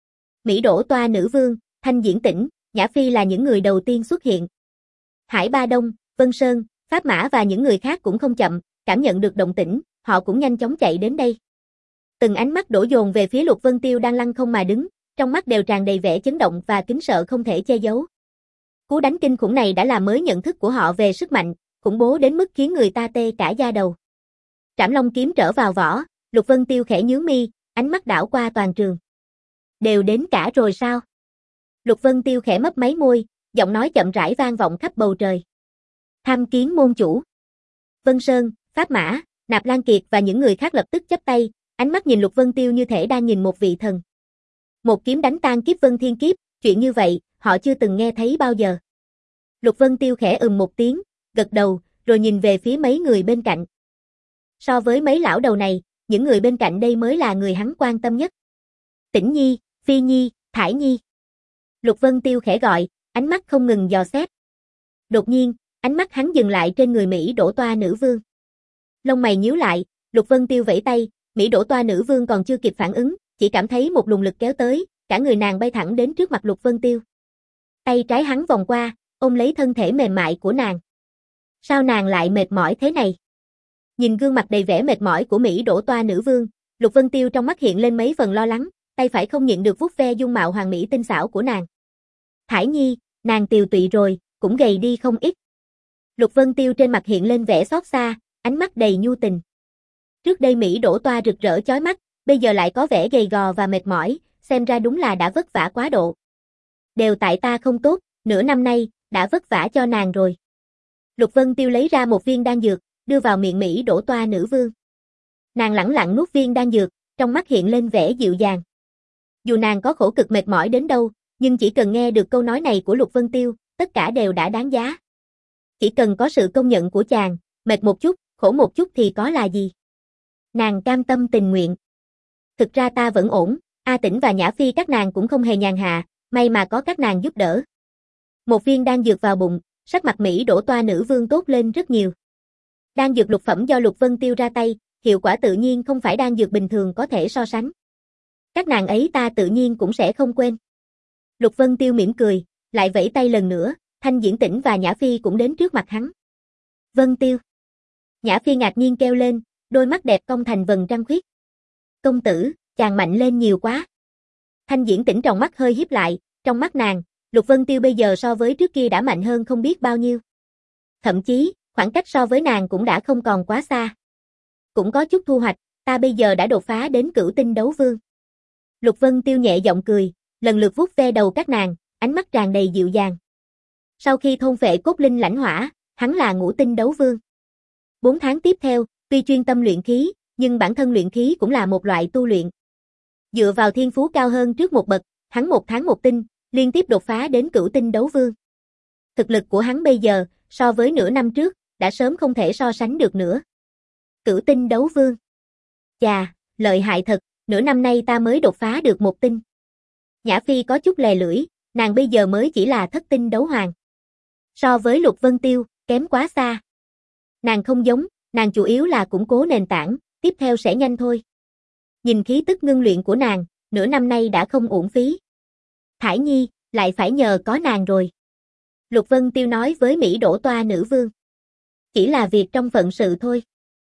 Mỹ Đỗ Toa Nữ Vương, Thanh Diễn Tĩnh, Nhã Phi là những người đầu tiên xuất hiện. Hải Ba Đông, Vân Sơn, Pháp Mã và những người khác cũng không chậm, cảm nhận được động tĩnh, họ cũng nhanh chóng chạy đến đây. Từng ánh mắt đổ dồn về phía Lục Vân Tiêu đang lăng không mà đứng, trong mắt đều tràn đầy vẻ chấn động và kính sợ không thể che giấu. Cú đánh kinh khủng này đã làm mới nhận thức của họ về sức mạnh, khủng bố đến mức khiến người ta tê cả da đầu. Trảm Long kiếm trở vào vỏ, Lục Vân Tiêu khẽ nhướng mi, ánh mắt đảo qua toàn trường. Đều đến cả rồi sao? Lục Vân Tiêu khẽ mấp máy môi, giọng nói chậm rãi vang vọng khắp bầu trời. Tham kiến môn chủ. Vân Sơn, Pháp Mã, Nạp Lan Kiệt và những người khác lập tức chắp tay, ánh mắt nhìn Lục Vân Tiêu như thể đang nhìn một vị thần. Một kiếm đánh tan kiếp Vân Thiên Kiếp, chuyện như vậy, họ chưa từng nghe thấy bao giờ. Lục Vân Tiêu khẽ ừm một tiếng, gật đầu, rồi nhìn về phía mấy người bên cạnh. So với mấy lão đầu này, những người bên cạnh đây mới là người hắn quan tâm nhất. Tĩnh Nhi, Phi Nhi, Thải Nhi. Lục Vân Tiêu khẽ gọi, ánh mắt không ngừng dò xét. Đột nhiên, ánh mắt hắn dừng lại trên người Mỹ Đỗ Toa Nữ Vương. Lông mày nhíu lại, Lục Vân Tiêu vẫy tay, Mỹ Đỗ Toa Nữ Vương còn chưa kịp phản ứng, chỉ cảm thấy một luồng lực kéo tới, cả người nàng bay thẳng đến trước mặt Lục Vân Tiêu. Tay trái hắn vòng qua, ôm lấy thân thể mềm mại của nàng. Sao nàng lại mệt mỏi thế này? Nhìn gương mặt đầy vẻ mệt mỏi của Mỹ Đỗ Toa Nữ Vương, Lục Vân Tiêu trong mắt hiện lên mấy phần lo lắng, tay phải không nhịn được vuốt ve dung mạo hoàng mỹ tinh xảo của nàng. Thải Nhi, nàng tiều tụy rồi, cũng gầy đi không ít. Lục Vân Tiêu trên mặt hiện lên vẻ xót xa, ánh mắt đầy nhu tình. Trước đây Mỹ Đỗ Toa rực rỡ chói mắt, bây giờ lại có vẻ gầy gò và mệt mỏi, xem ra đúng là đã vất vả quá độ. Đều tại ta không tốt, nửa năm nay, đã vất vả cho nàng rồi. Lục Vân Tiêu lấy ra một viên đan dược, đưa vào miệng Mỹ Đỗ Toa Nữ Vương. Nàng lẳng lặng nuốt viên đan dược, trong mắt hiện lên vẻ dịu dàng. Dù nàng có khổ cực mệt mỏi đến đâu, nhưng chỉ cần nghe được câu nói này của Lục Vân Tiêu, tất cả đều đã đáng giá. Chỉ cần có sự công nhận của chàng, mệt một chút, khổ một chút thì có là gì? Nàng cam tâm tình nguyện. Thực ra ta vẫn ổn, A Tĩnh và Nhã Phi các nàng cũng không hề nhàn hạ, may mà có các nàng giúp đỡ. Một viên đan dược vào bụng, sắc mặt Mỹ Đỗ Toa Nữ Vương tốt lên rất nhiều. Đan dược lục phẩm do Lục Vân Tiêu ra tay, hiệu quả tự nhiên không phải đan dược bình thường có thể so sánh. Các nàng ấy ta tự nhiên cũng sẽ không quên. Lục Vân Tiêu mỉm cười, lại vẫy tay lần nữa, Thanh Diễn Tĩnh và Nhã Phi cũng đến trước mặt hắn. Vân Tiêu. Nhã Phi ngạc nhiên kêu lên, đôi mắt đẹp cong thành vầng trăng khuyết. Công tử, chàng mạnh lên nhiều quá. Thanh Diễn Tĩnh tròng mắt hơi híp lại, trong mắt nàng, Lục Vân Tiêu bây giờ so với trước kia đã mạnh hơn không biết bao nhiêu. Thậm chí, khoảng cách so với nàng cũng đã không còn quá xa. Cũng có chút thu hoạch, ta bây giờ đã đột phá đến cửu tinh đấu vương. Lục Vân Tiêu nhẹ giọng cười, lần lượt vuốt ve đầu các nàng, ánh mắt tràn đầy dịu dàng. Sau khi thôn phệ cốt linh lãnh hỏa, hắn là ngũ tinh đấu vương. Bốn tháng tiếp theo, tuy chuyên tâm luyện khí, nhưng bản thân luyện khí cũng là một loại tu luyện. Dựa vào thiên phú cao hơn trước một bậc, hắn một tháng một tinh, liên tiếp đột phá đến cửu tinh đấu vương. Thực lực của hắn bây giờ, so với nửa năm trước, đã sớm không thể so sánh được nữa. Cửu tinh đấu vương. Chà, lợi hại thật, nửa năm nay ta mới đột phá được một tinh. Nhã Phi có chút lè lưỡi, nàng bây giờ mới chỉ là thất tinh đấu hoàng. So với Lục Vân Tiêu, kém quá xa. Nàng không giống, nàng chủ yếu là củng cố nền tảng, tiếp theo sẽ nhanh thôi. Nhìn khí tức ngưng luyện của nàng, nửa năm nay đã không uổng phí. Thải Nhi, lại phải nhờ có nàng rồi. Lục Vân Tiêu nói với Mỹ Đỗ Toa Nữ Vương. Chỉ là việc trong phận sự thôi.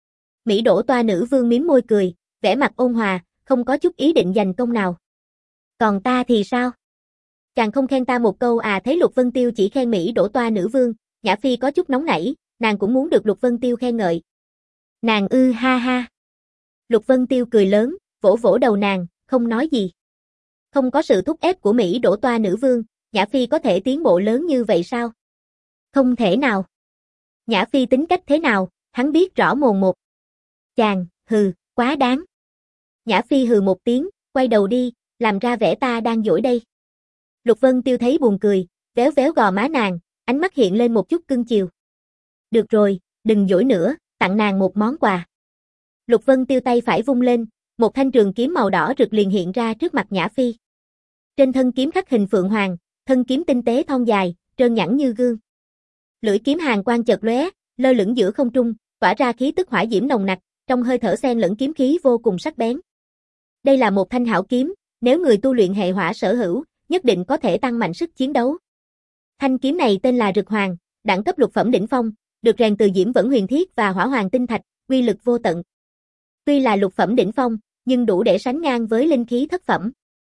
Mỹ Đỗ Toa Nữ Vương mím môi cười, vẻ mặt ôn hòa, không có chút ý định giành công nào. Còn ta thì sao? Chàng không khen ta một câu à? Thấy Lục Vân Tiêu chỉ khen Mỹ Đỗ Toa Nữ Vương, Nhã Phi có chút nóng nảy, nàng cũng muốn được Lục Vân Tiêu khen ngợi. Nàng ư ha ha. Lục Vân Tiêu cười lớn, vỗ vỗ đầu nàng, không nói gì. Không có sự thúc ép của Mỹ Đỗ Toa Nữ Vương, Nhã Phi có thể tiến bộ lớn như vậy sao? Không thể nào. Nhã Phi tính cách thế nào, hắn biết rõ mồn một. Chàng, hừ, quá đáng. Nhã Phi hừ một tiếng, quay đầu đi, làm ra vẻ ta đang dỗi đây. Lục Vân Tiêu thấy buồn cười, véo véo gò má nàng, ánh mắt hiện lên một chút cưng chiều. Được rồi, đừng dỗi nữa, tặng nàng một món quà. Lục Vân Tiêu tay phải vung lên, một thanh trường kiếm màu đỏ rực liền hiện ra trước mặt Nhã Phi. Trên thân kiếm khắc hình phượng hoàng, thân kiếm tinh tế thon dài, trơn nhẵn như gương. Lưỡi kiếm hàn quang chợt lóe, lơ lửng giữa không trung, tỏa ra khí tức hỏa diễm nồng nặc, trong hơi thở xen lẫn kiếm khí vô cùng sắc bén. Đây là một thanh hảo kiếm, nếu người tu luyện hệ hỏa sở hữu, nhất định có thể tăng mạnh sức chiến đấu. Thanh kiếm này tên là Rực Hoàng, đẳng cấp lục phẩm đỉnh phong, được rèn từ diễm vẫn huyền thiết và hỏa hoàng tinh thạch, uy lực vô tận. Tuy là lục phẩm đỉnh phong, nhưng đủ để sánh ngang với linh khí thất phẩm.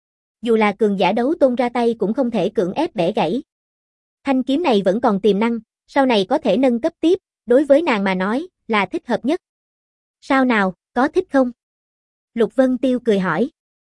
Dù là cường giả đấu tôn ra tay cũng không thể cưỡng ép bẻ gãy. Thanh kiếm này vẫn còn tiềm năng, sau này có thể nâng cấp tiếp, đối với nàng mà nói, là thích hợp nhất. Sao nào, có thích không? Lục Vân Tiêu cười hỏi.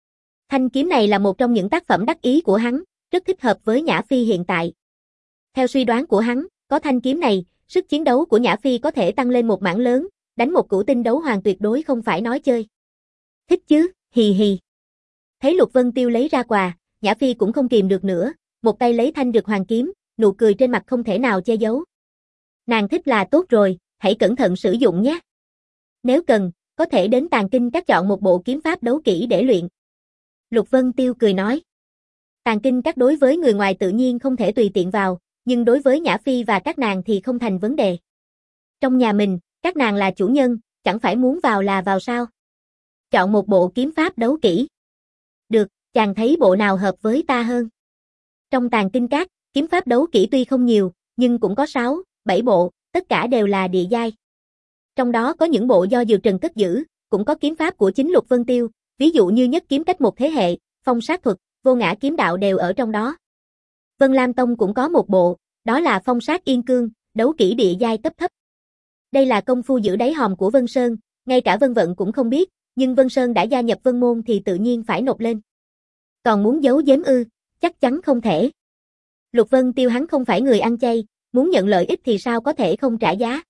Thanh kiếm này là một trong những tác phẩm đắc ý của hắn, rất thích hợp với Nhã Phi hiện tại. Theo suy đoán của hắn, có thanh kiếm này, sức chiến đấu của Nhã Phi có thể tăng lên một mảng lớn, đánh một cửu tinh đấu hoàng tuyệt đối không phải nói chơi. Thích chứ, hì hì. Thấy Lục Vân Tiêu lấy ra quà, Nhã Phi cũng không kìm được nữa, một tay lấy thanh Rực Hoàng kiếm, nụ cười trên mặt không thể nào che giấu. Nàng thích là tốt rồi, hãy cẩn thận sử dụng nhé. Nếu cần, có thể đến Tàng Kinh Các chọn một bộ kiếm pháp đấu kỹ để luyện. Lục Vân Tiêu cười nói. Tàng Kinh Các đối với người ngoài tự nhiên không thể tùy tiện vào, nhưng đối với Nhã Phi và các nàng thì không thành vấn đề. Trong nhà mình, các nàng là chủ nhân, chẳng phải muốn vào là vào sao? Chọn một bộ kiếm pháp đấu kỹ. Được, chàng thấy bộ nào hợp với ta hơn? Trong Tàng Kinh Các, kiếm pháp đấu kỹ tuy không nhiều, nhưng cũng có sáu, bảy bộ, tất cả đều là địa giai. Trong đó có những bộ do Dược Trần cất giữ, cũng có kiếm pháp của chính Lục Vân Tiêu, ví dụ như nhất kiếm cách một thế hệ, phong sát thuật, vô ngã kiếm đạo đều ở trong đó. Vân Lam Tông cũng có một bộ, đó là phong sát yên cương, đấu kỹ địa giai cấp thấp. Đây là công phu giữ đáy hòm của Vân Sơn, ngay cả Vân Vận cũng không biết, nhưng Vân Sơn đã gia nhập Vân Môn thì tự nhiên phải nộp lên. Còn muốn giấu giếm ư, chắc chắn không thể. Lục Vân Tiêu hắn không phải người ăn chay, muốn nhận lợi ích thì sao có thể không trả giá.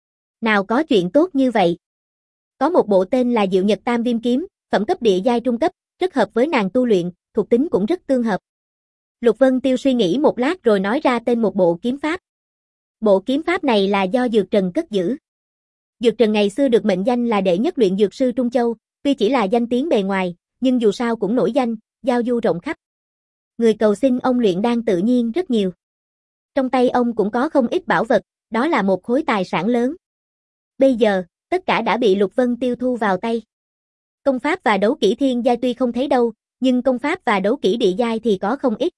Nào có chuyện tốt như vậy. Có một bộ tên là Diệu Nhật Tam Viêm Kiếm, phẩm cấp địa giai trung cấp, rất hợp với nàng tu luyện, thuộc tính cũng rất tương hợp. Lục Vân Tiêu suy nghĩ một lát rồi nói ra tên một bộ kiếm pháp. Bộ kiếm pháp này là do Dược Trần cất giữ. Dược Trần ngày xưa được mệnh danh là đệ nhất luyện dược sư Trung Châu, tuy chỉ là danh tiếng bề ngoài, nhưng dù sao cũng nổi danh, giao du rộng khắp. Người cầu xin ông luyện đan tự nhiên rất nhiều. Trong tay ông cũng có không ít bảo vật, đó là một khối tài sản lớn. Bây giờ, tất cả đã bị Lục Vân Tiêu thu vào tay. Công pháp và đấu kỹ thiên giai tuy không thấy đâu, nhưng công pháp và đấu kỹ địa giai thì có không ít.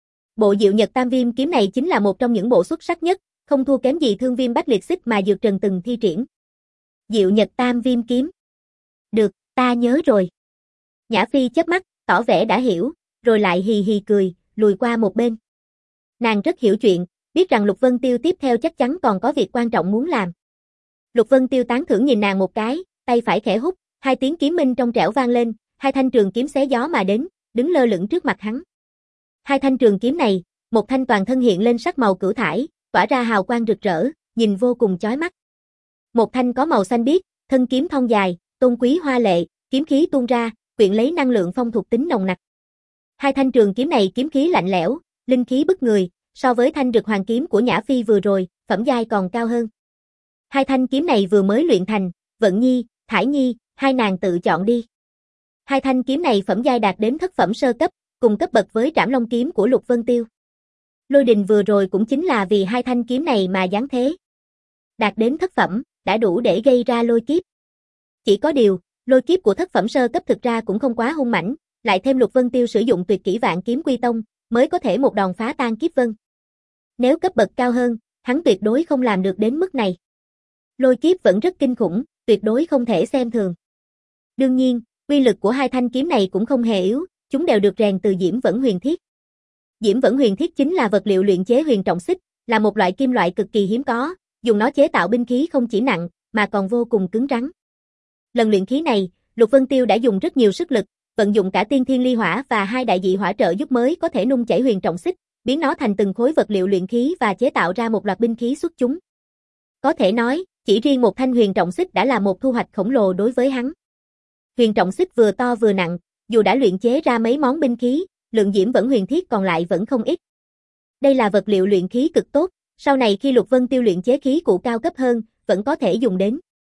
Bộ Diệu Nhật Tam Viêm Kiếm này chính là một trong những bộ xuất sắc nhất, không thua kém gì Thương Viêm Bách Liệt Xích mà Dược Trần từng thi triển. Diệu Nhật Tam Viêm Kiếm. Được, ta nhớ rồi. Nhã Phi chớp mắt, tỏ vẻ đã hiểu, rồi lại hì hì cười, lùi qua một bên. Nàng rất hiểu chuyện, biết rằng Lục Vân Tiêu tiếp theo chắc chắn còn có việc quan trọng muốn làm. Lục Vân Tiêu tán thưởng nhìn nàng một cái, tay phải khẽ hút, hai tiếng kiếm minh trong trẻo vang lên, hai thanh trường kiếm xé gió mà đến, đứng lơ lửng trước mặt hắn. Hai thanh trường kiếm này, một thanh toàn thân hiện lên sắc màu cửu thải, tỏa ra hào quang rực rỡ, nhìn vô cùng chói mắt. Một thanh có màu xanh biếc, thân kiếm thon dài, tôn quý hoa lệ, kiếm khí tuôn ra, quyện lấy năng lượng phong thuộc tính nồng nặc. Hai thanh trường kiếm này kiếm khí lạnh lẽo, linh khí bức người, so với thanh Rực Hoàng kiếm của Nhã Phi vừa rồi, phẩm giai còn cao hơn. Hai thanh kiếm này vừa mới luyện thành, Vận Nhi, Thải Nhi, hai nàng tự chọn đi. Hai thanh kiếm này phẩm giai đạt đến thất phẩm sơ cấp, cùng cấp bậc với Trảm Long kiếm của Lục Vân Tiêu. Lôi Đình vừa rồi cũng chính là vì hai thanh kiếm này mà giáng thế. Đạt đến thất phẩm, đã đủ để gây ra lôi kiếp. Chỉ có điều, lôi kiếp của thất phẩm sơ cấp thực ra cũng không quá hung mãnh, lại thêm Lục Vân Tiêu sử dụng tuyệt kỹ Vạn Kiếm Quy Tông, mới có thể một đòn phá tan kiếp vân. Nếu cấp bậc cao hơn, hắn tuyệt đối không làm được đến mức này. Lôi kiếp vẫn rất kinh khủng, tuyệt đối không thể xem thường. Đương nhiên, uy lực của hai thanh kiếm này cũng không hề yếu, chúng đều được rèn từ diễm vẫn huyền thiết. Diễm vẫn huyền thiết chính là vật liệu luyện chế huyền trọng xích, là một loại kim loại cực kỳ hiếm có, dùng nó chế tạo binh khí không chỉ nặng, mà còn vô cùng cứng rắn. Lần luyện khí này, Lục Vân Tiêu đã dùng rất nhiều sức lực, vận dụng cả tiên thiên ly hỏa và hai đại dị hỏa trợ giúp mới có thể nung chảy huyền trọng xích, biến nó thành từng khối vật liệu luyện khí và chế tạo ra một loạt binh khí xuất chúng. Có thể nói, chỉ riêng một thanh huyền trọng xích đã là một thu hoạch khổng lồ đối với hắn. Huyền trọng xích vừa to vừa nặng, dù đã luyện chế ra mấy món binh khí, lượng diễm vẫn huyền thiết còn lại vẫn không ít. Đây là vật liệu luyện khí cực tốt, sau này khi Lục Vân Tiêu luyện chế khí cụ cao cấp hơn, vẫn có thể dùng đến.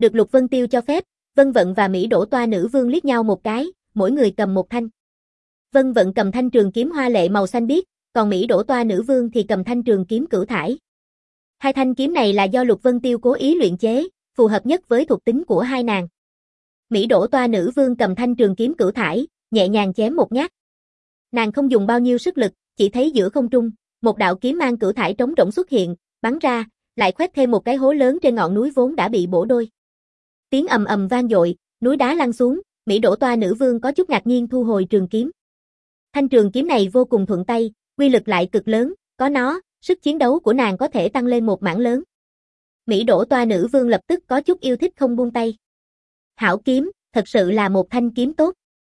Được Lục Vân Tiêu cho phép, Vân Vận và Mỹ Đỗ Toa nữ vương liếc nhau một cái, mỗi người cầm một thanh. Vân Vận cầm thanh trường kiếm hoa lệ màu xanh biếc, còn Mỹ Đỗ Toa nữ vương thì cầm thanh trường kiếm cửu thải. Hai thanh kiếm này là do Lục Vân Tiêu cố ý luyện chế, phù hợp nhất với thuộc tính của hai nàng. Mỹ Đỗ Toa nữ vương cầm thanh trường kiếm cửu thải, nhẹ nhàng chém một nhát. Nàng không dùng bao nhiêu sức lực, chỉ thấy giữa không trung, một đạo kiếm mang cửu thải trống rỗng xuất hiện, bắn ra, lại khoét thêm một cái hố lớn trên ngọn núi vốn đã bị bổ đôi. Tiếng ầm ầm vang dội, núi đá lăn xuống, Mỹ Đỗ Toa nữ vương có chút ngạc nhiên thu hồi trường kiếm. Thanh trường kiếm này vô cùng thuận tay, uy lực lại cực lớn, có nó, sức chiến đấu của nàng có thể tăng lên một mảng lớn. Mỹ Đỗ Toa nữ vương lập tức có chút yêu thích không buông tay. Hảo kiếm, thật sự là một thanh kiếm tốt.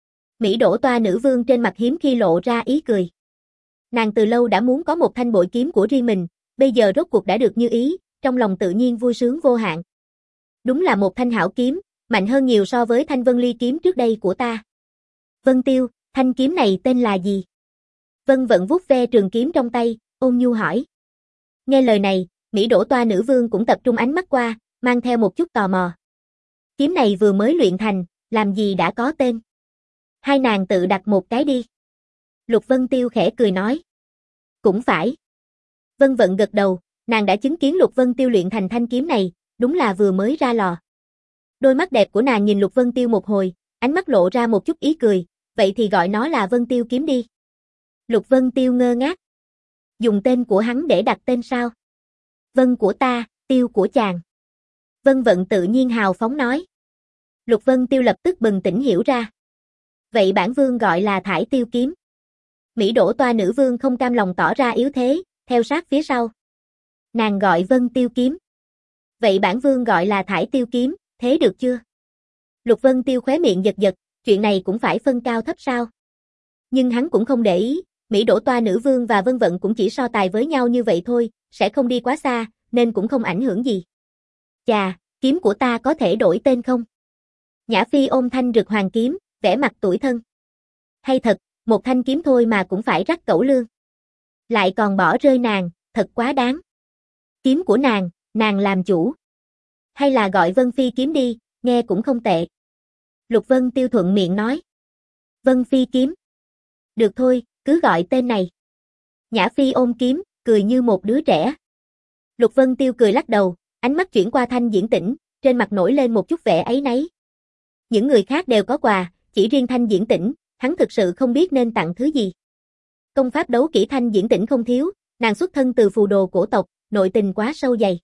Mỹ Đỗ Toa nữ vương trên mặt hiếm khi lộ ra ý cười. Nàng từ lâu đã muốn có một thanh bội kiếm của riêng mình, bây giờ rốt cuộc đã được như ý, trong lòng tự nhiên vui sướng vô hạn. Đúng là một thanh hảo kiếm, mạnh hơn nhiều so với thanh Vân Ly kiếm trước đây của ta. Vân Tiêu, thanh kiếm này tên là gì? Vân Vận vuốt ve trường kiếm trong tay, ôn nhu hỏi. Nghe lời này, Mỹ Đỗ Toa nữ vương cũng tập trung ánh mắt qua, mang theo một chút tò mò. Kiếm này vừa mới luyện thành, làm gì đã có tên? Hai nàng tự đặt một cái đi. Lục Vân Tiêu khẽ cười nói. Cũng phải. Vân Vận gật đầu, nàng đã chứng kiến Lục Vân Tiêu luyện thành thanh kiếm này, đúng là vừa mới ra lò. Đôi mắt đẹp của nàng nhìn Lục Vân Tiêu một hồi, ánh mắt lộ ra một chút ý cười, vậy thì gọi nó là Vân Tiêu kiếm đi. Lục Vân Tiêu ngơ ngác. Dùng tên của hắn để đặt tên sao? Vân của ta, Tiêu của chàng. Vân Vận tự nhiên hào phóng nói. Lục Vân Tiêu lập tức bừng tỉnh hiểu ra. Vậy bản vương gọi là Thải Tiêu kiếm. Mỹ Đỗ Toa nữ vương không cam lòng tỏ ra yếu thế, theo sát phía sau. Nàng gọi Vân Tiêu kiếm. Vậy bản vương gọi là Thải Tiêu kiếm, thế được chưa? Lục Vân Tiêu khóe miệng giật giật, chuyện này cũng phải phân cao thấp sao? Nhưng hắn cũng không để ý, Mỹ Đỗ Toa nữ vương và Vân Vận cũng chỉ so tài với nhau như vậy thôi, sẽ không đi quá xa, nên cũng không ảnh hưởng gì. Chà, kiếm của ta có thể đổi tên không? Nhã Phi ôm thanh Rực Hoàng kiếm, vẻ mặt tủi thân. Hay thật, một thanh kiếm thôi mà cũng phải rắc cẩu lương. Lại còn bỏ rơi nàng, thật quá đáng. Kiếm của nàng, nàng làm chủ. Hay là gọi Vân Phi kiếm đi, nghe cũng không tệ. Lục Vân Tiêu thuận miệng nói. Vân Phi kiếm. Được thôi, cứ gọi tên này. Nhã Phi ôm kiếm, cười như một đứa trẻ. Lục Vân Tiêu cười lắc đầu, ánh mắt chuyển qua Thanh Diễn Tĩnh, trên mặt nổi lên một chút vẻ áy náy. Những người khác đều có quà, chỉ riêng Thanh Diễn Tĩnh, hắn thực sự không biết nên tặng thứ gì. Công pháp đấu kỹ Thanh Diễn Tĩnh không thiếu, nàng xuất thân từ phù đồ cổ tộc, nội tình quá sâu dày.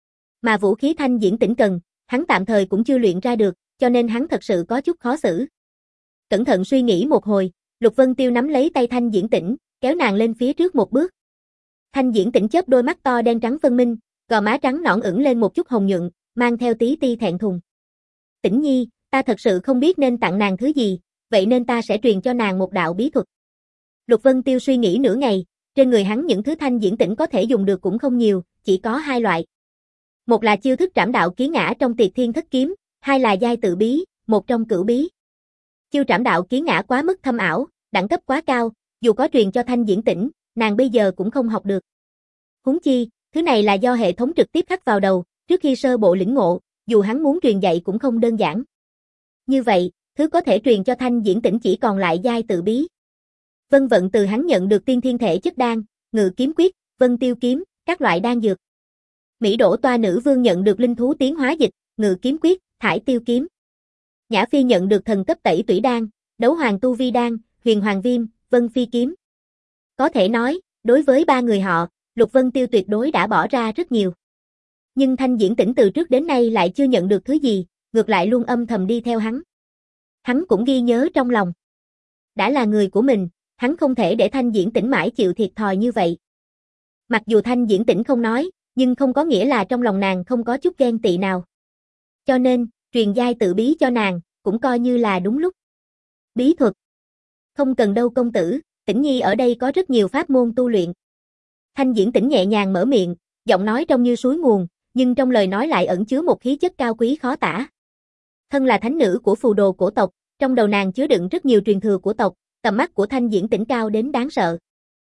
Mà vũ khí Thanh Diễn Tĩnh cần, hắn tạm thời cũng chưa luyện ra được, cho nên hắn thật sự có chút khó xử. Cẩn thận suy nghĩ một hồi, Lục Vân Tiêu nắm lấy tay Thanh Diễn Tĩnh, kéo nàng lên phía trước một bước. Thanh Diễn Tĩnh chớp đôi mắt to đen trắng phân minh, gò má trắng nõn ửng lên một chút hồng nhuận, mang theo tí ti thẹn thùng. Tĩnh Nhi, ta thật sự không biết nên tặng nàng thứ gì, vậy nên ta sẽ truyền cho nàng một đạo bí thuật. Lục Vân Tiêu suy nghĩ nửa ngày, trên người hắn những thứ Thanh Diễn Tĩnh có thể dùng được cũng không nhiều, chỉ có hai loại. Một là chiêu thức trảm đạo kiến ngã trong Tiệt Thiên Thất Kiếm, hai là giai tự bí, một trong cửu bí. Chiêu trảm đạo kiến ngã quá mức thâm ảo, đẳng cấp quá cao, dù có truyền cho Thanh Diễn Tĩnh, nàng bây giờ cũng không học được. Huống chi, thứ này là do hệ thống trực tiếp khắc vào đầu, trước khi sơ bộ lĩnh ngộ, dù hắn muốn truyền dạy cũng không đơn giản. Như vậy, thứ có thể truyền cho Thanh Diễn Tĩnh chỉ còn lại giai tự bí. Vân Vận từ hắn nhận được tiên thiên thể chất đan, ngự kiếm quyết, Vân Tiêu kiếm, các loại đan dược. Mỹ Đỗ Toa nữ vương nhận được linh thú tiến hóa dịch, ngự kiếm quyết, Thải Tiêu kiếm. Nhã Phi nhận được thần cấp tẩy tủy đan, đấu hoàng tu vi đan, huyền hoàng viêm, Vân Phi kiếm. Có thể nói, đối với ba người họ, Lục Vân Tiêu tuyệt đối đã bỏ ra rất nhiều. Nhưng Thanh Diễn Tĩnh từ trước đến nay lại chưa nhận được thứ gì, ngược lại luôn âm thầm đi theo hắn. Hắn cũng ghi nhớ trong lòng. Đã là người của mình, hắn không thể để Thanh Diễn Tĩnh mãi chịu thiệt thòi như vậy. Mặc dù Thanh Diễn Tĩnh không nói, nhưng không có nghĩa là trong lòng nàng không có chút ghen tị nào. Cho nên, truyền giai tự bí cho nàng, cũng coi như là đúng lúc. Bí thuật. Không cần đâu công tử, Tĩnh Nhi ở đây có rất nhiều pháp môn tu luyện. Thanh Diễn Tĩnh nhẹ nhàng mở miệng, giọng nói trông như suối nguồn, nhưng trong lời nói lại ẩn chứa một khí chất cao quý khó tả. Thân là thánh nữ của phù đồ cổ tộc, trong đầu nàng chứa đựng rất nhiều truyền thừa của tộc, tầm mắt của Thanh Diễn Tĩnh cao đến đáng sợ.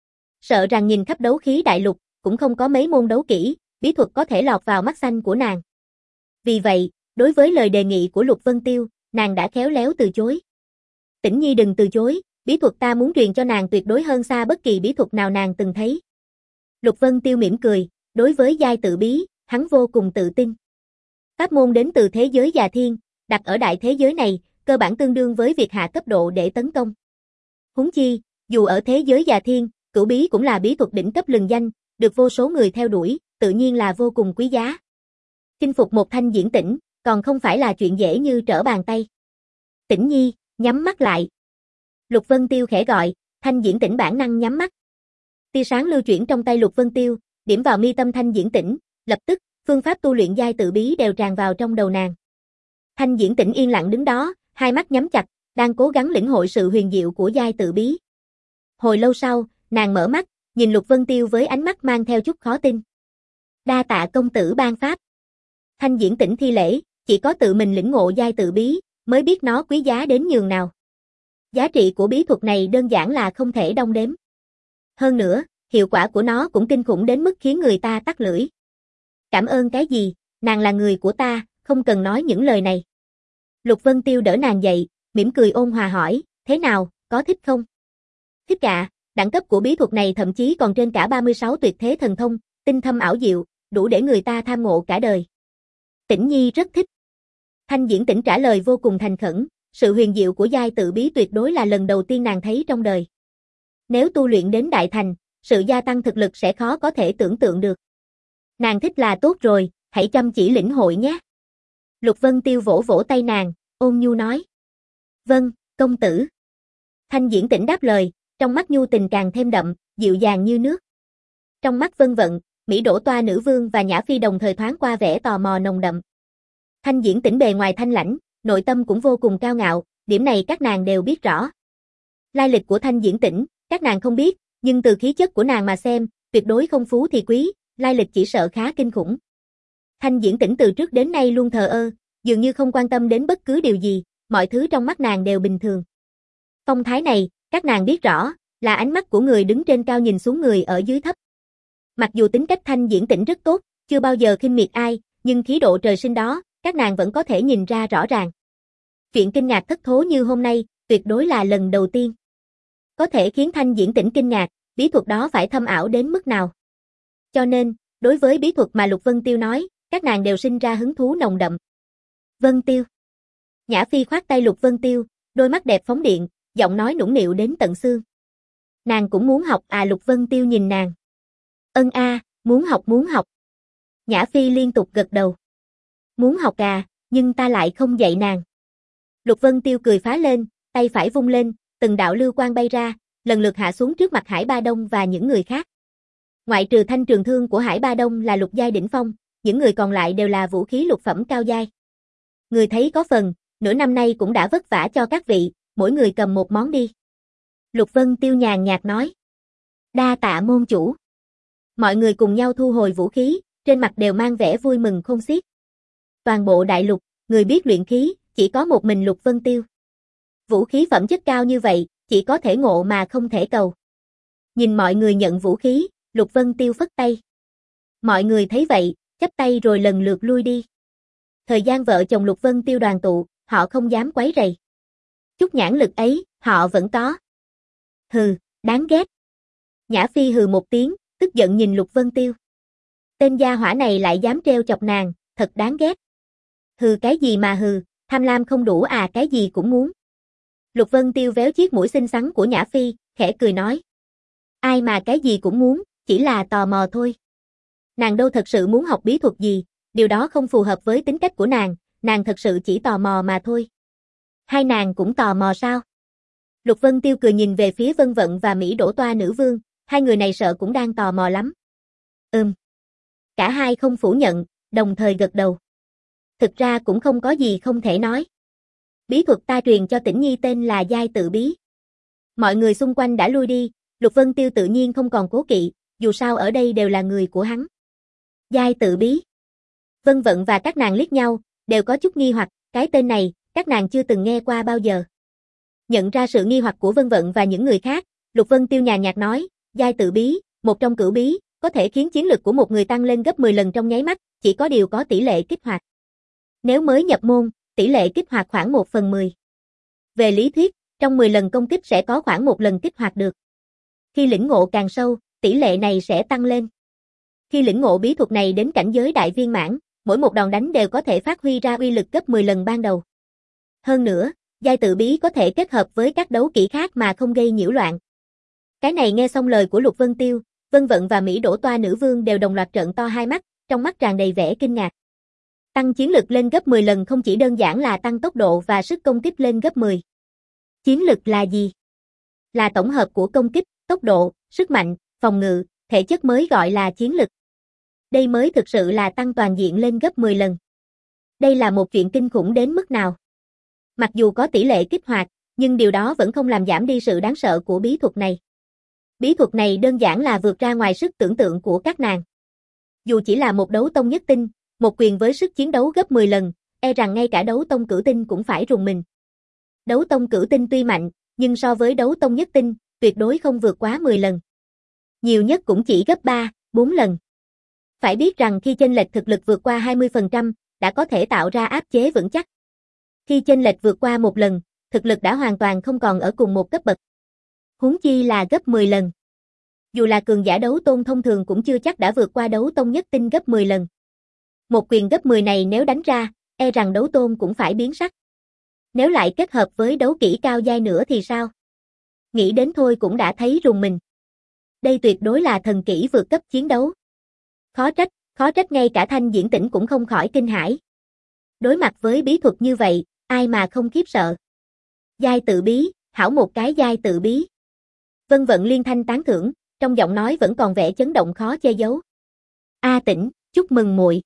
Sợ rằng nhìn khắp đấu khí đại lục, cũng không có mấy môn đấu kỹ, bí thuật có thể lọt vào mắt xanh của nàng. Vì vậy, Đối với lời đề nghị của Lục Vân Tiêu, nàng đã khéo léo từ chối. Tĩnh Nhi đừng từ chối, bí thuật ta muốn truyền cho nàng tuyệt đối hơn xa bất kỳ bí thuật nào nàng từng thấy. Lục Vân Tiêu mỉm cười, đối với giai tự bí, hắn vô cùng tự tin. Pháp môn đến từ thế giới già thiên, đặt ở đại thế giới này, cơ bản tương đương với việc hạ cấp độ để tấn công. Huống chi, dù ở thế giới già thiên, cửu bí cũng là bí thuật đỉnh cấp lừng danh, được vô số người theo đuổi, tự nhiên là vô cùng quý giá. Chinh phục một Thanh Diễn Tĩnh, còn không phải là chuyện dễ như trở bàn tay. Tĩnh Nhi, nhắm mắt lại. Lục Vân Tiêu khẽ gọi, Thanh Diễn Tĩnh bản năng nhắm mắt. Tia sáng lưu chuyển trong tay Lục Vân Tiêu, điểm vào mi tâm Thanh Diễn Tĩnh, lập tức, phương pháp tu luyện giai tự bí đều tràn vào trong đầu nàng. Thanh Diễn Tĩnh yên lặng đứng đó, hai mắt nhắm chặt, đang cố gắng lĩnh hội sự huyền diệu của giai tự bí. Hồi lâu sau, nàng mở mắt, nhìn Lục Vân Tiêu với ánh mắt mang theo chút khó tin. Đa tạ công tử ban pháp. Thanh Diễn Tĩnh thi lễ, chỉ có tự mình lĩnh ngộ giai tự bí, mới biết nó quý giá đến nhường nào. Giá trị của bí thuật này đơn giản là không thể đong đếm. Hơn nữa, hiệu quả của nó cũng kinh khủng đến mức khiến người ta tắc lưỡi. Cảm ơn cái gì, nàng là người của ta, không cần nói những lời này. Lục Vân Tiêu đỡ nàng dậy, mỉm cười ôn hòa hỏi, thế nào, có thích không? Thích ạ, đẳng cấp của bí thuật này thậm chí còn trên cả ba mươi sáu tuyệt thế thần thông, tinh thâm ảo diệu, đủ để người ta tham ngộ cả đời. Tĩnh Nhi rất thích. Thanh Diễn Tĩnh trả lời vô cùng thành khẩn, sự huyền diệu của giai tự bí tuyệt đối là lần đầu tiên nàng thấy trong đời. Nếu tu luyện đến đại thành, sự gia tăng thực lực sẽ khó có thể tưởng tượng được. Nàng thích là tốt rồi, hãy chăm chỉ lĩnh hội nhé. Lục Vân Tiêu vỗ vỗ tay nàng, ôn nhu nói. Vâng, công tử. Thanh Diễn Tĩnh đáp lời, trong mắt nhu tình càng thêm đậm, dịu dàng như nước. Trong mắt Vân Vận, Mỹ Đỗ Toa nữ vương và Nhã Phi đồng thời thoáng qua vẻ tò mò nồng đậm. Thanh Diễn Tĩnh bề ngoài thanh lãnh, nội tâm cũng vô cùng cao ngạo, điểm này các nàng đều biết rõ. Lai lịch của Thanh Diễn Tĩnh, các nàng không biết, nhưng từ khí chất của nàng mà xem, tuyệt đối không phú thì quý, lai lịch chỉ sợ khá kinh khủng. Thanh Diễn Tĩnh từ trước đến nay luôn thờ ơ, dường như không quan tâm đến bất cứ điều gì, mọi thứ trong mắt nàng đều bình thường. Phong thái này, các nàng biết rõ, là ánh mắt của người đứng trên cao nhìn xuống người ở dưới thấp. Mặc dù tính cách Thanh Diễn Tĩnh rất tốt, chưa bao giờ khinh miệt ai, nhưng khí độ trời sinh đó, các nàng vẫn có thể nhìn ra rõ ràng. Chuyện kinh ngạc thất thố như hôm nay, tuyệt đối là lần đầu tiên. Có thể khiến Thanh Diễn Tĩnh kinh ngạc, bí thuật đó phải thâm ảo đến mức nào. Cho nên, đối với bí thuật mà Lục Vân Tiêu nói, các nàng đều sinh ra hứng thú nồng đậm. Vân Tiêu. Nhã Phi khoát tay Lục Vân Tiêu, đôi mắt đẹp phóng điện, giọng nói nũng nịu đến tận xương. Nàng cũng muốn học à? Lục Vân Tiêu nhìn nàng. Ân a, à, muốn học muốn học. Nhã Phi liên tục gật đầu. Muốn học à, nhưng ta lại không dạy nàng. Lục Vân Tiêu cười phá lên, tay phải vung lên, từng đạo lưu quang bay ra, lần lượt hạ xuống trước mặt Hải Ba Đông và những người khác. Ngoại trừ thanh trường thương của Hải Ba Đông là lục giai đỉnh phong, những người còn lại đều là vũ khí lục phẩm cao giai. Người thấy có phần, nửa năm nay cũng đã vất vả cho các vị, mỗi người cầm một món đi. Lục Vân Tiêu nhàn nhạt nói. Đa tạ môn chủ. Mọi người cùng nhau thu hồi vũ khí, trên mặt đều mang vẻ vui mừng khôn xiết. Toàn bộ đại lục, người biết luyện khí, chỉ có một mình Lục Vân Tiêu. Vũ khí phẩm chất cao như vậy, chỉ có thể ngộ mà không thể cầu. Nhìn mọi người nhận vũ khí, Lục Vân Tiêu phất tay. Mọi người thấy vậy, chắp tay rồi lần lượt lui đi. Thời gian vợ chồng Lục Vân Tiêu đoàn tụ, họ không dám quấy rầy. Chút nhãn lực ấy, họ vẫn có. Hừ, đáng ghét. Nhã Phi hừ một tiếng, tức giận nhìn Lục Vân Tiêu. Tên gia hỏa này lại dám treo chọc nàng, thật đáng ghét. Hừ cái gì mà hừ, tham lam không đủ à, cái gì cũng muốn. Lục Vân Tiêu véo chiếc mũi xinh xắn của Nhã Phi, khẽ cười nói. Ai mà cái gì cũng muốn, chỉ là tò mò thôi. Nàng đâu thật sự muốn học bí thuật gì, điều đó không phù hợp với tính cách của nàng, nàng thật sự chỉ tò mò mà thôi. Hai nàng cũng tò mò sao? Lục Vân Tiêu cười nhìn về phía Vân Vận và Mỹ Đỗ Toa nữ vương, hai người này sợ cũng đang tò mò lắm. Ừm. Cả hai không phủ nhận, đồng thời gật đầu. Thực ra cũng không có gì không thể nói. Bí thuật ta truyền cho Tĩnh Nhi tên là giai tự bí. Mọi người xung quanh đã lui đi, Lục Vân Tiêu tự nhiên không còn cố kỵ, dù sao ở đây đều là người của hắn. Giai tự bí. Vân Vận và các nàng liếc nhau, đều có chút nghi hoặc, cái tên này, các nàng chưa từng nghe qua bao giờ. Nhận ra sự nghi hoặc của Vân Vận và những người khác, Lục Vân Tiêu nhàn nhạt nói, giai tự bí, một trong cửu bí, có thể khiến chiến lực của một người tăng lên gấp mười lần trong nháy mắt, chỉ có điều có tỷ lệ kích hoạt. Nếu mới nhập môn, tỷ lệ kích hoạt khoảng một phần mười. Về lý thuyết, trong mười lần công kích sẽ có khoảng một lần kích hoạt được. Khi lĩnh ngộ càng sâu, tỷ lệ này sẽ tăng lên. Khi lĩnh ngộ bí thuật này đến cảnh giới đại viên mãn, mỗi một đòn đánh đều có thể phát huy ra uy lực gấp mười lần ban đầu. Hơn nữa, giai tự bí có thể kết hợp với các đấu kỹ khác mà không gây nhiễu loạn. Cái này nghe xong lời của Lục Vân Tiêu, Vân Vận và Mỹ Đỗ Toa nữ vương đều đồng loạt trợn to hai mắt, trong mắt tràn đầy vẻ kinh ngạc. Tăng chiến lực lên gấp mười lần không chỉ đơn giản là tăng tốc độ và sức công kích lên gấp mười. Chiến lực là gì? Là tổng hợp của công kích, tốc độ, sức mạnh, phòng ngự, thể chất mới gọi là chiến lực. Đây mới thực sự là tăng toàn diện lên gấp mười lần. Đây là một chuyện kinh khủng đến mức nào? Mặc dù có tỷ lệ kích hoạt, nhưng điều đó vẫn không làm giảm đi sự đáng sợ của bí thuật này. Bí thuật này đơn giản là vượt ra ngoài sức tưởng tượng của các nàng. Dù chỉ là một đấu tông nhất tinh, một quyền với sức chiến đấu gấp mười lần, e rằng ngay cả đấu tông cửu tinh cũng phải rùng mình. Đấu tông cửu tinh tuy mạnh, nhưng so với đấu tông nhất tinh, tuyệt đối không vượt quá mười lần. Nhiều nhất cũng chỉ gấp ba, bốn lần. Phải biết rằng khi chênh lệch thực lực vượt qua hai mươi phần trăm, đã có thể tạo ra áp chế vững chắc. Khi chênh lệch vượt qua một lần, thực lực đã hoàn toàn không còn ở cùng một cấp bậc. Huống chi là gấp mười lần. Dù là cường giả đấu tôn thông thường cũng chưa chắc đã vượt qua đấu tông nhất tinh gấp mười lần. Một quyền gấp mười này nếu đánh ra, e rằng đấu tôn cũng phải biến sắc. Nếu lại kết hợp với đấu kỹ cao giai nữa thì sao? Nghĩ đến thôi cũng đã thấy rùng mình. Đây tuyệt đối là thần kỹ vượt cấp chiến đấu. Khó trách, khó trách ngay cả Thanh Diễn Tĩnh cũng không khỏi kinh hãi. Đối mặt với bí thuật như vậy, ai mà không khiếp sợ. Giai tự bí, hảo một cái giai tự bí. Vân Vận liên thanh tán thưởng, trong giọng nói vẫn còn vẻ chấn động khó che giấu. A Tĩnh, chúc mừng muội.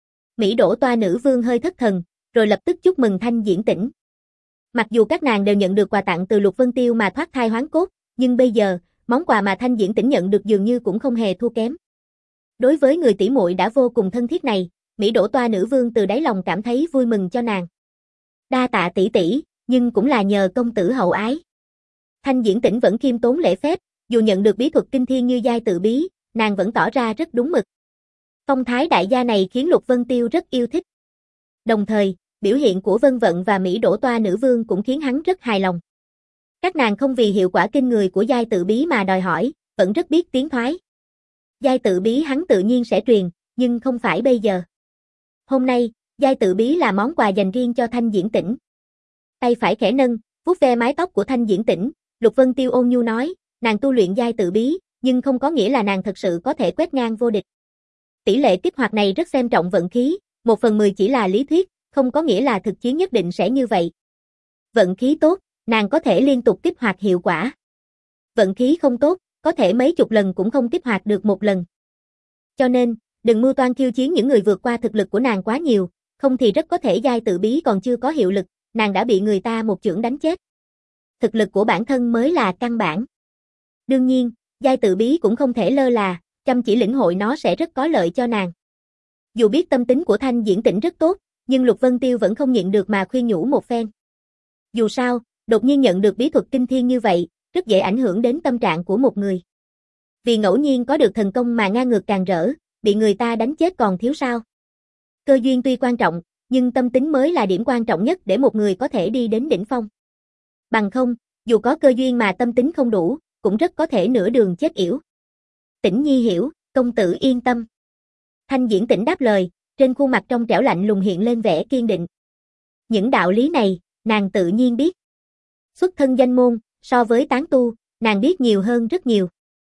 Mỹ Đỗ Toa nữ vương hơi thất thần, rồi lập tức chúc mừng Thanh Diễn Tĩnh. Mặc dù các nàng đều nhận được quà tặng từ Lục Vân Tiêu mà thoát thai hoán cốt, nhưng bây giờ, món quà mà Thanh Diễn Tĩnh nhận được dường như cũng không hề thua kém. Đối với người tỷ muội đã vô cùng thân thiết này, Mỹ Đỗ Toa nữ vương từ đáy lòng cảm thấy vui mừng cho nàng. Đa tạ tỷ tỷ, nhưng cũng là nhờ công tử hậu ái. Thanh Diễn Tĩnh vẫn khiêm tốn lễ phép, dù nhận được bí thuật kinh thiên như giai tự bí, nàng vẫn tỏ ra rất đúng mực. Phong thái đại gia này khiến Lục Vân Tiêu rất yêu thích. Đồng thời, biểu hiện của Vân Vận và Mỹ Đỗ Toa nữ vương cũng khiến hắn rất hài lòng. Các nàng không vì hiệu quả kinh người của giai tự bí mà đòi hỏi, vẫn rất biết tiến thoái. Giai tự bí hắn tự nhiên sẽ truyền, nhưng không phải bây giờ. Hôm nay, giai tự bí là món quà dành riêng cho Thanh Diễn Tĩnh. Tay phải khẽ nâng, vuốt ve mái tóc của Thanh Diễn Tĩnh, Lục Vân Tiêu ôn nhu nói, nàng tu luyện giai tự bí, nhưng không có nghĩa là nàng thật sự có thể quét ngang vô địch. Tỷ lệ kích hoạt này rất xem trọng vận khí, một phần mười chỉ là lý thuyết, không có nghĩa là thực chiến nhất định sẽ như vậy. Vận khí tốt, nàng có thể liên tục kích hoạt hiệu quả. Vận khí không tốt, có thể mấy chục lần cũng không kích hoạt được một lần. Cho nên, đừng mưu toan khiêu chiến những người vượt qua thực lực của nàng quá nhiều, không thì rất có thể giai tự bí còn chưa có hiệu lực, nàng đã bị người ta một chưởng đánh chết. Thực lực của bản thân mới là căn bản. Đương nhiên, giai tự bí cũng không thể lơ là, chăm chỉ lĩnh hội nó sẽ rất có lợi cho nàng. Dù biết tâm tính của Thanh Diễn Tĩnh rất tốt, nhưng Lục Vân Tiêu vẫn không nhịn được mà khuyên nhủ một phen. Dù sao, đột nhiên nhận được bí thuật kinh thiên như vậy, rất dễ ảnh hưởng đến tâm trạng của một người. Vì ngẫu nhiên có được thần công mà ngang ngược càng rỡ, bị người ta đánh chết còn thiếu sao. Cơ duyên tuy quan trọng, nhưng tâm tính mới là điểm quan trọng nhất để một người có thể đi đến đỉnh phong. Bằng không, dù có cơ duyên mà tâm tính không đủ, cũng rất có thể nửa đường chết yểu. Tĩnh nhi hiểu, công tử yên tâm. Thanh Diễn Tĩnh đáp lời, trên khuôn mặt trong trẻo lạnh lùng hiện lên vẻ kiên định. Những đạo lý này, nàng tự nhiên biết. Xuất thân danh môn, so với tán tu, nàng biết nhiều hơn rất nhiều.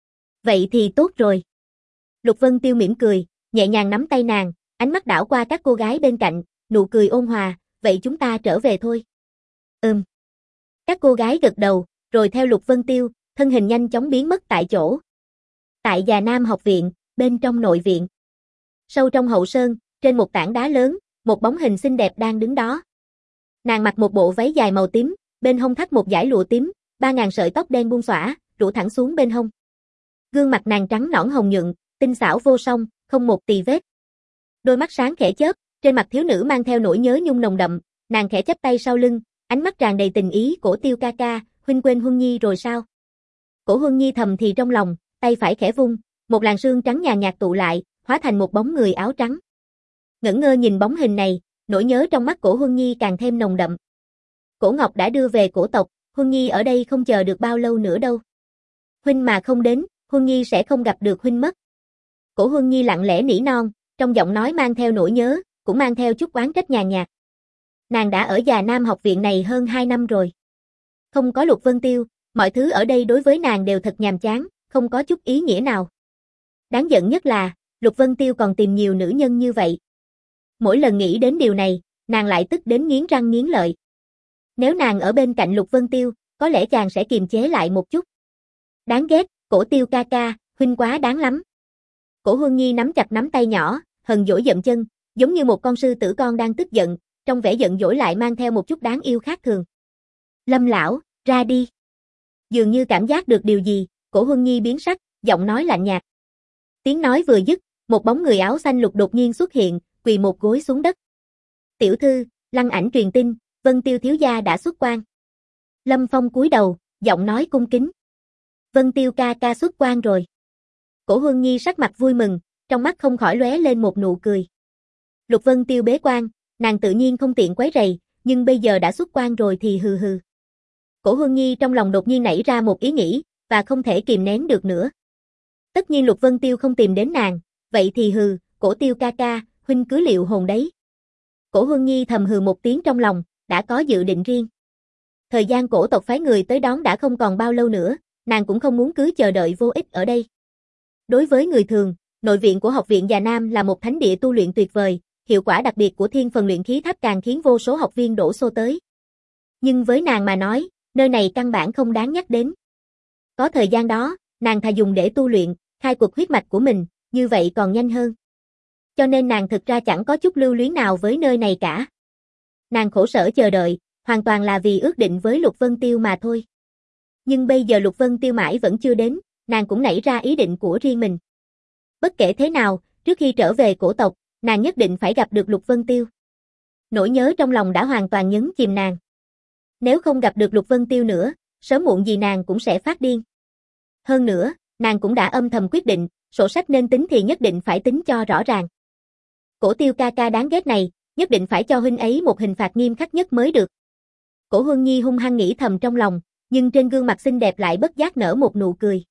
Vậy thì tốt rồi. Lục Vân Tiêu mỉm cười, nhẹ nhàng nắm tay nàng, ánh mắt đảo qua các cô gái bên cạnh, nụ cười ôn hòa, vậy chúng ta trở về thôi. Ừm. Các cô gái gật đầu, rồi theo Lục Vân Tiêu, thân hình nhanh chóng biến mất tại chỗ. Tại Già Nam học viện, bên trong nội viện. Sâu trong hậu sơn, trên một tảng đá lớn, một bóng hình xinh đẹp đang đứng đó. Nàng mặc một bộ váy dài màu tím, bên hông thắt một dải lụa tím, ba ngàn sợi tóc đen buông xõa, rủ thẳng xuống bên hông. Gương mặt nàng trắng nõn hồng nhuận, tinh xảo vô song, không một tì vết. Đôi mắt sáng khẽ chớp, trên mặt thiếu nữ mang theo nỗi nhớ nhung nồng đậm, nàng khẽ chắp tay sau lưng, ánh mắt tràn đầy tình ý, Cổ Tiêu ca ca, huynh quên Huân Nhi rồi sao? Cổ Huân Nhi thầm thì trong lòng, tay phải khẽ vung, một làn sương trắng nhàn nhạt tụ lại, hóa thành một bóng người áo trắng. Ngẩn ngơ nhìn bóng hình này, Nỗi nhớ trong mắt Cổ Huân Nhi càng thêm nồng đậm. Cổ Ngọc đã đưa về cổ tộc, Huân Nhi ở đây không chờ được bao lâu nữa đâu. Huynh mà không đến, Huân Nhi sẽ không gặp được huynh mất. Cổ Huân Nhi lặng lẽ nỉ non, trong giọng nói mang theo nỗi nhớ, cũng mang theo chút oán trách nhàn nhạt. Nàng đã ở Già Nam học viện này hơn hai năm rồi. Không có Lục Vân Tiêu, mọi thứ ở đây đối với nàng đều thật nhàm chán, không có chút ý nghĩa nào. Đáng giận nhất là, Lục Vân Tiêu còn tìm nhiều nữ nhân như vậy. Mỗi lần nghĩ đến điều này, nàng lại tức đến nghiến răng nghiến lợi. Nếu nàng ở bên cạnh Lục Vân Tiêu, có lẽ chàng sẽ kiềm chế lại một chút. Đáng ghét, Cổ Tiêu ca ca, huynh quá đáng lắm. Cổ Huân Nhi nắm chặt nắm tay nhỏ, hờn dỗi dậm chân, giống như một con sư tử con đang tức giận, trong vẻ giận dỗi lại mang theo một chút đáng yêu khác thường. Lâm lão, ra đi. Dường như cảm giác được điều gì, Cổ Huân Nhi biến sắc, giọng nói lạnh nhạt. Tiếng nói vừa dứt, một bóng người áo xanh lục đột nhiên xuất hiện, quỳ một gối xuống đất. Tiểu thư, Lăng Ảnh truyền tin, Vân Tiêu thiếu gia đã xuất quan. Lâm Phong cúi đầu, giọng nói cung kính. Vân Tiêu ca ca xuất quan rồi. Cổ Huân Nhi sắc mặt vui mừng, trong mắt không khỏi lóe lên một nụ cười. Lục Vân Tiêu bế quan, nàng tự nhiên không tiện quấy rầy, nhưng bây giờ đã xuất quan rồi thì hừ hừ. Cổ Huân Nhi trong lòng đột nhiên nảy ra một ý nghĩ, và không thể kìm nén được nữa. Tất nhiên Lục Vân Tiêu không tìm đến nàng, vậy thì hừ, Cổ Tiêu ca ca, huynh cứ liệu hồn đấy. Cổ Huân Nhi thầm hừ một tiếng trong lòng, đã có dự định riêng. Thời gian cổ tộc phái người tới đón đã không còn bao lâu nữa, nàng cũng không muốn cứ chờ đợi vô ích ở đây. Đối với người thường, nội viện của học viện Già Nam là một thánh địa tu luyện tuyệt vời, hiệu quả đặc biệt của thiên phần luyện khí tháp càng khiến vô số học viên đổ xô tới. Nhưng với nàng mà nói, nơi này căn bản không đáng nhắc đến. Có thời gian đó, nàng thà dùng để tu luyện, khai quật huyết mạch của mình, như vậy còn nhanh hơn. Cho nên nàng thực ra chẳng có chút lưu luyến nào với nơi này cả. Nàng khổ sở chờ đợi, hoàn toàn là vì ước định với Lục Vân Tiêu mà thôi. Nhưng bây giờ Lục Vân Tiêu mãi vẫn chưa đến, nàng cũng nảy ra ý định của riêng mình. Bất kể thế nào, trước khi trở về cổ tộc, nàng nhất định phải gặp được Lục Vân Tiêu. Nỗi nhớ trong lòng đã hoàn toàn nhấn chìm nàng. Nếu không gặp được Lục Vân Tiêu nữa, sớm muộn gì nàng cũng sẽ phát điên. Hơn nữa, nàng cũng đã âm thầm quyết định, sổ sách nên tính thì nhất định phải tính cho rõ ràng. Cổ Tiêu ca ca đáng ghét này, nhất định phải cho huynh ấy một hình phạt nghiêm khắc nhất mới được. Cổ Huân Nhi hung hăng nghĩ thầm trong lòng, nhưng trên gương mặt xinh đẹp lại bất giác nở một nụ cười.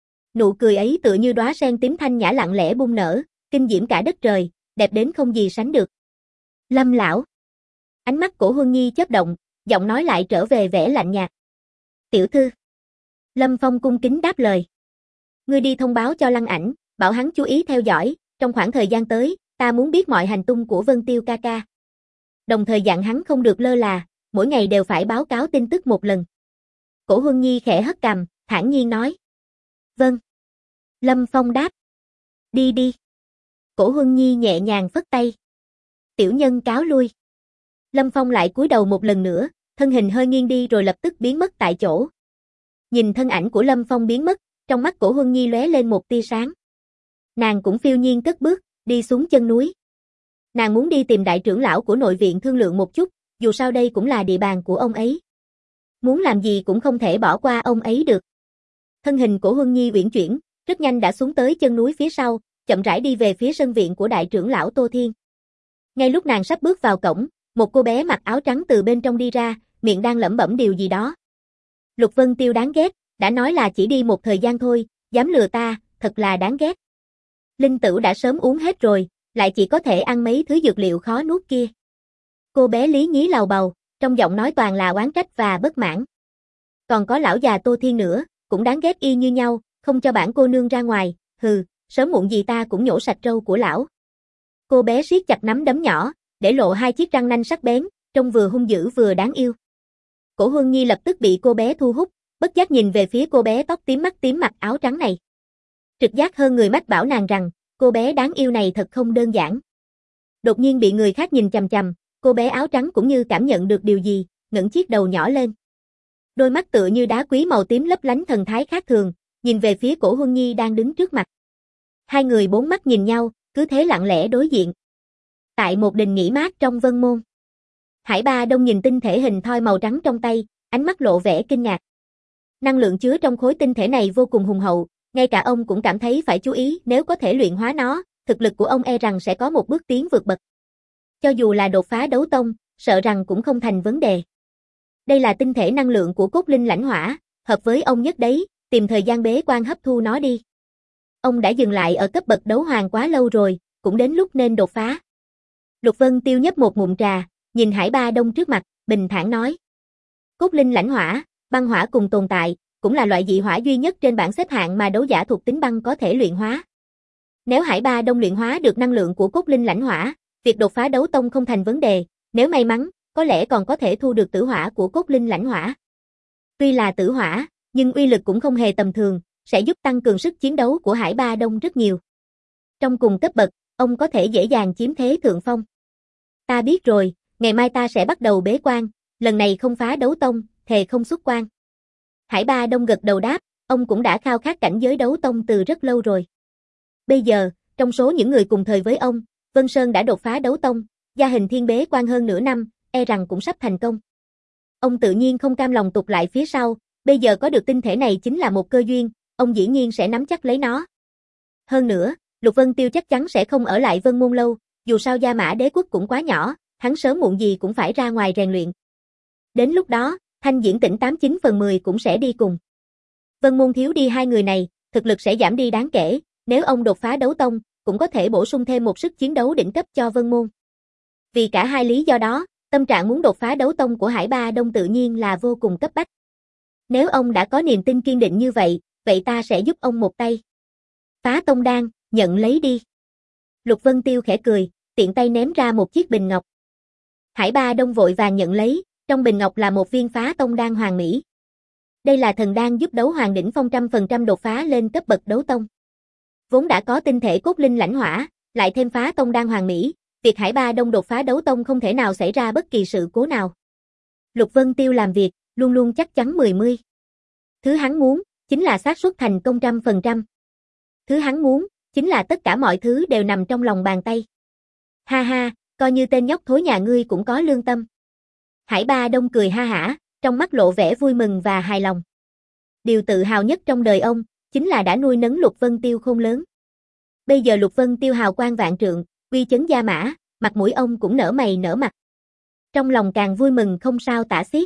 Nụ cười ấy tựa như đóa sen tím thanh nhã lặng lẽ bung nở, kinh diễm cả đất trời, đẹp đến không gì sánh được. Lâm lão. Ánh mắt Cổ Huân Nhi chớp động, giọng nói lại trở về vẻ lạnh nhạt. Tiểu thư. Lâm Phong cung kính đáp lời. Ngươi đi thông báo cho Lăng Ảnh, bảo hắn chú ý theo dõi, trong khoảng thời gian tới, ta muốn biết mọi hành tung của Vân Tiêu ca ca. Đồng thời dặn hắn không được lơ là, mỗi ngày đều phải báo cáo tin tức một lần. Cổ Huân Nhi khẽ hất cằm, thản nhiên nói. Vâng. Lâm Phong đáp. Đi đi. Cổ Huân Nhi nhẹ nhàng phất tay. Tiểu nhân cáo lui. Lâm Phong lại cúi đầu một lần nữa, thân hình hơi nghiêng đi rồi lập tức biến mất tại chỗ. Nhìn thân ảnh của Lâm Phong biến mất, trong mắt Cổ Huân Nhi lóe lên một tia sáng. Nàng cũng phiêu nhiên cất bước, đi xuống chân núi. Nàng muốn đi tìm đại trưởng lão của nội viện thương lượng một chút, dù sao đây cũng là địa bàn của ông ấy. Muốn làm gì cũng không thể bỏ qua ông ấy được. Thân hình của Huân Nhi uyển chuyển, rất nhanh đã xuống tới chân núi phía sau, chậm rãi đi về phía sân viện của đại trưởng lão Tô Thiên. Ngay lúc nàng sắp bước vào cổng, một cô bé mặc áo trắng từ bên trong đi ra, miệng đang lẩm bẩm điều gì đó. Lục Vân Tiêu đáng ghét, đã nói là chỉ đi một thời gian thôi, dám lừa ta, thật là đáng ghét. Linh Tửu đã sớm uống hết rồi, lại chỉ có thể ăn mấy thứ dược liệu khó nuốt kia. Cô bé lý nhí lầu bầu, trong giọng nói toàn là oán trách và bất mãn. Còn có lão già Tô Thiên nữa, cũng đáng ghét y như nhau, không cho bản cô nương ra ngoài, hừ, sớm muộn gì ta cũng nhổ sạch râu của lão. Cô bé siết chặt nắm đấm nhỏ, để lộ hai chiếc răng nanh sắc bén, trông vừa hung dữ vừa đáng yêu. Cổ Huân Nhi lập tức bị cô bé thu hút, bất giác nhìn về phía cô bé tóc tím mắt tím mặc áo trắng này. Trực giác hơn người mách bảo nàng rằng, cô bé đáng yêu này thật không đơn giản. Đột nhiên bị người khác nhìn chằm chằm, cô bé áo trắng cũng như cảm nhận được điều gì, ngẩng chiếc đầu nhỏ lên. Đôi mắt tựa như đá quý màu tím lấp lánh thần thái khác thường, nhìn về phía Cổ Huân Nhi đang đứng trước mặt. Hai người bốn mắt nhìn nhau, cứ thế lặng lẽ đối diện. Tại một đình nghỉ mát trong Vân Môn. Hải Ba Đông nhìn tinh thể hình thoi màu trắng trong tay, ánh mắt lộ vẻ kinh ngạc. Năng lượng chứa trong khối tinh thể này vô cùng hùng hậu, ngay cả ông cũng cảm thấy phải chú ý, nếu có thể luyện hóa nó, thực lực của ông e rằng sẽ có một bước tiến vượt bậc. Cho dù là đột phá đấu tông, sợ rằng cũng không thành vấn đề. Đây là tinh thể năng lượng của cốt linh lãnh hỏa, hợp với ông nhất đấy, tìm thời gian bế quan hấp thu nó đi. Ông đã dừng lại ở cấp bậc đấu hoàng quá lâu rồi, cũng đến lúc nên đột phá. Lục Vân Tiêu nhấp một ngụm trà, nhìn Hải Ba Đông trước mặt, bình thản nói. Cốt linh lãnh hỏa, băng hỏa cùng tồn tại, cũng là loại dị hỏa duy nhất trên bảng xếp hạng mà đấu giả thuộc tính băng có thể luyện hóa. Nếu Hải Ba Đông luyện hóa được năng lượng của cốt linh lãnh hỏa, việc đột phá đấu tông không thành vấn đề, nếu may mắn, có lẽ còn có thể thu được tử hỏa của cốt linh lãnh hỏa. Tuy là tử hỏa, nhưng uy lực cũng không hề tầm thường, sẽ giúp tăng cường sức chiến đấu của Hải Ba Đông rất nhiều. Trong cùng cấp bậc, ông có thể dễ dàng chiếm thế thượng phong. Ta biết rồi, ngày mai ta sẽ bắt đầu bế quan, lần này không phá đấu tông, thề không xuất quan. Hải Ba Đông gật đầu đáp, ông cũng đã khao khát cảnh giới đấu tông từ rất lâu rồi. Bây giờ, trong số những người cùng thời với ông, Vân Sơn đã đột phá đấu tông, Gia Hình Thiên bế quan hơn nửa năm, e rằng cũng sắp thành công. Ông tự nhiên không cam lòng tụt lại phía sau, bây giờ có được tinh thể này chính là một cơ duyên, ông dĩ nhiên sẽ nắm chắc lấy nó. Hơn nữa, Lục Vân Tiêu chắc chắn sẽ không ở lại Vân Môn lâu, dù sao Gia Mã Đế quốc cũng quá nhỏ, hắn sớm muộn gì cũng phải ra ngoài rèn luyện. Đến lúc đó, Thanh Diễn Tỉnh tám chín phần mười cũng sẽ đi cùng. Vân Môn thiếu đi hai người này, thực lực sẽ giảm đi đáng kể, nếu ông đột phá đấu tông, cũng có thể bổ sung thêm một sức chiến đấu đỉnh cấp cho Vân Môn. Vì cả hai lý do đó, tâm trạng muốn đột phá đấu tông của Hải Ba Đông tự nhiên là vô cùng cấp bách. Nếu ông đã có niềm tin kiên định như vậy, vậy ta sẽ giúp ông một tay. Phá tông đan, nhận lấy đi. Lục Vân Tiêu khẽ cười, tiện tay ném ra một chiếc bình ngọc. Hải Ba Đông vội vàng nhận lấy, trong bình ngọc là một viên phá tông đan hoàn mỹ. Đây là thần đan giúp đấu hoàng đỉnh phong trăm phần trăm đột phá lên cấp bậc đấu tông. Vốn đã có tinh thể cốt linh lãnh hỏa, lại thêm phá tông đan hoàn mỹ, việc Hải Ba Đông đột phá đấu tông không thể nào xảy ra bất kỳ sự cố nào. Lục Vân Tiêu làm việc, luôn luôn chắc chắn mười mươi. Thứ hắn muốn, chính là xác suất thành công trăm phần trăm. Thứ hắn muốn, chính là tất cả mọi thứ đều nằm trong lòng bàn tay. Ha ha, coi như tên nhóc thối nhà ngươi cũng có lương tâm. Hải Ba Đông cười ha hả, trong mắt lộ vẻ vui mừng và hài lòng. Điều tự hào nhất trong đời ông, chính là đã nuôi nấng Lục Vân Tiêu khôn lớn. Bây giờ Lục Vân Tiêu hào quang vạn trượng, uy chấn Gia Mã, mặt mũi ông cũng nở mày nở mặt. Trong lòng càng vui mừng không sao tả xiết.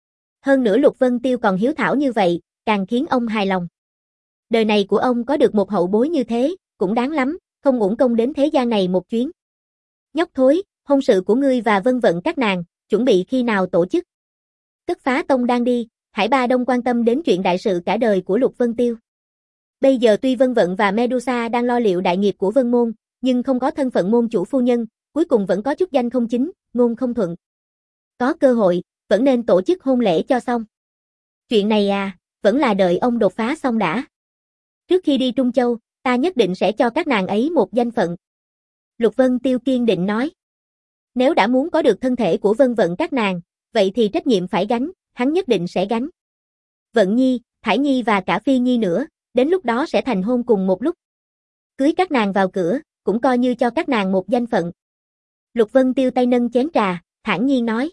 Hơn nữa Lục Vân Tiêu còn hiếu thảo như vậy, càng khiến ông hài lòng. Đời này của ông có được một hậu bối như thế, cũng đáng lắm, không uổng công đến thế gian này một chuyến. Nhóc thối, hôn sự của ngươi và Vân Vận các nàng, chuẩn bị khi nào tổ chức? Cất phá tông đang đi, Hải Ba Đông quan tâm đến chuyện đại sự cả đời của Lục Vân Tiêu. Bây giờ tuy Vân Vận và Medusa đang lo liệu đại nghiệp của Vân Môn, nhưng không có thân phận môn chủ phu nhân, cuối cùng vẫn có chút danh không chính, ngôn không thuận. Có cơ hội, vẫn nên tổ chức hôn lễ cho xong. Chuyện này à, vẫn là đợi ông đột phá xong đã. Trước khi đi Trung Châu, ta nhất định sẽ cho các nàng ấy một danh phận. Lục Vân Tiêu kiên định nói. Nếu đã muốn có được thân thể của Vân Vận các nàng, vậy thì trách nhiệm phải gánh, hắn nhất định sẽ gánh. Vận Nhi, Thải Nhi và cả Phi Nhi nữa, đến lúc đó sẽ thành hôn cùng một lúc. Cưới các nàng vào cửa, cũng coi như cho các nàng một danh phận. Lục Vân Tiêu tay nâng chén trà, thản nhiên nói.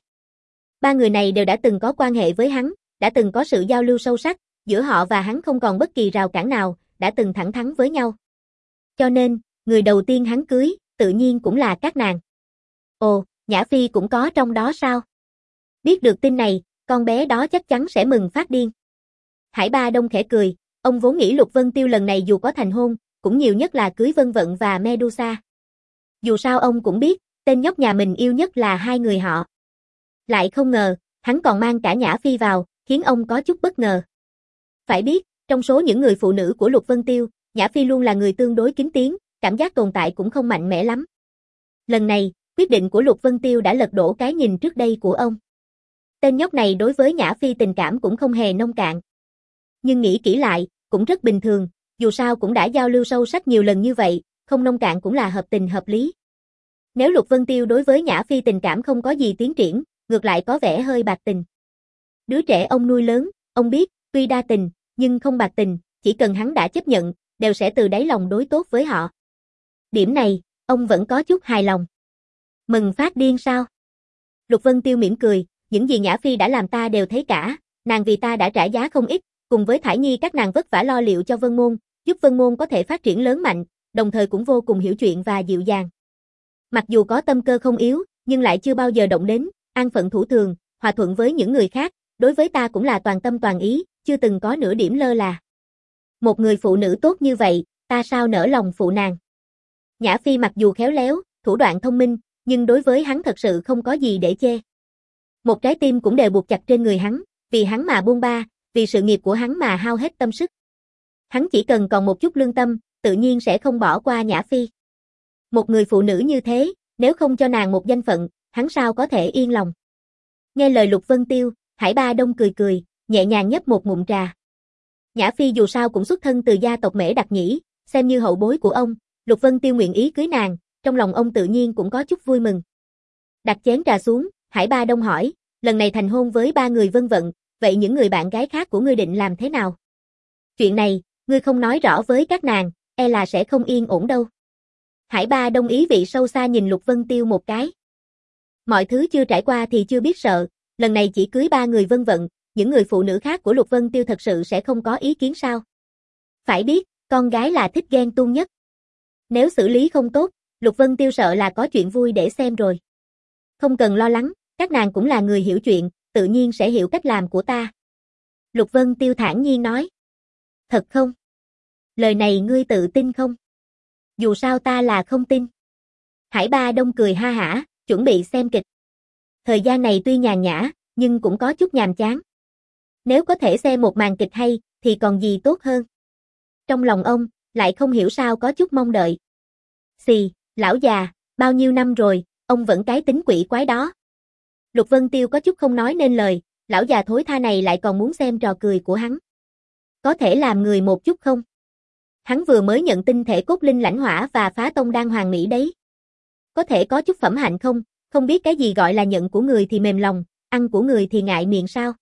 Ba người này đều đã từng có quan hệ với hắn, đã từng có sự giao lưu sâu sắc, giữa họ và hắn không còn bất kỳ rào cản nào, đã từng thẳng thắn với nhau. Cho nên, người đầu tiên hắn cưới, tự nhiên cũng là các nàng. Ồ, Nhã Phi cũng có trong đó sao? Biết được tin này, con bé đó chắc chắn sẽ mừng phát điên. Hải Ba Đông khẽ cười, ông vốn nghĩ Lục Vân Tiêu lần này dù có thành hôn, cũng nhiều nhất là cưới Vân Vận và Medusa. Dù sao ông cũng biết, tên nhóc nhà mình yêu nhất là hai người họ. Lại không ngờ, hắn còn mang cả Nhã Phi vào, khiến ông có chút bất ngờ. Phải biết, trong số những người phụ nữ của Lục Vân Tiêu, Nhã Phi luôn là người tương đối kín tiếng, cảm giác tồn tại cũng không mạnh mẽ lắm. Lần này, quyết định của Lục Vân Tiêu đã lật đổ cái nhìn trước đây của ông. Tên nhóc này đối với Nhã Phi tình cảm cũng không hề nông cạn. Nhưng nghĩ kỹ lại, cũng rất bình thường, dù sao cũng đã giao lưu sâu sắc nhiều lần như vậy, không nông cạn cũng là hợp tình hợp lý. Nếu Lục Vân Tiêu đối với Nhã Phi tình cảm không có gì tiến triển, ngược lại có vẻ hơi bạc tình. Đứa trẻ ông nuôi lớn, ông biết, tuy đa tình, nhưng không bạc tình, chỉ cần hắn đã chấp nhận, đều sẽ từ đáy lòng đối tốt với họ. Điểm này, ông vẫn có chút hài lòng. Mừng phát điên sao? Lục Vân Tiêu mỉm cười, những gì Nhã Phi đã làm ta đều thấy cả, nàng vì ta đã trả giá không ít, cùng với Thải Nhi các nàng vất vả lo liệu cho Vân Môn, giúp Vân Môn có thể phát triển lớn mạnh, đồng thời cũng vô cùng hiểu chuyện và dịu dàng. Mặc dù có tâm cơ không yếu, nhưng lại chưa bao giờ động đến, an phận thủ thường, hòa thuận với những người khác, đối với ta cũng là toàn tâm toàn ý, chưa từng có nửa điểm lơ là. Một người phụ nữ tốt như vậy, ta sao nỡ lòng phụ nàng. Nhã Phi mặc dù khéo léo, thủ đoạn thông minh, nhưng đối với hắn thật sự không có gì để chê. Một trái tim cũng đều buộc chặt trên người hắn, vì hắn mà buông ba, vì sự nghiệp của hắn mà hao hết tâm sức. Hắn chỉ cần còn một chút lương tâm, tự nhiên sẽ không bỏ qua Nhã Phi. Một người phụ nữ như thế, nếu không cho nàng một danh phận, hắn sao có thể yên lòng. Nghe lời Lục Vân Tiêu, Hải Ba Đông cười cười, nhẹ nhàng nhấp một ngụm trà. Nhã Phi dù sao cũng xuất thân từ gia tộc Mễ Đặc Nhĩ, xem như hậu bối của ông, Lục Vân Tiêu nguyện ý cưới nàng, trong lòng ông tự nhiên cũng có chút vui mừng. Đặt chén trà xuống, Hải Ba Đông hỏi, lần này thành hôn với ba người Vân Vận, vậy những người bạn gái khác của ngươi định làm thế nào? Chuyện này, ngươi không nói rõ với các nàng, e là sẽ không yên ổn đâu. Hải Ba Đông ý vị sâu xa nhìn Lục Vân Tiêu một cái. Mọi thứ chưa trải qua thì chưa biết sợ, lần này chỉ cưới ba người Vân Vận, những người phụ nữ khác của Lục Vân Tiêu thật sự sẽ không có ý kiến sao? Phải biết, con gái là thích ghen tuông nhất. Nếu xử lý không tốt, Lục Vân Tiêu sợ là có chuyện vui để xem rồi. Không cần lo lắng, các nàng cũng là người hiểu chuyện, tự nhiên sẽ hiểu cách làm của ta. Lục Vân Tiêu thản nhiên nói. Thật không? Lời này ngươi tự tin không? Dù sao ta là không tin. Hải Ba Đông cười ha hả, chuẩn bị xem kịch. Thời gian này tuy nhàn nhã, nhưng cũng có chút nhàm chán. Nếu có thể xem một màn kịch hay, thì còn gì tốt hơn. Trong lòng ông, lại không hiểu sao có chút mong đợi. Xì, lão già, bao nhiêu năm rồi, ông vẫn cái tính quỷ quái đó. Lục Vân Tiêu có chút không nói nên lời, lão già thối tha này lại còn muốn xem trò cười của hắn. Có thể làm người một chút không? Hắn vừa mới nhận tin thể cốt linh lãnh hỏa và phá tông đan hoàng mỹ đấy. Có thể có chút phẩm hạnh không? Không biết cái gì gọi là nhận của người thì mềm lòng, ăn của người thì ngại miệng sao?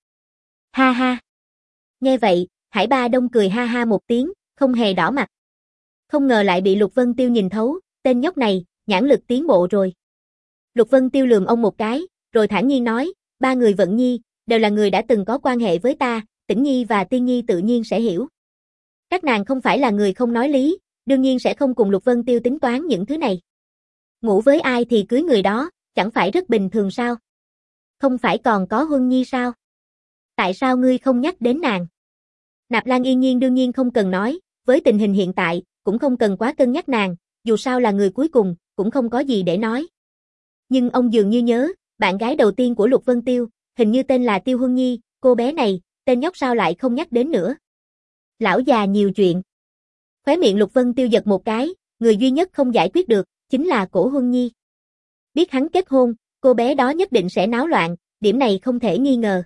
Ha ha. Nghe vậy, Hải Ba Đông cười ha ha một tiếng, không hề đỏ mặt. Không ngờ lại bị Lục Vân Tiêu nhìn thấu, tên nhóc này, nhãn lực tiến bộ rồi. Lục Vân Tiêu lườm ông một cái, rồi thản nhiên nói, ba người Vận Nhi, đều là người đã từng có quan hệ với ta, Tĩnh Nhi và Tiên Nhi tự nhiên sẽ hiểu. Các nàng không phải là người không nói lý, đương nhiên sẽ không cùng Lục Vân Tiêu tính toán những thứ này. Ngủ với ai thì cưới người đó, chẳng phải rất bình thường sao? Không phải còn có Huân Nhi sao? Tại sao ngươi không nhắc đến nàng? Nạp Lan Yên Nhiên đương nhiên không cần nói, với tình hình hiện tại, cũng không cần quá cân nhắc nàng, dù sao là người cuối cùng, cũng không có gì để nói. Nhưng ông dường như nhớ, bạn gái đầu tiên của Lục Vân Tiêu, hình như tên là Tiêu Huân Nhi, cô bé này, tên nhóc sao lại không nhắc đến nữa. Lão già nhiều chuyện. Khóe miệng Lục Vân Tiêu giật một cái, người duy nhất không giải quyết được, chính là Cổ Huân Nhi. Biết hắn kết hôn, cô bé đó nhất định sẽ náo loạn, điểm này không thể nghi ngờ.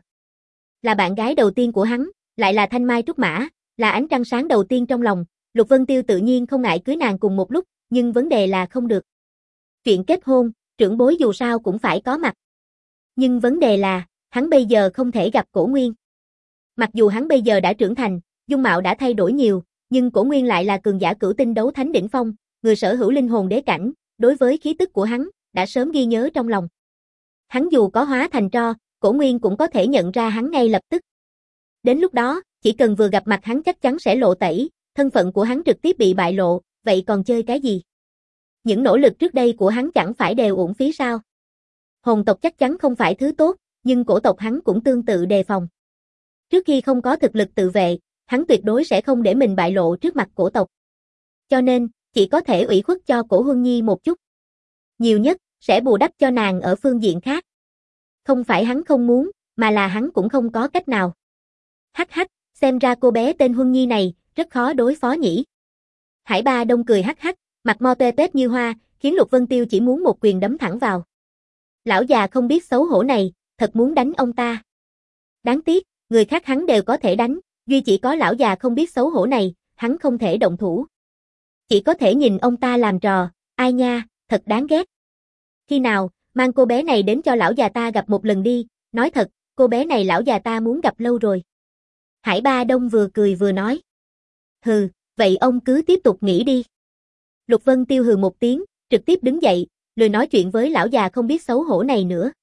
Là bạn gái đầu tiên của hắn, lại là thanh mai trúc mã, là ánh trăng sáng đầu tiên trong lòng, Lục Vân Tiêu tự nhiên không ngại cưới nàng cùng một lúc, nhưng vấn đề là không được. Chuyện kết hôn, trưởng bối dù sao cũng phải có mặt. Nhưng vấn đề là, hắn bây giờ không thể gặp Cổ Nguyên. Mặc dù hắn bây giờ đã trưởng thành, dung mạo đã thay đổi nhiều, nhưng Cổ Nguyên lại là cường giả cửu tinh đấu thánh đỉnh phong, người sở hữu linh hồn đế cảnh, đối với khí tức của hắn, đã sớm ghi nhớ trong lòng. Hắn dù có hóa thành tro, Cổ Nguyên cũng có thể nhận ra hắn ngay lập tức. Đến lúc đó, chỉ cần vừa gặp mặt hắn chắc chắn sẽ lộ tẩy, thân phận của hắn trực tiếp bị bại lộ, vậy còn chơi cái gì? Những nỗ lực trước đây của hắn chẳng phải đều uổng phí sao? Hồn tộc chắc chắn không phải thứ tốt, nhưng cổ tộc hắn cũng tương tự đề phòng. Trước khi không có thực lực tự vệ, hắn tuyệt đối sẽ không để mình bại lộ trước mặt cổ tộc. Cho nên, chỉ có thể ủy khuất cho Cổ Huân Nhi một chút. Nhiều nhất, sẽ bù đắp cho nàng ở phương diện khác. Không phải hắn không muốn, mà là hắn cũng không có cách nào. Hắc hắc, xem ra cô bé tên Huân Nhi này, rất khó đối phó nhỉ. Hải Ba Đông cười hắc hắc, mặt mo tê tét như hoa, khiến Lục Vân Tiêu chỉ muốn một quyền đấm thẳng vào. Lão già không biết xấu hổ này, thật muốn đánh ông ta. Đáng tiếc, người khác hắn đều có thể đánh, duy chỉ có lão già không biết xấu hổ này, hắn không thể động thủ. Chỉ có thể nhìn ông ta làm trò, ai nha, thật đáng ghét. Khi nào, mang cô bé này đến cho lão già ta gặp một lần đi, nói thật, cô bé này lão già ta muốn gặp lâu rồi. Hải Ba Đông vừa cười vừa nói. Hừ, vậy ông cứ tiếp tục nghĩ đi. Lục Vân Tiêu hừ một tiếng, trực tiếp đứng dậy, lười nói chuyện với lão già không biết xấu hổ này nữa.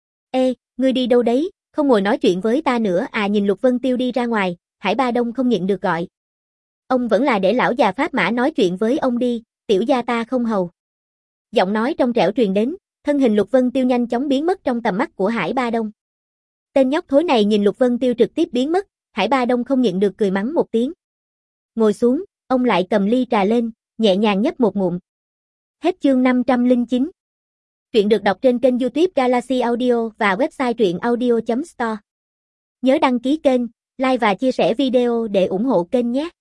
Ê, ngươi đi đâu đấy, không ngồi nói chuyện với ta nữa à? Nhìn Lục Vân Tiêu đi ra ngoài, Hải Ba Đông không nhịn được gọi. Ông vẫn là để lão già Pháp Mã nói chuyện với ông đi, tiểu gia ta không hầu. Giọng nói trong trẻo truyền đến, Thân hình Lục Vân Tiêu nhanh chóng biến mất trong tầm mắt của Hải Ba Đông. Tên nhóc thối này nhìn Lục Vân Tiêu trực tiếp biến mất, Hải Ba Đông không nhịn được cười mắng một tiếng. Ngồi xuống, ông lại cầm ly trà lên, nhẹ nhàng nhấp một ngụm. Hết chương năm trăm lẻ chín. Truyện được đọc trên kênh YouTube Galaxy Audio và website truyện audio chấm store. Nhớ đăng ký kênh, like và chia sẻ video để ủng hộ kênh nhé.